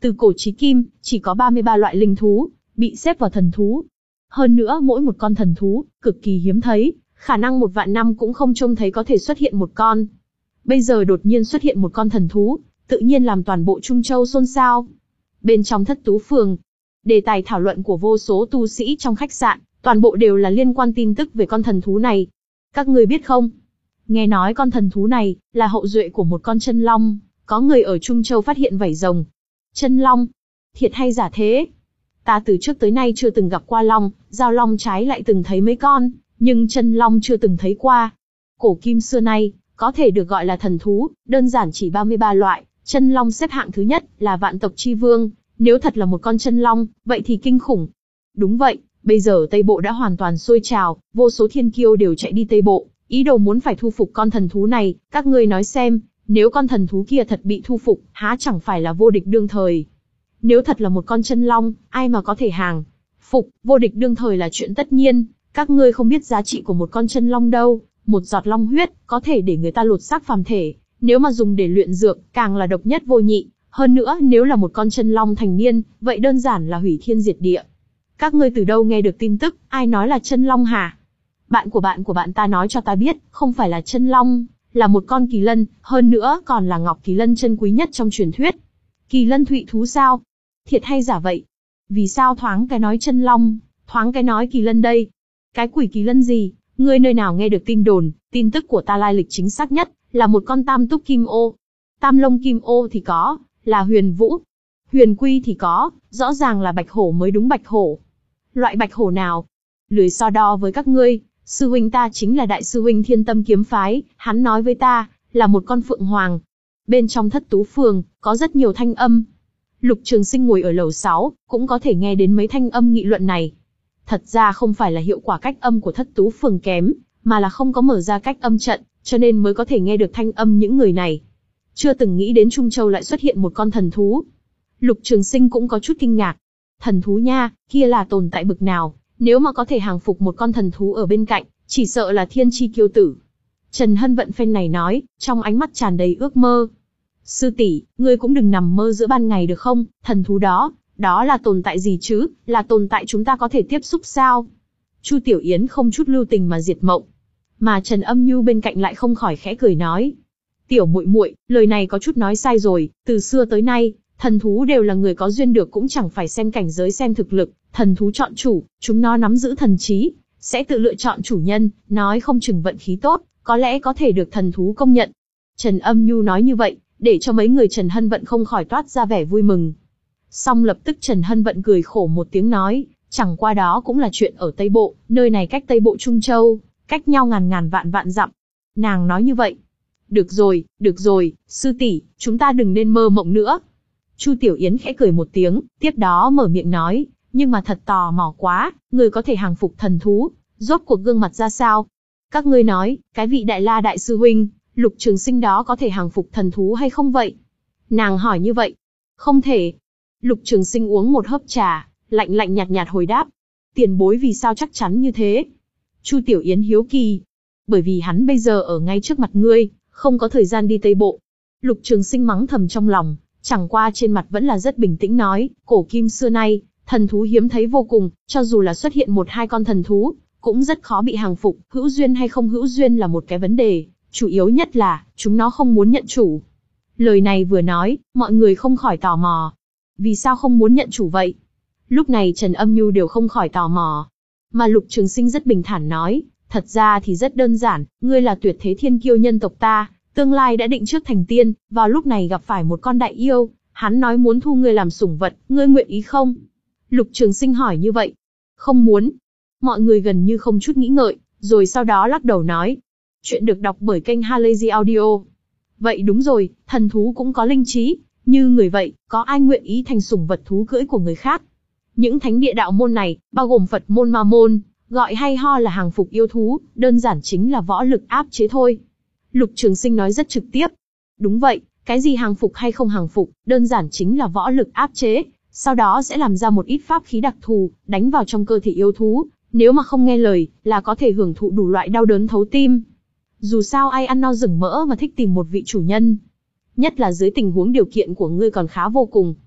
Từ cổ chí kim, chỉ có ba mươi ba loại linh thú, bị xếp vào thần thú. Hơn nữa mỗi một con thần thú, cực kỳ hiếm thấy, khả năng một vạn năm cũng không trông thấy có thể xuất hiện một con. Bây giờ đột nhiên xuất hiện một con thần thú, tự nhiên làm toàn bộ Trung Châu xôn xao. Bên trong Thất Tú Phường, đề tài thảo luận của vô số tu sĩ trong khách sạn, toàn bộ đều là liên quan tin tức về con thần thú này. Các người biết không? Nghe nói con thần thú này là hậu duệ của một con chân long, có người ở Trung Châu phát hiện vảy rồng. Chân long? Thiệt hay giả thế? Ta từ trước tới nay chưa từng gặp qua long, giao long trái lại từng thấy mấy con, nhưng chân long chưa từng thấy qua. Cổ kim xưa nay, có thể được gọi là thần thú, đơn giản chỉ ba mươi ba loại, chân long xếp hạng thứ nhất là vạn tộc chi vương, nếu thật là một con chân long, vậy thì kinh khủng. Đúng vậy, bây giờ Tây Bộ đã hoàn toàn sôi trào, vô số thiên kiêu đều chạy đi Tây Bộ, ý đồ muốn phải thu phục con thần thú này, các ngươi nói xem, nếu con thần thú kia thật bị thu phục, há chẳng phải là vô địch đương thời. Nếu thật là một con chân long, ai mà có thể hàng phục, vô địch đương thời là chuyện tất nhiên, các ngươi không biết giá trị của một con chân long đâu, một giọt long huyết, có thể để người ta lột xác phàm thể, nếu mà dùng để luyện dược, càng là độc nhất vô nhị, hơn nữa nếu là một con chân long thành niên, vậy đơn giản là hủy thiên diệt địa. Các ngươi từ đâu nghe được tin tức, ai nói là chân long hả? Bạn của bạn của bạn ta nói cho ta biết, không phải là chân long, là một con kỳ lân, hơn nữa còn là ngọc kỳ lân chân quý nhất trong truyền thuyết. Kỳ lân thụy thú sao? Thiệt hay giả vậy? Vì sao thoáng cái nói chân long, thoáng cái nói kỳ lân đây? Cái quỷ kỳ lân gì? Ngươi nơi nào nghe được tin đồn, tin tức của ta lai lịch chính xác nhất, là một con tam túc kim ô. Tam lông kim ô thì có, là huyền vũ. Huyền quy thì có, rõ ràng là bạch hổ mới đúng bạch hổ. Loại bạch hổ nào? Lười so đo với các ngươi, sư huynh ta chính là đại sư huynh Thiên Tâm kiếm phái, hắn nói với ta, là một con phượng hoàng. Bên trong Thất Tú Phường, có rất nhiều thanh âm. Lục Trường Sinh ngồi ở lầu sáu, cũng có thể nghe đến mấy thanh âm nghị luận này. Thật ra không phải là hiệu quả cách âm của Thất Tú Phường kém, mà là không có mở ra cách âm trận, cho nên mới có thể nghe được thanh âm những người này. Chưa từng nghĩ đến Trung Châu lại xuất hiện một con thần thú. Lục Trường Sinh cũng có chút kinh ngạc. Thần thú nha, kia là tồn tại bực nào, nếu mà có thể hàng phục một con thần thú ở bên cạnh, chỉ sợ là thiên chi kiêu tử. Trần Hân Vận phen này nói, trong ánh mắt tràn đầy ước mơ. Sư tỷ, ngươi cũng đừng nằm mơ giữa ban ngày được không, thần thú đó, đó là tồn tại gì chứ, là tồn tại chúng ta có thể tiếp xúc sao? Chu Tiểu Yến không chút lưu tình mà diệt mộng. Mà Trần Âm Nhu bên cạnh lại không khỏi khẽ cười nói. Tiểu muội muội, lời này có chút nói sai rồi, từ xưa tới nay, thần thú đều là người có duyên được cũng chẳng phải xem cảnh giới xem thực lực, thần thú chọn chủ, chúng nó nắm giữ thần trí, sẽ tự lựa chọn chủ nhân, nói không chừng vận khí tốt, có lẽ có thể được thần thú công nhận. Trần Âm Nhu nói như vậy, để cho mấy người Trần Hân Vận không khỏi toát ra vẻ vui mừng. Xong lập tức Trần Hân Vận cười khổ một tiếng nói, chẳng qua đó cũng là chuyện ở Tây Bộ, nơi này cách Tây Bộ Trung Châu, cách nhau ngàn ngàn vạn vạn dặm. Nàng nói như vậy. Được rồi, được rồi, sư tỷ, chúng ta đừng nên mơ mộng nữa. Chu Tiểu Yến khẽ cười một tiếng, tiếp đó mở miệng nói, nhưng mà thật tò mò quá, người có thể hàng phục thần thú, rốt cuộc gương mặt ra sao? Các ngươi nói, cái vị Đại La đại sư huynh, Lục Trường Sinh đó có thể hàng phục thần thú hay không vậy? Nàng hỏi như vậy. Không thể. Lục Trường Sinh uống một hớp trà, lạnh lạnh nhạt nhạt hồi đáp. Tiền bối vì sao chắc chắn như thế? Chu Tiểu Yến hiếu kỳ. Bởi vì hắn bây giờ ở ngay trước mặt ngươi, không có thời gian đi Tây Bộ. Lục Trường Sinh mắng thầm trong lòng, chẳng qua trên mặt vẫn là rất bình tĩnh nói, cổ kim xưa nay, thần thú hiếm thấy vô cùng, cho dù là xuất hiện một hai con thần thú, cũng rất khó bị hàng phục, hữu duyên hay không hữu duyên là một cái vấn đề, chủ yếu nhất là, chúng nó không muốn nhận chủ. Lời này vừa nói, mọi người không khỏi tò mò. Vì sao không muốn nhận chủ vậy? Lúc này Trần Âm Nhu đều không khỏi tò mò. Mà Lục Trường Sinh rất bình thản nói, thật ra thì rất đơn giản, ngươi là tuyệt thế thiên kiêu nhân tộc ta, tương lai đã định trước thành tiên, vào lúc này gặp phải một con đại yêu, hắn nói muốn thu ngươi làm sủng vật, ngươi nguyện ý không? Lục Trường Sinh hỏi như vậy. Không muốn. Mọi người gần như không chút nghĩ ngợi, rồi sau đó lắc đầu nói. Chuyện được đọc bởi kênh Halazy Audio. Vậy đúng rồi, thần thú cũng có linh trí, như người vậy, có ai nguyện ý thành sủng vật thú cưỡi của người khác? Những thánh địa đạo môn này, bao gồm Phật môn Ma môn, gọi hay ho là hàng phục yêu thú, đơn giản chính là võ lực áp chế thôi. Lục Trường Sinh nói rất trực tiếp. Đúng vậy, cái gì hàng phục hay không hàng phục, đơn giản chính là võ lực áp chế, sau đó sẽ làm ra một ít pháp khí đặc thù, đánh vào trong cơ thể yêu thú, nếu mà không nghe lời, là có thể hưởng thụ đủ loại đau đớn thấu tim. Dù sao ai ăn no rừng mỡ mà thích tìm một vị chủ nhân. Nhất là dưới tình huống điều kiện của ngươi còn khá vô cùng.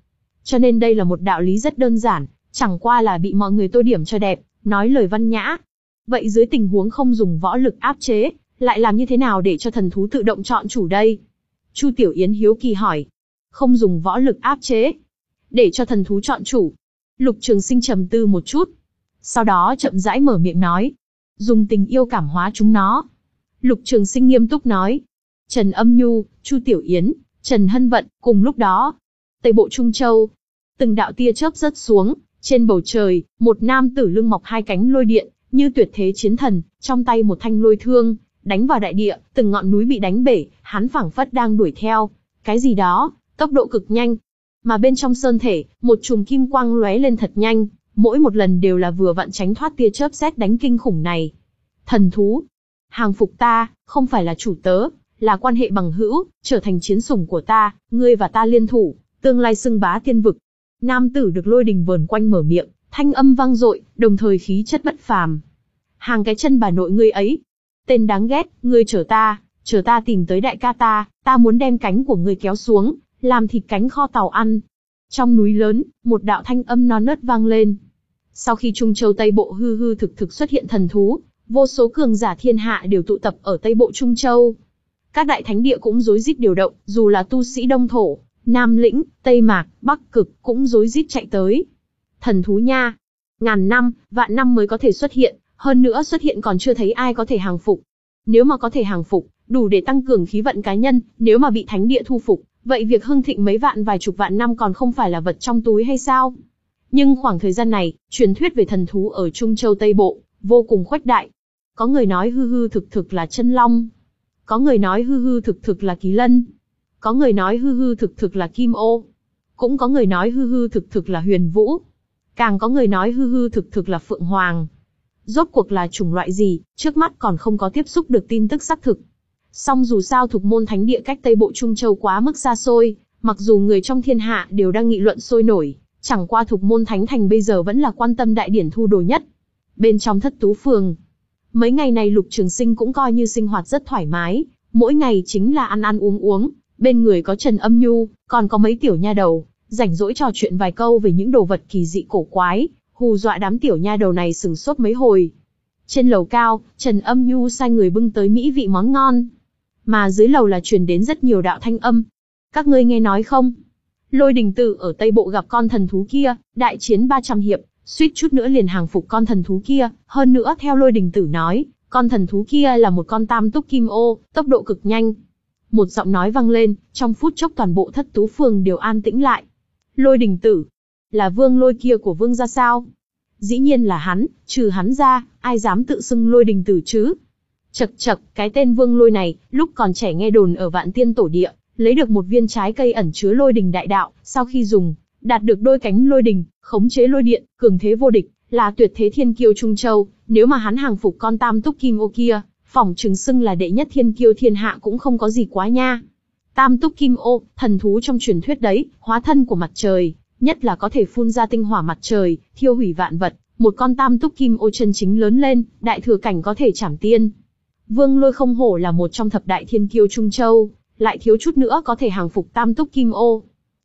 Cho nên đây là một đạo lý rất đơn giản, chẳng qua là bị mọi người tô điểm cho đẹp, nói lời văn nhã. Vậy dưới tình huống không dùng võ lực áp chế, lại làm như thế nào để cho thần thú tự động chọn chủ đây? Chu Tiểu Yến hiếu kỳ hỏi. Không dùng võ lực áp chế, để cho thần thú chọn chủ. Lục Trường Sinh trầm tư một chút, sau đó chậm rãi mở miệng nói. Dùng tình yêu cảm hóa chúng nó. Lục Trường Sinh nghiêm túc nói. Trần Âm Nhu, Chu Tiểu Yến, Trần Hân Vận, cùng lúc đó. Tây Bộ Trung Châu. Từng đạo tia chớp rớt xuống, trên bầu trời, một nam tử lưng mọc hai cánh lôi điện, như tuyệt thế chiến thần, trong tay một thanh lôi thương, đánh vào đại địa, từng ngọn núi bị đánh bể, hắn phảng phất đang đuổi theo cái gì đó, tốc độ cực nhanh. Mà bên trong sơn thể, một chùm kim quang lóe lên thật nhanh, mỗi một lần đều là vừa vặn tránh thoát tia chớp sét đánh kinh khủng này. Thần thú, hàng phục ta, không phải là chủ tớ, là quan hệ bằng hữu, trở thành chiến sủng của ta, ngươi và ta liên thủ, tương lai xưng bá tiên vực. Nam tử được lôi đình vờn quanh mở miệng, thanh âm vang dội, đồng thời khí chất bất phàm. Hàng cái chân bà nội ngươi ấy, tên đáng ghét, ngươi chờ ta, chờ ta tìm tới đại ca ta, ta muốn đem cánh của ngươi kéo xuống, làm thịt cánh kho tàu ăn. Trong núi lớn, một đạo thanh âm non nớt vang lên. Sau khi Trung Châu Tây Bộ hư hư thực thực xuất hiện thần thú, vô số cường giả thiên hạ đều tụ tập ở Tây Bộ Trung Châu. Các đại thánh địa cũng rối rít điều động, dù là tu sĩ Đông Thổ, Nam Lĩnh, Tây Mạc, Bắc Cực cũng rối rít chạy tới. Thần thú nha, ngàn năm, vạn năm mới có thể xuất hiện, hơn nữa xuất hiện còn chưa thấy ai có thể hàng phục. Nếu mà có thể hàng phục, đủ để tăng cường khí vận cá nhân, nếu mà bị thánh địa thu phục, vậy việc hưng thịnh mấy vạn vài chục vạn năm còn không phải là vật trong túi hay sao? Nhưng khoảng thời gian này, truyền thuyết về thần thú ở Trung Châu Tây Bộ, vô cùng khuếch đại. Có người nói hư hư thực thực là chân long. Có người nói hư hư thực thực là kỳ lân. Có người nói hư hư thực thực là kim ô. Cũng có người nói hư hư thực thực là huyền vũ. Càng có người nói hư hư thực thực là phượng hoàng. Rốt cuộc là chủng loại gì, trước mắt còn không có tiếp xúc được tin tức xác thực. Song dù sao Thục Môn Thánh Địa cách Tây Bộ Trung Châu quá mức xa xôi, mặc dù người trong thiên hạ đều đang nghị luận sôi nổi, chẳng qua Thục Môn Thánh Thành bây giờ vẫn là quan tâm đại điển thu đồ nhất. Bên trong Thất Tú Phường, mấy ngày này Lục Trường Sinh cũng coi như sinh hoạt rất thoải mái, mỗi ngày chính là ăn ăn uống uống, bên người có Trần Âm Nhu, còn có mấy tiểu nha đầu, rảnh rỗi trò chuyện vài câu về những đồ vật kỳ dị cổ quái, hù dọa đám tiểu nha đầu này sừng sốt mấy hồi. Trên lầu cao, Trần Âm Nhu sai người bưng tới mỹ vị món ngon, mà dưới lầu là truyền đến rất nhiều đạo thanh âm. Các ngươi nghe nói không? Lôi Đình Tử ở Tây Bộ gặp con thần thú kia, đại chiến ba trăm hiệp, suýt chút nữa liền hàng phục con thần thú kia, hơn nữa theo Lôi Đình Tử nói, con thần thú kia là một con tam túc kim ô, tốc độ cực nhanh. Một giọng nói vang lên, trong phút chốc toàn bộ Thất Tú Phường đều an tĩnh lại. Lôi Đình Tử, là Vương Lôi kia của Vương gia sao? Dĩ nhiên là hắn, trừ hắn ra, ai dám tự xưng Lôi Đình Tử chứ? Chậc chậc, cái tên Vương Lôi này, lúc còn trẻ nghe đồn ở Vạn Tiên Tổ Địa, lấy được một viên trái cây ẩn chứa lôi đình đại đạo, sau khi dùng, đạt được đôi cánh lôi đình, khống chế lôi điện, cường thế vô địch, là tuyệt thế thiên kiêu Trung Châu, nếu mà hắn hàng phục con tam túc kim ô kia, phỏng chừng xưng là đệ nhất thiên kiêu thiên hạ cũng không có gì quá nha. Tam túc kim ô, thần thú trong truyền thuyết đấy, hóa thân của mặt trời, nhất là có thể phun ra tinh hỏa mặt trời, thiêu hủy vạn vật, một con tam túc kim ô chân chính lớn lên, đại thừa cảnh có thể chảm tiên. Vương Lôi không hổ là một trong thập đại thiên kiêu Trung Châu, lại thiếu chút nữa có thể hàng phục tam túc kim ô.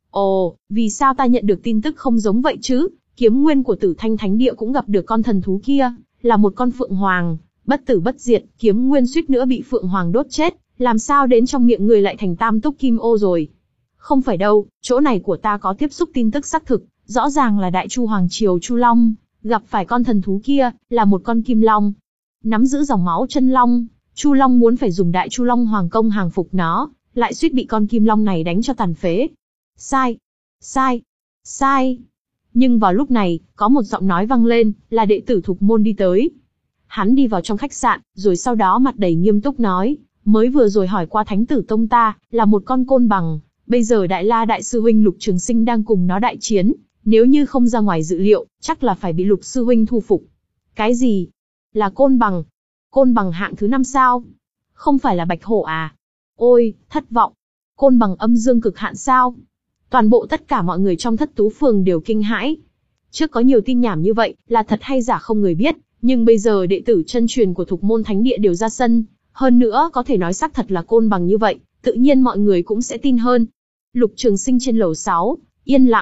Ồ, vì sao ta nhận được tin tức không giống vậy chứ? Kiếm nguyên của Tử Thanh Thánh Địa cũng gặp được con thần thú kia, là một con phượng hoàng, bất tử bất diệt, kiếm nguyên suýt nữa bị phượng hoàng đốt chết, làm sao đến trong miệng người lại thành tam túc kim ô rồi? Không phải đâu, chỗ này của ta có tiếp xúc tin tức xác thực, rõ ràng là Đại Chu Hoàng Triều Chu Long, gặp phải con thần thú kia, là một con kim long. Nắm giữ dòng máu chân long, Chu Long muốn phải dùng Đại Chu Long Hoàng công hàng phục nó, lại suýt bị con kim long này đánh cho tàn phế. Sai, sai, sai. Nhưng vào lúc này, có một giọng nói vang lên, là đệ tử Thục Môn đi tới. Hắn đi vào trong khách sạn, rồi sau đó mặt đầy nghiêm túc nói, mới vừa rồi hỏi qua Thánh tử tông ta, là một con côn bằng, bây giờ Đại La đại sư huynh Lục Trường Sinh đang cùng nó đại chiến, nếu như không ra ngoài dự liệu, chắc là phải bị Lục sư huynh thu phục. Cái gì? Là côn bằng? Côn bằng hạng thứ năm sao? Không phải là bạch hổ à? Ôi, thất vọng. Côn bằng âm dương cực hạn sao? Toàn bộ tất cả mọi người trong Thất Tú Phường đều kinh hãi. Trước có nhiều tin nhảm như vậy, là thật hay giả không người biết, nhưng bây giờ đệ tử chân truyền của Thục Môn Thánh Địa đều ra sân, hơn nữa có thể nói xác thật là côn bằng như vậy, tự nhiên mọi người cũng sẽ tin hơn. Lục Trường Sinh trên lầu sáu, yên lặng.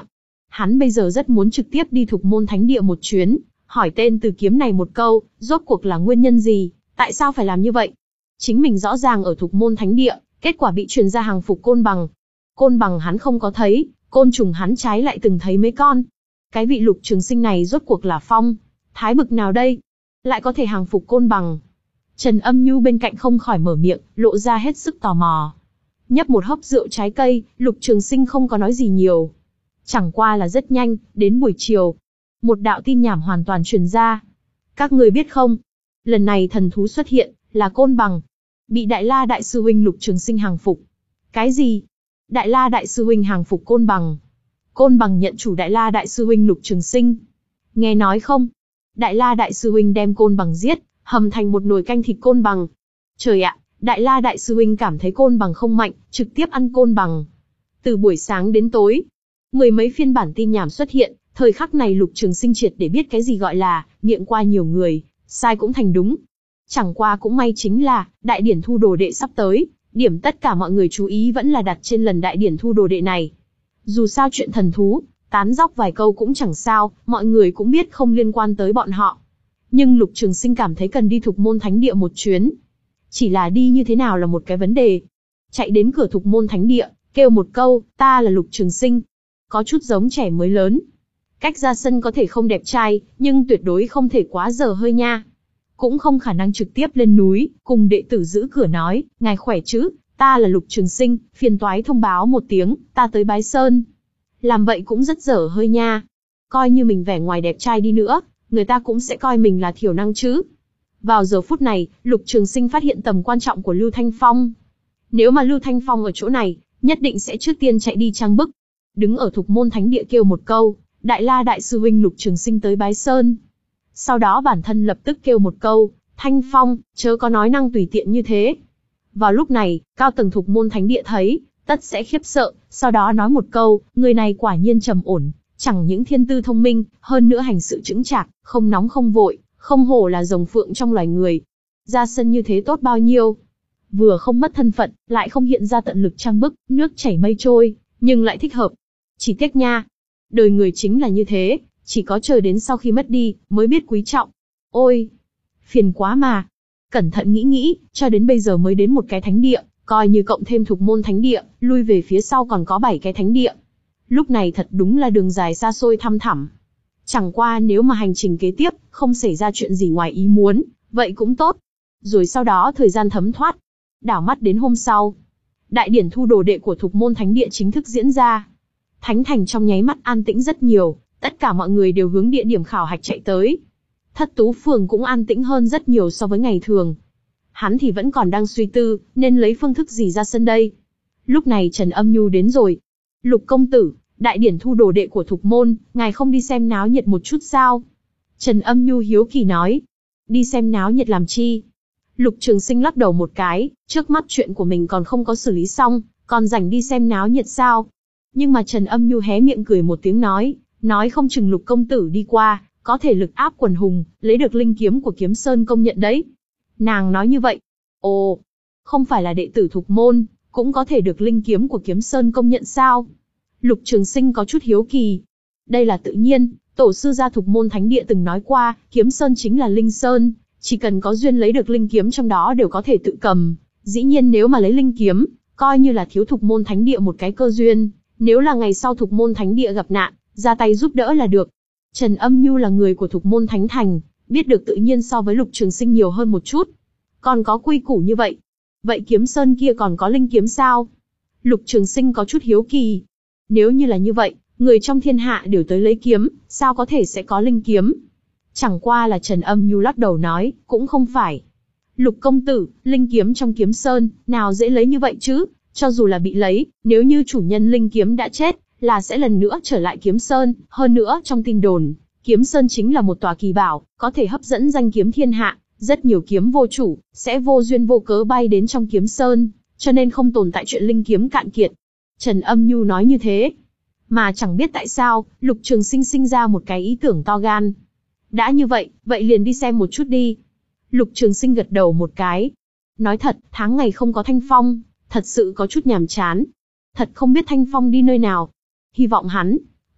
Hắn bây giờ rất muốn trực tiếp đi Thục Môn Thánh Địa một chuyến, hỏi tên Từ Kiếm này một câu, rốt cuộc là nguyên nhân gì, tại sao phải làm như vậy? Chính mình rõ ràng ở Thục Môn Thánh Địa, kết quả bị truyền ra hàng phục côn bằng. Côn bằng hắn không có thấy, côn trùng hắn trái lại từng thấy mấy con. Cái vị Lục Trường Sinh này rốt cuộc là phong thái bực nào đây? Lại có thể hàng phục côn bằng. Trần Âm Nhu bên cạnh không khỏi mở miệng, lộ ra hết sức tò mò. Nhấp một hớp rượu trái cây, Lục Trường Sinh không có nói gì nhiều. Chẳng qua là rất nhanh, đến buổi chiều, một đạo tin nhảm hoàn toàn truyền ra. Các người biết không? Lần này thần thú xuất hiện, là côn bằng. Bị Đại La Đại Sư Huynh Lục Trường Sinh hàng phục. Cái gì? Đại La Đại Sư Huynh hàng phục côn bằng. Côn bằng nhận chủ Đại La Đại Sư Huynh Lục Trường Sinh. Nghe nói không? Đại La Đại Sư Huynh đem côn bằng giết, hầm thành một nồi canh thịt côn bằng. Trời ạ, Đại La Đại Sư Huynh cảm thấy côn bằng không mạnh, trực tiếp ăn côn bằng. Từ buổi sáng đến tối, mười mấy phiên bản tin nhảm xuất hiện, thời khắc này Lục Trường Sinh triệt để biết cái gì gọi là miệng qua nhiều người, sai cũng thành đúng. Chẳng qua cũng may chính là, đại điển thu đồ đệ sắp tới, điểm tất cả mọi người chú ý vẫn là đặt trên lần đại điển thu đồ đệ này. Dù sao chuyện thần thú, tán dóc vài câu cũng chẳng sao, mọi người cũng biết không liên quan tới bọn họ. Nhưng Lục Trường Sinh cảm thấy cần đi Thục Môn Thánh Địa một chuyến. Chỉ là đi như thế nào là một cái vấn đề. Chạy đến cửa Thục Môn Thánh Địa, kêu một câu, ta là Lục Trường Sinh. Có chút giống trẻ mới lớn. Cách ra sân có thể không đẹp trai, nhưng tuyệt đối không thể quá dở hơi nha. Cũng không khả năng trực tiếp lên núi, cùng đệ tử giữ cửa nói, ngài khỏe chứ, ta là Lục Trường Sinh, phiền toái thông báo một tiếng, ta tới bái sơn. Làm vậy cũng rất dở hơi nha. Coi như mình vẻ ngoài đẹp trai đi nữa, người ta cũng sẽ coi mình là thiểu năng chứ. Vào giờ phút này, Lục Trường Sinh phát hiện tầm quan trọng của Lưu Thanh Phong. Nếu mà Lưu Thanh Phong ở chỗ này, nhất định sẽ trước tiên chạy đi trang bức. Đứng ở Thục Môn Thánh Địa kêu một câu, Đại La Đại Sư Huynh Lục Trường Sinh tới bái sơn. Sau đó bản thân lập tức kêu một câu, Thanh Phong, chớ có nói năng tùy tiện như thế. Vào lúc này, cao tầng Thục Môn Thánh Địa thấy, tất sẽ khiếp sợ, sau đó nói một câu, người này quả nhiên trầm ổn, chẳng những thiên tư thông minh, hơn nữa hành sự chững chạc, không nóng không vội, không hổ là rồng phượng trong loài người. Ra sân như thế tốt bao nhiêu. Vừa không mất thân phận, lại không hiện ra tận lực trang bức, nước chảy mây trôi, nhưng lại thích hợp. Chỉ tiếc nha, đời người chính là như thế, chỉ có chờ đến sau khi mất đi, mới biết quý trọng. Ôi, phiền quá mà. Cẩn thận nghĩ nghĩ, cho đến bây giờ mới đến một cái thánh địa, coi như cộng thêm Thục Môn Thánh Địa, lui về phía sau còn có bảy cái thánh địa. Lúc này thật đúng là đường dài xa xôi thăm thẳm. Chẳng qua nếu mà hành trình kế tiếp, không xảy ra chuyện gì ngoài ý muốn, vậy cũng tốt. Rồi sau đó thời gian thấm thoát. Đảo mắt đến hôm sau, đại điển thu đồ đệ của Thục Môn Thánh Địa chính thức diễn ra. Thánh thành trong nháy mắt an tĩnh rất nhiều, tất cả mọi người đều hướng địa điểm khảo hạch chạy tới. Thất Tú Phường cũng an tĩnh hơn rất nhiều so với ngày thường. Hắn thì vẫn còn đang suy tư, nên lấy phương thức gì ra sân đây. Lúc này Trần Âm Nhu đến rồi. Lục công tử, đại điển thu đồ đệ của Thục Môn, ngài không đi xem náo nhiệt một chút sao? Trần Âm Nhu hiếu kỳ nói. Đi xem náo nhiệt làm chi? Lục Trường Sinh lắc đầu một cái, trước mắt chuyện của mình còn không có xử lý xong, còn rảnh đi xem náo nhiệt sao? Nhưng mà Trần Âm Nhu hé miệng cười một tiếng nói, nói không chừng Lục công tử đi qua, có thể lực áp quần hùng, lấy được linh kiếm của Kiếm Sơn công nhận đấy. Nàng nói như vậy. Ồ, không phải là đệ tử Thục Môn, cũng có thể được linh kiếm của Kiếm Sơn công nhận sao? Lục Trường Sinh có chút hiếu kỳ. Đây là tự nhiên, tổ sư gia Thục Môn Thánh Địa từng nói qua, Kiếm Sơn chính là linh sơn, chỉ cần có duyên lấy được linh kiếm trong đó đều có thể tự cầm. Dĩ nhiên nếu mà lấy linh kiếm, coi như là thiếu Thục Môn Thánh Địa một cái cơ duyên, nếu là ngày sau Thục Môn Thánh Địa gặp nạn, ra tay giúp đỡ là được. Trần Âm Nhu là người của Thục Môn Thánh Thành, biết được tự nhiên so với Lục Trường Sinh nhiều hơn một chút. Còn có quy củ như vậy. Vậy Kiếm Sơn kia còn có linh kiếm sao? Lục Trường Sinh có chút hiếu kỳ. Nếu như là như vậy, người trong thiên hạ đều tới lấy kiếm, sao có thể sẽ có linh kiếm? Chẳng qua là Trần Âm Nhu lắc đầu nói, cũng không phải. Lục công tử, linh kiếm trong Kiếm Sơn, nào dễ lấy như vậy chứ? Cho dù là bị lấy, nếu như chủ nhân linh kiếm đã chết, là sẽ lần nữa trở lại Kiếm Sơn. Hơn nữa trong tin đồn, Kiếm Sơn chính là một tòa kỳ bảo, có thể hấp dẫn danh kiếm thiên hạ. Rất nhiều kiếm vô chủ, sẽ vô duyên vô cớ bay đến trong Kiếm Sơn, cho nên không tồn tại chuyện linh kiếm cạn kiệt. Trần Âm Nhu nói như thế. Mà chẳng biết tại sao, Lục Trường Sinh sinh ra một cái ý tưởng to gan. Đã như vậy, vậy liền đi xem một chút đi. Lục Trường Sinh gật đầu một cái. Nói thật, tháng ngày không có Thanh Phong, thật sự có chút nhàm chán. Thật không biết Thanh Phong đi nơi nào. Hy vọng hắn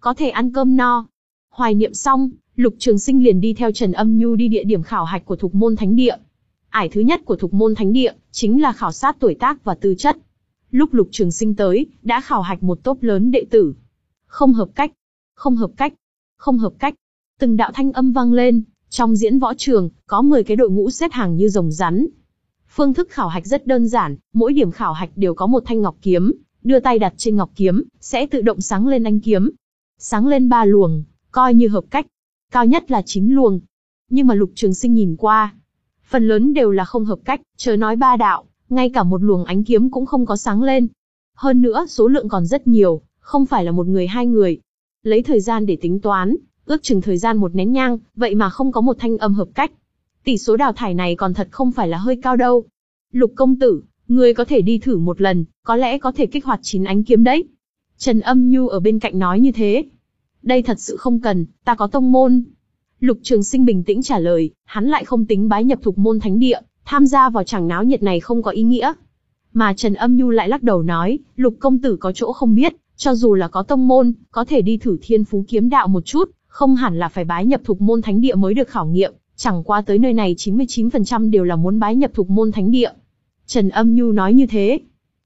có thể ăn cơm no. Hoài niệm xong, Lục Trường Sinh liền đi theo Trần Âm Nhu đi địa điểm khảo hạch của Thục Môn Thánh Địa. Ải thứ nhất của Thục Môn Thánh Địa chính là khảo sát tuổi tác và tư chất. Lúc Lục Trường Sinh tới, đã khảo hạch một tốp lớn đệ tử. Không hợp cách, không hợp cách, không hợp cách. Từng đạo thanh âm vang lên, trong diễn võ trường, có mười cái đội ngũ xếp hàng như rồng rắn. Phương thức khảo hạch rất đơn giản, mỗi điểm khảo hạch đều có một thanh ngọc kiếm, đưa tay đặt trên ngọc kiếm, sẽ tự động sáng lên ánh kiếm. Sáng lên ba luồng, coi như hợp cách. Cao nhất là chín luồng. Nhưng mà Lục Trường Sinh nhìn qua, phần lớn đều là không hợp cách, chớ nói ba đạo, ngay cả một luồng ánh kiếm cũng không có sáng lên. Hơn nữa, số lượng còn rất nhiều, không phải là một người hai người. Lấy thời gian để tính toán, ước chừng thời gian một nén nhang, vậy mà không có một thanh âm hợp cách. Tỷ số đào thải này còn thật không phải là hơi cao đâu. Lục công tử, ngươi có thể đi thử một lần, có lẽ có thể kích hoạt chín ánh kiếm đấy. Trần Âm Nhu ở bên cạnh nói như thế. Đây thật sự không cần, ta có tông môn. Lục Trường Sinh bình tĩnh trả lời, hắn lại không tính bái nhập Thục Môn Thánh Địa, tham gia vào chàng náo nhiệt này không có ý nghĩa. Mà Trần Âm Nhu lại lắc đầu nói, Lục công tử có chỗ không biết, cho dù là có tông môn, có thể đi thử thiên phú kiếm đạo một chút, không hẳn là phải bái nhập Thục Môn Thánh Địa mới được khảo nghiệm, chẳng qua tới nơi này chín mươi chín phần trăm đều là muốn bái nhập Thục Môn Thánh Địa. Trần Âm Nhu nói như thế.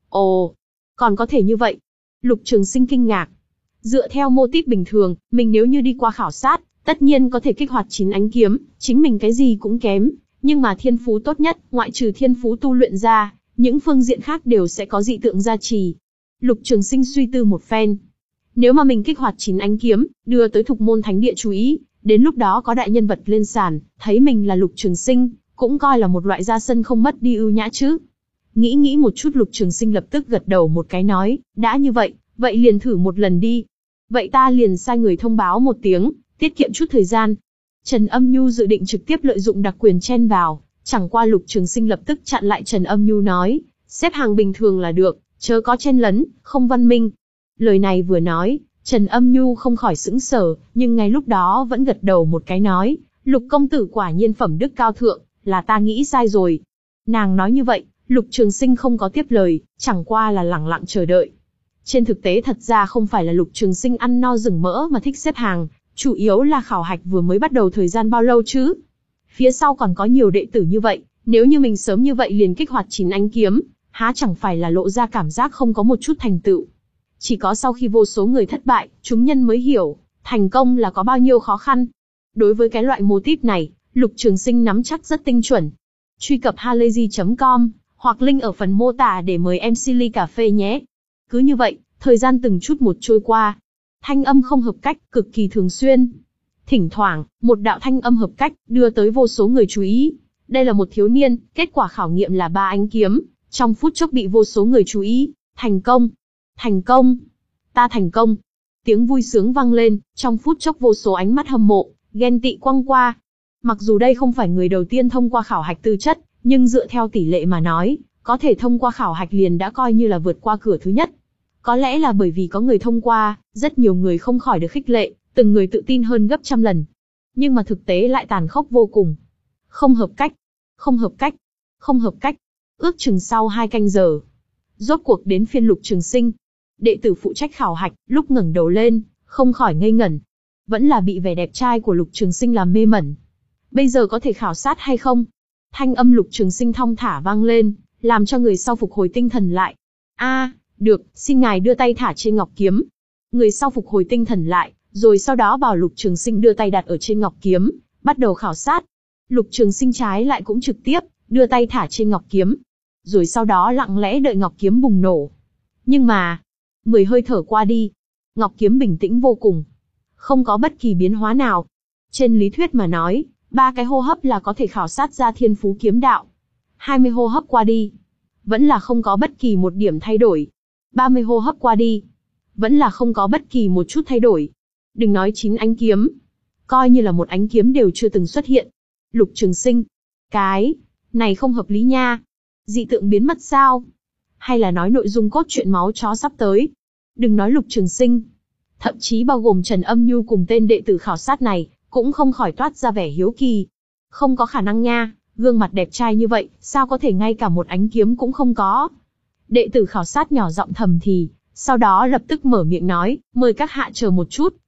Ồ, còn có thể như vậy? Lục Trường Sinh kinh ngạc. Dựa theo mô típ bình thường, mình nếu như đi qua khảo sát, tất nhiên có thể kích hoạt chín ánh kiếm, chính mình cái gì cũng kém, nhưng mà thiên phú tốt nhất, ngoại trừ thiên phú tu luyện ra, những phương diện khác đều sẽ có dị tượng gia trì. Lục Trường Sinh suy tư một phen. Nếu mà mình kích hoạt chín ánh kiếm, đưa tới Thục Môn Thánh Địa chú ý, đến lúc đó có đại nhân vật lên sàn, thấy mình là Lục Trường Sinh, cũng coi là một loại ra sân không mất đi ưu nhã chứ. Nghĩ nghĩ một chút, Lục Trường Sinh lập tức gật đầu một cái nói, đã như vậy, vậy liền thử một lần đi. Vậy ta liền sai người thông báo một tiếng, tiết kiệm chút thời gian. Trần Âm Nhu dự định trực tiếp lợi dụng đặc quyền chen vào, chẳng qua Lục Trường Sinh lập tức chặn lại Trần Âm Nhu nói, xếp hàng bình thường là được, chớ có chen lấn, không văn minh. Lời này vừa nói, Trần Âm Nhu không khỏi sững sờ, nhưng ngay lúc đó vẫn gật đầu một cái nói, Lục công tử quả nhiên phẩm đức cao thượng, là ta nghĩ sai rồi. Nàng nói như vậy, Lục Trường Sinh không có tiếp lời, chẳng qua là lẳng lặng chờ đợi. Trên thực tế thật ra không phải là Lục Trường Sinh ăn no rừng mỡ mà thích xếp hàng, chủ yếu là khảo hạch vừa mới bắt đầu thời gian bao lâu chứ. Phía sau còn có nhiều đệ tử như vậy, nếu như mình sớm như vậy liền kích hoạt chín ánh kiếm, há chẳng phải là lộ ra cảm giác không có một chút thành tựu. Chỉ có sau khi vô số người thất bại, chúng nhân mới hiểu, thành công là có bao nhiêu khó khăn. Đối với cái loại mô típ này, Lục Trường Sinh nắm chắc rất tinh chuẩn. Truy cập halayzi chấm com, hoặc link ở phần mô tả để mời em xê ly cà phê nhé. Cứ như vậy, thời gian từng chút một trôi qua. Thanh âm không hợp cách, cực kỳ thường xuyên. Thỉnh thoảng, một đạo thanh âm hợp cách, đưa tới vô số người chú ý. Đây là một thiếu niên, kết quả khảo nghiệm là ba ánh kiếm, trong phút chốc bị vô số người chú ý. Thành công! Thành công! Ta thành công! Tiếng vui sướng vang lên, trong phút chốc vô số ánh mắt hâm mộ, ghen tị quăng qua. Mặc dù đây không phải người đầu tiên thông qua khảo hạch tư chất, nhưng dựa theo tỷ lệ mà nói, có thể thông qua khảo hạch liền đã coi như là vượt qua cửa thứ nhất. Có lẽ là bởi vì có người thông qua, rất nhiều người không khỏi được khích lệ, từng người tự tin hơn gấp trăm lần. Nhưng mà thực tế lại tàn khốc vô cùng. Không hợp cách, không hợp cách, không hợp cách. Ước chừng sau hai canh giờ, rốt cuộc đến phiên Lục Trường Sinh. Đệ tử phụ trách khảo hạch, lúc ngẩng đầu lên, không khỏi ngây ngẩn. Vẫn là bị vẻ đẹp trai của Lục Trường Sinh làm mê mẩn. Bây giờ có thể khảo sát hay không? Thanh âm Lục Trường Sinh thong thả vang lên, làm cho người sau phục hồi tinh thần lại. A, được, xin ngài đưa tay thả trên ngọc kiếm. Người sau phục hồi tinh thần lại, rồi sau đó bảo Lục Trường Sinh đưa tay đặt ở trên ngọc kiếm, bắt đầu khảo sát. Lục Trường Sinh trái lại cũng trực tiếp đưa tay thả trên ngọc kiếm, rồi sau đó lặng lẽ đợi ngọc kiếm bùng nổ. Nhưng mà, mười hơi thở qua đi, ngọc kiếm bình tĩnh vô cùng, không có bất kỳ biến hóa nào. Trên lý thuyết mà nói, ba cái hô hấp là có thể khảo sát ra thiên phú kiếm đạo. hai mươi hô hấp qua đi, vẫn là không có bất kỳ một điểm thay đổi. ba mươi hô hấp qua đi, vẫn là không có bất kỳ một chút thay đổi. Đừng nói chín ánh kiếm, coi như là một ánh kiếm đều chưa từng xuất hiện. Lục Trường Sinh, cái này không hợp lý nha. Dị tượng biến mất sao? Hay là nói nội dung cốt truyện máu chó sắp tới? Đừng nói Lục Trường Sinh, thậm chí bao gồm Trần Âm Nhu cùng tên đệ tử khảo sát này, cũng không khỏi toát ra vẻ hiếu kỳ. Không có khả năng nha, gương mặt đẹp trai như vậy, sao có thể ngay cả một ánh kiếm cũng không có? Đệ tử khảo sát nhỏ giọng thầm thì, sau đó lập tức mở miệng nói, mời các hạ chờ một chút,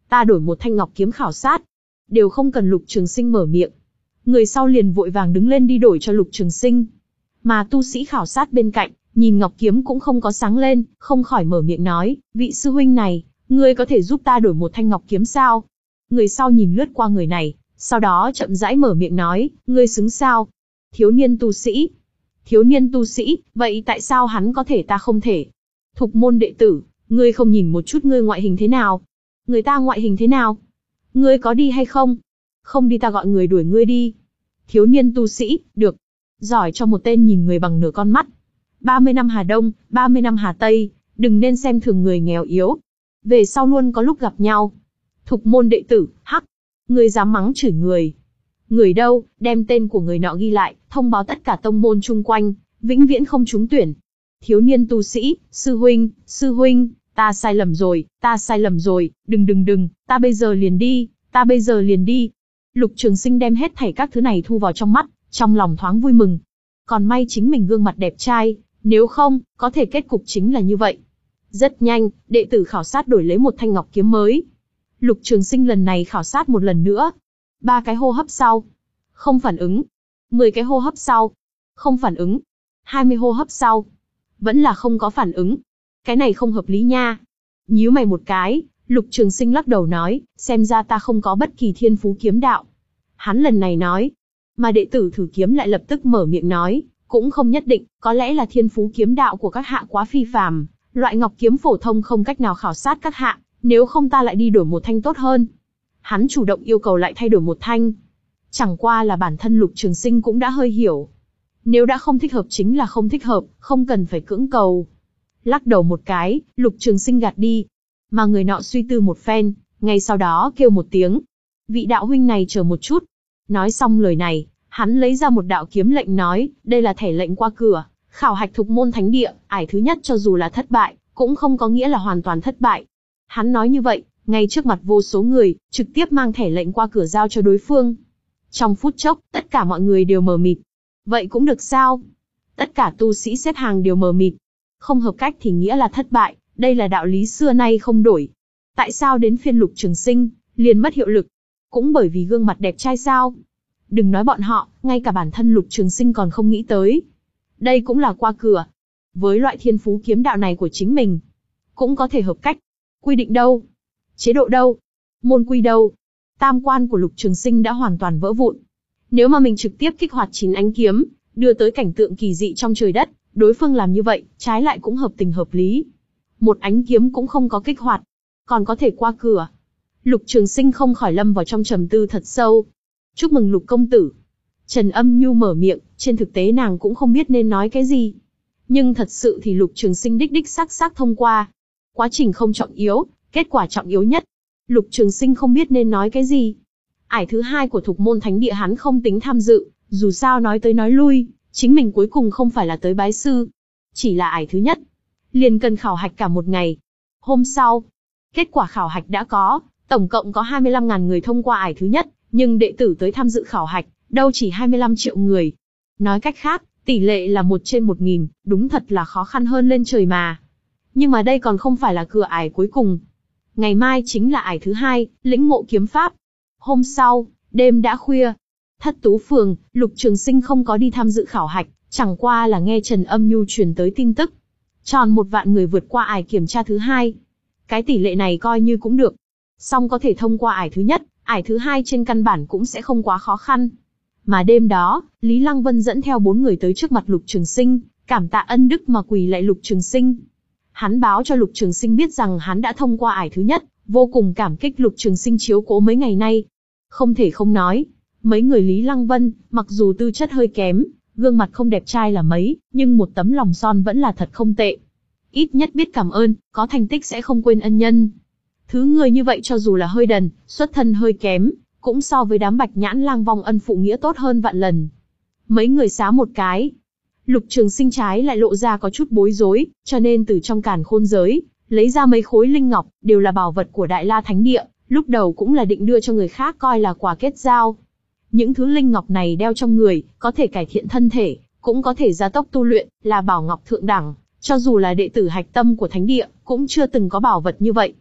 ta đổi một thanh ngọc kiếm khảo sát. Đều không cần Lục Trường Sinh mở miệng. Người sau liền vội vàng đứng lên đi đổi cho Lục Trường Sinh. Mà tu sĩ khảo sát bên cạnh, nhìn ngọc kiếm cũng không có sáng lên, không khỏi mở miệng nói, vị sư huynh này, ngươi có thể giúp ta đổi một thanh ngọc kiếm sao? Người sau nhìn lướt qua người này, sau đó chậm rãi mở miệng nói, ngươi xứng sao? Thiếu niên tu sĩ. Thiếu niên tu sĩ, vậy tại sao hắn có thể ta không thể? Thục môn đệ tử, ngươi không nhìn một chút ngươi ngoại hình thế nào? Người ta ngoại hình thế nào? Ngươi có đi hay không? Không đi ta gọi người đuổi ngươi đi. Thiếu niên tu sĩ, được. Giỏi cho một tên nhìn người bằng nửa con mắt. ba mươi năm Hà Đông, ba mươi năm Hà Tây, đừng nên xem thường người nghèo yếu. Về sau luôn có lúc gặp nhau. Thục môn đệ tử, hắc. Ngươi dám mắng chửi người. Người đâu, đem tên của người nọ ghi lại, thông báo tất cả tông môn chung quanh, vĩnh viễn không trúng tuyển. Thiếu niên tu sĩ, sư huynh, sư huynh, ta sai lầm rồi, ta sai lầm rồi, đừng đừng đừng, ta bây giờ liền đi, ta bây giờ liền đi. Lục Trường Sinh đem hết thảy các thứ này thu vào trong mắt, trong lòng thoáng vui mừng. Còn may chính mình gương mặt đẹp trai, nếu không, có thể kết cục chính là như vậy. Rất nhanh, đệ tử khảo sát đổi lấy một thanh ngọc kiếm mới. Lục Trường Sinh lần này khảo sát một lần nữa. Ba cái hô hấp sau, không phản ứng. Mười cái hô hấp sau, không phản ứng. Hai mươi hô hấp sau, vẫn là không có phản ứng. Cái này không hợp lý nha. Nhíu mày một cái, Lục Trường Sinh lắc đầu nói, xem ra ta không có bất kỳ thiên phú kiếm đạo. Hắn lần này nói, mà đệ tử thử kiếm lại lập tức mở miệng nói, cũng không nhất định, có lẽ là thiên phú kiếm đạo của các hạ quá phi phàm, loại ngọc kiếm phổ thông không cách nào khảo sát các hạ, nếu không ta lại đi đổi một thanh tốt hơn. Hắn chủ động yêu cầu lại thay đổi một thanh. Chẳng qua là bản thân Lục Trường Sinh cũng đã hơi hiểu. Nếu đã không thích hợp chính là không thích hợp, không cần phải cưỡng cầu. Lắc đầu một cái, Lục Trường Sinh gạt đi. Mà người nọ suy tư một phen, ngay sau đó kêu một tiếng. Vị đạo huynh này chờ một chút. Nói xong lời này, hắn lấy ra một đạo kiếm lệnh nói, đây là thẻ lệnh qua cửa, khảo hạch thục môn thánh địa, ải thứ nhất cho dù là thất bại, cũng không có nghĩa là hoàn toàn thất bại. Hắn nói như vậy, ngay trước mặt vô số người, trực tiếp mang thẻ lệnh qua cửa giao cho đối phương. Trong phút chốc, tất cả mọi người đều mờ mịt. Vậy cũng được sao? Tất cả tu sĩ xếp hàng đều mờ mịt. Không hợp cách thì nghĩa là thất bại, đây là đạo lý xưa nay không đổi. Tại sao đến phiên Lục Trường Sinh, liền mất hiệu lực? Cũng bởi vì gương mặt đẹp trai sao? Đừng nói bọn họ, ngay cả bản thân Lục Trường Sinh còn không nghĩ tới. Đây cũng là qua cửa. Với loại thiên phú kiếm đạo này của chính mình, cũng có thể hợp cách. Quy định đâu? Chế độ đâu? Môn quy đâu? Tam quan của Lục Trường Sinh đã hoàn toàn vỡ vụn. Nếu mà mình trực tiếp kích hoạt chín ánh kiếm, đưa tới cảnh tượng kỳ dị trong trời đất, đối phương làm như vậy, trái lại cũng hợp tình hợp lý. Một ánh kiếm cũng không có kích hoạt, còn có thể qua cửa. Lục Trường Sinh không khỏi lâm vào trong trầm tư thật sâu. Chúc mừng Lục công tử. Trần Âm Nhu mở miệng, trên thực tế nàng cũng không biết nên nói cái gì. Nhưng thật sự thì Lục Trường Sinh đích đích xác xác thông qua. Quá trình không trọng yếu, kết quả trọng yếu nhất. Lục Trường Sinh không biết nên nói cái gì. Ải thứ hai của Thục môn thánh địa hắn không tính tham dự, dù sao nói tới nói lui, chính mình cuối cùng không phải là tới bái sư. Chỉ là ải thứ nhất, liền cần khảo hạch cả một ngày. Hôm sau, kết quả khảo hạch đã có, tổng cộng có hai mươi lăm nghìn người thông qua ải thứ nhất, nhưng đệ tử tới tham dự khảo hạch, đâu chỉ hai mươi lăm triệu người. Nói cách khác, tỷ lệ là một trên một nghìn, đúng thật là khó khăn hơn lên trời mà. Nhưng mà đây còn không phải là cửa ải cuối cùng. Ngày mai chính là ải thứ hai, lĩnh ngộ kiếm pháp. Hôm sau, đêm đã khuya. Thất Tú Phường, Lục Trường Sinh không có đi tham dự khảo hạch, chẳng qua là nghe Trần Âm Nhu truyền tới tin tức. Tròn một vạn người vượt qua ải kiểm tra thứ hai. Cái tỷ lệ này coi như cũng được. Song có thể thông qua ải thứ nhất, ải thứ hai trên căn bản cũng sẽ không quá khó khăn. Mà đêm đó, Lý Lăng Vân dẫn theo bốn người tới trước mặt Lục Trường Sinh, cảm tạ ân đức mà quỳ lạy Lục Trường Sinh. Hắn báo cho Lục Trường Sinh biết rằng hắn đã thông qua ải thứ nhất, vô cùng cảm kích Lục Trường Sinh chiếu cố mấy ngày nay. Không thể không nói, mấy người Lý Lăng Vân, mặc dù tư chất hơi kém, gương mặt không đẹp trai là mấy, nhưng một tấm lòng son vẫn là thật không tệ. Ít nhất biết cảm ơn, có thành tích sẽ không quên ân nhân. Thứ người như vậy cho dù là hơi đần, xuất thân hơi kém, cũng so với đám bạch nhãn lang vong ân phụ nghĩa tốt hơn vạn lần. Mấy người xá một cái. Lục Trường Sinh trái lại lộ ra có chút bối rối, cho nên từ trong càn khôn giới, lấy ra mấy khối linh ngọc, đều là bảo vật của Đại La Thánh Địa, lúc đầu cũng là định đưa cho người khác coi là quà kết giao. Những thứ linh ngọc này đeo trong người, có thể cải thiện thân thể, cũng có thể gia tốc tu luyện, là bảo ngọc thượng đẳng, cho dù là đệ tử hạch tâm của Thánh Địa, cũng chưa từng có bảo vật như vậy.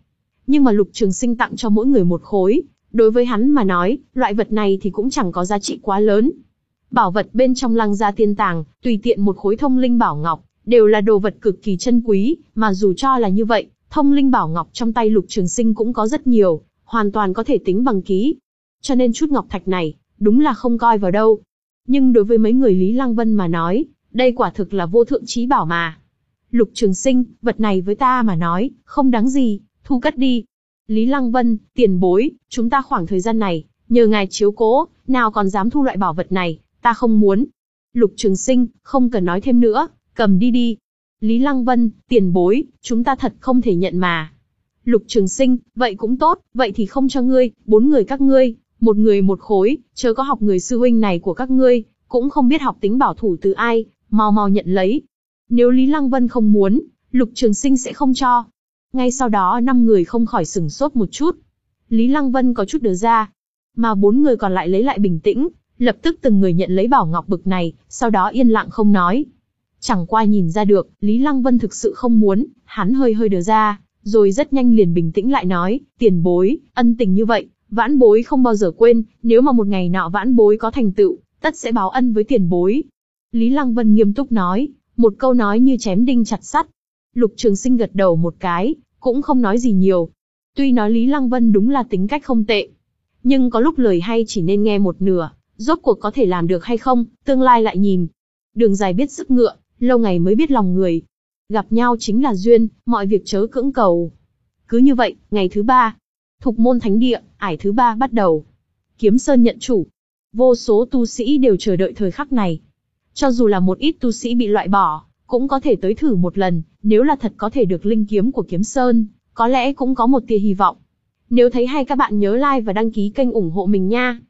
Nhưng mà Lục Trường Sinh tặng cho mỗi người một khối, đối với hắn mà nói, loại vật này thì cũng chẳng có giá trị quá lớn. Bảo vật bên trong Lăng gia tiên tàng, tùy tiện một khối thông linh bảo ngọc, đều là đồ vật cực kỳ chân quý, mà dù cho là như vậy, thông linh bảo ngọc trong tay Lục Trường Sinh cũng có rất nhiều, hoàn toàn có thể tính bằng ký. Cho nên chút ngọc thạch này, đúng là không coi vào đâu. Nhưng đối với mấy người Lý Lăng Vân mà nói, đây quả thực là vô thượng chí bảo mà. Lục Trường Sinh, vật này với ta mà nói, không đáng gì, thu cất đi. Lý Lăng Vân, tiền bối, chúng ta khoảng thời gian này, nhờ ngài chiếu cố, nào còn dám thu loại bảo vật này, ta không muốn. Lục Trường Sinh, không cần nói thêm nữa, cầm đi đi. Lý Lăng Vân, tiền bối, chúng ta thật không thể nhận mà. Lục Trường Sinh, vậy cũng tốt, vậy thì không cho ngươi, bốn người các ngươi, một người một khối, chớ có học người sư huynh này của các ngươi, cũng không biết học tính bảo thủ từ ai, mau mau nhận lấy. Nếu Lý Lăng Vân không muốn, Lục Trường Sinh sẽ không cho. Ngay sau đó năm người không khỏi sửng sốt một chút. Lý Lăng Vân có chút đờ ra, mà bốn người còn lại lấy lại bình tĩnh, lập tức từng người nhận lấy bảo ngọc bực này, sau đó yên lặng không nói. Chẳng qua nhìn ra được, Lý Lăng Vân thực sự không muốn, hắn hơi hơi đờ ra, rồi rất nhanh liền bình tĩnh lại nói, tiền bối, ân tình như vậy, vãn bối không bao giờ quên, nếu mà một ngày nọ vãn bối có thành tựu, tất sẽ báo ân với tiền bối. Lý Lăng Vân nghiêm túc nói, một câu nói như chém đinh chặt sắt. Lục Trường Sinh gật đầu một cái, cũng không nói gì nhiều. Tuy nói Lý Lăng Vân đúng là tính cách không tệ, nhưng có lúc lời hay chỉ nên nghe một nửa, rốt cuộc có thể làm được hay không, tương lai lại nhìn. Đường dài biết sức ngựa, lâu ngày mới biết lòng người. Gặp nhau chính là duyên, mọi việc chớ cưỡng cầu. Cứ như vậy, ngày thứ ba, Thục Môn Thánh Địa, ải thứ ba bắt đầu. Kiếm Sơn nhận chủ. Vô số tu sĩ đều chờ đợi thời khắc này. Cho dù là một ít tu sĩ bị loại bỏ, cũng có thể tới thử một lần, nếu là thật có thể được linh kiếm của Kiếm Sơn, có lẽ cũng có một tia hy vọng. Nếu thấy hay các bạn nhớ like và đăng ký kênh ủng hộ mình nha.